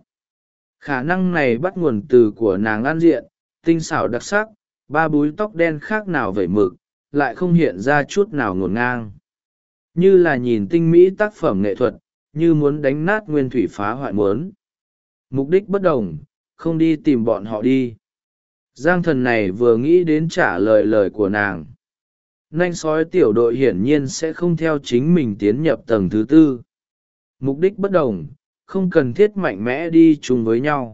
Khả năng này bắt nguồn từ của nàng ăn diện, tinh xảo đặc sắc, ba búi tóc đen khác nào vẩy mực, lại không hiện ra chút nào ngổn ngang. Như là nhìn tinh mỹ tác phẩm nghệ thuật, như muốn đánh nát nguyên thủy phá hoại muốn. Mục đích bất đồng, không đi tìm bọn họ đi. Giang thần này vừa nghĩ đến trả lời của nàng. Nanh sói tiểu đội hiển nhiên sẽ không theo chính mình tiến nhập tầng thứ tư. Mục đích bất đồng, không cần thiết mạnh mẽ đi chung với nhau.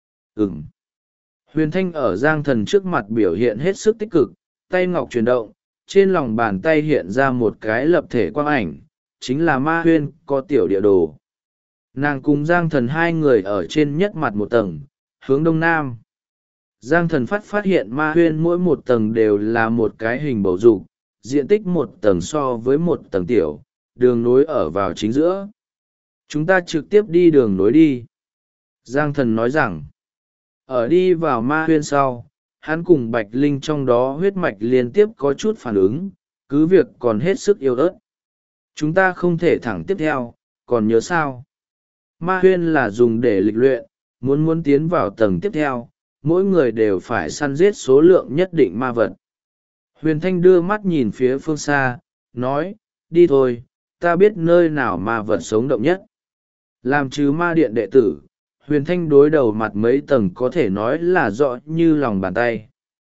Huyền Thanh ở Giang thần trước mặt biểu hiện hết sức tích cực, tay ngọc chuyển động, trên lòng bàn tay hiện ra một cái lập thể quang ảnh, chính là Ma Huyên có tiểu địa đồ. Nàng cùng Giang thần hai người ở trên nhất mặt một tầng, hướng đông nam. Giang thần phát hiện Ma Huyên mỗi một tầng đều là một cái hình bầu dục, diện tích một tầng so với một tầng tiểu, đường nối ở vào chính giữa. Chúng ta trực tiếp đi đường nối đi. Giang thần nói rằng, ở đi vào Ma Huyên sau, hắn cùng Bạch Linh trong đó huyết mạch liên tiếp có chút phản ứng, cứ việc còn hết sức yếu ớt. Chúng ta không thể thẳng tiếp theo, còn nhớ sao? Ma Huyên là dùng để lịch luyện, muốn tiến vào tầng tiếp theo, mỗi người đều phải săn giết số lượng nhất định ma vật. Huyền Thanh đưa mắt nhìn phía phương xa, nói, đi thôi, ta biết nơi nào ma vật sống động nhất. Làm chứ ma điện đệ tử, Huyền Thanh đối đầu mặt mấy tầng có thể nói là rõ như lòng bàn tay.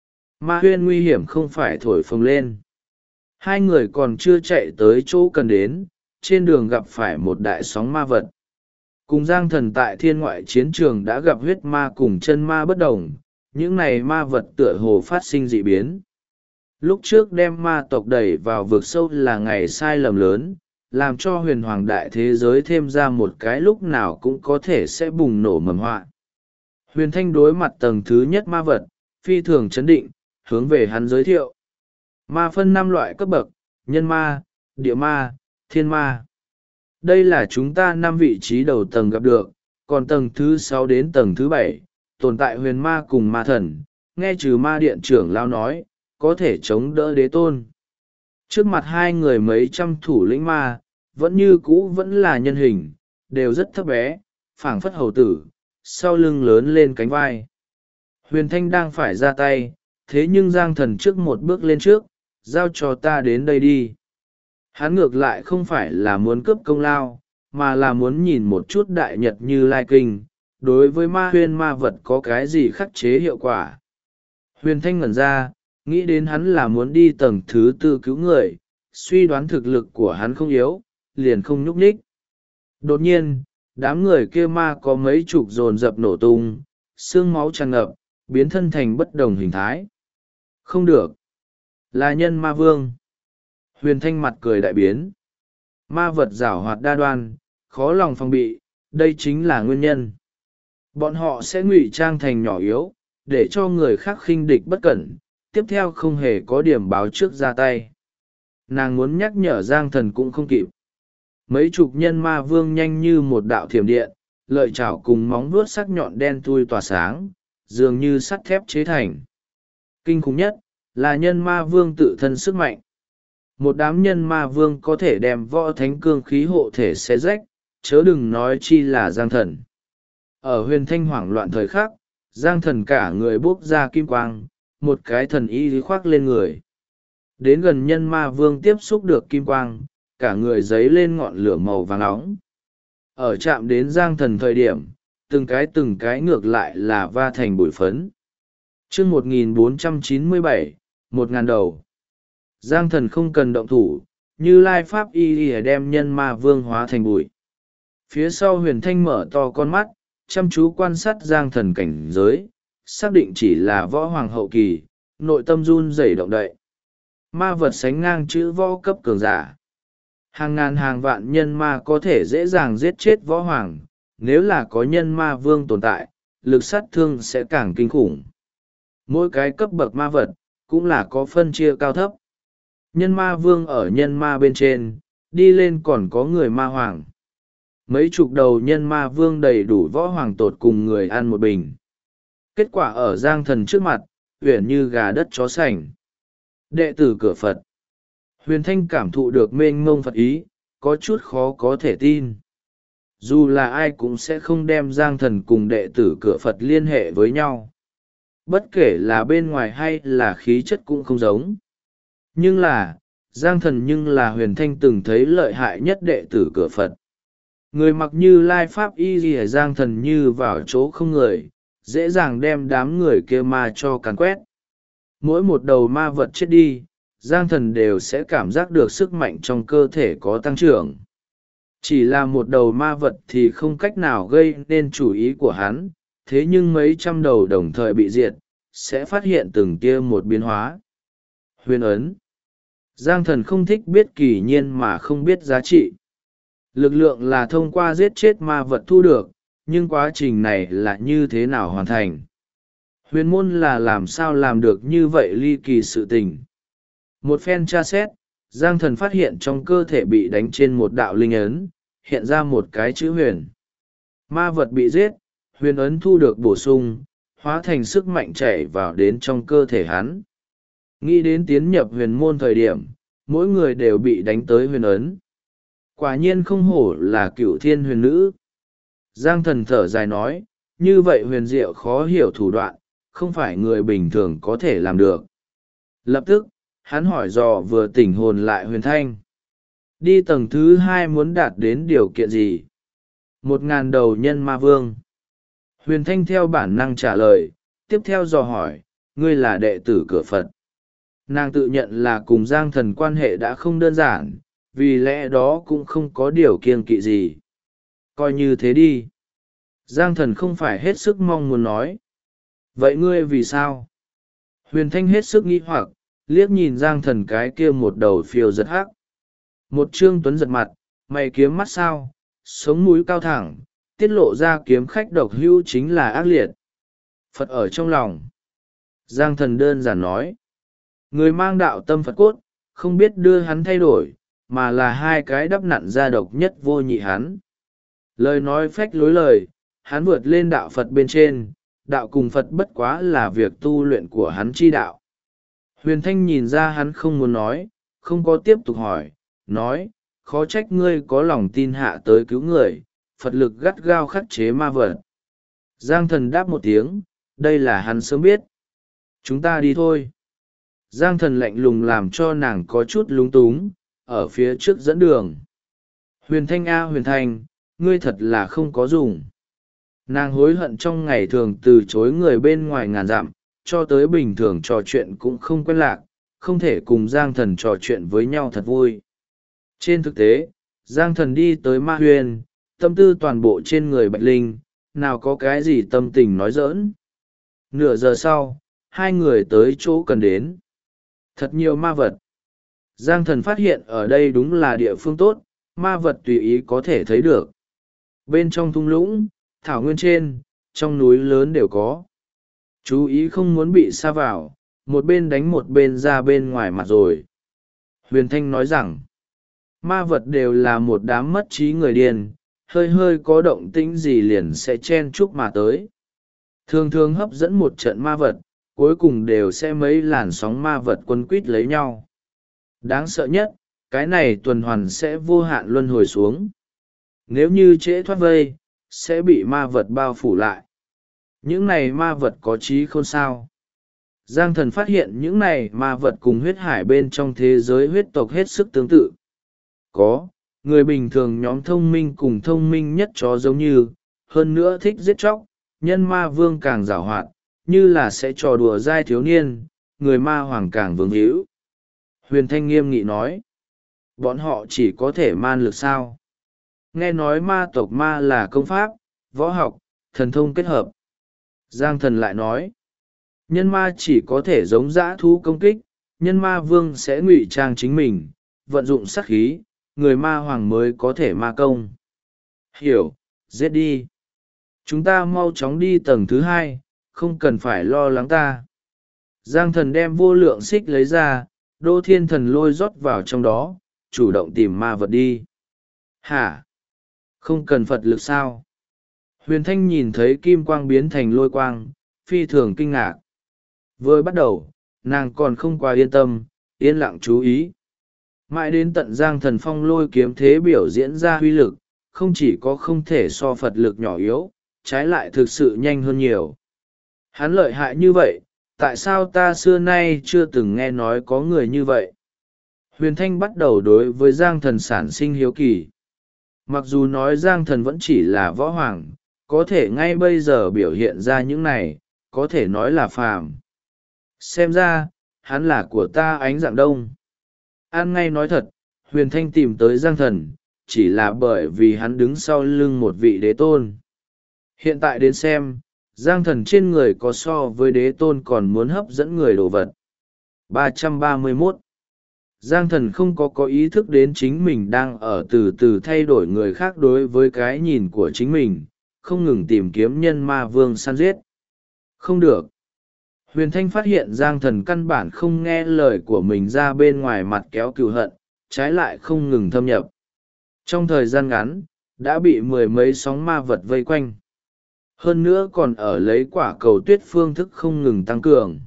Ma Huyên nguy hiểm không phải thổi phồng lên. Hai người còn chưa chạy tới chỗ cần đến, trên đường gặp phải một đại sóng ma vật. Cùng Giang thần tại thiên ngoại chiến trường đã gặp huyết ma cùng chân ma bất đồng, những này ma vật tựa hồ phát sinh dị biến. Lúc trước đem ma tộc đẩy vào vực sâu là ngày sai lầm lớn, làm cho huyền hoàng đại thế giới thêm ra một cái lúc nào cũng có thể sẽ bùng nổ mầm họa. Huyền Thanh đối mặt tầng thứ nhất ma vật, phi thường chấn định, hướng về hắn giới thiệu. Ma phân 5 loại cấp bậc, nhân ma, địa ma, thiên ma. Đây là chúng ta 5 vị trí đầu tầng gặp được, còn tầng thứ 6 đến tầng thứ 7, tồn tại huyền ma cùng ma thần, nghe trừ ma điện trưởng lao nói, có thể chống đỡ đế tôn. Trước mặt hai người mấy trăm thủ lĩnh ma, vẫn như cũ vẫn là nhân hình, đều rất thấp bé, phảng phất hầu tử, sau lưng lớn lên cánh vai. Huyền Thanh đang phải ra tay, thế nhưng Giang thần trước một bước lên trước, giao cho ta đến đây đi. Hắn ngược lại không phải là muốn cướp công lao, mà là muốn nhìn một chút đại nhật Như Lai Kinh, đối với ma huyên ma vật có cái gì khắc chế hiệu quả. Huyền Thanh ngẩn ra, nghĩ đến hắn là muốn đi tầng thứ tư cứu người, suy đoán thực lực của hắn không yếu, liền không nhúc nhích. Đột nhiên, đám người kia ma có mấy chục dồn dập nổ tung, xương máu tràn ngập, biến thân thành bất đồng hình thái. Không được. Là nhân ma vương. Huyền Thanh mặt cười đại biến. Ma vật giảo hoạt đa đoan, khó lòng phòng bị, đây chính là nguyên nhân. Bọn họ sẽ ngụy trang thành nhỏ yếu, để cho người khác khinh địch bất cẩn, tiếp theo không hề có điểm báo trước ra tay. Nàng muốn nhắc nhở Giang Thần cũng không kịp. Mấy chục nhân ma vương nhanh như một đạo thiểm điện, lợi chảo cùng móng vuốt sắc nhọn đen thui tỏa sáng, dường như sắt thép chế thành. Kinh khủng nhất là nhân ma vương tự thân sức mạnh. Một đám nhân ma vương có thể đem võ thánh cương khí hộ thể xé rách, chớ đừng nói chi là Giang Thần. Ở Huyền Thanh hoảng loạn thời khắc, Giang Thần cả người bốc ra kim quang, một cái thần y khoác lên người. Đến gần nhân ma vương tiếp xúc được kim quang, cả người dấy lên ngọn lửa màu vàng nóng. Ở chạm đến Giang Thần thời điểm, từng cái ngược lại là va thành bụi phấn. Chương 1497, 1000 đầu. Giang Thần không cần động thủ, Như Lai Pháp y đem nhân ma vương hóa thành bụi. Phía sau Huyền Thanh mở to con mắt, chăm chú quan sát Giang Thần cảnh giới, xác định chỉ là võ hoàng hậu kỳ, nội tâm run rẩy động đậy. Ma vật sánh ngang chữ võ cấp cường giả. Hàng ngàn hàng vạn nhân ma có thể dễ dàng giết chết võ hoàng, nếu là có nhân ma vương tồn tại, lực sát thương sẽ càng kinh khủng. Mỗi cái cấp bậc ma vật, cũng là có phân chia cao thấp. Nhân ma vương ở nhân ma bên trên, đi lên còn có người ma hoàng. Mấy chục đầu nhân ma vương đầy đủ võ hoàng tột cùng người ăn một bình. Kết quả ở Giang Thần trước mặt, uyển như gà đất chó sành. Đệ tử cửa Phật. Huyền Thanh cảm thụ được mênh mông Phật ý, có chút khó có thể tin. Dù là ai cũng sẽ không đem Giang Thần cùng đệ tử cửa Phật liên hệ với nhau. Bất kể là bên ngoài hay là khí chất cũng không giống. Nhưng là, Giang Thần nhưng là Huyền Thanh từng thấy lợi hại nhất đệ tử cửa Phật. Người mặc Như Lai Pháp y ghi Giang Thần như vào chỗ không người, dễ dàng đem đám người kia ma cho càn quét. Mỗi một đầu ma vật chết đi, Giang Thần đều sẽ cảm giác được sức mạnh trong cơ thể có tăng trưởng. Chỉ là một đầu ma vật thì không cách nào gây nên chủ ý của hắn, thế nhưng mấy trăm đầu đồng thời bị diệt, sẽ phát hiện từng tia một biến hóa. Huyền ấn. Giang Thần không thích biết kỳ nhiên mà không biết giá trị. Lực lượng là thông qua giết chết ma vật thu được, nhưng quá trình này là như thế nào hoàn thành? Huyền môn là làm sao làm được như vậy ly kỳ sự tình? Một phen tra xét, Giang Thần phát hiện trong cơ thể bị đánh trên một đạo linh ấn, hiện ra một cái chữ huyền. Ma vật bị giết, huyền ấn thu được bổ sung, hóa thành sức mạnh chảy vào đến trong cơ thể hắn. Nghĩ đến tiến nhập huyền môn thời điểm, mỗi người đều bị đánh tới huyền ấn. Quả nhiên không hổ là cửu thiên huyền nữ. Giang Thần thở dài nói, như vậy huyền diệu khó hiểu thủ đoạn, không phải người bình thường có thể làm được. Lập tức, hắn hỏi dò vừa tỉnh hồn lại Huyền Thanh. Đi tầng thứ 2 muốn đạt đến điều kiện gì? 1000 đầu nhân ma vương. Huyền Thanh theo bản năng trả lời, tiếp theo dò hỏi, ngươi là đệ tử cửa Phật. Nàng tự nhận là cùng Giang Thần quan hệ đã không đơn giản, vì lẽ đó cũng không có điều kiêng kỵ gì. Coi như thế đi. Giang Thần không phải hết sức mong muốn nói. Vậy ngươi vì sao? Huyền Thanh hết sức nghi hoặc, liếc nhìn Giang Thần cái kia một đầu phiêu giật hắc. Một trương tuấn giật mặt, mày kiếm mắt sao, sống mũi cao thẳng, tiết lộ ra kiếm khách độc hữu chính là ác liệt. Phật ở trong lòng. Giang Thần đơn giản nói. Người mang đạo tâm Phật cốt, không biết đưa hắn thay đổi, mà là hai cái đắp nặn ra độc nhất vô nhị hắn. Lời nói phách lối lời, hắn vượt lên đạo Phật bên trên, đạo cùng Phật bất quá là việc tu luyện của hắn chi đạo. Huyền Thanh nhìn ra hắn không muốn nói, không có tiếp tục hỏi, nói, khó trách ngươi có lòng tin hạ tới cứu người, Phật lực gắt gao khắc chế ma vật. Giang Thần đáp một tiếng, đây là hắn sớm biết. Chúng ta đi thôi. Giang Thần lạnh lùng làm cho nàng có chút lúng túng, ở phía trước dẫn đường. Huyền Thanh a Huyền Thanh, ngươi thật là không có dùng. Nàng hối hận trong ngày thường từ chối người bên ngoài ngàn dặm, cho tới bình thường trò chuyện cũng không quen lạc, không thể cùng Giang Thần trò chuyện với nhau thật vui. Trên thực tế, Giang Thần đi tới Ma Huyền, tâm tư toàn bộ trên người Bạch Linh, nào có cái gì tâm tình nói giỡn. Nửa giờ sau, hai người tới chỗ cần đến. Thật nhiều ma vật. Giang thần phát hiện ở đây đúng là địa phương tốt, ma vật tùy ý có thể thấy được. Bên trong thung lũng, thảo nguyên trên, trong núi lớn đều có. Chú ý không muốn bị sa vào, một bên đánh một bên ra bên ngoài mặt rồi. Huyền Thanh nói rằng, ma vật đều là một đám mất trí người điên, hơi hơi có động tĩnh gì liền sẽ chen chúc mà tới. Thường thường hấp dẫn một trận ma vật, cuối cùng đều sẽ mấy làn sóng ma vật quấn quýt lấy nhau. Đáng sợ nhất, cái này tuần hoàn sẽ vô hạn luân hồi xuống. Nếu như trễ thoát vây, sẽ bị ma vật bao phủ lại. Những này ma vật có trí khôn sao. Giang thần phát hiện những này ma vật cùng huyết hải bên trong thế giới huyết tộc hết sức tương tự. Có, người bình thường nhóm thông minh cùng thông minh nhất chó giống như, hơn nữa thích giết chóc, nhân ma vương càng giảo hoạt, như là sẽ trò đùa dai thiếu niên, người ma hoàng càng vương hữu. Huyền Thanh nghiêm nghị nói, bọn họ chỉ có thể man lực sao. Nghe nói ma tộc ma là công pháp, võ học, thần thông kết hợp. Giang thần lại nói, nhân ma chỉ có thể giống dã thú công kích, nhân ma vương sẽ ngụy trang chính mình, vận dụng sát khí, người ma hoàng mới có thể ma công. Hiểu, giết đi. Chúng ta mau chóng đi tầng thứ 2, không cần phải lo lắng ta. Giang thần đem vô lượng xích lấy ra, Đô Thiên Thần lôi rót vào trong đó, chủ động tìm ma vật đi. Hả? Không cần Phật lực sao? Huyền Thanh nhìn thấy kim quang biến thành lôi quang, phi thường kinh ngạc. Vừa bắt đầu, nàng còn không quá yên tâm, yên lặng chú ý. Mãi đến tận Giang thần phong lôi kiếm thế biểu diễn ra huy lực, không chỉ có không thể so Phật lực nhỏ yếu, trái lại thực sự nhanh hơn nhiều. Hắn lợi hại như vậy, tại sao ta xưa nay chưa từng nghe nói có người như vậy? Huyền Thanh bắt đầu đối với Giang thần sản sinh hiếu kỳ. Mặc dù nói Giang thần vẫn chỉ là võ hoàng, có thể ngay bây giờ biểu hiện ra những này, có thể nói là phàm. Xem ra, hắn là của ta Ánh Dạng Đông. An ngay nói thật, Huyền Thanh tìm tới Giang thần, chỉ là bởi vì hắn đứng sau lưng một vị đế tôn. Hiện tại đến xem, Giang thần trên người có so với đế tôn còn muốn hấp dẫn người đồ vật. 331. Giang thần không có ý thức đến chính mình đang ở từ từ thay đổi người khác đối với cái nhìn của chính mình, không ngừng tìm kiếm nhân ma vương săn giết. Không được. Huyền Thanh phát hiện Giang thần căn bản không nghe lời của mình ra bên ngoài mặt kéo cừu hận, trái lại không ngừng thâm nhập. Trong thời gian ngắn, đã bị mười mấy sóng ma vật vây quanh. Hơn nữa còn ở lấy quả cầu tuyết phương thức không ngừng tăng cường.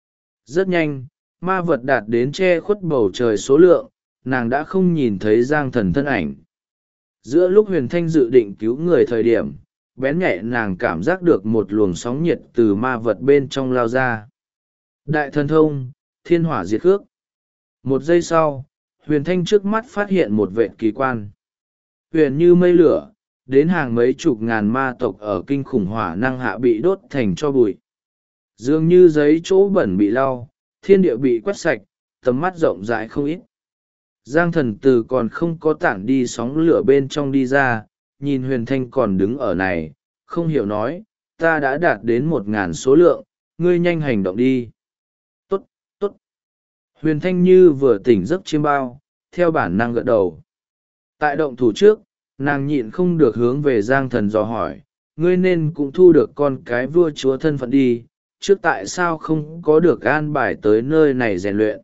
Rất nhanh, ma vật đạt đến che khuất bầu trời số lượng, nàng đã không nhìn thấy Giang thần thân ảnh. Giữa lúc Huyền Thanh dự định cứu người thời điểm, bén nhẹ nàng cảm giác được một luồng sóng nhiệt từ ma vật bên trong lao ra. Đại thần thông, thiên hỏa diệt khước. Một giây sau, Huyền Thanh trước mắt phát hiện một vệt kỳ quan. Huyền như mây lửa, đến hàng mấy chục ngàn ma tộc ở kinh khủng hỏa năng hạ bị đốt thành cho bụi. Dường như giấy chỗ bẩn bị lau, thiên địa bị quét sạch, tầm mắt rộng rãi không ít. Giang thần từ còn không có tản đi sóng lửa bên trong đi ra, nhìn Huyền Thanh còn đứng ở này, không hiểu nói, ta đã đạt đến 1000 số lượng, ngươi nhanh hành động đi. Tốt, tốt. Huyền Thanh như vừa tỉnh giấc chiêm bao, theo bản năng gật đầu. Tại động thủ trước, nàng nhịn không được hướng về Giang thần dò hỏi, ngươi nên cũng thu được con cái vua chúa thân phận đi, trước tại sao không có được an bài tới nơi này rèn luyện.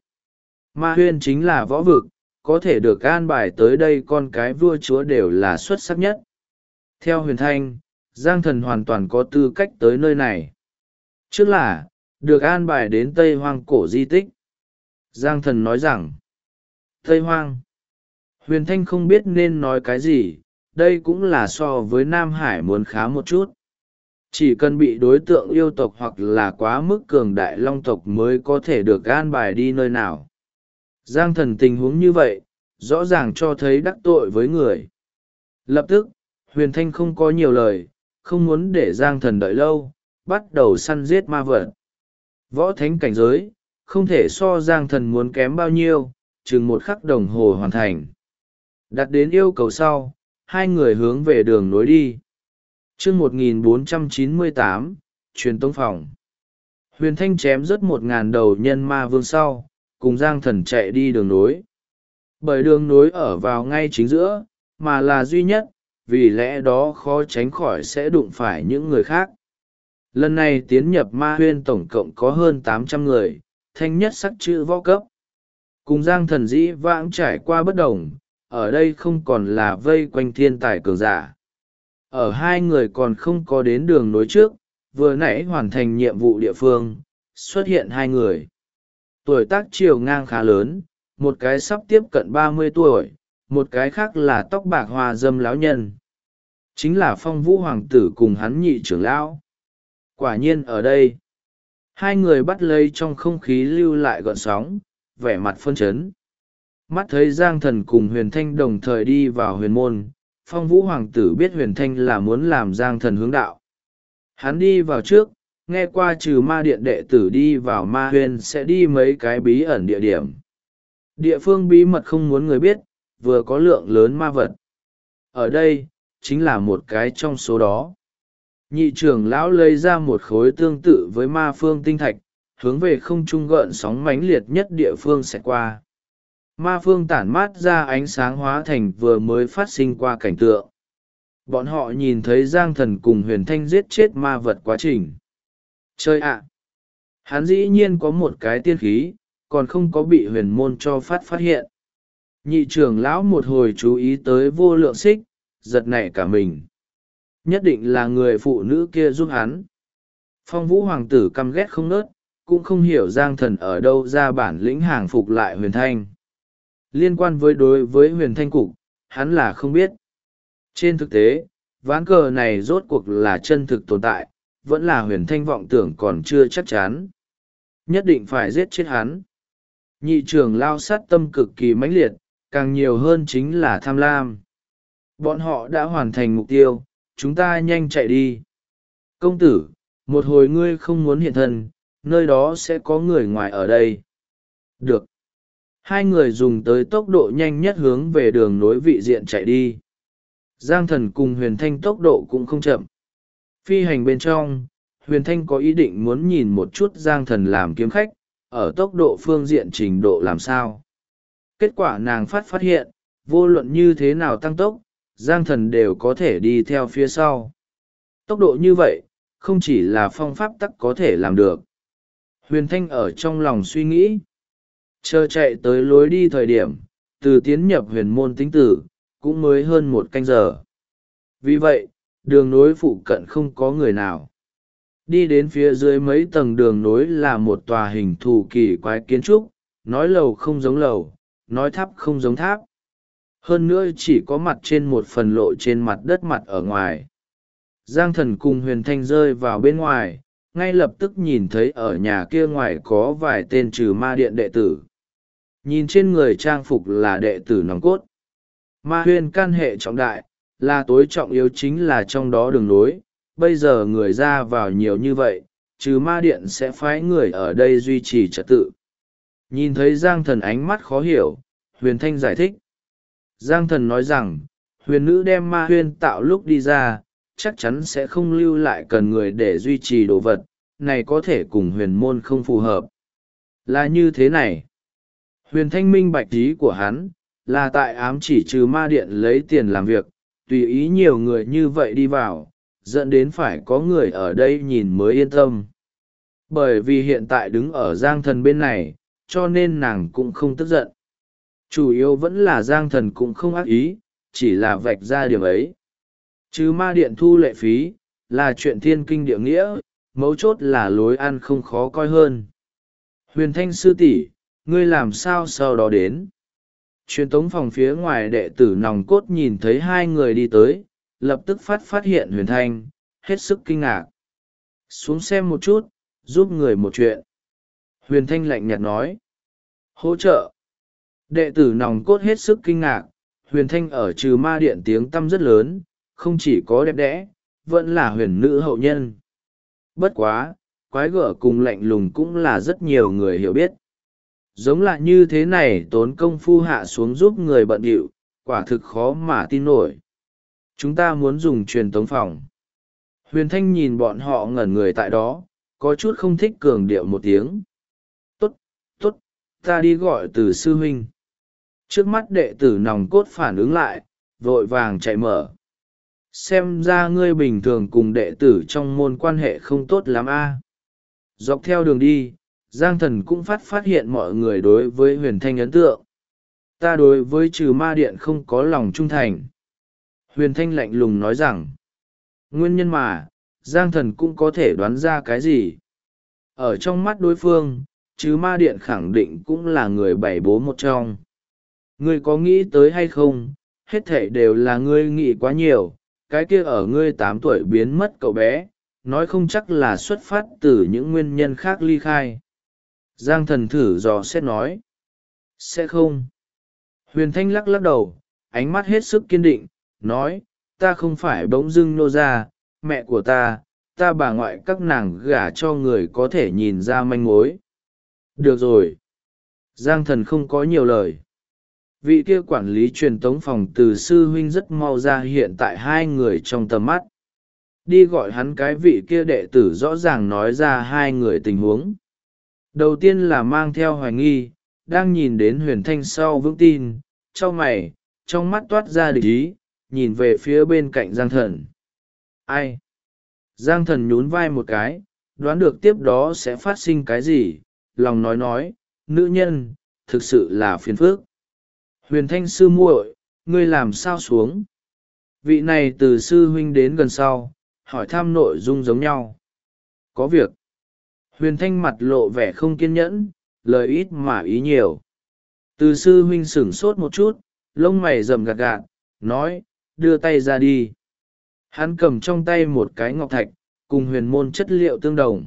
Ma huyên chính là võ vực, có thể được an bài tới đây con cái vua chúa đều là xuất sắc nhất. Theo Huyền Thanh, Giang thần hoàn toàn có tư cách tới nơi này. Trước là, được an bài đến Tây Hoang cổ di tích. Giang thần nói rằng, Tây Hoang. Huyền Thanh không biết nên nói cái gì, đây cũng là so với Nam Hải muốn khá một chút. Chỉ cần bị đối tượng yêu tộc hoặc là quá mức cường đại long tộc mới có thể được an bài đi nơi nào. Giang thần tình huống như vậy, rõ ràng cho thấy đắc tội với người. Lập tức, Huyền Thanh không có nhiều lời, không muốn để Giang thần đợi lâu, bắt đầu săn giết ma vật. Võ thánh cảnh giới, không thể so Giang thần muốn kém bao nhiêu, chừng 1 khắc đồng hồ hoàn thành. Đặt đến yêu cầu sau, hai người hướng về đường nối đi. Chương 1498, truyền tống phòng. Huyền Thanh chém rớt 1.000 đầu nhân ma vương sau, cùng Giang Thần chạy đi đường nối. Bởi đường nối ở vào ngay chính giữa, mà là duy nhất, vì lẽ đó khó tránh khỏi sẽ đụng phải những người khác. Lần này tiến nhập ma huyên tổng cộng có hơn 800 người, thanh nhất sắc chữ võ cấp. Cùng Giang Thần dĩ vãng trải qua bất đồng, ở đây không còn là vây quanh thiên tài cường giả. Ở hai người còn không có đến đường nối trước, vừa nãy hoàn thành nhiệm vụ địa phương, xuất hiện hai người. Tuổi tác chiều ngang khá lớn, một cái sắp tiếp cận 30 tuổi, một cái khác là tóc bạc hoa dâm lão nhân. Chính là Phong Vũ Hoàng tử cùng hắn nhị trưởng lão. Quả nhiên ở đây, hai người bắt lấy trong không khí lưu lại gợn sóng, vẻ mặt phân chấn. Mắt thấy Giang Thần cùng Huyền Thanh đồng thời đi vào huyền môn, Phong Vũ Hoàng tử biết Huyền Thanh là muốn làm Giang Thần hướng đạo. Hắn đi vào trước, nghe qua trừ ma điện đệ tử đi vào ma huyền sẽ đi mấy cái bí ẩn địa điểm. Địa phương bí mật không muốn người biết, vừa có lượng lớn ma vật. Ở đây, chính là một cái trong số đó. Nhị trưởng lão lấy ra một khối tương tự với ma phương tinh thạch, hướng về không trung gợn sóng mãnh liệt nhất địa phương sẽ qua. Ma phương tản mát ra ánh sáng hóa thành vừa mới phát sinh qua cảnh tượng. Bọn họ nhìn thấy Giang Thần cùng Huyền Thanh giết chết ma vật quá trình. Chơi ạ! Hắn dĩ nhiên có một cái tiên khí, còn không có bị huyền môn cho phát hiện. Nhị trưởng lão một hồi chú ý tới vô lượng xích, giật nảy cả mình. Nhất định là người phụ nữ kia giúp hắn. Phong Vũ Hoàng tử căm ghét không nớt, cũng không hiểu Giang Thần ở đâu ra bản lĩnh hàng phục lại Huyền Thanh. Liên quan đối với Huyền Thanh cục, hắn là không biết. Trên thực tế, ván cờ này rốt cuộc là chân thực tồn tại, vẫn là Huyền Thanh vọng tưởng còn chưa chắc chắn. Nhất định phải giết chết hắn. Nhị trưởng lao sát tâm cực kỳ mãnh liệt, càng nhiều hơn chính là tham lam. Bọn họ đã hoàn thành mục tiêu, chúng ta nhanh chạy đi. Công tử, một hồi ngươi không muốn hiện thân, nơi đó sẽ có người ngoài ở đây. Được. Hai người dùng tới tốc độ nhanh nhất hướng về đường nối vị diện chạy đi. Giang Thần cùng Huyền Thanh tốc độ cũng không chậm. Phi hành bên trong, Huyền Thanh có ý định muốn nhìn một chút Giang Thần làm kiếm khách, ở tốc độ phương diện trình độ làm sao. Kết quả nàng phát hiện, vô luận như thế nào tăng tốc, Giang Thần đều có thể đi theo phía sau. Tốc độ như vậy, không chỉ là phong pháp tắc có thể làm được. Huyền Thanh ở trong lòng suy nghĩ. Chờ chạy tới lối đi thời điểm, từ tiến nhập huyền môn tính tử, cũng mới hơn 1 canh giờ. Vì vậy, đường nối phụ cận không có người nào. Đi đến phía dưới mấy tầng đường nối là một tòa hình thù kỳ quái kiến trúc, nói lầu không giống lầu, nói tháp không giống tháp. Hơn nữa chỉ có mặt trên một phần lộ trên mặt đất mặt ở ngoài. Giang Thần cùng Huyền Thanh rơi vào bên ngoài, ngay lập tức nhìn thấy ở nhà kia ngoài có vài tên trừ ma điện đệ tử. Nhìn trên người trang phục là đệ tử nòng cốt. Ma huyên can hệ trọng đại, là tối trọng yếu chính là trong đó đường nối. Bây giờ người ra vào nhiều như vậy, trừ ma điện sẽ phái người ở đây duy trì trật tự. Nhìn thấy Giang Thần ánh mắt khó hiểu, Huyền Thanh giải thích. Giang Thần nói rằng, huyền nữ đem ma huyên tạo lúc đi ra, chắc chắn sẽ không lưu lại cần người để duy trì đồ vật, này có thể cùng huyền môn không phù hợp. Là như thế này. Huyền Thanh minh bạch ý của hắn, là tại ám chỉ trừ ma điện lấy tiền làm việc, tùy ý nhiều người như vậy đi vào, dẫn đến phải có người ở đây nhìn mới yên tâm. Bởi vì hiện tại đứng ở Giang Thần bên này, cho nên nàng cũng không tức giận. Chủ yếu vẫn là Giang Thần cũng không ác ý, chỉ là vạch ra điểm ấy. Trừ ma điện thu lệ phí, là chuyện thiên kinh địa nghĩa, mấu chốt là lối ăn không khó coi hơn. Huyền Thanh sư tỷ, ngươi làm sao sau đó đến? Truyền tống phòng phía ngoài đệ tử nòng cốt nhìn thấy hai người đi tới, lập tức phát hiện Huyền Thanh, hết sức kinh ngạc. Xuống xem một chút, giúp người một chuyện. Huyền Thanh lạnh nhạt nói. Hỗ trợ. Đệ tử nòng cốt hết sức kinh ngạc, Huyền Thanh ở trừ ma điện tiếng tăm rất lớn, không chỉ có đẹp đẽ, vẫn là huyền nữ hậu nhân. Bất quá, quái gở cùng lạnh lùng cũng là rất nhiều người hiểu biết. Giống là như thế này tốn công phu hạ xuống giúp người bận rộn, quả thực khó mà tin nổi. Chúng ta muốn dùng truyền tống phòng. Huyền Thanh nhìn bọn họ ngẩn người tại đó, có chút không thích cường điệu một tiếng. Tốt, tốt, ta đi gọi từ sư huynh. Trước mắt đệ tử nòng cốt phản ứng lại, vội vàng chạy mở. Xem ra ngươi bình thường cùng đệ tử trong môn quan hệ không tốt lắm a. Dọc theo đường đi, Giang Thần cũng phát hiện mọi người đối với Huyền Thanh ấn tượng. Ta đối với Trừ Ma Điện không có lòng trung thành. Huyền Thanh lạnh lùng nói rằng, nguyên nhân mà, Giang Thần cũng có thể đoán ra cái gì. Ở trong mắt đối phương, Trừ Ma Điện khẳng định cũng là người bảy bố một trong. Ngươi có nghĩ tới hay không, hết thảy đều là ngươi nghĩ quá nhiều, cái kia ở ngươi 8 tuổi biến mất cậu bé, nói không chắc là xuất phát từ những nguyên nhân khác ly khai. Giang Thần thử dò xét nói. Sẽ không. Huyền Thanh lắc lắc đầu, ánh mắt hết sức kiên định, nói, ta không phải bỗng dưng nô ra, mẹ của ta bà ngoại các nàng gả cho người có thể nhìn ra manh mối. Được rồi. Giang Thần không có nhiều lời. Vị kia quản lý truyền tống phòng từ sư huynh rất mau ra hiện tại hai người trong tầm mắt. Đi gọi hắn cái vị kia đệ tử rõ ràng nói ra hai người tình huống. Đầu tiên là mang theo hoài nghi, đang nhìn đến Huyền Thanh sau vững tin, chau mày, trong mắt toát ra địch ý, nhìn về phía bên cạnh Giang Thần. Ai? Giang Thần nhún vai một cái, đoán được tiếp đó sẽ phát sinh cái gì, lòng nói, nữ nhân, thực sự là phiền phức. Huyền Thanh sư muội, ngươi làm sao xuống? Vị này từ sư huynh đến gần sau, hỏi thăm nội dung giống nhau. Có việc. Huyền Thanh mặt lộ vẻ không kiên nhẫn, lời ít mà ý nhiều. Từ sư huynh sửng sốt một chút, lông mày rậm gạt gạt, nói, đưa tay ra đi. Hắn cầm trong tay một cái ngọc thạch, cùng huyền môn chất liệu tương đồng.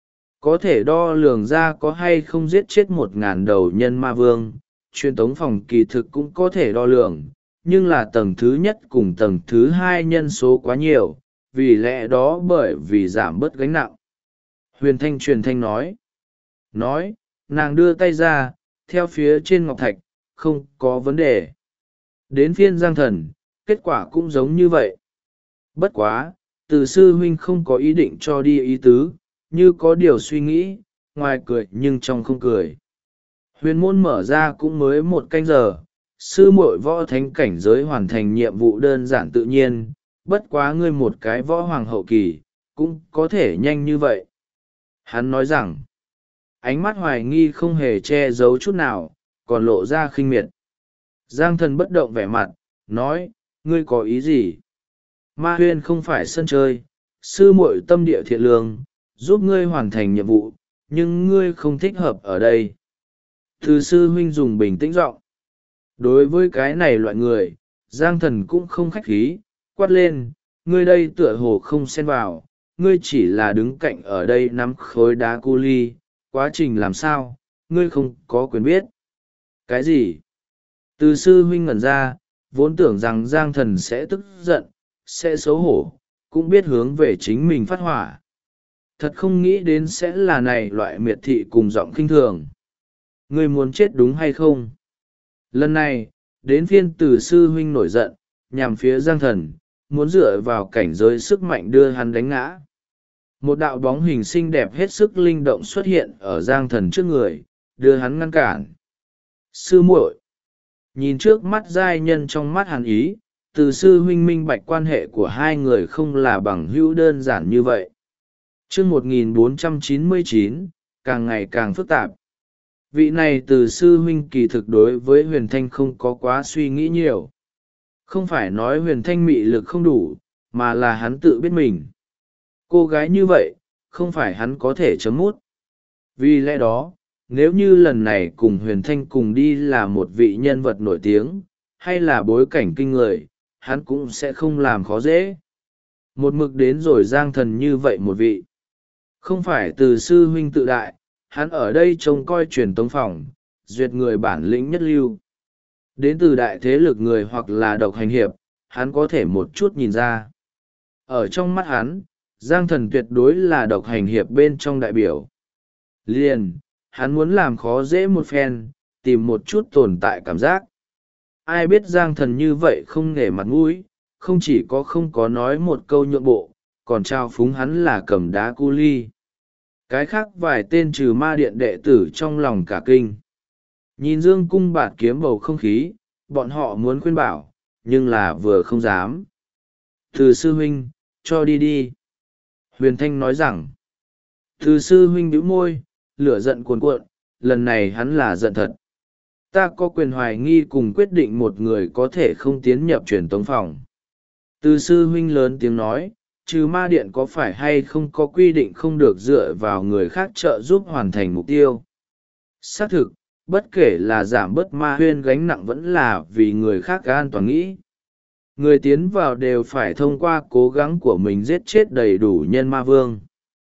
Có thể đo lường ra có hay không giết chết 1.000 đầu nhân ma vương, truyền tống phòng kỳ thực cũng có thể đo lường, nhưng là tầng thứ nhất cùng tầng thứ hai nhân số quá nhiều, vì lẽ đó bởi vì giảm bớt gánh nặng. Huyền Thanh truyền thanh nói, nàng đưa tay ra, theo phía trên ngọc thạch, không có vấn đề. Đến phiên Giang Thần, kết quả cũng giống như vậy. Bất quá, từ sư huynh không có ý định cho đi ý tứ, như có điều suy nghĩ, ngoài cười nhưng trong không cười. Huyền môn mở ra cũng mới 1 canh giờ, sư muội võ thánh cảnh giới hoàn thành nhiệm vụ đơn giản tự nhiên, bất quá ngươi một cái võ hoàng hậu kỳ, cũng có thể nhanh như vậy. Hắn nói rằng, ánh mắt hoài nghi không hề che giấu chút nào, còn lộ ra khinh miệt. Giang Thần bất động vẻ mặt, nói, ngươi có ý gì? Ma Huyên không phải sân chơi, sư muội tâm địa thiện lương, giúp ngươi hoàn thành nhiệm vụ, nhưng ngươi không thích hợp ở đây. Từ sư huynh dùng bình tĩnh giọng. Đối với cái này loại người, Giang Thần cũng không khách khí, quát lên, ngươi đây tựa hồ không xen vào, ngươi chỉ là đứng cạnh ở đây nắm khối đá cu ly, quá trình làm sao, ngươi không có quyền biết. Cái gì? Từ sư huynh ngẩn ra, vốn tưởng rằng Giang Thần sẽ tức giận, sẽ xấu hổ, cũng biết hướng về chính mình phát hỏa. Thật không nghĩ đến sẽ là này loại miệt thị cùng giọng khinh thường. Ngươi muốn chết đúng hay không? Lần này, đến phiên từ sư huynh nổi giận, nhằm phía Giang Thần, muốn dựa vào cảnh giới sức mạnh đưa hắn đánh ngã. Một đạo bóng hình xinh đẹp hết sức linh động xuất hiện ở Giang Thần trước người, đưa hắn ngăn cản. Sư muội, nhìn trước mắt giai nhân trong mắt hàn ý, từ sư huynh minh bạch quan hệ của hai người không là bằng hữu đơn giản như vậy. Chương 1499, càng ngày càng phức tạp. Vị này từ sư huynh kỳ thực đối với Huyền Thanh không có quá suy nghĩ nhiều. Không phải nói Huyền Thanh mị lực không đủ, mà là hắn tự biết mình. Cô gái như vậy, không phải hắn có thể chấm mút. Vì lẽ đó, nếu như lần này cùng Huyền Thanh cùng đi là một vị nhân vật nổi tiếng, hay là bối cảnh kinh người, hắn cũng sẽ không làm khó dễ. Một mực đến rồi Giang Thần như vậy một vị. Không phải từ sư huynh tự đại, hắn ở đây trông coi truyền tống phòng, duyệt người bản lĩnh nhất lưu. Đến từ đại thế lực người hoặc là độc hành hiệp, hắn có thể một chút nhìn ra. Ở trong mắt hắn, Giang Thần tuyệt đối là độc hành hiệp bên trong đại biểu. Liền, hắn muốn làm khó dễ một phen, tìm một chút tồn tại cảm giác. Ai biết Giang Thần như vậy không nể mặt mũi, không chỉ có không có nói một câu nhượng bộ, còn trao phúng hắn là cầm đá cu ly. Cái khác vài tên trừ ma điện đệ tử trong lòng cả kinh. Nhìn dương cung bạt kiếm bầu không khí, bọn họ muốn khuyên bảo, nhưng là vừa không dám. Từ sư huynh, cho đi đi. Huyền Thanh nói rằng. Từ sư huynh bĩu môi, lửa giận cuồn cuộn, lần này hắn là giận thật. Ta có quyền hoài nghi cùng quyết định một người có thể không tiến nhập truyền tống phòng. Từ sư huynh lớn tiếng nói, trừ ma điện có phải hay không có quy định không được dựa vào người khác trợ giúp hoàn thành mục tiêu. Xác thực, bất kể là giảm bớt ma huyên gánh nặng vẫn là vì người khác an toàn nghĩ. Người tiến vào đều phải thông qua cố gắng của mình giết chết đầy đủ nhân ma vương.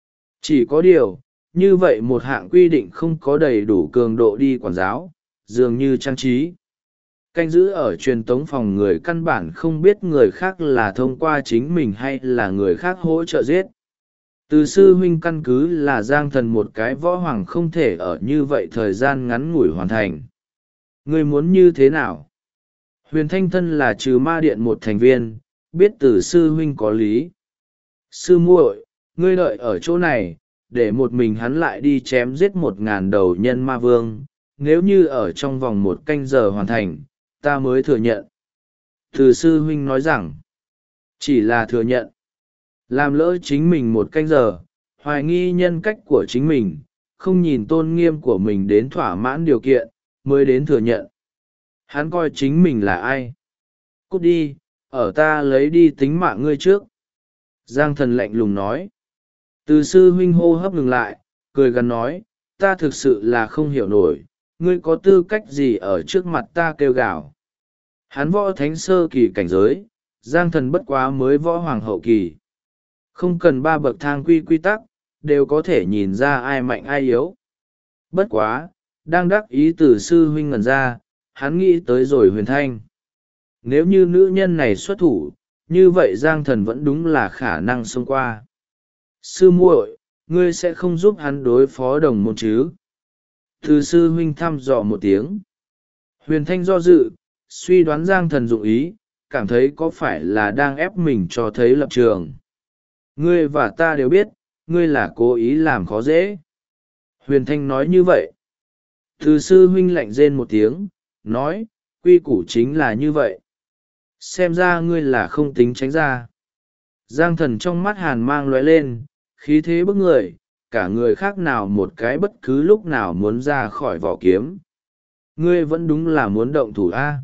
Chỉ có điều, như vậy một hạng quy định không có đầy đủ cường độ đi quản giáo, dường như trang trí. Canh giữ ở truyền tống phòng người căn bản không biết người khác là thông qua chính mình hay là người khác hỗ trợ giết. Từ sư huynh căn cứ là Giang Thần một cái võ hoàng không thể ở như vậy thời gian ngắn ngủi hoàn thành. Người muốn như thế nào? Huyền Thanh thân là trừ ma điện một thành viên, biết từ sư huynh có lý. Sư muội, ngươi đợi ở chỗ này, để một mình hắn lại đi chém giết 1.000 đầu nhân ma vương, nếu như ở trong vòng 1 canh giờ hoàn thành, ta mới thừa nhận. Từ sư huynh nói rằng, chỉ là thừa nhận. Làm lỡ chính mình 1 canh giờ, hoài nghi nhân cách của chính mình, không nhìn tôn nghiêm của mình đến thỏa mãn điều kiện, mới đến thừa nhận. Hắn coi chính mình là ai? Cút đi, ở ta lấy đi tính mạng ngươi trước. Giang Thần lạnh lùng nói. Từ sư huynh hô hấp ngừng lại, cười gắn nói, ta thực sự là không hiểu nổi, ngươi có tư cách gì ở trước mặt ta kêu gào. Hắn võ thánh sơ kỳ cảnh giới, Giang Thần bất quá mới võ hoàng hậu kỳ. Không cần 3 bậc thang quy tắc, đều có thể nhìn ra ai mạnh ai yếu. Bất quá, đang đắc ý từ sư huynh ngẩn ra, hắn nghĩ tới rồi Huyền Thanh. Nếu như nữ nhân này xuất thủ, như vậy Giang Thần vẫn đúng là khả năng xông qua. Sư muội, ngươi sẽ không giúp hắn đối phó đồng môn chứ? Từ sư huynh thăm dò một tiếng. Huyền Thanh do dự, suy đoán Giang Thần dụng ý, cảm thấy có phải là đang ép mình cho thấy lập trường. Ngươi và ta đều biết, ngươi là cố ý làm khó dễ. Huyền Thanh nói như vậy. Từ sư huynh lạnh rên một tiếng, nói, quy củ chính là như vậy. Xem ra ngươi là không tính tránh ra. Giang Thần trong mắt hàn mang lóe lên, khí thế bức người, cả người khác nào một cái bất cứ lúc nào muốn ra khỏi vỏ kiếm. Ngươi vẫn đúng là muốn động thủ a.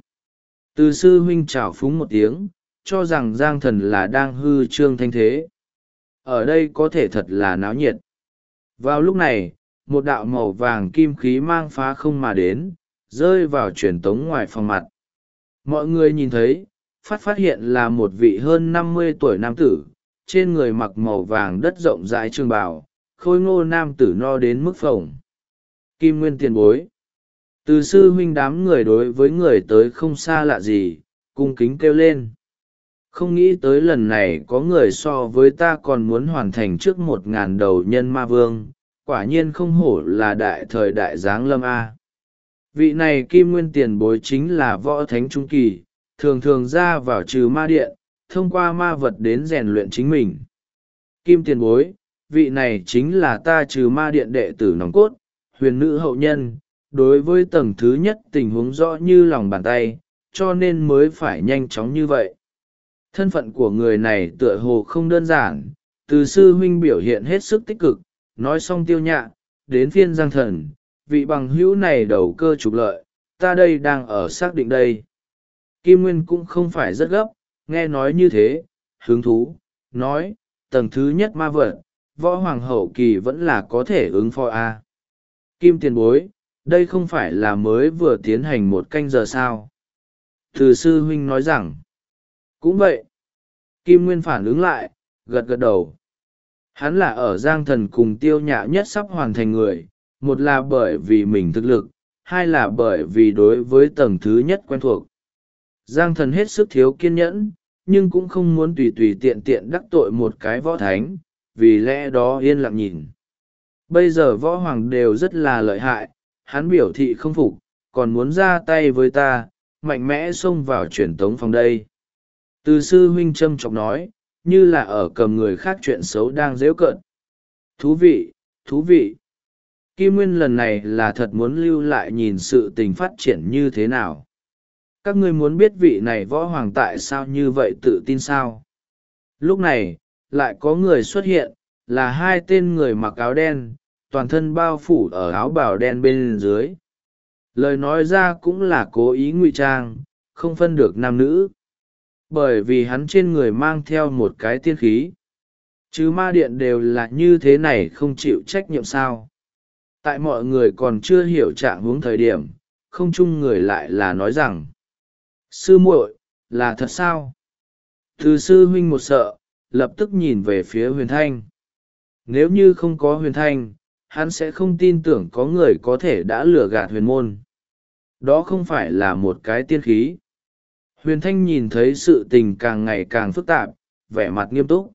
Từ sư huynh trào phúng một tiếng, cho rằng Giang Thần là đang hư trương thanh thế. Ở đây có thể thật là náo nhiệt. Vào lúc này, một đạo màu vàng kim khí mang phá không mà đến, rơi vào truyền tống ngoài phòng mặt. Mọi người nhìn thấy, phát hiện là một vị hơn 50 tuổi nam tử, trên người mặc màu vàng đất rộng rãi trường bào, khôi ngô nam tử no đến mức phồng. Kim Nguyên tiền bối. Từ sư huynh đám người đối với người tới không xa lạ gì, cung kính kêu lên. Không nghĩ tới lần này có người so với ta còn muốn hoàn thành trước 1.000 đầu nhân ma vương, quả nhiên không hổ là đại thời đại giáng lâm A. Vị này Kim Nguyên tiền bối chính là võ thánh trung kỳ, thường thường ra vào trừ ma điện, thông qua ma vật đến rèn luyện chính mình. Kim tiền bối, vị này chính là ta trừ ma điện đệ tử nòng cốt, huyền nữ hậu nhân, đối với tầng thứ nhất tình huống rõ như lòng bàn tay, cho nên mới phải nhanh chóng như vậy. Thân phận của người này tựa hồ không đơn giản, từ sư huynh biểu hiện hết sức tích cực, nói xong tiêu nhạ, đến phiên Giang Thần, vị bằng hữu này đầu cơ trục lợi, ta đây đang ở xác định đây. Kim Nguyên cũng không phải rất gấp, nghe nói như thế, hứng thú, nói, tầng thứ nhất ma vật, võ hoàng hậu kỳ vẫn là có thể ứng phó a. Kim tiền bối, đây không phải là mới vừa tiến hành 1 canh giờ sao? Từ sư huynh nói rằng, cũng vậy. Kim Nguyên phản ứng lại, gật gật đầu. Hắn là ở Giang Thần cùng tiêu nhã nhất sắp hoàn thành người, một là bởi vì mình thực lực, hai là bởi vì đối với tầng thứ nhất quen thuộc. Giang Thần hết sức thiếu kiên nhẫn, nhưng cũng không muốn tùy tùy tiện tiện đắc tội một cái võ thánh, vì lẽ đó yên lặng nhìn. Bây giờ võ hoàng đều rất là lợi hại, hắn biểu thị không phục, còn muốn ra tay với ta, mạnh mẽ xông vào truyền tống phòng đây. Từ sư huynh trâm trọng nói, như là ở cầm người khác chuyện xấu đang dễu cợt. thú vị. Kim Nguyên lần này là thật muốn lưu lại nhìn sự tình phát triển như thế nào. Các ngươi muốn biết vị này võ hoàng tại sao như vậy tự tin sao? Lúc này, lại có người xuất hiện, là hai tên người mặc áo đen, toàn thân bao phủ ở áo bào đen bên dưới. Lời nói ra cũng là cố ý ngụy trang, không phân được nam nữ. Bởi vì hắn trên người mang theo một cái tiên khí. Chứ ma điện đều là như thế này, không chịu trách nhiệm sao? Tại mọi người còn chưa hiểu trạng huống thời điểm, không chung người lại là nói rằng: sư muội, là thật sao? Từ sư huynh một sợ, lập tức nhìn về phía Huyền Thanh. Nếu như không có Huyền Thanh, hắn sẽ không tin tưởng có người có thể đã lừa gạt huyền môn. Đó không phải là một cái tiên khí. Huyền Thanh nhìn thấy sự tình càng ngày càng phức tạp, vẻ mặt nghiêm túc.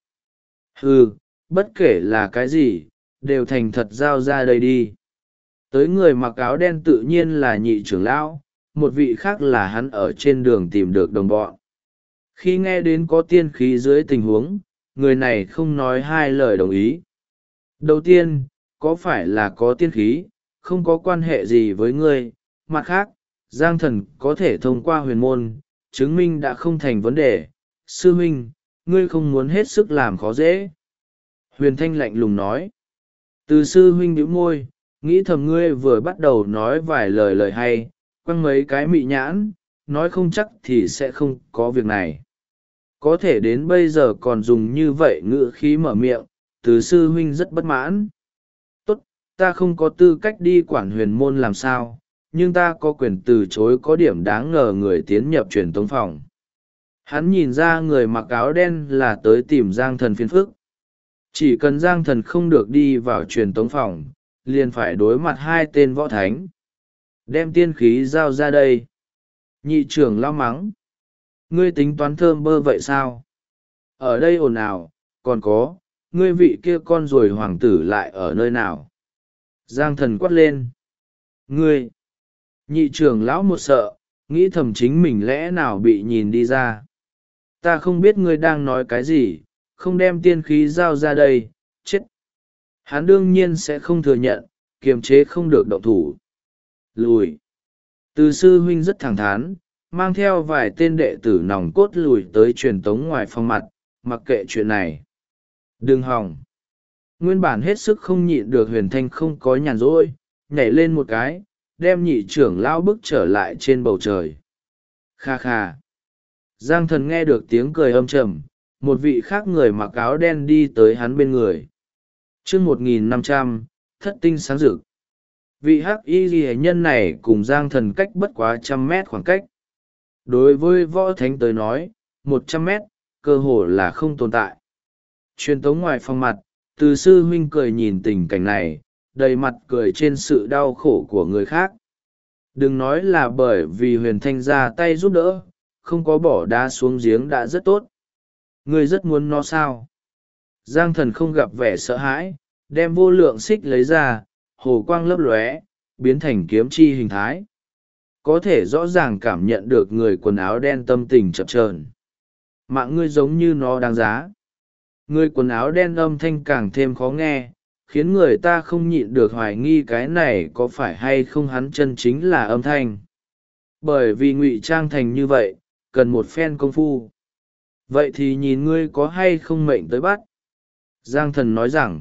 Bất kể là cái gì, đều thành thật giao ra đây đi. Tới người mặc áo đen tự nhiên là nhị trưởng lão, một vị khác là hắn ở trên đường tìm được đồng bọn. Khi nghe đến có tiên khí dưới tình huống, người này không nói hai lời đồng ý. Đầu tiên, có phải là có tiên khí, không có quan hệ gì với ngươi. Mặt khác, Giang Thần có thể thông qua huyền môn, chứng minh đã không thành vấn đề. Sư huynh, ngươi không muốn hết sức làm khó dễ. Huyền Thanh lạnh lùng nói. Từ sư huynh bĩu môi, nghĩ thầm ngươi vừa bắt đầu nói vài lời hay, quăng mấy cái mị nhãn, nói không chắc thì sẽ không có việc này. Có thể đến bây giờ còn dùng như vậy ngữ khí mở miệng, từ sư huynh rất bất mãn. Tốt, ta không có tư cách đi quản huyền môn làm sao, nhưng ta có quyền từ chối có điểm đáng ngờ người tiến nhập truyền tống phòng. Hắn nhìn ra người mặc áo đen là tới tìm Giang Thần phiền phức. Chỉ cần Giang Thần không được đi vào truyền tống phòng, liền phải đối mặt hai tên võ thánh. Đem tiên khí giao ra đây. Nhị trưởng lao mắng. Ngươi tính toán thơm bơ vậy sao? Ở đây ồn ào, còn có, ngươi vị kia con rồi hoàng tử lại ở nơi nào? Giang Thần quát lên. Ngươi! Nhị trưởng lão một sợ, nghĩ thầm chính mình lẽ nào bị nhìn đi ra. Ta không biết ngươi đang nói cái gì, không đem tiên khí giao ra đây, chết. Hắn đương nhiên sẽ không thừa nhận, kiềm chế không được động thủ. Lùi. Từ sư huynh rất thẳng thắn, mang theo vài tên đệ tử nòng cốt lùi tới truyền tống ngoài phòng mặt, mặc kệ chuyện này. Đừng hòng. Nguyên bản hết sức không nhịn được Huyền Thanh không có nhàn rỗi, nhảy lên một cái, đem nhị trưởng lão bước trở lại trên bầu trời. Kha kha. Giang Thần nghe được tiếng cười âm trầm, một vị khác người mặc áo đen đi tới hắn bên người. Chương 1500, thất tinh sáng rực. Vị hắc y ghi nhân này cùng Giang Thần cách bất quá 100 mét khoảng cách. Đối với võ thánh tới nói, 100 mét, cơ hồ là không tồn tại. Truyền tống ngoài phòng mặt, từ sư huynh cười nhìn tình cảnh này, đầy mặt cười trên sự đau khổ của người khác. Đừng nói là bởi vì Huyền Thanh ra tay giúp đỡ, không có bỏ đá xuống giếng đã rất tốt. Ngươi rất muốn nó sao? Giang Thần không gặp vẻ sợ hãi, đem vô lượng xích lấy ra, hồ quang lấp lóe, biến thành kiếm chi hình thái. Có thể rõ ràng cảm nhận được người quần áo đen tâm tình chập chờn. Mạng ngươi giống như nó đáng giá. Người quần áo đen âm thanh càng thêm khó nghe, khiến người ta không nhịn được hoài nghi cái này có phải hay không hắn chân chính là âm thanh. Bởi vì ngụy trang thành như vậy, cần một phen công phu. Vậy thì nhìn ngươi có hay không mệnh tới bắt. Giang Thần nói rằng,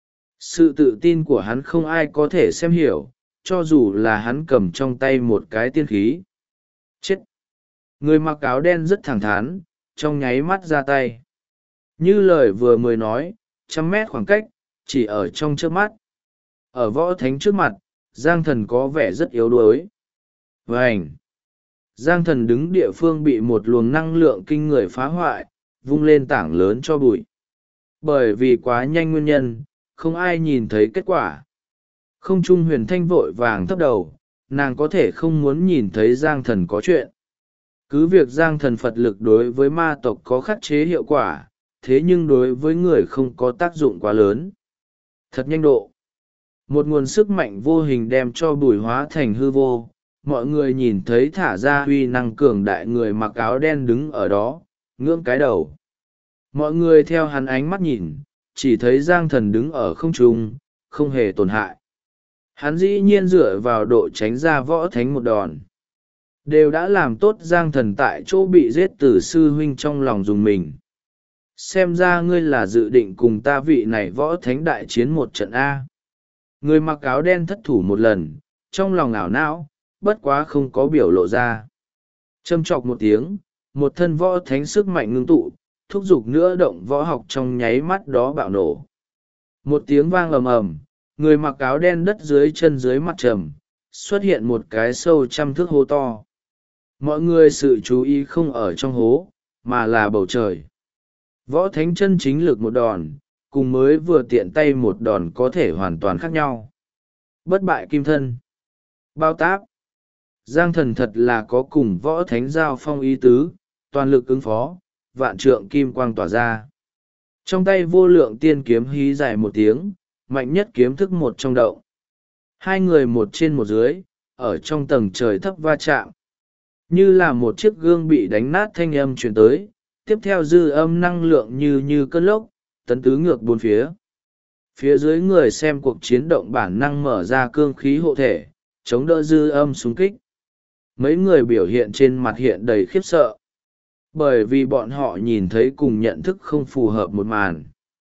sự tự tin của hắn không ai có thể xem hiểu, cho dù là hắn cầm trong tay một cái tiên khí. Chết! Người mặc áo đen rất thẳng thắn, trong nháy mắt ra tay. Như lời vừa mới nói, 100 mét khoảng cách, chỉ ở trong trước mắt. Ở võ thánh trước mặt, Giang Thần có vẻ rất yếu đuối. Vành! Giang Thần đứng địa phương bị một luồng năng lượng kinh người phá hoại, vung lên tảng lớn cho bụi. Bởi vì quá nhanh nguyên nhân, không ai nhìn thấy kết quả. Không trung Huyền Thanh vội vàng thấp đầu, nàng có thể không muốn nhìn thấy Giang Thần có chuyện. Cứ việc Giang Thần Phật lực đối với ma tộc có khắc chế hiệu quả, thế nhưng đối với người không có tác dụng quá lớn. Thật nhanh độ. Một nguồn sức mạnh vô hình đem cho bụi hóa thành hư vô. Mọi người nhìn thấy thả ra uy năng cường đại người mặc áo đen đứng ở đó, ngưỡng cái đầu. Mọi người theo hắn ánh mắt nhìn, chỉ thấy Giang Thần đứng ở không trung, không hề tổn hại. Hắn dĩ nhiên dựa vào độ tránh ra võ thánh một đòn đều đã làm tốt Giang Thần tại chỗ bị giết từ sư huynh trong lòng dùng mình. Xem ra ngươi là dự định cùng ta vị này võ thánh đại chiến một trận A. Người mặc áo đen thất thủ một lần, trong lòng ảo não, bất quá không có biểu lộ ra. Châm chọc một tiếng, một thân võ thánh sức mạnh ngưng tụ, thúc giục nữa động võ học trong nháy mắt đó bạo nổ. Một tiếng vang ầm ầm, người mặc áo đen đất dưới chân dưới mặt trầm, xuất hiện một cái sâu 100 thước hố to. Mọi người sự chú ý không ở trong hố, mà là bầu trời. Võ thánh chân chính lực một đòn, cùng mới vừa tiện tay một đòn có thể hoàn toàn khác nhau. Bất bại kim thân. Bao táp. Giang Thần thật là có cùng võ thánh giao phong ý tứ, toàn lực ứng phó, vạn trượng kim quang tỏa ra. Trong tay vô lượng tiên kiếm hí dài một tiếng, mạnh nhất kiếm thức một trong động. Hai người một trên một dưới, ở trong tầng trời thấp va chạm. Như là một chiếc gương bị đánh nát thanh âm truyền tới, tiếp theo dư âm năng lượng như cơn lốc, tấn tứ ngược bốn phía. Phía dưới người xem cuộc chiến động bản năng mở ra cương khí hộ thể, chống đỡ dư âm xung kích. Mấy người biểu hiện trên mặt hiện đầy khiếp sợ. Bởi vì bọn họ nhìn thấy cùng nhận thức không phù hợp một màn.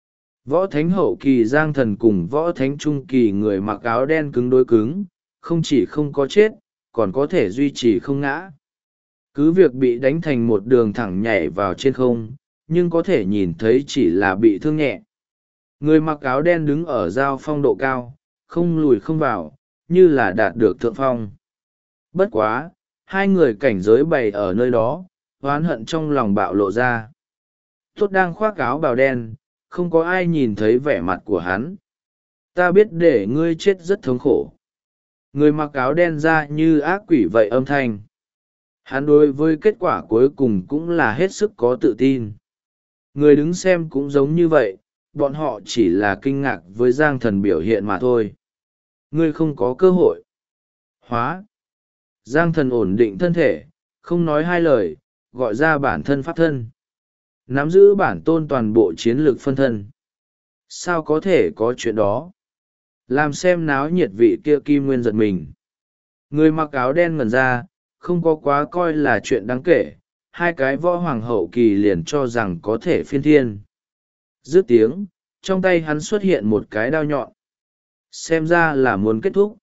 Võ thánh hậu kỳ Giang Thần cùng võ thánh trung kỳ người mặc áo đen cứng đối cứng, không chỉ không có chết, còn có thể duy trì không ngã. Cứ việc bị đánh thành một đường thẳng nhảy vào trên không, nhưng có thể nhìn thấy chỉ là bị thương nhẹ. Người mặc áo đen đứng ở giao phong độ cao, không lùi không vào, như là đạt được thượng phong. Bất quá, hai người cảnh giới bày ở nơi đó, oán hận trong lòng bạo lộ ra. Tốt đang khoác áo bào đen, không có ai nhìn thấy vẻ mặt của hắn. Ta biết để ngươi chết rất thống khổ. Người mặc áo đen ra như ác quỷ vậy âm thanh. Hắn đối với kết quả cuối cùng cũng là hết sức có tự tin. Người đứng xem cũng giống như vậy, bọn họ chỉ là kinh ngạc với Giang Thần biểu hiện mà thôi. Ngươi không có cơ hội. Hóa. Giang Thần ổn định thân thể, không nói hai lời, gọi ra bản thân pháp thân. Nắm giữ bản tôn toàn bộ chiến lược phân thân. Sao có thể có chuyện đó? Làm xem náo nhiệt vị kia Kim Nguyên giật mình. Người mặc áo đen ngẩn ra, không có quá coi là chuyện đáng kể, hai cái võ hoàng hậu kỳ liền cho rằng có thể phiên thiên. Dứt tiếng, trong tay hắn xuất hiện một cái đao nhọn. Xem ra là muốn kết thúc.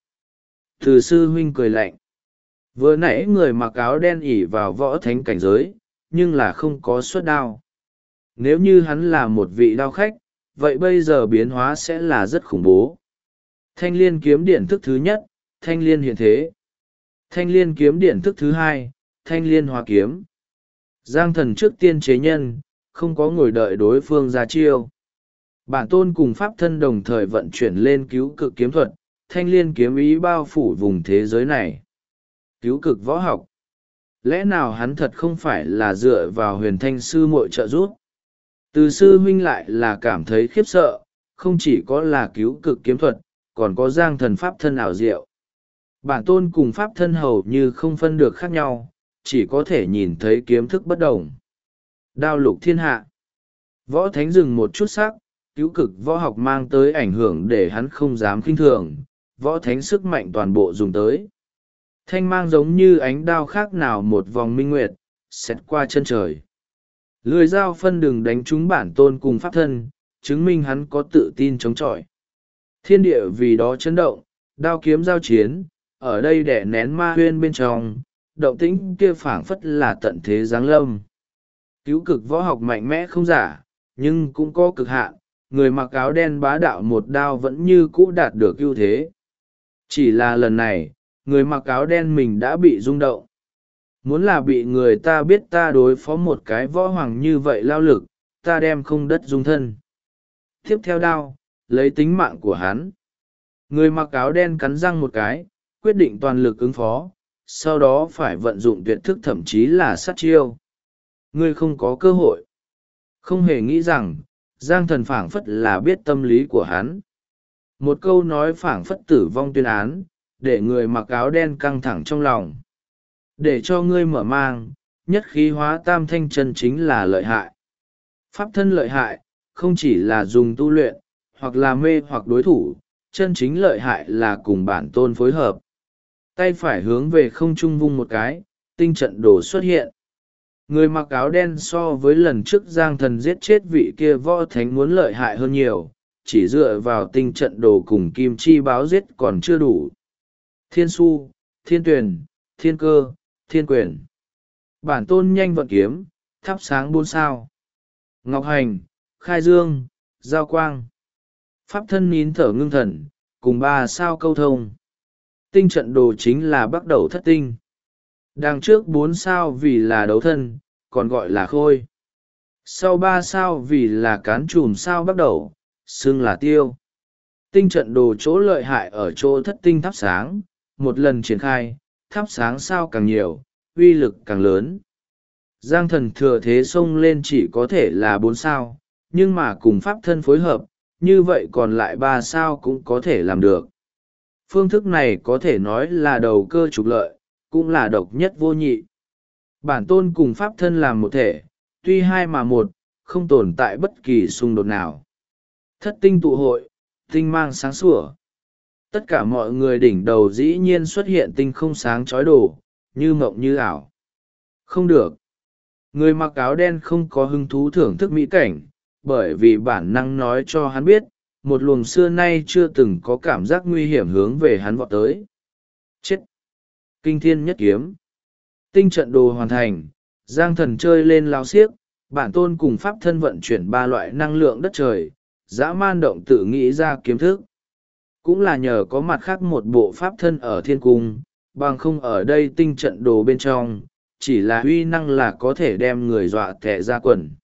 Từ sư huynh cười lạnh. Vừa nãy người mặc áo đen ỉ vào võ thánh cảnh giới, nhưng là không có xuất đao. Nếu như hắn là một vị đao khách, vậy bây giờ biến hóa sẽ là rất khủng bố. Thanh liên kiếm điển thức thứ nhất, thanh liên hiện thế. Thanh liên kiếm điển thức thứ hai, thanh liên hóa kiếm. Giang Thần trước tiên chế nhân, không có ngồi đợi đối phương ra chiêu. Bản tôn cùng pháp thân đồng thời vận chuyển lên cứu cực kiếm thuật, thanh liên kiếm ý bao phủ vùng thế giới này. Cứu cực võ học. Lẽ nào hắn thật không phải là dựa vào huyền thanh sư muội trợ giúp? Từ sư huynh lại là cảm thấy khiếp sợ, không chỉ có là cứu cực kiếm thuật, còn có Giang Thần pháp thân ảo diệu. Bản tôn cùng pháp thân hầu như không phân được khác nhau, chỉ có thể nhìn thấy kiếm thức bất đồng. Đao lục thiên hạ. Võ thánh dừng một chút sắc, cứu cực võ học mang tới ảnh hưởng để hắn không dám khinh thường, võ thánh sức mạnh toàn bộ dùng tới. Thanh mang giống như ánh đao khác nào một vòng minh nguyệt, xẹt qua chân trời. Lưỡi dao phân đường đánh trúng bản tôn cùng pháp thân, chứng minh hắn có tự tin chống chọi. Thiên địa vì đó chấn động, đao kiếm giao chiến, ở đây đẻ nén ma huyên bên trong, động tĩnh kia phảng phất là tận thế giáng lâm. Cứu cực võ học mạnh mẽ không giả, nhưng cũng có cực hạn, người mặc áo đen bá đạo một đao vẫn như cũ đạt được ưu thế. Chỉ là lần này, người mặc áo đen mình đã bị rung động. Muốn là bị người ta biết ta đối phó một cái võ hoàng như vậy lao lực, ta đem không đất dung thân. Tiếp theo đao, lấy tính mạng của hắn. Người mặc áo đen cắn răng một cái, quyết định toàn lực ứng phó, sau đó phải vận dụng tuyệt thức thậm chí là sát chiêu. Ngươi không có cơ hội. Không hề nghĩ rằng, Giang Thần phảng phất là biết tâm lý của hắn. Một câu nói phảng phất tử vong tuyên án, để người mặc áo đen căng thẳng trong lòng. Để cho ngươi mở mang, nhất khí hóa tam thanh chân chính là lợi hại. Pháp thân lợi hại, không chỉ là dùng tu luyện, hoặc là mê hoặc đối thủ, chân chính lợi hại là cùng bản tôn phối hợp. Tay phải hướng về không trung vung một cái, tinh trận đồ xuất hiện. Người mặc áo đen so với lần trước Giang Thần giết chết vị kia võ thánh muốn lợi hại hơn nhiều, chỉ dựa vào tinh trận đồ cùng kim chi báo giết còn chưa đủ. Thiên su, thiên tuyển, thiên cơ, thiên quyền. Bản tôn nhanh vận kiếm, thắp sáng 4 sao. Ngọc hành, khai dương, giao quang. Pháp thân nín thở ngưng thần, cùng 3 sao câu thông. Tinh trận đồ chính là bắt đầu thất tinh. Đằng trước 4 sao vì là đấu thân, còn gọi là khôi. Sau 3 sao vì là cán chùm sao bắt đầu, xưng là tiêu. Tinh trận đồ chỗ lợi hại ở chỗ thất tinh thắp sáng, một lần triển khai, thắp sáng sao càng nhiều, uy lực càng lớn. Giang Thần thừa thế xông lên chỉ có thể là 4 sao, nhưng mà cùng pháp thân phối hợp, như vậy còn lại 3 sao cũng có thể làm được. Phương thức này có thể nói là đầu cơ trục lợi, cũng là độc nhất vô nhị. Bản tôn cùng pháp thân làm một thể, tuy hai mà một, không tồn tại bất kỳ xung đột nào. Thất tinh tụ hội, tinh mang sáng sủa. Tất cả mọi người đỉnh đầu dĩ nhiên xuất hiện tinh không sáng chói đồ, như mộng như ảo. Không được. Người mặc áo đen không có hứng thú thưởng thức mỹ cảnh, bởi vì bản năng nói cho hắn biết, một luồng xưa nay chưa từng có cảm giác nguy hiểm hướng về hắn vọt tới. Chết! Kinh thiên nhất kiếm. Tinh trận đồ hoàn thành, Giang Thần chơi lên lao xiếc, bản tôn cùng pháp thân vận chuyển 3 loại năng lượng đất trời, dã man động tự nghĩ ra kiếm thức. Cũng là nhờ có mặt khác một bộ pháp thân ở thiên cung, bằng không ở đây tinh trận đồ bên trong, chỉ là uy năng là có thể đem người dọa tẻ ra quần.